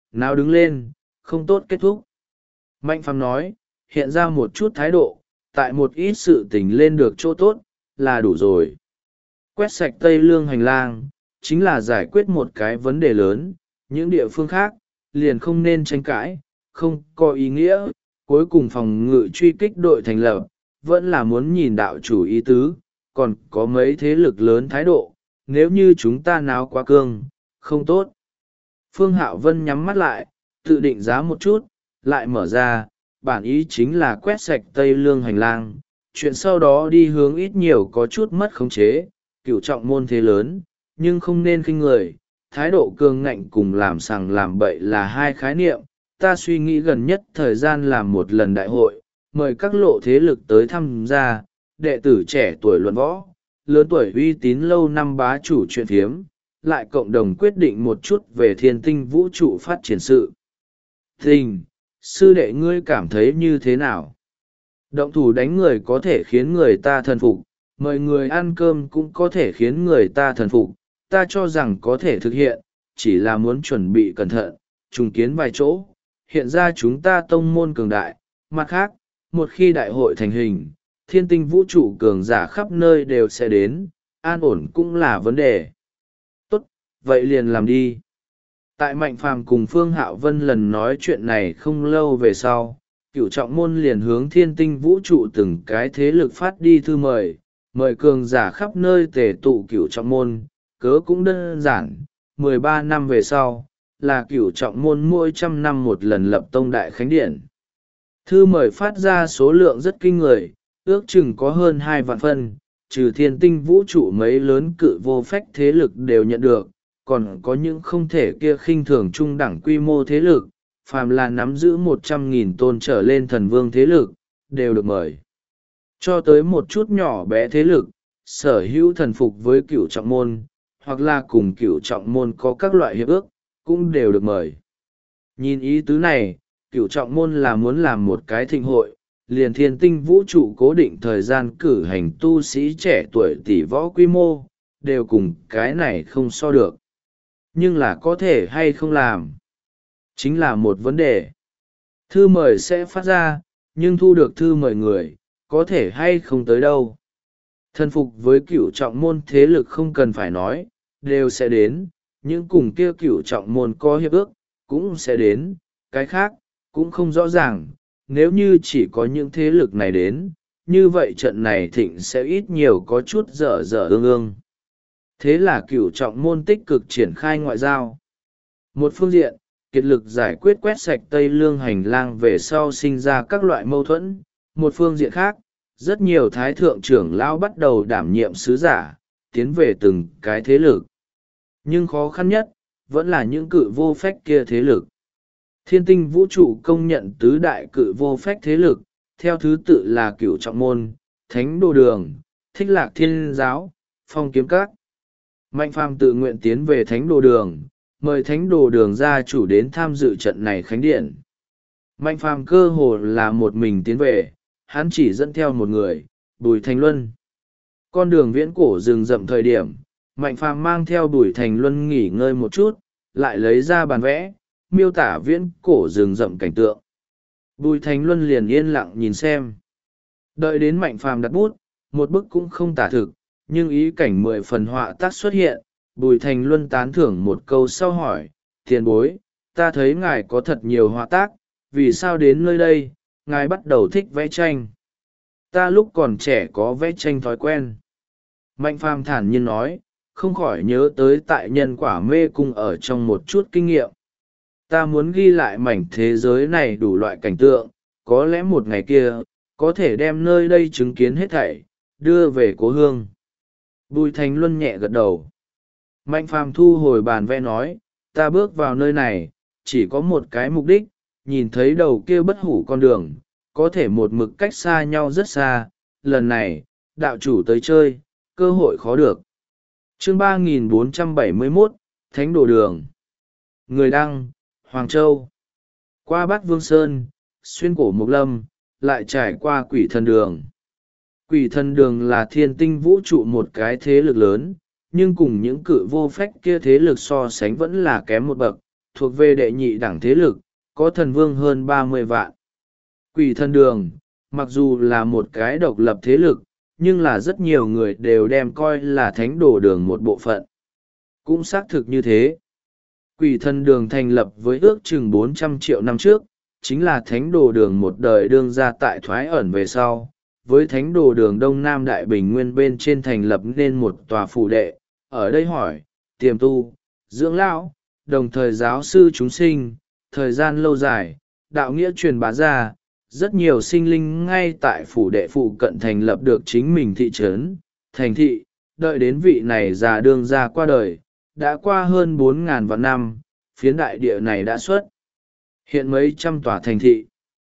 nào đứng lên, không tốt kết thúc. Mạnh phàm nói, hiện ra một chút thái độ, tại một ít sự tình lên được chỗ tốt, là đủ rồi. Quét sạch Tây Lương hành lang, chính là giải quyết một cái vấn đề lớn, những địa phương khác, liền không nên tranh cãi, không có ý nghĩa, cuối cùng phòng ngự truy kích đội thành lập, vẫn là muốn nhìn đạo chủ ý tứ, còn có mấy thế lực lớn thái độ, nếu như chúng ta náo quá cương, không tốt. Phương Hạo Vân nhắm mắt lại, tự định giá một chút, lại mở ra, bản ý chính là quét sạch Tây Lương hành lang, chuyện sau đó đi hướng ít nhiều có chút mất khống chế, cửu trọng môn thế lớn, nhưng không nên khinh người, thái độ cường ngạnh cùng làm sằng làm bậy là hai khái niệm. Ta suy nghĩ gần nhất thời gian làm một lần đại hội, mời các lộ thế lực tới tham gia, đệ tử trẻ tuổi luận võ, lớn tuổi uy tín lâu năm bá chủ chuyện phiếm, lại cộng đồng quyết định một chút về thiên tinh vũ trụ phát triển sự. Tình, sư đệ ngươi cảm thấy như thế nào? Động thủ đánh người có thể khiến người ta thần phục, mời người ăn cơm cũng có thể khiến người ta thần phục, ta cho rằng có thể thực hiện, chỉ là muốn chuẩn bị cẩn thận, trùng kiến vài chỗ. Hiện ra chúng ta tông môn cường đại, mặt khác, một khi đại hội thành hình, thiên tinh vũ trụ cường giả khắp nơi đều sẽ đến, an ổn cũng là vấn đề. Tốt, vậy liền làm đi. Tại Mạnh Phàm cùng Phương Hạo Vân lần nói chuyện này không lâu về sau, cửu trọng môn liền hướng thiên tinh vũ trụ từng cái thế lực phát đi thư mời cường giả khắp nơi tề tụ cửu trọng môn, cớ cũng đơn giản, 13 năm về sau, là cửu trọng môn mỗi trăm năm một lần lập tông đại khánh điện. Thư mời phát ra số lượng rất kinh người, ước chừng có hơn 2 vạn phân, trừ thiên tinh vũ trụ mấy lớn cự vô phách thế lực đều nhận được, còn có những không thể kia khinh thường trung đẳng quy mô thế lực, phàm là nắm giữ 100.000 tôn trở lên thần vương thế lực, đều được mời. Cho tới một chút nhỏ bé thế lực, sở hữu thần phục với cửu trọng môn, hoặc là cùng cửu trọng môn có các loại hiệp ước, cũng đều được mời. Nhìn ý tứ này, cửu trọng môn là muốn làm một cái thịnh hội, liền thiên tinh vũ trụ cố định thời gian cử hành tu sĩ trẻ tuổi tỷ võ quy mô, đều cùng cái này không so được. Nhưng là có thể hay không làm, chính là một vấn đề. Thư mời sẽ phát ra, nhưng thu được thư mời người, có thể hay không tới đâu. Thần phục với cửu trọng môn thế lực không cần phải nói, đều sẽ đến, những cùng kia cửu trọng môn có hiệp ước, cũng sẽ đến, cái khác, cũng không rõ ràng, nếu như chỉ có những thế lực này đến, như vậy trận này thịnh sẽ ít nhiều có chút dở dở ương ương. Thế là cửu trọng môn tích cực triển khai ngoại giao. Một phương diện, kiệt lực giải quyết quét sạch Tây Lương hành lang về sau sinh ra các loại mâu thuẫn. Một phương diện khác, rất nhiều thái thượng trưởng lão bắt đầu đảm nhiệm sứ giả, tiến về từng cái thế lực. Nhưng khó khăn nhất, vẫn là những cự vô phách kia thế lực. Thiên tinh vũ trụ công nhận tứ đại cự vô phách thế lực, theo thứ tự là Cửu Trọng Môn, Thánh Đồ Đường, Thích Lạc Thiên Giáo, Phong Kiếm Các. Mạnh Phàm tự nguyện tiến về Thánh Đồ Đường, mời Thánh Đồ Đường gia chủ đến tham dự trận này khánh điện. Mạnh Phàm cơ hồ là một mình tiến về, hắn chỉ dẫn theo một người, Bùi Thành Luân. Con đường viễn cổ rừng rậm thời điểm, Mạnh Phàm mang theo Bùi Thành Luân nghỉ ngơi một chút, lại lấy ra bàn vẽ, miêu tả viễn cổ rừng rậm cảnh tượng. Bùi Thành Luân liền yên lặng nhìn xem. Đợi đến Mạnh Phàm đặt bút, một bức cũng không tả thực, nhưng ý cảnh 10 phần họa tác xuất hiện. Bùi Thành Luân tán thưởng một câu sau hỏi, tiền bối, ta thấy ngài có thật nhiều họa tác, vì sao đến nơi đây, ngài bắt đầu thích vẽ tranh? Ta lúc còn trẻ có vẽ tranh thói quen. Mạnh Phàm thản nhiên nói, không khỏi nhớ tới tại nhân quả mê cung ở trong một chút kinh nghiệm. Ta muốn ghi lại mảnh thế giới này đủ loại cảnh tượng, có lẽ một ngày kia, có thể đem nơi đây chứng kiến hết thảy, đưa về cố hương. Bùi Thành Luân nhẹ gật đầu. Mạnh Phàm thu hồi bàn vẽ nói, ta bước vào nơi này, chỉ có một cái mục đích, nhìn thấy đầu kia bất hủ con đường, có thể một mực cách xa nhau rất xa. Lần này, đạo chủ tới chơi, cơ hội khó được. Chương 3471, Thánh Đồ Đường. Người đăng, Hoàng Châu. Qua Bát Vương Sơn, xuyên cổ Mộc Lâm, lại trải qua Quỷ Thần Đường. Quỷ Thần Đường là thiên tinh vũ trụ một cái thế lực lớn, nhưng cùng những cự vô phách kia thế lực so sánh vẫn là kém một bậc. thuộc về đệ nhị đẳng thế lực, có thần vương hơn 30 vạn. Quỷ thần đường, mặc dù là một cái độc lập thế lực, nhưng là rất nhiều người đều đem coi là thánh đồ đường một bộ phận. Cũng xác thực như thế. Quỷ thần đường thành lập với ước chừng 400 triệu năm trước, chính là thánh đồ đường một đời đương ra tại thoái ẩn về sau. Với thánh đồ đường Đông Nam Đại Bình Nguyên bên trên thành lập nên một tòa phủ đệ, ở đây hỏi, tiềm tu, dưỡng lão, đồng thời giáo sư chúng sinh, thời gian lâu dài, đạo nghĩa truyền bá ra, rất nhiều sinh linh ngay tại phủ đệ phụ cận thành lập được chính mình thị trấn, thành thị, đợi đến vị này già đương ra qua đời, đã qua hơn 4.000 vạn năm, phiến đại địa này đã xuất hiện mấy trăm tòa thành thị.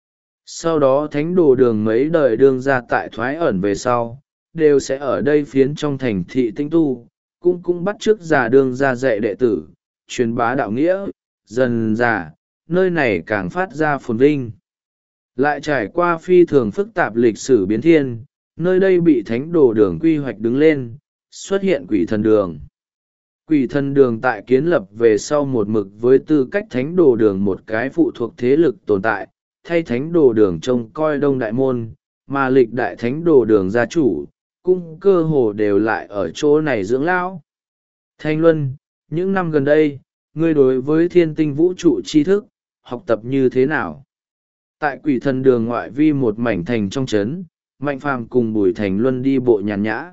Sau đó thánh đồ đường mấy đời đương ra tại thoái ẩn về sau, đều sẽ ở đây phiến trong thành thị tinh tu, cũng bắt chước già đương ra dạy đệ tử, truyền bá đạo nghĩa, dần già, nơi này càng phát ra phồn vinh. Lại trải qua phi thường phức tạp lịch sử biến thiên, nơi đây bị thánh đồ đường quy hoạch đứng lên, xuất hiện quỷ thần đường. Quỷ thần đường tại kiến lập về sau một mực với tư cách thánh đồ đường một cái phụ thuộc thế lực tồn tại, thay thánh đồ đường trông coi đông đại môn, mà lịch đại thánh đồ đường gia chủ, cũng cơ hồ đều lại ở chỗ này dưỡng lão. Thanh Luân, những năm gần đây, ngươi đối với thiên tinh vũ trụ tri thức, học tập như thế nào? Tại quỷ thần đường ngoại vi một mảnh thành trong trấn, Mạnh Phàm cùng Bùi Thành Luân đi bộ nhàn nhã.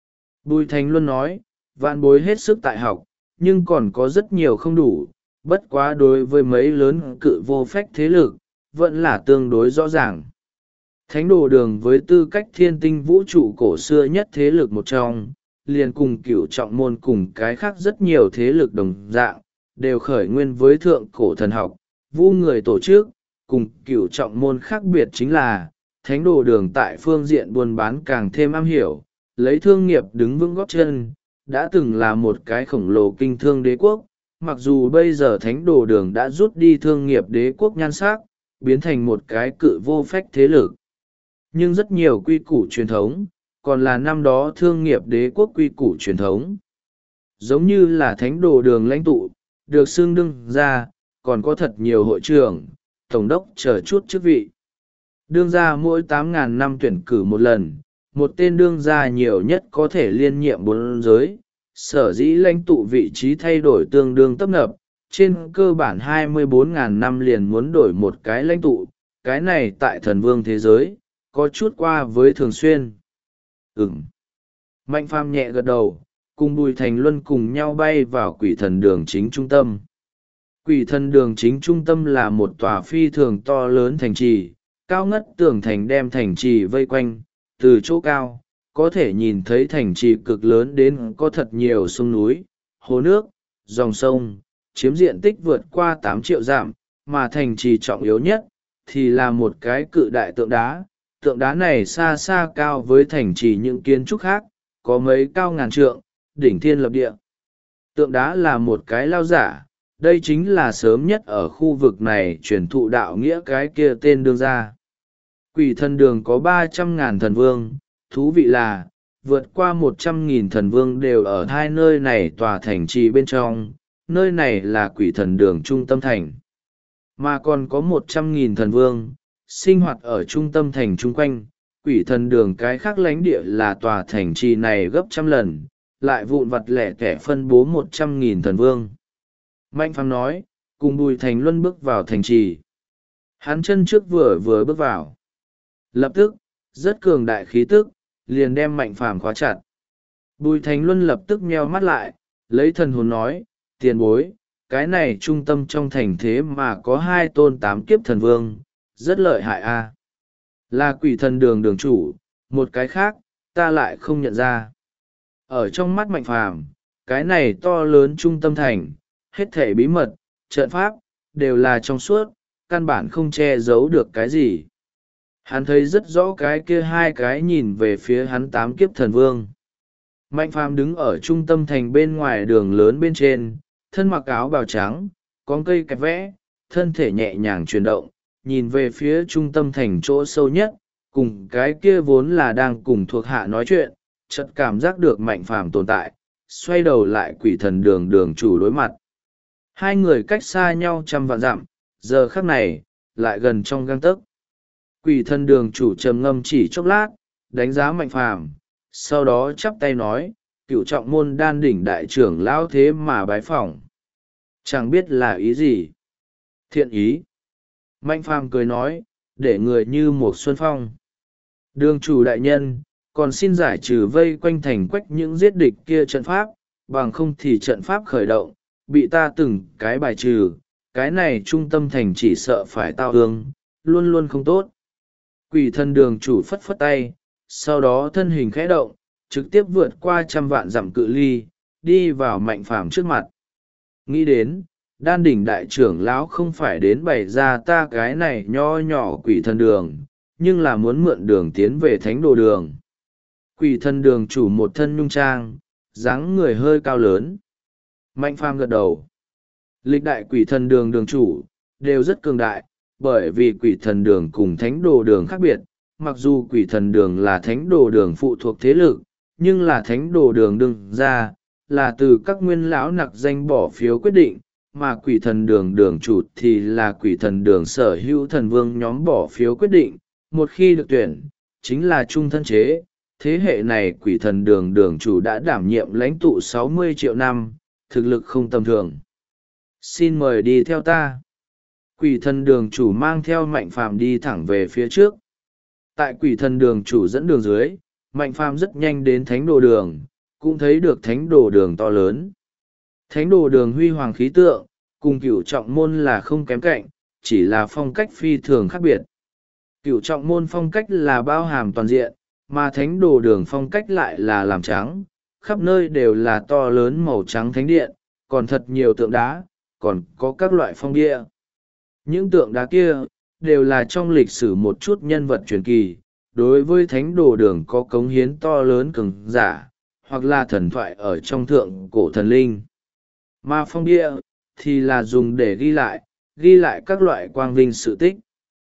Bùi Thành Luân nói, vạn bối hết sức tại học, nhưng còn có rất nhiều không đủ, bất quá đối với mấy lớn cự vô phách thế lực, vẫn là tương đối rõ ràng. Thánh đồ đường với tư cách thiên tinh vũ trụ cổ xưa nhất thế lực một trong, liền cùng cửu trọng môn cùng cái khác rất nhiều thế lực đồng dạng, đều khởi nguyên với thượng cổ thần học, vu người tổ chức, cùng cửu trọng môn khác biệt chính là, thánh đồ đường tại phương diện buôn bán càng thêm am hiểu, lấy thương nghiệp đứng vững góp chân, đã từng là một cái khổng lồ kinh thương đế quốc, mặc dù bây giờ thánh đồ đường đã rút đi thương nghiệp đế quốc nhan sắc, biến thành một cái cự vô phách thế lực. Nhưng rất nhiều quy củ truyền thống, còn là năm đó thương nghiệp đế quốc quy củ truyền thống. Giống như là thánh đồ đường lãnh tụ, được xưng đương ra, còn có thật nhiều hội trưởng, tổng đốc chờ chút chức vị. Đương gia mỗi 8.000 năm tuyển cử một lần, một tên đương gia nhiều nhất có thể liên nhiệm 4 giới, sở dĩ lãnh tụ vị trí thay đổi tương đương tấp nập, trên cơ bản 24.000 năm liền muốn đổi một cái lãnh tụ, cái này tại thần vương thế giới, có chút qua với thường xuyên. Mạnh Phàm nhẹ gật đầu, cùng Bùi Thành Luân cùng nhau bay vào quỷ thần đường chính trung tâm. Quỷ thần đường chính trung tâm là một tòa phi thường to lớn thành trì, cao ngất tường thành đem thành trì vây quanh, từ chỗ cao, có thể nhìn thấy thành trì cực lớn đến có thật nhiều sông núi, hồ nước, dòng sông, chiếm diện tích vượt qua 8 triệu dặm, mà thành trì trọng yếu nhất, thì là một cái cự đại tượng đá này xa xa cao với thành trì những kiến trúc khác, có mấy cao ngàn trượng, đỉnh thiên lập địa. Tượng đá là một cái lao giả, đây chính là sớm nhất ở khu vực này truyền thụ đạo nghĩa cái kia tên đương gia. Quỷ thần đường có 300.000 thần vương, thú vị là, vượt qua 100.000 thần vương đều ở hai nơi này tòa thành trì bên trong, nơi này là quỷ thần đường trung tâm thành. Mà còn có 100.000 thần vương, sinh hoạt ở trung tâm thành chung quanh, quỷ thần đường cái khác lãnh địa là tòa thành trì này gấp trăm lần, lại vụn vặt lẻ tẻ phân bố 100.000 thần vương. Mạnh Phàm nói, cùng Bùi Thành Luân bước vào thành trì. Hắn chân trước vừa bước vào. Lập tức, rất cường đại khí tức, liền đem Mạnh Phàm khóa chặt. Bùi Thành Luân lập tức nheo mắt lại, lấy thần hồn nói, tiền bối, cái này trung tâm trong thành thế mà có 2 tôn 8 kiếp thần vương, rất lợi hại a. Là quỷ thần đường đường chủ, một cái khác, ta lại không nhận ra. Ở trong mắt Mạnh Phàm, cái này to lớn trung tâm thành, hết thể bí mật, trận pháp, đều là trong suốt, căn bản không che giấu được cái gì. Hắn thấy rất rõ cái kia 2 cái nhìn về phía hắn 8 kiếp thần vương. Mạnh Phàm đứng ở trung tâm thành bên ngoài đường lớn bên trên, thân mặc áo bào trắng, con cây kẹp vẽ, thân thể nhẹ nhàng chuyển động, nhìn về phía trung tâm thành chỗ sâu nhất, cùng cái kia vốn là đang cùng thuộc hạ nói chuyện, chợt cảm giác được Mạnh Phàm tồn tại, xoay đầu lại quỷ thần đường đường chủ đối mặt. Hai người cách xa nhau trăm vạn dặm, giờ khắc này lại gần trong gang tấc. Quỷ thần đường chủ trầm ngâm chỉ chốc lát, đánh giá Mạnh Phàm, sau đó chắp tay nói, cựu trọng môn đan đỉnh đại trưởng lão thế mà bái phỏng. Chẳng biết là ý gì. Thiện ý. Mạnh Phàm cười nói, để người như một xuân phong. Đường chủ đại nhân, còn xin giải trừ vây quanh thành quách những giết địch kia trận pháp, bằng không thì trận pháp khởi động, bị ta từng cái bài trừ, cái này trung tâm thành chỉ sợ phải tao hương, luôn luôn không tốt. Quỷ thần đường chủ phất phất tay, sau đó thân hình khẽ động, trực tiếp vượt qua trăm vạn dặm cự ly, đi vào Mạnh Phàm trước mặt. Nghĩ đến, đan đỉnh đại trưởng lão không phải đến bày ra ta cái này nho nhỏ quỷ thần đường, nhưng là muốn mượn đường tiến về thánh đồ đường. Quỷ thần đường chủ một thân nhung trang, dáng người hơi cao lớn. Mạnh Phàm gật đầu. Lịch đại quỷ thần đường đường chủ, đều rất cường đại, bởi vì quỷ thần đường cùng thánh đồ đường khác biệt. Mặc dù quỷ thần đường là thánh đồ đường phụ thuộc thế lực, nhưng là thánh đồ đường đương ra, là từ các nguyên lão nặc danh bỏ phiếu quyết định, mà quỷ thần đường đường chủ thì là quỷ thần đường sở hữu thần vương nhóm bỏ phiếu quyết định. Một khi được tuyển, chính là trung thân chế. Thế hệ này quỷ thần đường đường chủ đã đảm nhiệm lãnh tụ 60 triệu năm, thực lực không tầm thường. Xin mời đi theo ta. Quỷ thần đường chủ mang theo Mạnh Phàm đi thẳng về phía trước. Tại quỷ thần đường chủ dẫn đường dưới, Mạnh Phàm rất nhanh đến thánh đồ đường, cũng thấy được thánh đồ đường to lớn. Thánh đồ đường huy hoàng khí tượng, cùng cửu trọng môn là không kém cạnh, chỉ là phong cách phi thường khác biệt. Cửu trọng môn phong cách là bao hàm toàn diện, mà thánh đồ đường phong cách lại là làm trắng, khắp nơi đều là to lớn màu trắng thánh điện, còn thật nhiều tượng đá, còn có các loại phong bia. Những tượng đá kia, đều là trong lịch sử một chút nhân vật truyền kỳ, đối với thánh đồ đường có cống hiến to lớn cường giả, hoặc là thần thoại ở trong thượng cổ thần linh. Mà phong bia, thì là dùng để ghi lại các loại quang vinh sự tích.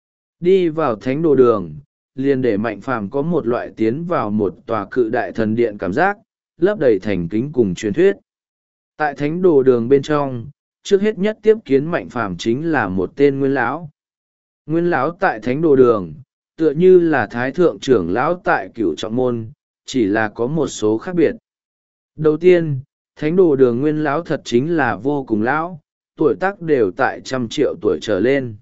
Đi vào thánh đồ đường, liền để Mạnh Phàm có một loại tiến vào một tòa cự đại thần điện cảm giác, lấp đầy thành kính cùng truyền thuyết. Tại thánh đồ đường bên trong, trước hết nhất tiếp kiến Mạnh Phàm chính là một tên nguyên lão. Nguyên lão tại thánh đồ đường, tựa như là thái thượng trưởng lão tại cửu trọng môn, chỉ là có một số khác biệt. Đầu tiên, thánh đồ đường nguyên lão thật chính là vô cùng lão, tuổi tác đều tại 100 triệu tuổi trở lên.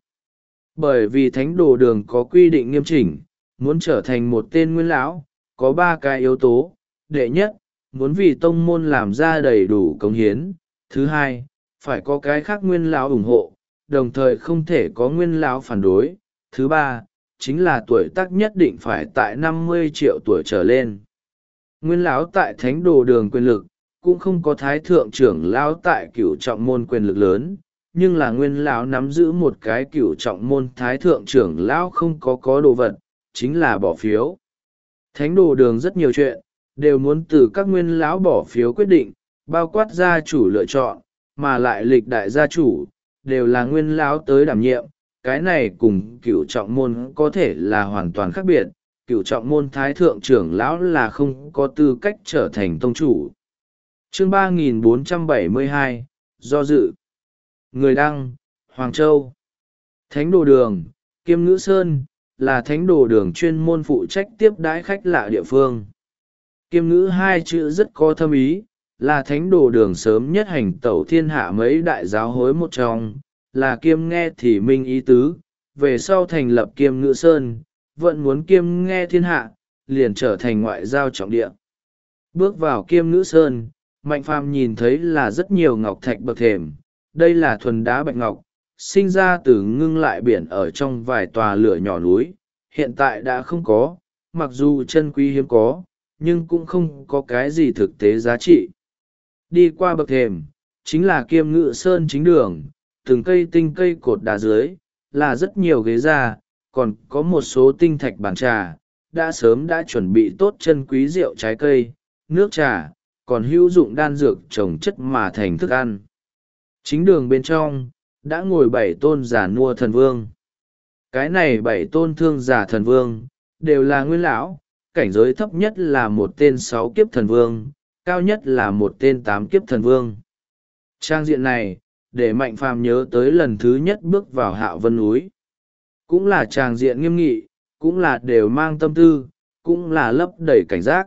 Bởi vì thánh đồ đường có quy định nghiêm chỉnh, muốn trở thành một tên nguyên lão, có 3 cái yếu tố. Đệ nhất, muốn vì tông môn làm ra đầy đủ cống hiến. Thứ hai, phải có cái khác nguyên lão ủng hộ, đồng thời không thể có nguyên lão phản đối. Thứ ba, chính là tuổi tác nhất định phải tại 50 triệu tuổi trở lên. Nguyên lão tại thánh đồ đường quyền lực, cũng không có thái thượng trưởng lão tại cửu trọng môn quyền lực lớn, nhưng là nguyên lão nắm giữ một cái cửu trọng môn thái thượng trưởng lão không có đồ vật, chính là bỏ phiếu. Thánh đồ đường rất nhiều chuyện, đều muốn từ các nguyên lão bỏ phiếu quyết định, bao quát gia chủ lựa chọn, mà lại lịch đại gia chủ, đều là nguyên lão tới đảm nhiệm. Cái này cùng cửu trọng môn có thể là hoàn toàn khác biệt, cửu trọng môn thái thượng trưởng lão là không có tư cách trở thành tông chủ. Chương 3472, do dự. Người đăng, Hoàng Châu. Thánh đồ đường, Kiêm Ngữ Sơn, là thánh đồ đường chuyên môn phụ trách tiếp đãi khách lạ địa phương. Kiêm Ngữ hai chữ rất có thâm ý, là thánh đồ đường sớm nhất hành tẩu thiên hạ mấy đại giáo hối một trong, là kiêm nghe thì minh ý tứ, về sau thành lập Kiêm Ngữ Sơn, vẫn muốn kiêm nghe thiên hạ, liền trở thành ngoại giao trọng địa. Bước vào Kiêm Ngữ Sơn, Mạnh Phàm nhìn thấy là rất nhiều ngọc thạch bậc thềm, đây là thuần đá bạch ngọc, sinh ra từ ngưng lại biển ở trong vài tòa lửa nhỏ núi, hiện tại đã không có, mặc dù chân quý hiếm có, nhưng cũng không có cái gì thực tế giá trị. Đi qua bậc thềm, chính là Kiêm Ngữ Sơn chính đường, từng cây tinh cây cột đá dưới, là rất nhiều ghế da, còn có một số tinh thạch bàn trà, đã sớm đã chuẩn bị tốt chân quý rượu trái cây, nước trà, còn hữu dụng đan dược trồng chất mà thành thức ăn. Chính đường bên trong, đã ngồi 7 tôn giả nua thần vương. Cái này 7 tôn thương giả thần vương, đều là nguyên lão, cảnh giới thấp nhất là một tên 6 kiếp thần vương, cao nhất là một tên 8 kiếp thần vương. Trang diện này, để Mạnh Phàm nhớ tới lần thứ nhất bước vào Hạo Vân núi. Cũng là tràng diện nghiêm nghị, cũng là đều mang tâm tư, cũng là lấp đầy cảnh giác.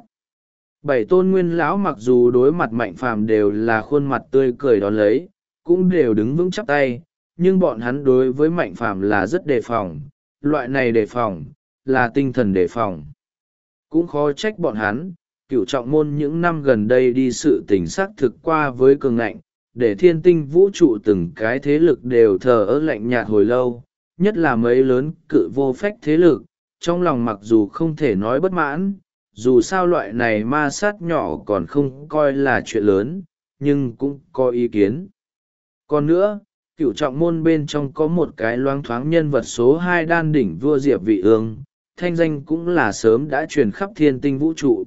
Bảy tôn nguyên lão mặc dù đối mặt Mạnh Phàm đều là khuôn mặt tươi cười đón lấy, cũng đều đứng vững chắp tay, nhưng bọn hắn đối với Mạnh Phàm là rất đề phòng, loại này đề phòng là tinh thần đề phòng. Cũng khó trách bọn hắn, Cửu Trọng môn những năm gần đây đi sự tình xác thực qua với cường ngạnh, để thiên tinh vũ trụ từng cái thế lực đều thờ ơ lạnh nhạt hồi lâu, nhất là mấy lớn cự vô phách thế lực, trong lòng mặc dù không thể nói bất mãn, dù sao loại này ma sát nhỏ còn không coi là chuyện lớn, nhưng cũng có ý kiến. Còn nữa, Cửu Trọng môn bên trong có một cái loáng thoáng nhân vật số 2 đan đỉnh vua Diệp Vị Ương, thanh danh cũng là sớm đã truyền khắp thiên tinh vũ trụ.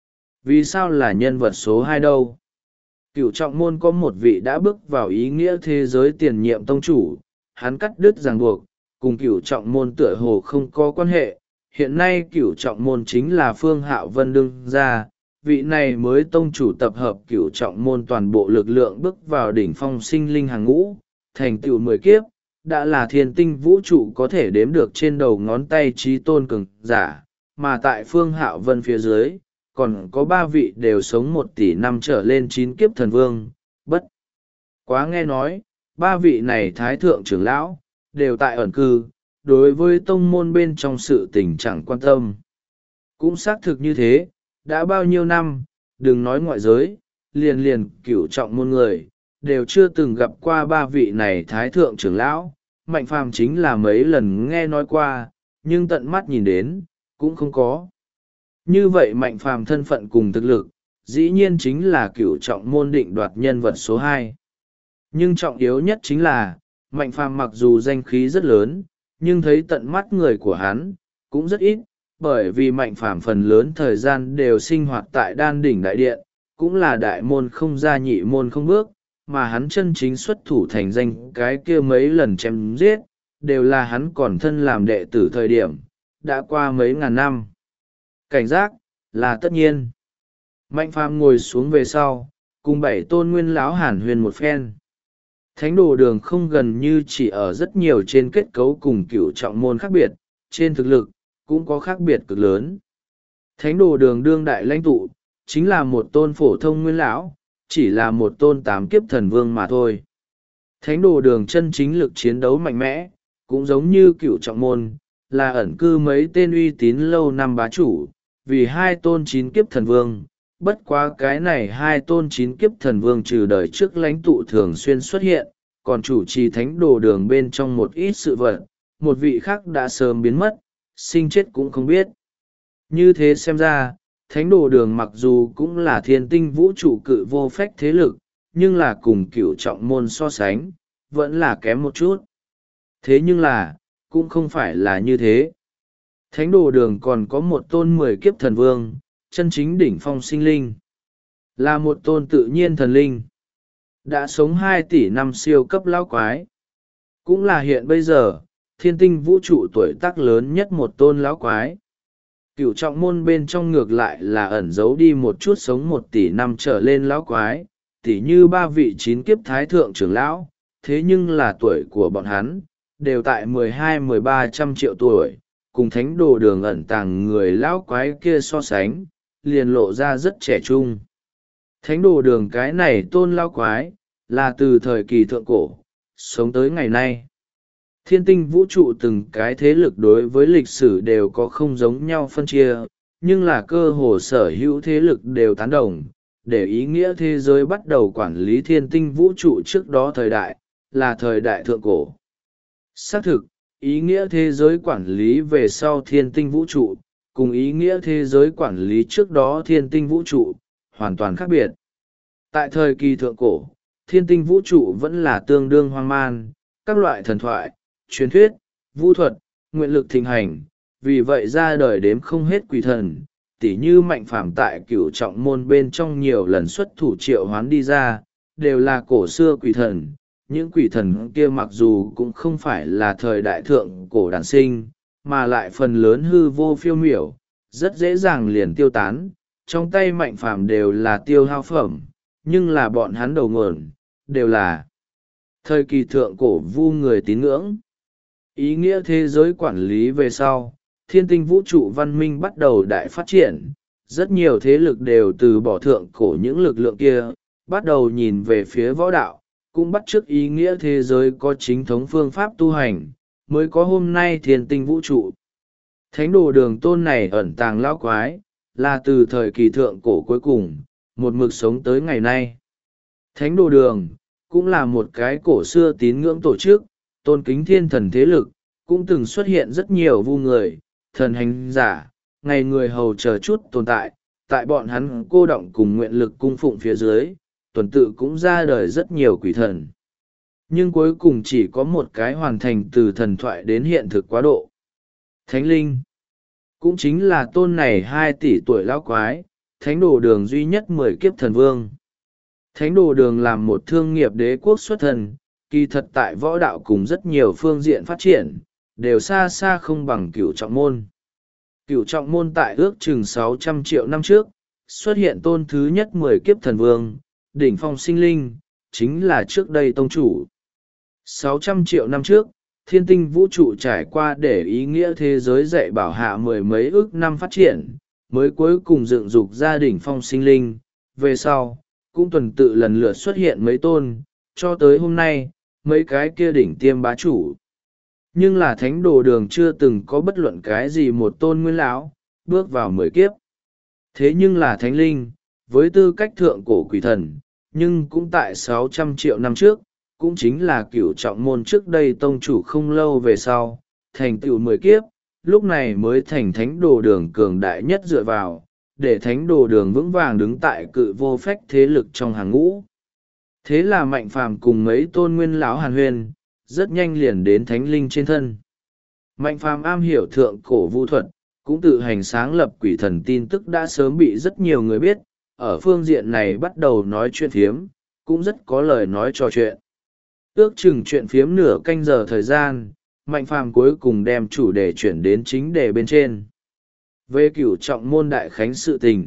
Vì sao là nhân vật số 2 đâu? Cửu Trọng môn có một vị đã bước vào ý nghĩa thế giới tiền nhiệm tông chủ, hắn cắt đứt ràng buộc, cùng Cửu Trọng môn tựa hồ không có quan hệ. Hiện nay Cửu Trọng môn chính là Phương Hạo Vân đương ra, vị này mới tông chủ tập hợp Cửu Trọng môn toàn bộ lực lượng bước vào đỉnh phong sinh linh hàng ngũ, thành tựu 10 kiếp, đã là thiên tinh vũ trụ có thể đếm được trên đầu ngón tay trí tôn cường giả, mà tại Phương Hạo Vân phía dưới, còn có 3 vị đều sống 1 tỷ năm trở lên 9 kiếp thần vương, bất quá nghe nói, 3 vị này thái thượng trưởng lão, đều tại ẩn cư, đối với tông môn bên trong sự tình chẳng quan tâm. Cũng xác thực như thế, đã bao nhiêu năm, đừng nói ngoại giới, liền Cửu Trọng môn người, đều chưa từng gặp qua 3 vị này thái thượng trưởng lão, Mạnh Phàm chính là mấy lần nghe nói qua, nhưng tận mắt nhìn đến, cũng không có. Như vậy Mạnh Phàm thân phận cùng thực lực, dĩ nhiên chính là Cửu Trọng môn định đoạt nhân vật số 2. Nhưng trọng yếu nhất chính là, Mạnh Phàm mặc dù danh khí rất lớn, nhưng thấy tận mắt người của hắn, cũng rất ít, bởi vì Mạnh Phàm phần lớn thời gian đều sinh hoạt tại đan đỉnh đại điện, cũng là đại môn không ra nhị môn không bước, mà hắn chân chính xuất thủ thành danh cái kia mấy lần chém giết, đều là hắn còn thân làm đệ tử thời điểm, đã qua mấy ngàn năm. Cảnh giác, là tất nhiên. Mạnh Phàm ngồi xuống về sau, cùng 7 tôn nguyên lão hàn huyền một phen. Thánh đồ đường không gần như chỉ ở rất nhiều trên kết cấu cùng Cửu Trọng môn khác biệt, trên thực lực, cũng có khác biệt cực lớn. Thánh đồ đường đương đại lãnh tụ, chính là một tôn phổ thông nguyên lão, chỉ là một tôn 8 kiếp thần vương mà thôi. Thánh đồ đường chân chính lực chiến đấu mạnh mẽ, cũng giống như Cửu Trọng môn, là ẩn cư mấy tên uy tín lâu năm bá chủ, vì 2 tôn 9 kiếp thần vương. Bất quá cái này 2 tôn 9 kiếp thần vương trừ đời trước lãnh tụ thường xuyên xuất hiện, còn chủ trì thánh đồ đường bên trong một ít sự vật, một vị khác đã sớm biến mất, sinh chết cũng không biết. Như thế xem ra, thánh đồ đường mặc dù cũng là thiên tinh vũ trụ cự vô phách thế lực, nhưng là cùng Cửu Trọng môn so sánh, vẫn là kém một chút. Thế nhưng là, cũng không phải là như thế. Thánh đồ đường còn có một tôn 10 kiếp thần vương, chân chính đỉnh phong sinh linh. Là một tôn tự nhiên thần linh. Đã sống 2 tỷ năm siêu cấp lão quái. Cũng là hiện bây giờ, thiên tinh vũ trụ tuổi tác lớn nhất một tôn lão quái. Cửu Trọng môn bên trong ngược lại là ẩn giấu đi một chút sống 1 tỷ năm trở lên lão quái, tỉ như 3 vị 9 kiếp thái thượng trưởng lão, thế nhưng là tuổi của bọn hắn, đều tại 12-1300 triệu tuổi, cùng thánh đồ đường ẩn tàng người lão quái kia so sánh, liền lộ ra rất trẻ trung. Thánh đồ đường cái này tôn lão quái, là từ thời kỳ thượng cổ, sống tới ngày nay. Thiên tinh vũ trụ từng cái thế lực đối với lịch sử đều có không giống nhau phân chia, nhưng là cơ hồ sở hữu thế lực đều tán đồng, để ý nghĩa thế giới bắt đầu quản lý thiên tinh vũ trụ trước đó thời đại, là thời đại thượng cổ. Xác thực, ý nghĩa thế giới quản lý về sau thiên tinh vũ trụ, cùng ý nghĩa thế giới quản lý trước đó thiên tinh vũ trụ, hoàn toàn khác biệt. Tại thời kỳ thượng cổ, thiên tinh vũ trụ vẫn là tương đương hoang man, các loại thần thoại, truyền thuyết, vũ thuật, nguyện lực thịnh hành, vì vậy ra đời đếm không hết quỷ thần, tỉ như Mạnh Phàm tại Cửu Trọng môn bên trong nhiều lần xuất thủ triệu hoán đi ra, đều là cổ xưa quỷ thần. Những quỷ thần kia mặc dù cũng không phải là thời đại thượng cổ đản sinh, mà lại phần lớn hư vô phiêu miểu, rất dễ dàng liền tiêu tán, trong tay Mạnh Phàm đều là tiêu hao phẩm, nhưng là bọn hắn đầu nguồn, đều là Thời kỳ thượng cổ vu người tín ngưỡng. Ý nghĩa thế giới quản lý về sau, thiên tinh vũ trụ văn minh bắt đầu đại phát triển. Rất nhiều thế lực đều từ bỏ thượng cổ những lực lượng kia, bắt đầu nhìn về phía võ đạo, cũng bắt chước ý nghĩa thế giới có chính thống phương pháp tu hành, mới có hôm nay thiên tinh vũ trụ. Thánh đồ đường tôn này ẩn tàng lão quái, là từ thời kỳ thượng cổ cuối cùng, một mực sống tới ngày nay. Thánh đồ đường, cũng là một cái cổ xưa tín ngưỡng tổ chức, tôn kính thiên thần thế lực, cũng từng xuất hiện rất nhiều vu người, thần hành giả, ngày người hầu chờ chút tồn tại, tại bọn hắn cô động cùng nguyện lực cung phụng phía dưới, tuần tự cũng ra đời rất nhiều quỷ thần. Nhưng cuối cùng chỉ có một cái hoàn thành từ thần thoại đến hiện thực quá độ. Thánh linh, cũng chính là tôn này 2 tỷ tuổi lão quái, thánh đồ đường duy nhất 10 kiếp thần vương. Thánh đồ đường làm một thương nghiệp đế quốc xuất thần, kỳ thật tại võ đạo cùng rất nhiều phương diện phát triển, đều xa xa không bằng Cửu trọng môn. Cửu trọng môn tại ước chừng 600 triệu năm trước, xuất hiện tôn thứ nhất 10 kiếp thần vương, đỉnh phong sinh linh, chính là trước đây tông chủ. 600 triệu năm trước, thiên tinh vũ trụ trải qua để ý nghĩa thế giới dạy bảo hạ 10 mấy ước năm phát triển, mới cuối cùng dựng dục gia đỉnh phong sinh linh, về sau, cũng tuần tự lần lượt xuất hiện mấy tôn, cho tới hôm nay, mấy cái kia đỉnh tiêm bá chủ. Nhưng là thánh đồ đường chưa từng có bất luận cái gì một tôn nguyên lão bước vào 10 kiếp. Thế nhưng là thánh linh, với tư cách thượng cổ quỷ thần, nhưng cũng tại 600 triệu năm trước, cũng chính là Cửu trọng môn trước đây tông chủ không lâu về sau, thành tựu 10 kiếp, lúc này mới thành thánh đồ đường cường đại nhất dựa vào, để thánh đồ đường vững vàng đứng tại cự vô phách thế lực trong hàng ngũ. Thế là Mạnh Phàm cùng mấy tôn nguyên lão hàn huyên, rất nhanh liền đến thánh linh trên thân. Mạnh Phàm am hiểu thượng cổ vu thuật, cũng tự hành sáng lập quỷ thần tin tức đã sớm bị rất nhiều người biết, ở phương diện này bắt đầu nói chuyện phiếm, cũng rất có lời nói trò chuyện. Ước chừng chuyện phiếm nửa canh giờ thời gian, Mạnh Phàm cuối cùng đem chủ đề chuyển đến chính đề bên trên. Về Cửu trọng môn đại khánh sự tình,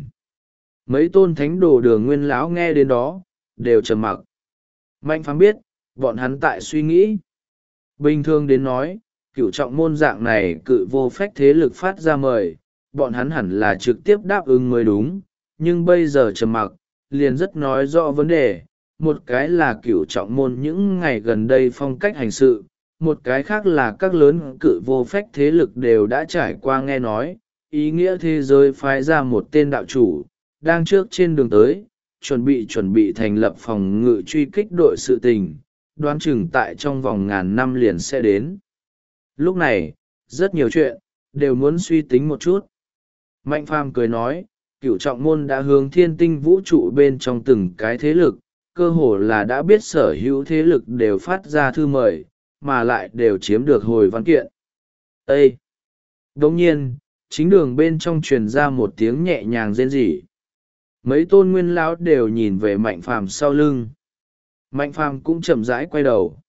mấy tôn thánh đồ đường nguyên lão nghe đến đó, đều trầm mặc. Mạnh Phàm biết, bọn hắn tại suy nghĩ. Bình thường đến nói, Cửu trọng môn dạng này cự vô phách thế lực phát ra mời, bọn hắn hẳn là trực tiếp đáp ứng mới đúng, nhưng bây giờ trầm mặc, liền rất nói rõ vấn đề. Một cái là Cửu trọng môn những ngày gần đây phong cách hành sự, một cái khác là các lớn cự vô phách thế lực đều đã trải qua nghe nói, ý nghĩa thế giới phái ra một tên đạo chủ, đang trước trên đường tới, chuẩn bị thành lập phòng ngự truy kích đội sự tình, đoán chừng tại trong vòng ngàn năm liền sẽ đến. Lúc này, rất nhiều chuyện, đều muốn suy tính một chút. Mạnh Phàm cười nói, Cửu trọng môn đã hướng thiên tinh vũ trụ bên trong từng cái thế lực, cơ hồ là đã biết sở hữu thế lực đều phát ra thư mời, mà lại đều chiếm được hồi văn kiện. Ê! Đồng nhiên, chính đường bên trong truyền ra một tiếng nhẹ nhàng rên rỉ. Mấy tôn nguyên lão đều nhìn về Mạnh Phàm sau lưng. Mạnh Phàm cũng chậm rãi quay đầu.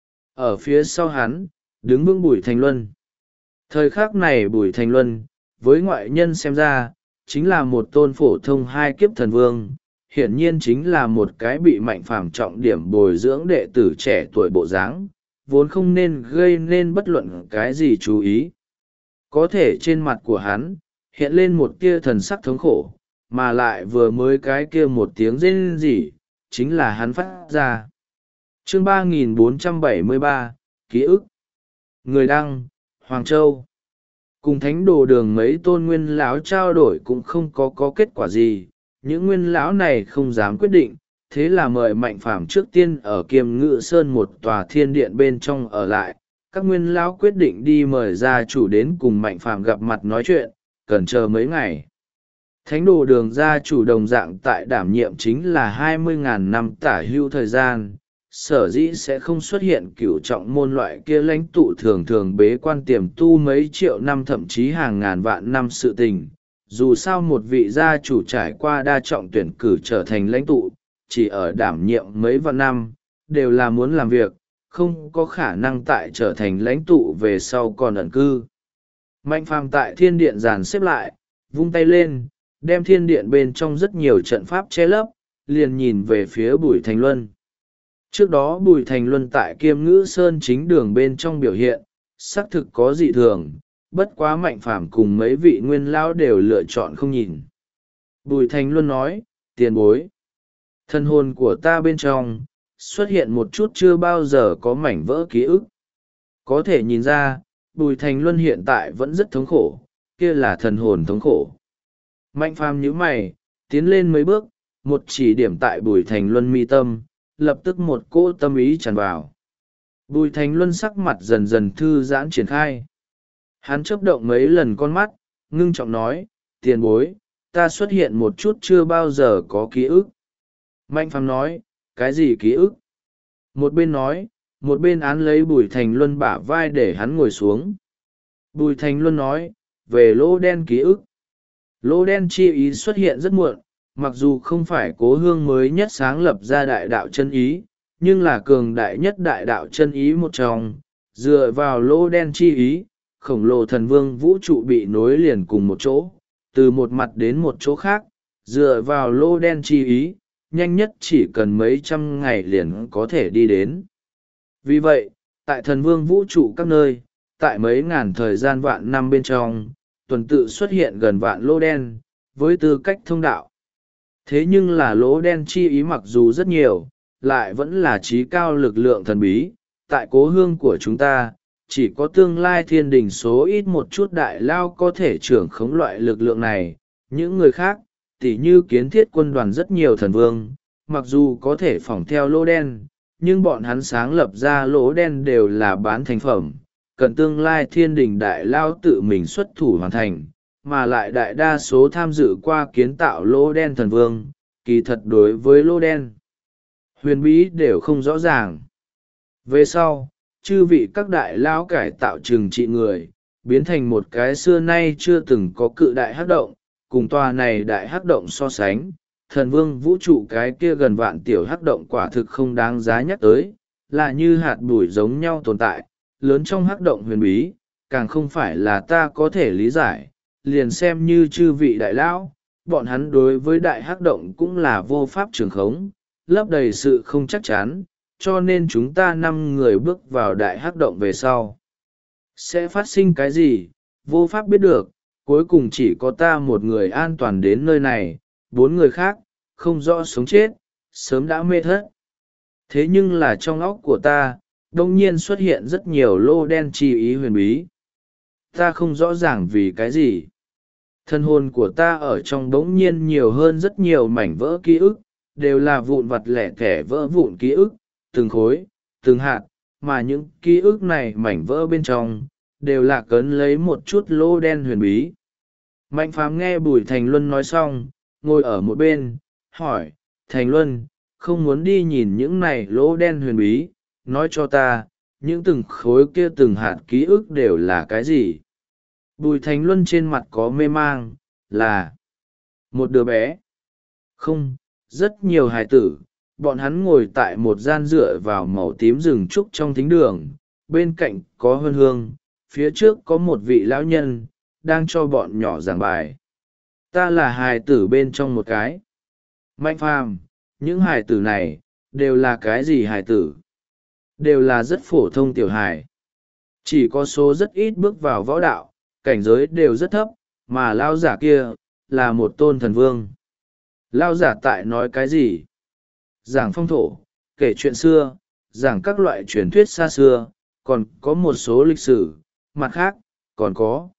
Ở phía sau hắn, đứng vững Bùi Thành Luân. Thời khắc này Bùi Thành Luân, với ngoại nhân xem ra, chính là một tôn phổ thông 2 kiếp thần vương, hiển nhiên chính là một cái bị Mạnh Phàm trọng điểm bồi dưỡng đệ tử trẻ tuổi bộ dáng, vốn không nên gây nên bất luận cái gì chú ý. Có thể trên mặt của hắn, hiện lên một tia thần sắc thống khổ, mà lại vừa mới cái kia một tiếng rên rỉ, chính là hắn phát ra. Chương 3473, Ký ức. Người đăng, Hoàng Châu. Cùng thánh đồ đường mấy tôn nguyên lão trao đổi cũng không có kết quả gì, những nguyên lão này không dám quyết định, thế là mời Mạnh Phàm trước tiên ở Kiềm Ngự Sơn một tòa thiên điện bên trong ở lại. Các nguyên lão quyết định đi mời gia chủ đến cùng Mạnh Phàm gặp mặt nói chuyện, cần chờ mấy ngày. Thánh đồ đường gia chủ đồng dạng tại đảm nhiệm chính là 20.000 năm tả hữu thời gian, sở dĩ sẽ không xuất hiện Cửu trọng môn loại kia lãnh tụ thường thường bế quan tiềm tu mấy triệu năm thậm chí hàng ngàn vạn năm sự tình. Dù sao một vị gia chủ trải qua đa trọng tuyển cử trở thành lãnh tụ, chỉ ở đảm nhiệm mấy vạn năm, đều là muốn làm việc, không có khả năng tại trở thành lãnh tụ về sau còn ẩn cư. Mạnh Phàm tại thiên điện dàn xếp lại, vung tay lên, đem thiên điện bên trong rất nhiều trận pháp che lấp, liền nhìn về phía Bùi Thành Luân. Trước đó Bùi Thành Luân tại Kiêm Ngữ Sơn chính đường bên trong biểu hiện xác thực có dị thường, bất quá Mạnh Phàm cùng mấy vị nguyên lão đều lựa chọn không nhìn. Bùi Thành Luân nói, tiền bối, thân hồn của ta bên trong xuất hiện một chút chưa bao giờ có mảnh vỡ ký ức. Có thể nhìn ra, Bùi Thành Luân hiện tại vẫn rất thống khổ, kia là thần hồn thống khổ. Mạnh Phàm nhíu mày, tiến lên mấy bước, một chỉ điểm tại Bùi Thành Luân mi tâm, lập tức một cỗ tâm ý tràn vào. Bùi Thành Luân sắc mặt dần dần thư giãn triển khai. Hắn chớp động mấy lần con mắt, ngưng trọng nói, tiền bối, ta xuất hiện một chút chưa bao giờ có ký ức. Mạnh Phàm nói, cái gì ký ức? Một bên nói, một bên án lấy Bùi Thành Luân bả vai để hắn ngồi xuống. Bùi Thành Luân nói, về lỗ đen ký ức. Lỗ đen chi ý xuất hiện rất muộn, mặc dù không phải Cố Hương mới nhất sáng lập ra đại đạo chân ý, nhưng là cường đại nhất đại đạo chân ý một trong. Dựa vào lỗ đen chi ý, khổng lồ thần vương vũ trụ bị nối liền cùng một chỗ, từ một mặt đến một chỗ khác. Dựa vào lỗ đen chi ý, nhanh nhất chỉ cần mấy trăm ngày liền có thể đi đến. Vì vậy, tại thần vương vũ trụ các nơi, tại mấy ngàn thời gian vạn năm bên trong, tuần tự xuất hiện gần vạn lỗ đen, với tư cách thông đạo. Thế nhưng là lỗ đen chi ý mặc dù rất nhiều, lại vẫn là trí cao lực lượng thần bí. Tại Cố Hương của chúng ta, chỉ có tương lai thiên đình số ít một chút đại lao có thể trưởng khống loại lực lượng này. Những người khác, tỉ như Kiến Thiết Quân đoàn rất nhiều thần vương, mặc dù có thể phỏng theo lỗ đen, nhưng bọn hắn sáng lập ra lỗ đen đều là bán thành phẩm, cần tương lai thiên đình đại lao tự mình xuất thủ hoàn thành, mà lại đại đa số tham dự qua kiến tạo lỗ đen thần vương, kỳ thật đối với lỗ đen huyền bí đều không rõ ràng. Về sau, chư vị các đại lao cải tạo trừng trị người, biến thành một cái xưa nay chưa từng có cự đại hắc động, cùng tòa này đại hắc động so sánh, thần vương vũ trụ cái kia gần vạn tiểu hắc động quả thực không đáng giá nhắc tới, là như hạt bụi giống nhau tồn tại, lớn trong hắc động huyền bí, càng không phải là ta có thể lý giải, liền xem như chư vị đại lão, bọn hắn đối với đại hắc động cũng là vô pháp trường khống, lấp đầy sự không chắc chắn, cho nên chúng ta 5 người bước vào đại hắc động về sau. Sẽ phát sinh cái gì, vô pháp biết được, cuối cùng chỉ có ta một người an toàn đến nơi này, 4 người khác, không rõ sống chết, sớm đã mê thất. Thế nhưng là trong óc của ta, đông nhiên xuất hiện rất nhiều lô đen chi ý huyền bí. Ta không rõ ràng vì cái gì. Thân hồn của ta ở trong đống nhiên nhiều hơn rất nhiều mảnh vỡ ký ức, đều là vụn vặt lẻ thẻ vỡ vụn ký ức, từng khối, từng hạt, mà những ký ức này mảnh vỡ bên trong, đều là cấn lấy một chút lô đen huyền bí. Mạnh Phàm nghe Bùi Thành Luân nói xong, ngồi ở một bên, hỏi, Thành Luân, không muốn đi nhìn những này lỗ đen huyền bí, nói cho ta, những từng khối kia từng hạt ký ức đều là cái gì? Bùi Thành Luân trên mặt có mê mang, là một đứa bé. Không, rất nhiều hài tử, bọn hắn ngồi tại một gian dựa vào màu tím rừng trúc trong thính đường, bên cạnh có hương hương, phía trước có một vị lão nhân, đang cho bọn nhỏ giảng bài. Ta là hài tử bên trong một cái. Mạnh Phàm, những hài tử này, đều là cái gì hài tử? Đều là rất phổ thông tiểu hài. Chỉ có số rất ít bước vào võ đạo, cảnh giới đều rất thấp, mà lao giả kia, là một tôn thần vương. Lao giả tại nói cái gì? Giảng phong thổ, kể chuyện xưa, giảng các loại truyền thuyết xa xưa, còn có một số lịch sử, mặt khác, còn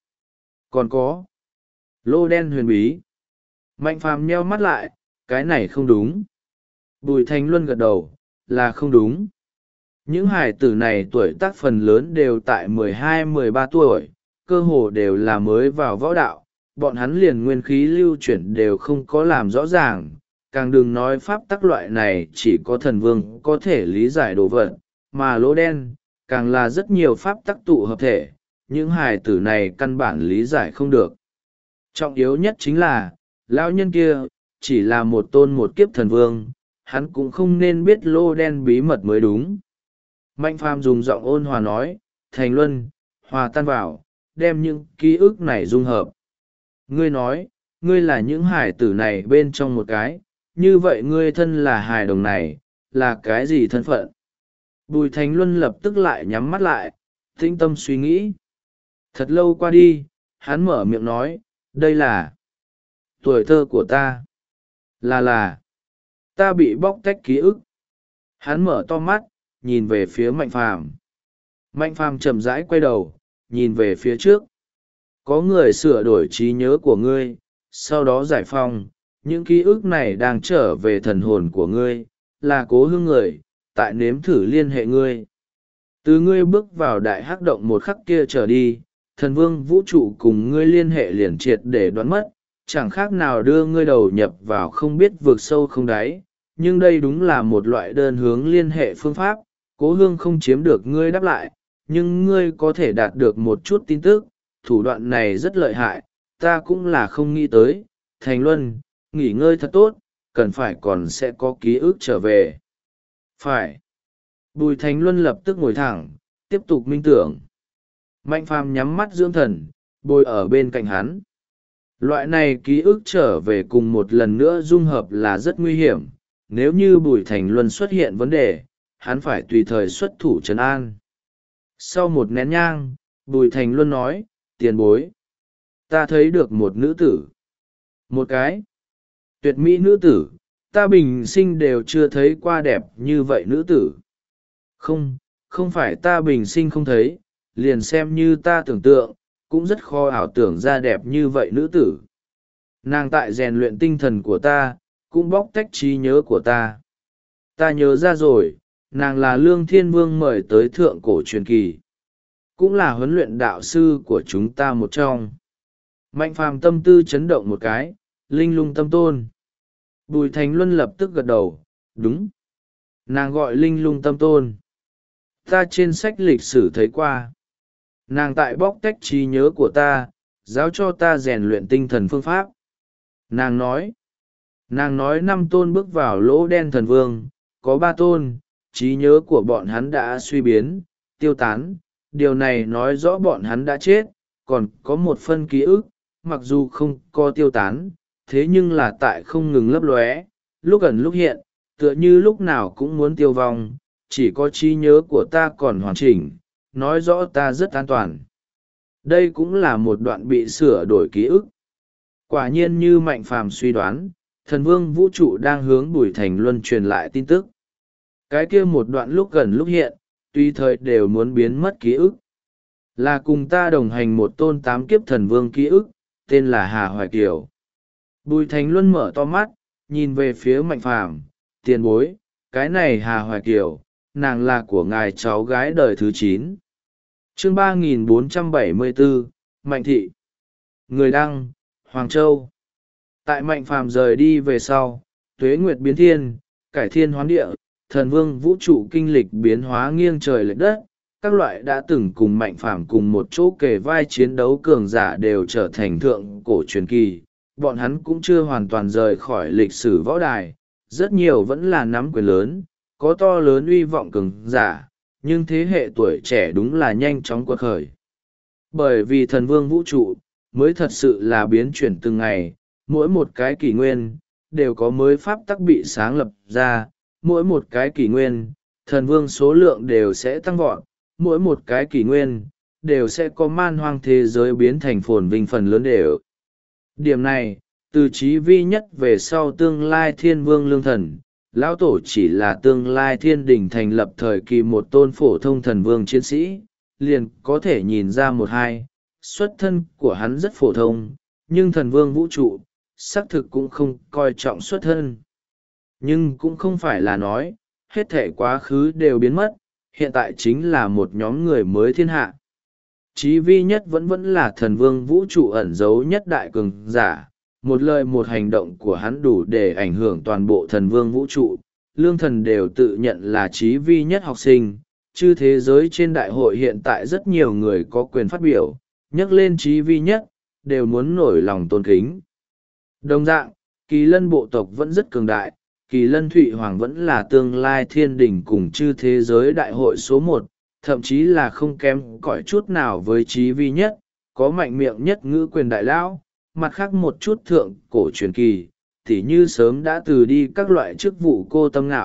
có lô đen huyền bí. Mạnh Phàm nheo mắt lại, cái này không đúng. Bùi Thành Luân gật đầu, là không đúng. Những hải tử này tuổi tác phần lớn đều tại 12-13 tuổi, cơ hồ đều là mới vào võ đạo, bọn hắn liền nguyên khí lưu chuyển đều không có làm rõ ràng, càng đừng nói pháp tắc loại này chỉ có thần vương có thể lý giải đồ vật, mà lỗ đen, càng là rất nhiều pháp tắc tụ hợp thể, những hài tử này căn bản lý giải không được. Trọng yếu nhất chính là, lão nhân kia, chỉ là một tôn một kiếp thần vương, hắn cũng không nên biết lô đen bí mật mới đúng. Mạnh Phàm dùng giọng ôn hòa nói, Thành Luân, hòa tan vào, đem những ký ức này dung hợp. Ngươi nói, ngươi là những hải tử này bên trong một cái, như vậy ngươi thân là hài đồng này, là cái gì thân phận? Bùi Thành Luân lập tức lại nhắm mắt lại, tĩnh tâm suy nghĩ. Thật lâu qua đi, hắn mở miệng nói, đây là tuổi thơ của ta. Là ta bị bóc tách ký ức. Hắn mở to mắt, nhìn về phía Mạnh Phàm. Mạnh Phàm chậm rãi quay đầu, nhìn về phía trước. Có người sửa đổi trí nhớ của ngươi, sau đó giải phong. Những ký ức này đang trở về thần hồn của ngươi, là Cố Hương người, tại nếm thử liên hệ ngươi. Từ ngươi bước vào đại hắc động một khắc kia trở đi, thần vương vũ trụ cùng ngươi liên hệ liền triệt để đoán mất, chẳng khác nào đưa ngươi đầu nhập vào không biết vượt sâu không đáy. Nhưng đây đúng là một loại đơn hướng liên hệ phương pháp. Cố Hương không chiếm được ngươi đáp lại, nhưng ngươi có thể đạt được một chút tin tức. Thủ đoạn này rất lợi hại, ta cũng là không nghĩ tới. Thành Luân, nghỉ ngơi thật tốt, cần phải còn sẽ có ký ức trở về. Phải. Bùi Thành Luân lập tức ngồi thẳng, tiếp tục minh tưởng. Mạnh Phàm nhắm mắt dưỡng thần, bồi ở bên cạnh hắn. Loại này ký ức trở về cùng một lần nữa dung hợp là rất nguy hiểm. Nếu như Bùi Thành Luân xuất hiện vấn đề, hắn phải tùy thời xuất thủ trấn an. Sau một nén nhang, Bùi Thành Luân nói, tiền bối. Ta thấy được một nữ tử. Một cái tuyệt mỹ nữ tử, ta bình sinh đều chưa thấy qua đẹp như vậy nữ tử. Không phải ta bình sinh không thấy, liền xem như ta tưởng tượng, cũng rất khó ảo tưởng ra đẹp như vậy nữ tử. Nàng tại rèn luyện tinh thần của ta, cũng bóc tách trí nhớ của ta. Ta nhớ ra rồi, nàng là Lương Thiên Vương mời tới thượng cổ truyền kỳ. Cũng là huấn luyện đạo sư của chúng ta một trong. Mạnh Phàm tâm tư chấn động một cái, linh lung tâm tôn. Bùi Thành Luân lập tức gật đầu, đúng. Nàng gọi linh lung tâm tôn. Ta trên sách lịch sử thấy qua. Nàng tại bóc tách trí nhớ của ta, giáo cho ta rèn luyện tinh thần phương pháp. Nàng nói 5 tôn bước vào lỗ đen thần vương, có 3 tôn, trí nhớ của bọn hắn đã suy biến, tiêu tán. Điều này nói rõ bọn hắn đã chết, còn có một phân ký ức, mặc dù không có tiêu tán, thế nhưng là tại không ngừng lấp lóe, lúc ẩn lúc hiện, tựa như lúc nào cũng muốn tiêu vong. Chỉ có trí nhớ của ta còn hoàn chỉnh, nói rõ ta rất an toàn. Đây cũng là một đoạn bị sửa đổi ký ức. Quả nhiên như Mạnh Phàm suy đoán, thần vương vũ trụ đang hướng Bùi Thành Luân truyền lại tin tức. Cái kia một đoạn lúc gần lúc hiện, tùy thời đều muốn biến mất ký ức. Là cùng ta đồng hành một tôn 8 kiếp thần vương ký ức, tên là Hà Hoài Kiều. Bùi Thành Luân mở to mắt, nhìn về phía Mạnh Phàm, tiền bối, cái này Hà Hoài Kiều, nàng là của ngài cháu gái đời thứ 9. Chương 3474, Mạnh Thị. Người đăng, Hoàng Châu. Tại Mạnh Phàm rời đi về sau, tuế nguyệt biến thiên, cải thiên hoán địa, thần vương vũ trụ kinh lịch biến hóa nghiêng trời lệch đất. Các loại đã từng cùng Mạnh Phàm cùng một chỗ kề vai chiến đấu cường giả đều trở thành thượng cổ truyền kỳ. Bọn hắn cũng chưa hoàn toàn rời khỏi lịch sử võ đài, rất nhiều vẫn là nắm quyền lớn, có to lớn uy vọng cường giả, nhưng thế hệ tuổi trẻ đúng là nhanh chóng quật khởi. Bởi vì thần vương vũ trụ, mới thật sự là biến chuyển từng ngày, mỗi một cái kỷ nguyên, đều có mới pháp tắc bị sáng lập ra, mỗi một cái kỷ nguyên, thần vương số lượng đều sẽ tăng vọt, mỗi một cái kỷ nguyên, đều sẽ có man hoang thế giới biến thành phồn vinh phần lớn đều. Điểm này, từ chí vi nhất về sau tương lai thiên vương lương thần, lão tổ chỉ là tương lai thiên đình thành lập thời kỳ một tôn phổ thông thần vương chiến sĩ, liền có thể nhìn ra một hai, xuất thân của hắn rất phổ thông, nhưng thần vương vũ trụ, xác thực cũng không coi trọng xuất thân. Nhưng cũng không phải là nói, hết thể quá khứ đều biến mất, hiện tại chính là một nhóm người mới thiên hạ. Chí vi nhất vẫn là thần vương vũ trụ ẩn giấu nhất đại cường giả, một lời một hành động của hắn đủ để ảnh hưởng toàn bộ thần vương vũ trụ. Lương thần đều tự nhận là chí vi nhất học sinh, chứ thế giới trên đại hội hiện tại rất nhiều người có quyền phát biểu, nhắc lên chí vi nhất, đều muốn nổi lòng tôn kính. Đồng dạng, Kỳ Lân bộ tộc vẫn rất cường đại, Kỳ Lân Thụy Hoàng vẫn là tương lai thiên đình cùng chư thế giới đại hội số 1, thậm chí là không kém cỏi chút nào với chí vi nhất, có mạnh miệng nhất ngữ quyền đại lão. Mặt khác một chút thượng cổ truyền kỳ, tỉ như sớm đã từ đi các loại chức vụ cô tâm ngạo,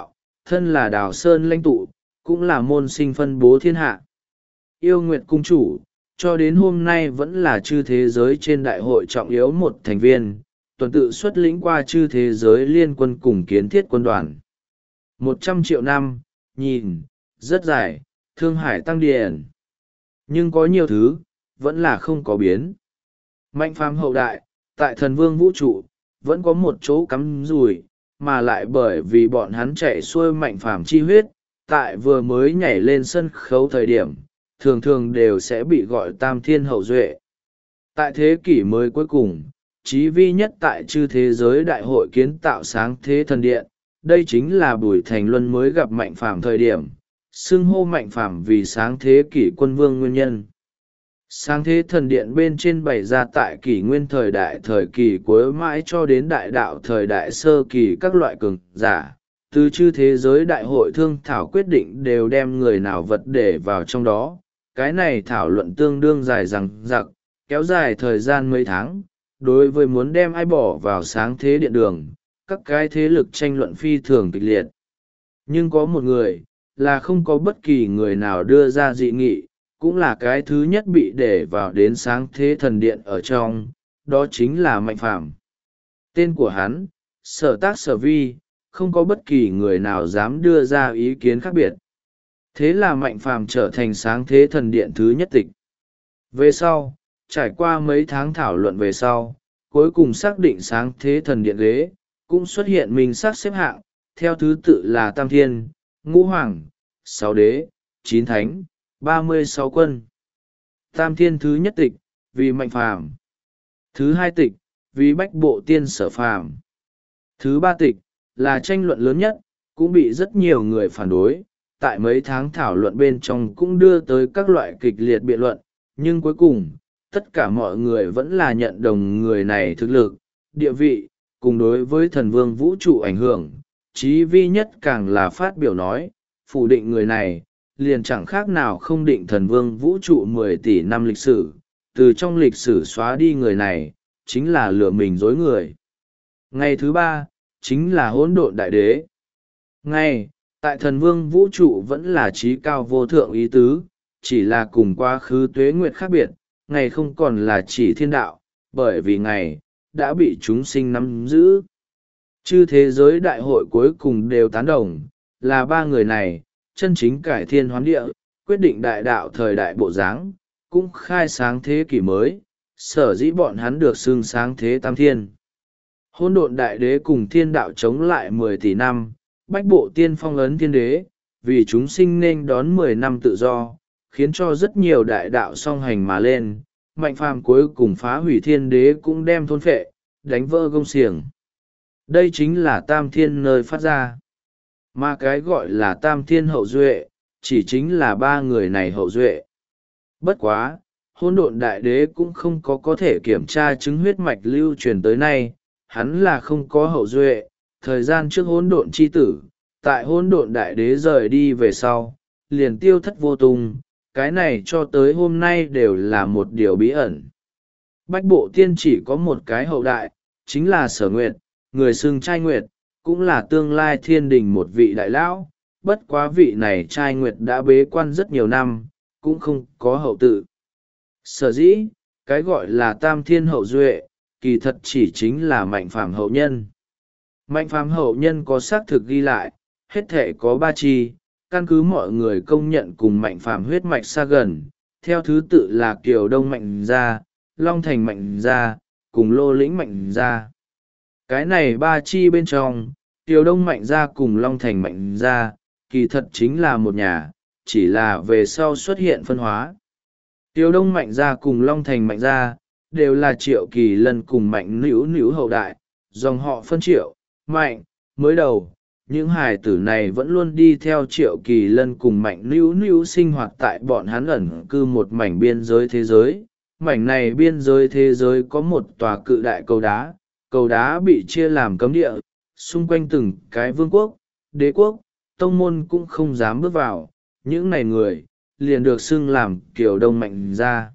thân là Đào Sơn lãnh tụ, cũng là môn sinh phân bố thiên hạ. Yêu Nguyệt cung chủ, cho đến hôm nay vẫn là chư thế giới trên đại hội trọng yếu một thành viên, tuần tự xuất lĩnh qua chư thế giới liên quân cùng kiến thiết quân đoàn. 100 triệu năm, nhìn, rất dài, Thương Hải tăng điển. Nhưng có nhiều thứ, vẫn là không có biến. Mạnh phàm hậu đại, tại thần vương vũ trụ, vẫn có một chỗ cắm rùi, mà lại bởi vì bọn hắn chạy xuôi mạnh phàm chi huyết, tại vừa mới nhảy lên sân khấu thời điểm, thường thường đều sẽ bị gọi tam thiên hậu duệ. Tại thế kỷ mới cuối cùng, chí vi nhất tại chư thế giới đại hội kiến tạo sáng thế thần điện, đây chính là Bùi Thành Luân mới gặp mạnh phàm thời điểm, xưng hô mạnh phàm vì sáng thế kỷ quân vương nguyên nhân. Sáng thế thần điện bên trên bày ra tại kỷ nguyên thời đại thời kỳ cuối mãi cho đến đại đạo thời đại sơ kỳ các loại cường giả, từ chư thế giới đại hội thương thảo quyết định đều đem người nào vật để vào trong đó. Cái này thảo luận tương đương dài dằng dặc, kéo dài thời gian mấy tháng, đối với muốn đem ai bỏ vào sáng thế điện đường, các cái thế lực tranh luận phi thường kịch liệt. Nhưng có một người, là không có bất kỳ người nào đưa ra dị nghị, cũng là cái thứ nhất bị để vào đến sáng thế thần điện ở trong, đó chính là Mạnh Phàm. Tên của hắn, Sở Tác Sở Vi, không có bất kỳ người nào dám đưa ra ý kiến khác biệt. Thế là Mạnh Phàm trở thành sáng thế thần điện thứ nhất tịch. Về sau, trải qua mấy tháng thảo luận về sau, cuối cùng xác định sáng thế thần điện ghế, cũng xuất hiện minh xác xếp hạng, theo thứ tự là Tam Thiên, Ngũ Hoàng, 6 Đế, 9 Thánh, 36 Quân. Tam Thiên thứ nhất tịch, vì Mạnh Phàm. Thứ hai tịch, vì Bách Bộ Tiên Sở Phàm. Thứ ba tịch, là tranh luận lớn nhất, cũng bị rất nhiều người phản đối. Tại mấy tháng thảo luận bên trong cũng đưa tới các loại kịch liệt biện luận, nhưng cuối cùng, tất cả mọi người vẫn là nhận đồng người này thực lực, địa vị, cùng đối với thần vương vũ trụ ảnh hưởng. Chí vi nhất càng là phát biểu nói, phủ định người này, liền chẳng khác nào không định thần vương vũ trụ 10 tỷ năm lịch sử, từ trong lịch sử xóa đi người này, chính là lừa mình dối người. Ngày thứ ba, chính là hỗn độn đại đế. Ngày, tại thần vương vũ trụ vẫn là trí cao vô thượng ý tứ, chỉ là cùng quá khứ tuế nguyệt khác biệt, ngày không còn là chỉ thiên đạo, bởi vì ngày, đã bị chúng sinh nắm giữ. Chư thế giới đại hội cuối cùng đều tán đồng, là ba người này, chân chính cải thiên hoán địa, quyết định đại đạo thời đại bộ dáng, cũng khai sáng thế kỷ mới, sở dĩ bọn hắn được xưng sáng thế tam thiên. Hỗn độn đại đế cùng thiên đạo chống lại 10 tỷ năm, Bách Bộ Tiên phong ấn thiên đế, vì chúng sinh nên đón 10 năm tự do, khiến cho rất nhiều đại đạo song hành mà lên. Mạnh Phàm cuối cùng phá hủy thiên đế cũng đem thôn phệ, đánh vỡ gông xiềng. Đây chính là tam thiên nơi phát ra. Mà cái gọi là tam thiên hậu duệ, chỉ chính là ba người này hậu duệ. Bất quá, hỗn độn đại đế cũng không có thể kiểm tra chứng huyết mạch lưu truyền tới nay, hắn là không có hậu duệ. Thời gian trước hỗn độn chi tử, tại hỗn độn đại đế rời đi về sau, liền tiêu thất vô tung, cái này cho tới hôm nay đều là một điều bí ẩn. Bách Bộ Tiên chỉ có một cái hậu đại, chính là Sở Nguyệt, người xưng trai Nguyệt, cũng là tương lai thiên đình một vị đại lão, bất quá vị này trai Nguyệt đã bế quan rất nhiều năm, cũng không có hậu tự. Sở dĩ, cái gọi là tam thiên hậu duệ, kỳ thật chỉ chính là Mạnh Phàm hậu nhân. Mạnh Phàm hậu nhân có xác thực ghi lại, hết thể có 3 chi, căn cứ mọi người công nhận cùng Mạnh Phàm huyết mạch xa gần, theo thứ tự là Kiều Đông Mạnh Gia, Long Thành Mạnh Gia, cùng Lô Lĩnh Mạnh Gia. Cái này 3 chi bên trong, Kiều Đông Mạnh Gia cùng Long Thành Mạnh Gia, kỳ thật chính là một nhà, chỉ là về sau xuất hiện phân hóa. Kiều Đông Mạnh Gia cùng Long Thành Mạnh Gia, đều là Triệu Kỳ Lân cùng Mạnh Nữu Nữu hậu đại, dòng họ phân Triệu, Mạnh, mới đầu. Những hài tử này vẫn luôn đi theo Triệu Kỳ Lân cùng Mạnh Nữu Nữu sinh hoạt tại bọn hắn ẩn cư một mảnh biên giới thế giới. Mảnh này biên giới thế giới có một tòa cự đại cầu đá bị chia làm cấm địa, xung quanh từng cái vương quốc, đế quốc, tông môn cũng không dám bước vào, những này người, liền được xưng làm Kiều Đông Mạnh Gia.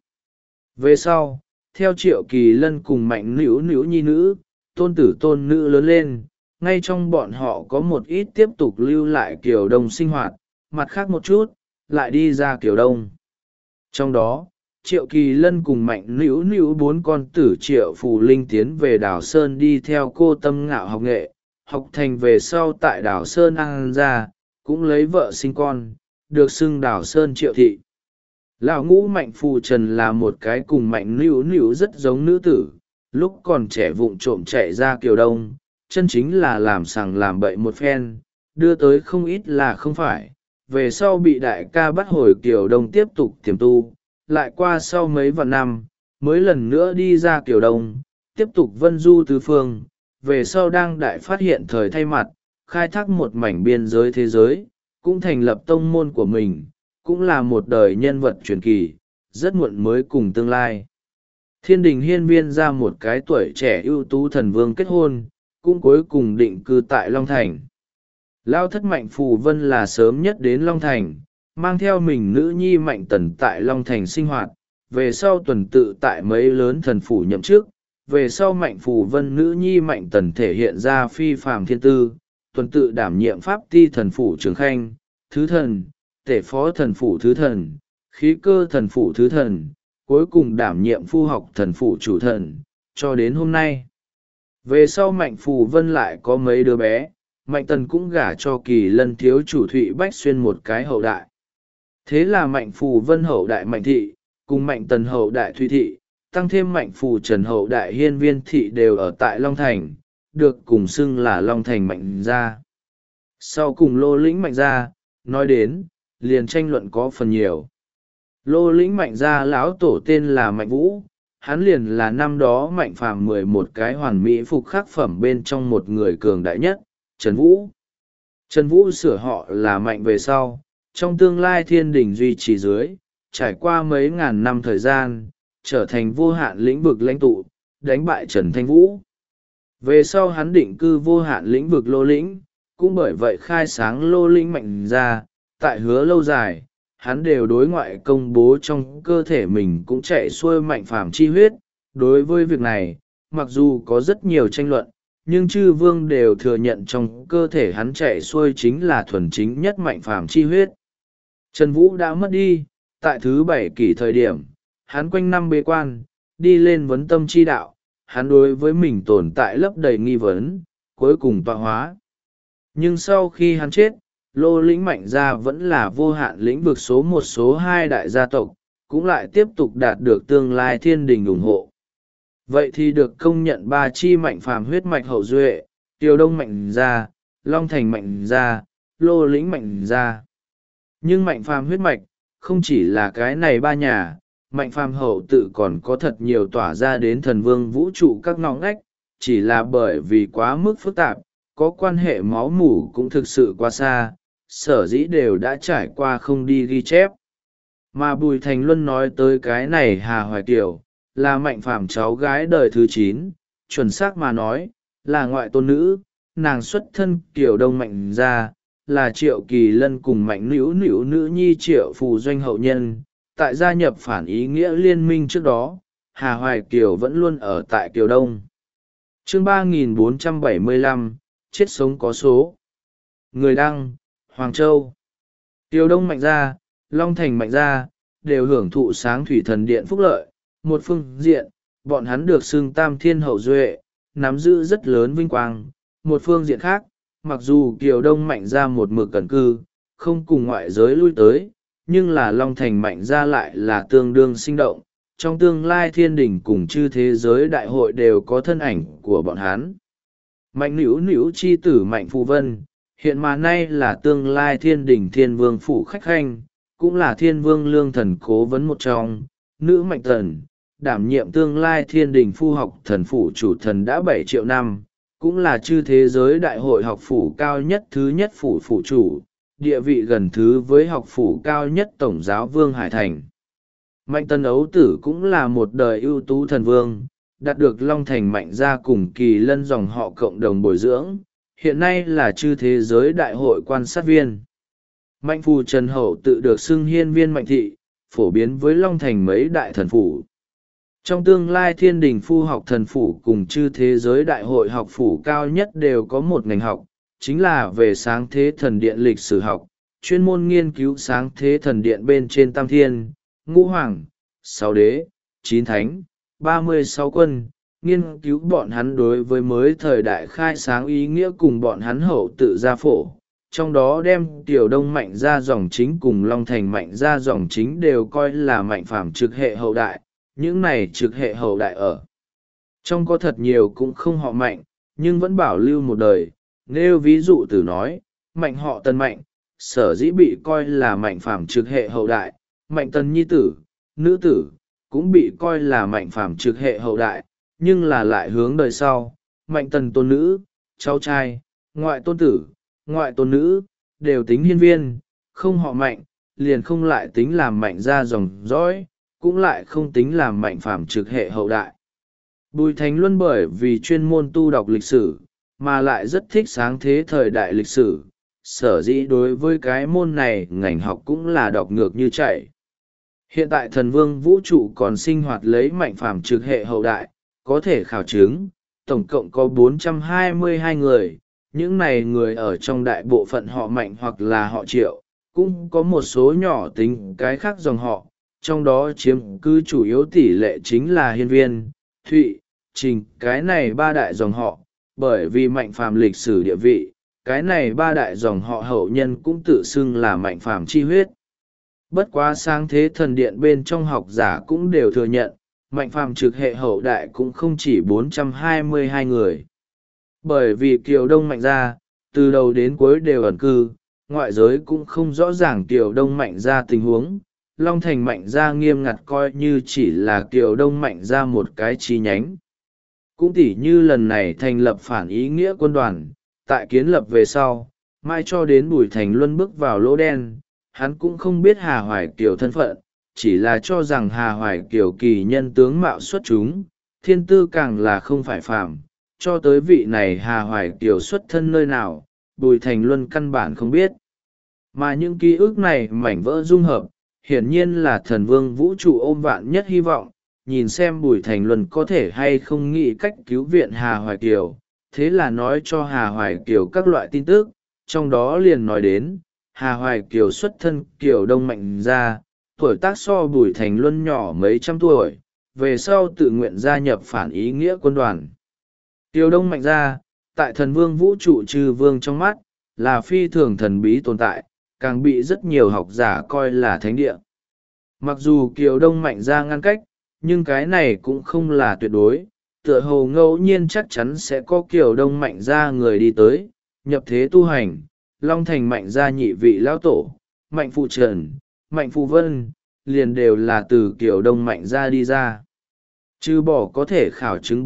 Về sau, theo Triệu Kỳ Lân cùng Mạnh Nữu Nữu nhi nữ, tôn tử tôn nữ lớn lên, ngay trong bọn họ có một ít tiếp tục lưu lại Kiều Đông sinh hoạt, mặt khác một chút lại đi ra Kiều Đông. Trong đó, Triệu Kỳ Lân cùng Mạnh Nữu Nữu bốn con tử Triệu Phù Linh tiến về Đào Sơn đi theo cô Tâm Ngạo học nghệ, học thành về sau tại Đào Sơn An gia, cũng lấy vợ sinh con, được xưng Đào Sơn Triệu Thị. Lão ngũ Mạnh Phù Trần là một cái cùng Mạnh Nữu Nữu rất giống nữ tử, lúc còn trẻ vụng trộm chạy ra Kiều Đông, chân chính là làm sằng làm bậy một phen, đưa tới không ít là không phải. Về sau bị đại ca bắt hồi Kiều Đông tiếp tục tiềm tu, lại qua sau mấy vạn năm, mới lần nữa đi ra Kiều Đông, tiếp tục vân du tứ phương, về sau đang đại phát hiện thời thay mặt, khai thác một mảnh biên giới thế giới, cũng thành lập tông môn của mình, cũng là một đời nhân vật truyền kỳ, rất muộn mới cùng tương lai. Thiên Đình Hiên Viên ra một cái tuổi trẻ ưu tú thần vương kết hôn, cũng cuối cùng định cư tại Long Thành. Lao thất Mạnh Phù Vân là sớm nhất đến Long Thành, mang theo mình nữ nhi Mạnh Tần tại Long Thành sinh hoạt, về sau tuần tự tại mấy lớn thần phủ nhậm chức. Về sau Mạnh Phù Vân nữ nhi Mạnh Tần thể hiện ra phi phàm thiên tư, tuần tự đảm nhiệm pháp ti thần phủ Trường Khanh, thứ thần, tể phó thần phủ thứ thần, khí cơ thần phủ thứ thần, cuối cùng đảm nhiệm phu học thần phủ chủ thần, cho đến hôm nay. Về sau Mạnh Phù Vân lại có mấy đứa bé, Mạnh Tần cũng gả cho Kỳ Lân thiếu chủ Thụy Bách Xuyên một cái hậu đại. Thế là Mạnh Phù Vân hậu đại Mạnh Thị, cùng Mạnh Tần hậu đại Thụy Thị, tăng thêm Mạnh Phù Trần hậu đại Hiên Viên Thị đều ở tại Long Thành, được cùng xưng là Long Thành Mạnh Gia. Sau cùng Lô Lĩnh Mạnh Gia, nói đến, liền tranh luận có phần nhiều. Lô Lĩnh Mạnh Gia lão tổ tên là Mạnh Vũ, hắn liền là năm đó Mạnh Phàm 11 cái hoàn mỹ phục khắc phẩm bên trong một người cường đại nhất, Trần Vũ. Trần Vũ sửa họ là Mạnh về sau, trong tương lai thiên đình duy trì dưới, trải qua mấy ngàn năm thời gian, trở thành vô hạn lĩnh vực lãnh tụ, đánh bại Trần Thanh Vũ. Về sau hắn định cư vô hạn lĩnh vực Lô Lĩnh, cũng bởi vậy khai sáng Lô Lĩnh Mạnh Gia, tại hứa lâu dài, hắn đều đối ngoại công bố trong cơ thể mình cũng chạy xuôi Mạnh Phàm chi huyết. Đối với việc này, mặc dù có rất nhiều tranh luận, nhưng chư vương đều thừa nhận trong cơ thể hắn chạy xuôi chính là thuần chính nhất Mạnh Phàm chi huyết. Trần Vũ đã mất đi, tại thứ 7 kỷ thời điểm, hắn quanh năm bế quan, đi lên vấn tâm chi đạo, hắn đối với mình tồn tại lấp đầy nghi vấn, cuối cùng tọa hóa. Nhưng sau khi hắn chết, Lô Lĩnh Mạnh Gia vẫn là vô hạn lĩnh vực số 1 số 2 đại gia tộc, cũng lại tiếp tục đạt được tương lai thiên đình ủng hộ. Vậy thì được công nhận 3 chi Mạnh Phàm huyết mạch hậu duệ, Kiều Đông Mạnh Gia, Long Thành Mạnh Gia, Lô Lĩnh Mạnh Gia. Nhưng Mạnh Phàm huyết mạch, không chỉ là cái này 3 nhà, Mạnh Phàm hậu tự còn có thật nhiều tỏa ra đến thần vương vũ trụ các ngõ ngách, chỉ là bởi vì quá mức phức tạp, có quan hệ máu mủ cũng thực sự quá xa, sở dĩ đều đã trải qua không đi ghi chép. Mà Bùi Thành Luân nói tới cái này Hà Hoài Kiều, là Mạnh Phàm cháu gái đời thứ 9, chuẩn xác mà nói, là ngoại tôn nữ, nàng xuất thân Kiều Đông Mạnh Gia, là Triệu Kỳ Lân cùng Mạnh Nữu Nữu nữ nhi Triệu Phù Doanh hậu nhân. Tại gia nhập phản ý nghĩa liên minh trước đó, Hà Hoài Kiều vẫn luôn ở tại Kiều Đông. Chương 3475, chết sống có số. Người đăng, Hoàng Châu. Kiều Đông Mạnh Gia, Long Thành Mạnh Gia, đều hưởng thụ sáng thủy thần điện phúc lợi. Một phương diện, bọn hắn được xưng tam thiên hậu duệ, nắm giữ rất lớn vinh quang. Một phương diện khác, mặc dù Kiều Đông Mạnh Gia một mực cẩn cư, không cùng ngoại giới lui tới, nhưng là Long Thành Mạnh Gia lại là tương đương sinh động. Trong tương lai thiên đình cùng chư thế giới đại hội đều có thân ảnh của bọn hắn. Mạnh Nữu Nữu chi tử Mạnh Phù Vân, hiện mà nay là tương lai thiên đình thiên vương phủ khách khanh, cũng là thiên vương lương thần cố vấn một trong. Nữ Mạnh Tần, đảm nhiệm tương lai thiên đình phu học thần phủ chủ thần đã 7 triệu năm, cũng là chư thế giới đại hội học phủ cao nhất thứ nhất phủ phủ chủ, địa vị gần thứ với học phủ cao nhất tổng giáo vương Hải Thành. Mạnh Tần ấu tử cũng là một đời ưu tú thần vương, đạt được Long Thành Mạnh Gia cùng Kỳ Lân dòng họ cộng đồng bồi dưỡng, hiện nay là chư thế giới đại hội quan sát viên. Mạnh Phù Trần hậu tự được xưng hiên viên Mạnh Thị, phổ biến với Long Thành mấy đại thần phủ. Trong tương lai thiên đình phu học thần phủ cùng chư thế giới đại hội học phủ cao nhất đều có một ngành học, chính là về sáng thế thần điện lịch sử học, chuyên môn nghiên cứu sáng thế thần điện bên trên tam thiên, ngũ hoàng, sáu đế, chín thánh, 36 quân, nghiên cứu bọn hắn đối với mới thời đại khai sáng ý nghĩa cùng bọn hắn hậu tự gia phổ. Trong đó đem Tiểu Đông Mạnh Gia dòng chính cùng Long Thành Mạnh Gia dòng chính đều coi là mạnh phàm trực hệ hậu đại, những này trực hệ hậu đại ở trong có thật nhiều cũng không họ Mạnh, nhưng vẫn bảo lưu một đời. Nêu ví dụ từ nói, Mạnh họ Tần Mạnh, sở dĩ bị coi là mạnh phàm trực hệ hậu đại, Mạnh Tần nhi tử, nữ tử, cũng bị coi là mạnh phàm trực hệ hậu đại, nhưng là lại hướng đời sau, Mạnh Tần tôn nữ, cháu trai, ngoại tôn tử, ngoại tôn nữ, đều tính hiên viên, không họ Mạnh, liền không lại tính làm Mạnh ra dòng dõi, cũng lại không tính làm mạnh phàm trực hệ hậu đại. Bùi Thành Luân bởi vì chuyên môn tu đọc lịch sử, mà lại rất thích sáng thế thời đại lịch sử, sở dĩ đối với cái môn này ngành học cũng là đọc ngược như chạy. Hiện tại thần vương vũ trụ còn sinh hoạt lấy mạnh phàm trực hệ hậu đại, có thể khảo chứng, tổng cộng có 422 người, những này người ở trong đại bộ phận họ Mạnh hoặc là họ Triệu, cũng có một số nhỏ tính cái khác dòng họ, trong đó chiếm cứ chủ yếu tỷ lệ chính là hiên viên, thụy, trình, cái này ba đại dòng họ, bởi vì mạnh phàm lịch sử địa vị, cái này ba đại dòng họ hậu nhân cũng tự xưng là mạnh phàm chi huyết. Bất quá sáng thế thần điện bên trong học giả cũng đều thừa nhận, mạnh phàm trực hệ hậu đại cũng không chỉ 422 người. Bởi vì Kiều Đông Mạnh Gia, từ đầu đến cuối đều ẩn cư, ngoại giới cũng không rõ ràng Kiều Đông Mạnh Gia tình huống. Long Thành Mạnh Gia nghiêm ngặt coi như chỉ là Kiều Đông Mạnh Gia một cái chi nhánh. Cũng tỉ như lần này thành lập phản ý nghĩa quân đoàn, tại kiến lập về sau, mai cho đến Bùi Thành Luân bước vào lỗ đen, hắn cũng không biết Hà Hoài Kiều thân phận, chỉ là cho rằng Hà Hoài Kiều kỳ nhân tướng mạo xuất chúng, thiên tư càng là không phải phàm, cho tới vị này Hà Hoài Kiều xuất thân nơi nào, Bùi Thành Luân căn bản không biết. Mà những ký ức này mảnh vỡ dung hợp, hiển nhiên là thần vương vũ trụ ôm vạn nhất hy vọng, nhìn xem Bùi Thành Luân có thể hay không nghĩ cách cứu viện Hà Hoài Kiều, thế là nói cho Hà Hoài Kiều các loại tin tức, trong đó liền nói đến, Hà Hoài Kiều xuất thân Kiều Đông Mạnh Gia, tuổi tác so Bùi Thành Luân nhỏ mấy trăm tuổi, về sau tự nguyện gia nhập phản ý nghĩa quân đoàn. Kiều Đông Mạnh Gia, tại thần vương vũ trụ chư vương trong mắt, là phi thường thần bí tồn tại, càng bị rất nhiều học giả coi là thánh địa. Mặc dù Kiều Đông Mạnh Gia ngăn cách, nhưng cái này cũng không là tuyệt đối, tựa hồ ngẫu nhiên chắc chắn sẽ có Kiều Đông Mạnh Gia người đi tới, nhập thế tu hành, Long Thành Mạnh Gia nhị vị lão tổ, Mạnh Phụ Trần, Mạnh Phụ Vân, liền đều là từ Kiều Đông Mạnh Gia đi ra. Trừ bỏ có thể khảo chứng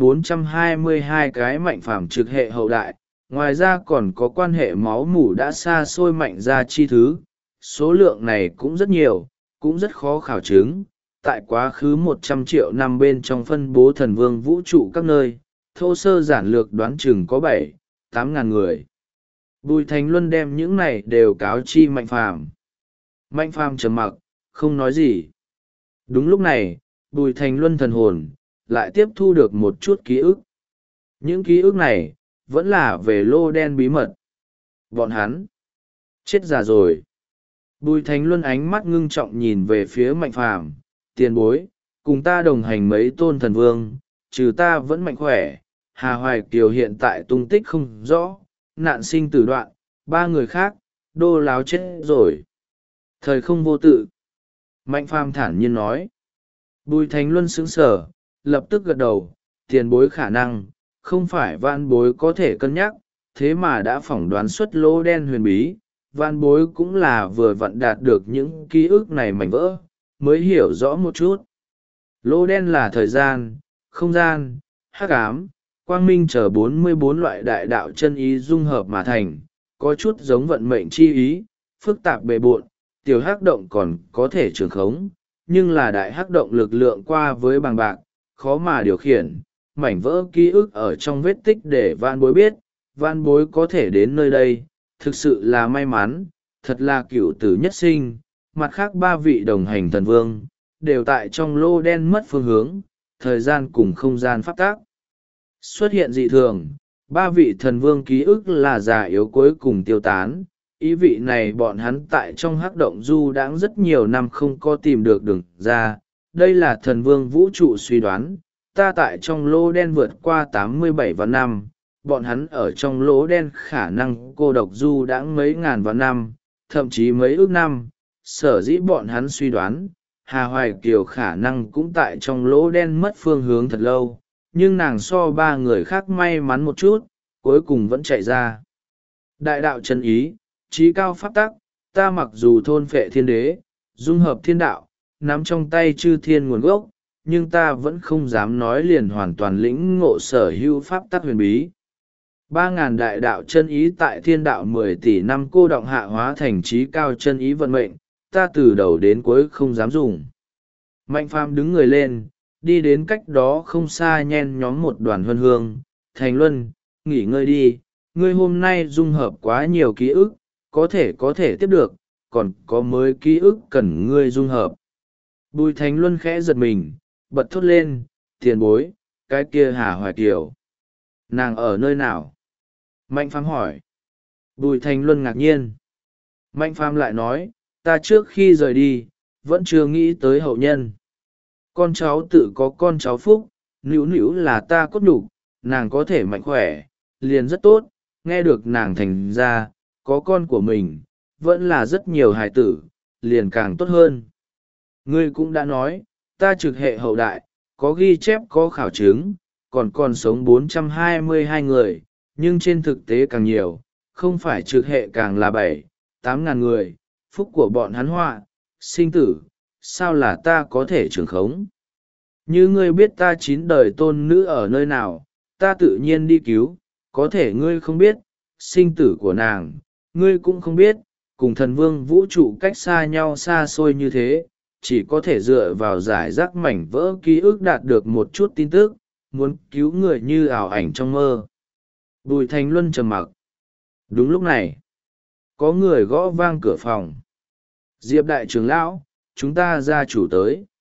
422 cái mạnh phàm trực hệ hậu đại, ngoài ra còn có quan hệ máu mủ đã xa xôi Mạnh Gia chi thứ, số lượng này cũng rất nhiều, cũng rất khó khảo chứng. Tại quá khứ 100 triệu năm bên trong phân bố thần vương vũ trụ các nơi, thô sơ giản lược đoán chừng có 7-8 ngàn người. Bùi Thành Luân đem những này đều cáo chi Mạnh Phàm. Mạnh Phàm trầm mặc, không nói gì. Đúng lúc này, Bùi Thành Luân thần hồn, lại tiếp thu được một chút ký ức. Những ký ức này, vẫn là về lô đen bí mật. Bọn hắn, chết già rồi. Bùi Thành Luân ánh mắt ngưng trọng nhìn về phía Mạnh Phàm, tiền bối, cùng ta đồng hành mấy tôn thần vương, trừ ta vẫn mạnh khỏe, Hà Hoài Kiều hiện tại tung tích không rõ, nạn sinh tử đoạn, ba người khác, đô láo chết rồi. Thời không vô tự. Mạnh Phàm thản nhiên nói. Bùi Thành Luân sững sờ, lập tức gật đầu, tiền bối khả năng, không phải vạn bối có thể cân nhắc, thế mà đã phỏng đoán xuất lỗ đen huyền bí, vạn bối cũng là vừa vặn đạt được những ký ức này mảnh vỡ, mới hiểu rõ một chút. Lỗ đen là thời gian, không gian, hắc ám, quang minh chờ 44 loại đại đạo chân ý dung hợp mà thành, có chút giống vận mệnh chi ý, phức tạp bề bộn, tiểu hắc động còn có thể trường khống, nhưng là đại hắc động lực lượng qua với bằng bạc, khó mà điều khiển, mảnh vỡ ký ức ở trong vết tích để vạn bối biết, vạn bối có thể đến nơi đây, thực sự là may mắn, thật là cửu tử nhất sinh, mặt khác ba vị đồng hành thần vương, đều tại trong lô đen mất phương hướng, thời gian cùng không gian pháp tắc. Xuất hiện dị thường, ba vị thần vương ký ức là già yếu cuối cùng tiêu tán, ý vị này bọn hắn tại trong hắc động du đãng rất nhiều năm không có tìm được đường ra. Đây là thần vương vũ trụ suy đoán, ta tại trong lỗ đen vượt qua 87 vạn năm, bọn hắn ở trong lỗ đen khả năng cô độc du đãng mấy ngàn vạn năm, thậm chí mấy ước năm. Sở dĩ bọn hắn suy đoán, Hà Hoài Kiều khả năng cũng tại trong lỗ đen mất phương hướng thật lâu, nhưng nàng so ba người khác may mắn một chút, cuối cùng vẫn chạy ra. Đại đạo chân ý, trí cao pháp tắc, ta mặc dù thôn phệ thiên đế, dung hợp thiên đạo, nắm trong tay chư thiên nguồn gốc, nhưng ta vẫn không dám nói liền hoàn toàn lĩnh ngộ sở hữu pháp tắc huyền bí. 3.000 đại đạo chân ý tại thiên đạo 10 tỷ năm cô đọng hạ hóa thành trí cao chân ý vận mệnh, ta từ đầu đến cuối không dám dùng. Mạnh Phàm đứng người lên, đi đến cách đó không xa nhen nhóm một đoàn huân hương. Thành Luân, nghỉ ngơi đi, ngươi hôm nay dung hợp quá nhiều ký ức, có thể tiếp được, còn có mới ký ức cần ngươi dung hợp. Bùi Thành Luân khẽ giật mình, bật thốt lên, tiền bối, cái kia Hà Hoài Kiều. Nàng ở nơi nào? Mạnh Phàm hỏi. Bùi Thành Luân ngạc nhiên. Mạnh Phàm lại nói, ta trước khi rời đi, vẫn chưa nghĩ tới hậu nhân. Con cháu tự có con cháu phúc, nữu nữu là ta cốt nhục, nàng có thể mạnh khỏe, liền rất tốt, nghe được nàng thành ra, có con của mình, vẫn là rất nhiều hài tử, liền càng tốt hơn. Ngươi cũng đã nói, ta trực hệ hậu đại, có ghi chép có khảo chứng, còn sống 422 người, nhưng trên thực tế càng nhiều, không phải trực hệ càng là 7-8 ngàn người, phúc của bọn hắn họa, sinh tử, sao là ta có thể trưởng khống. Như ngươi biết ta 9 đời tôn nữ ở nơi nào, ta tự nhiên đi cứu, có thể ngươi không biết, sinh tử của nàng, ngươi cũng không biết, cùng thần vương vũ trụ cách xa nhau xa xôi như thế, chỉ có thể dựa vào giải rác mảnh vỡ ký ức đạt được một chút tin tức, muốn cứu người như ảo ảnh trong mơ. Bùi Thành Luân trầm mặc. Đúng lúc này, có người gõ vang cửa phòng. Diệp đại trưởng lão, chúng ta gia chủ tới.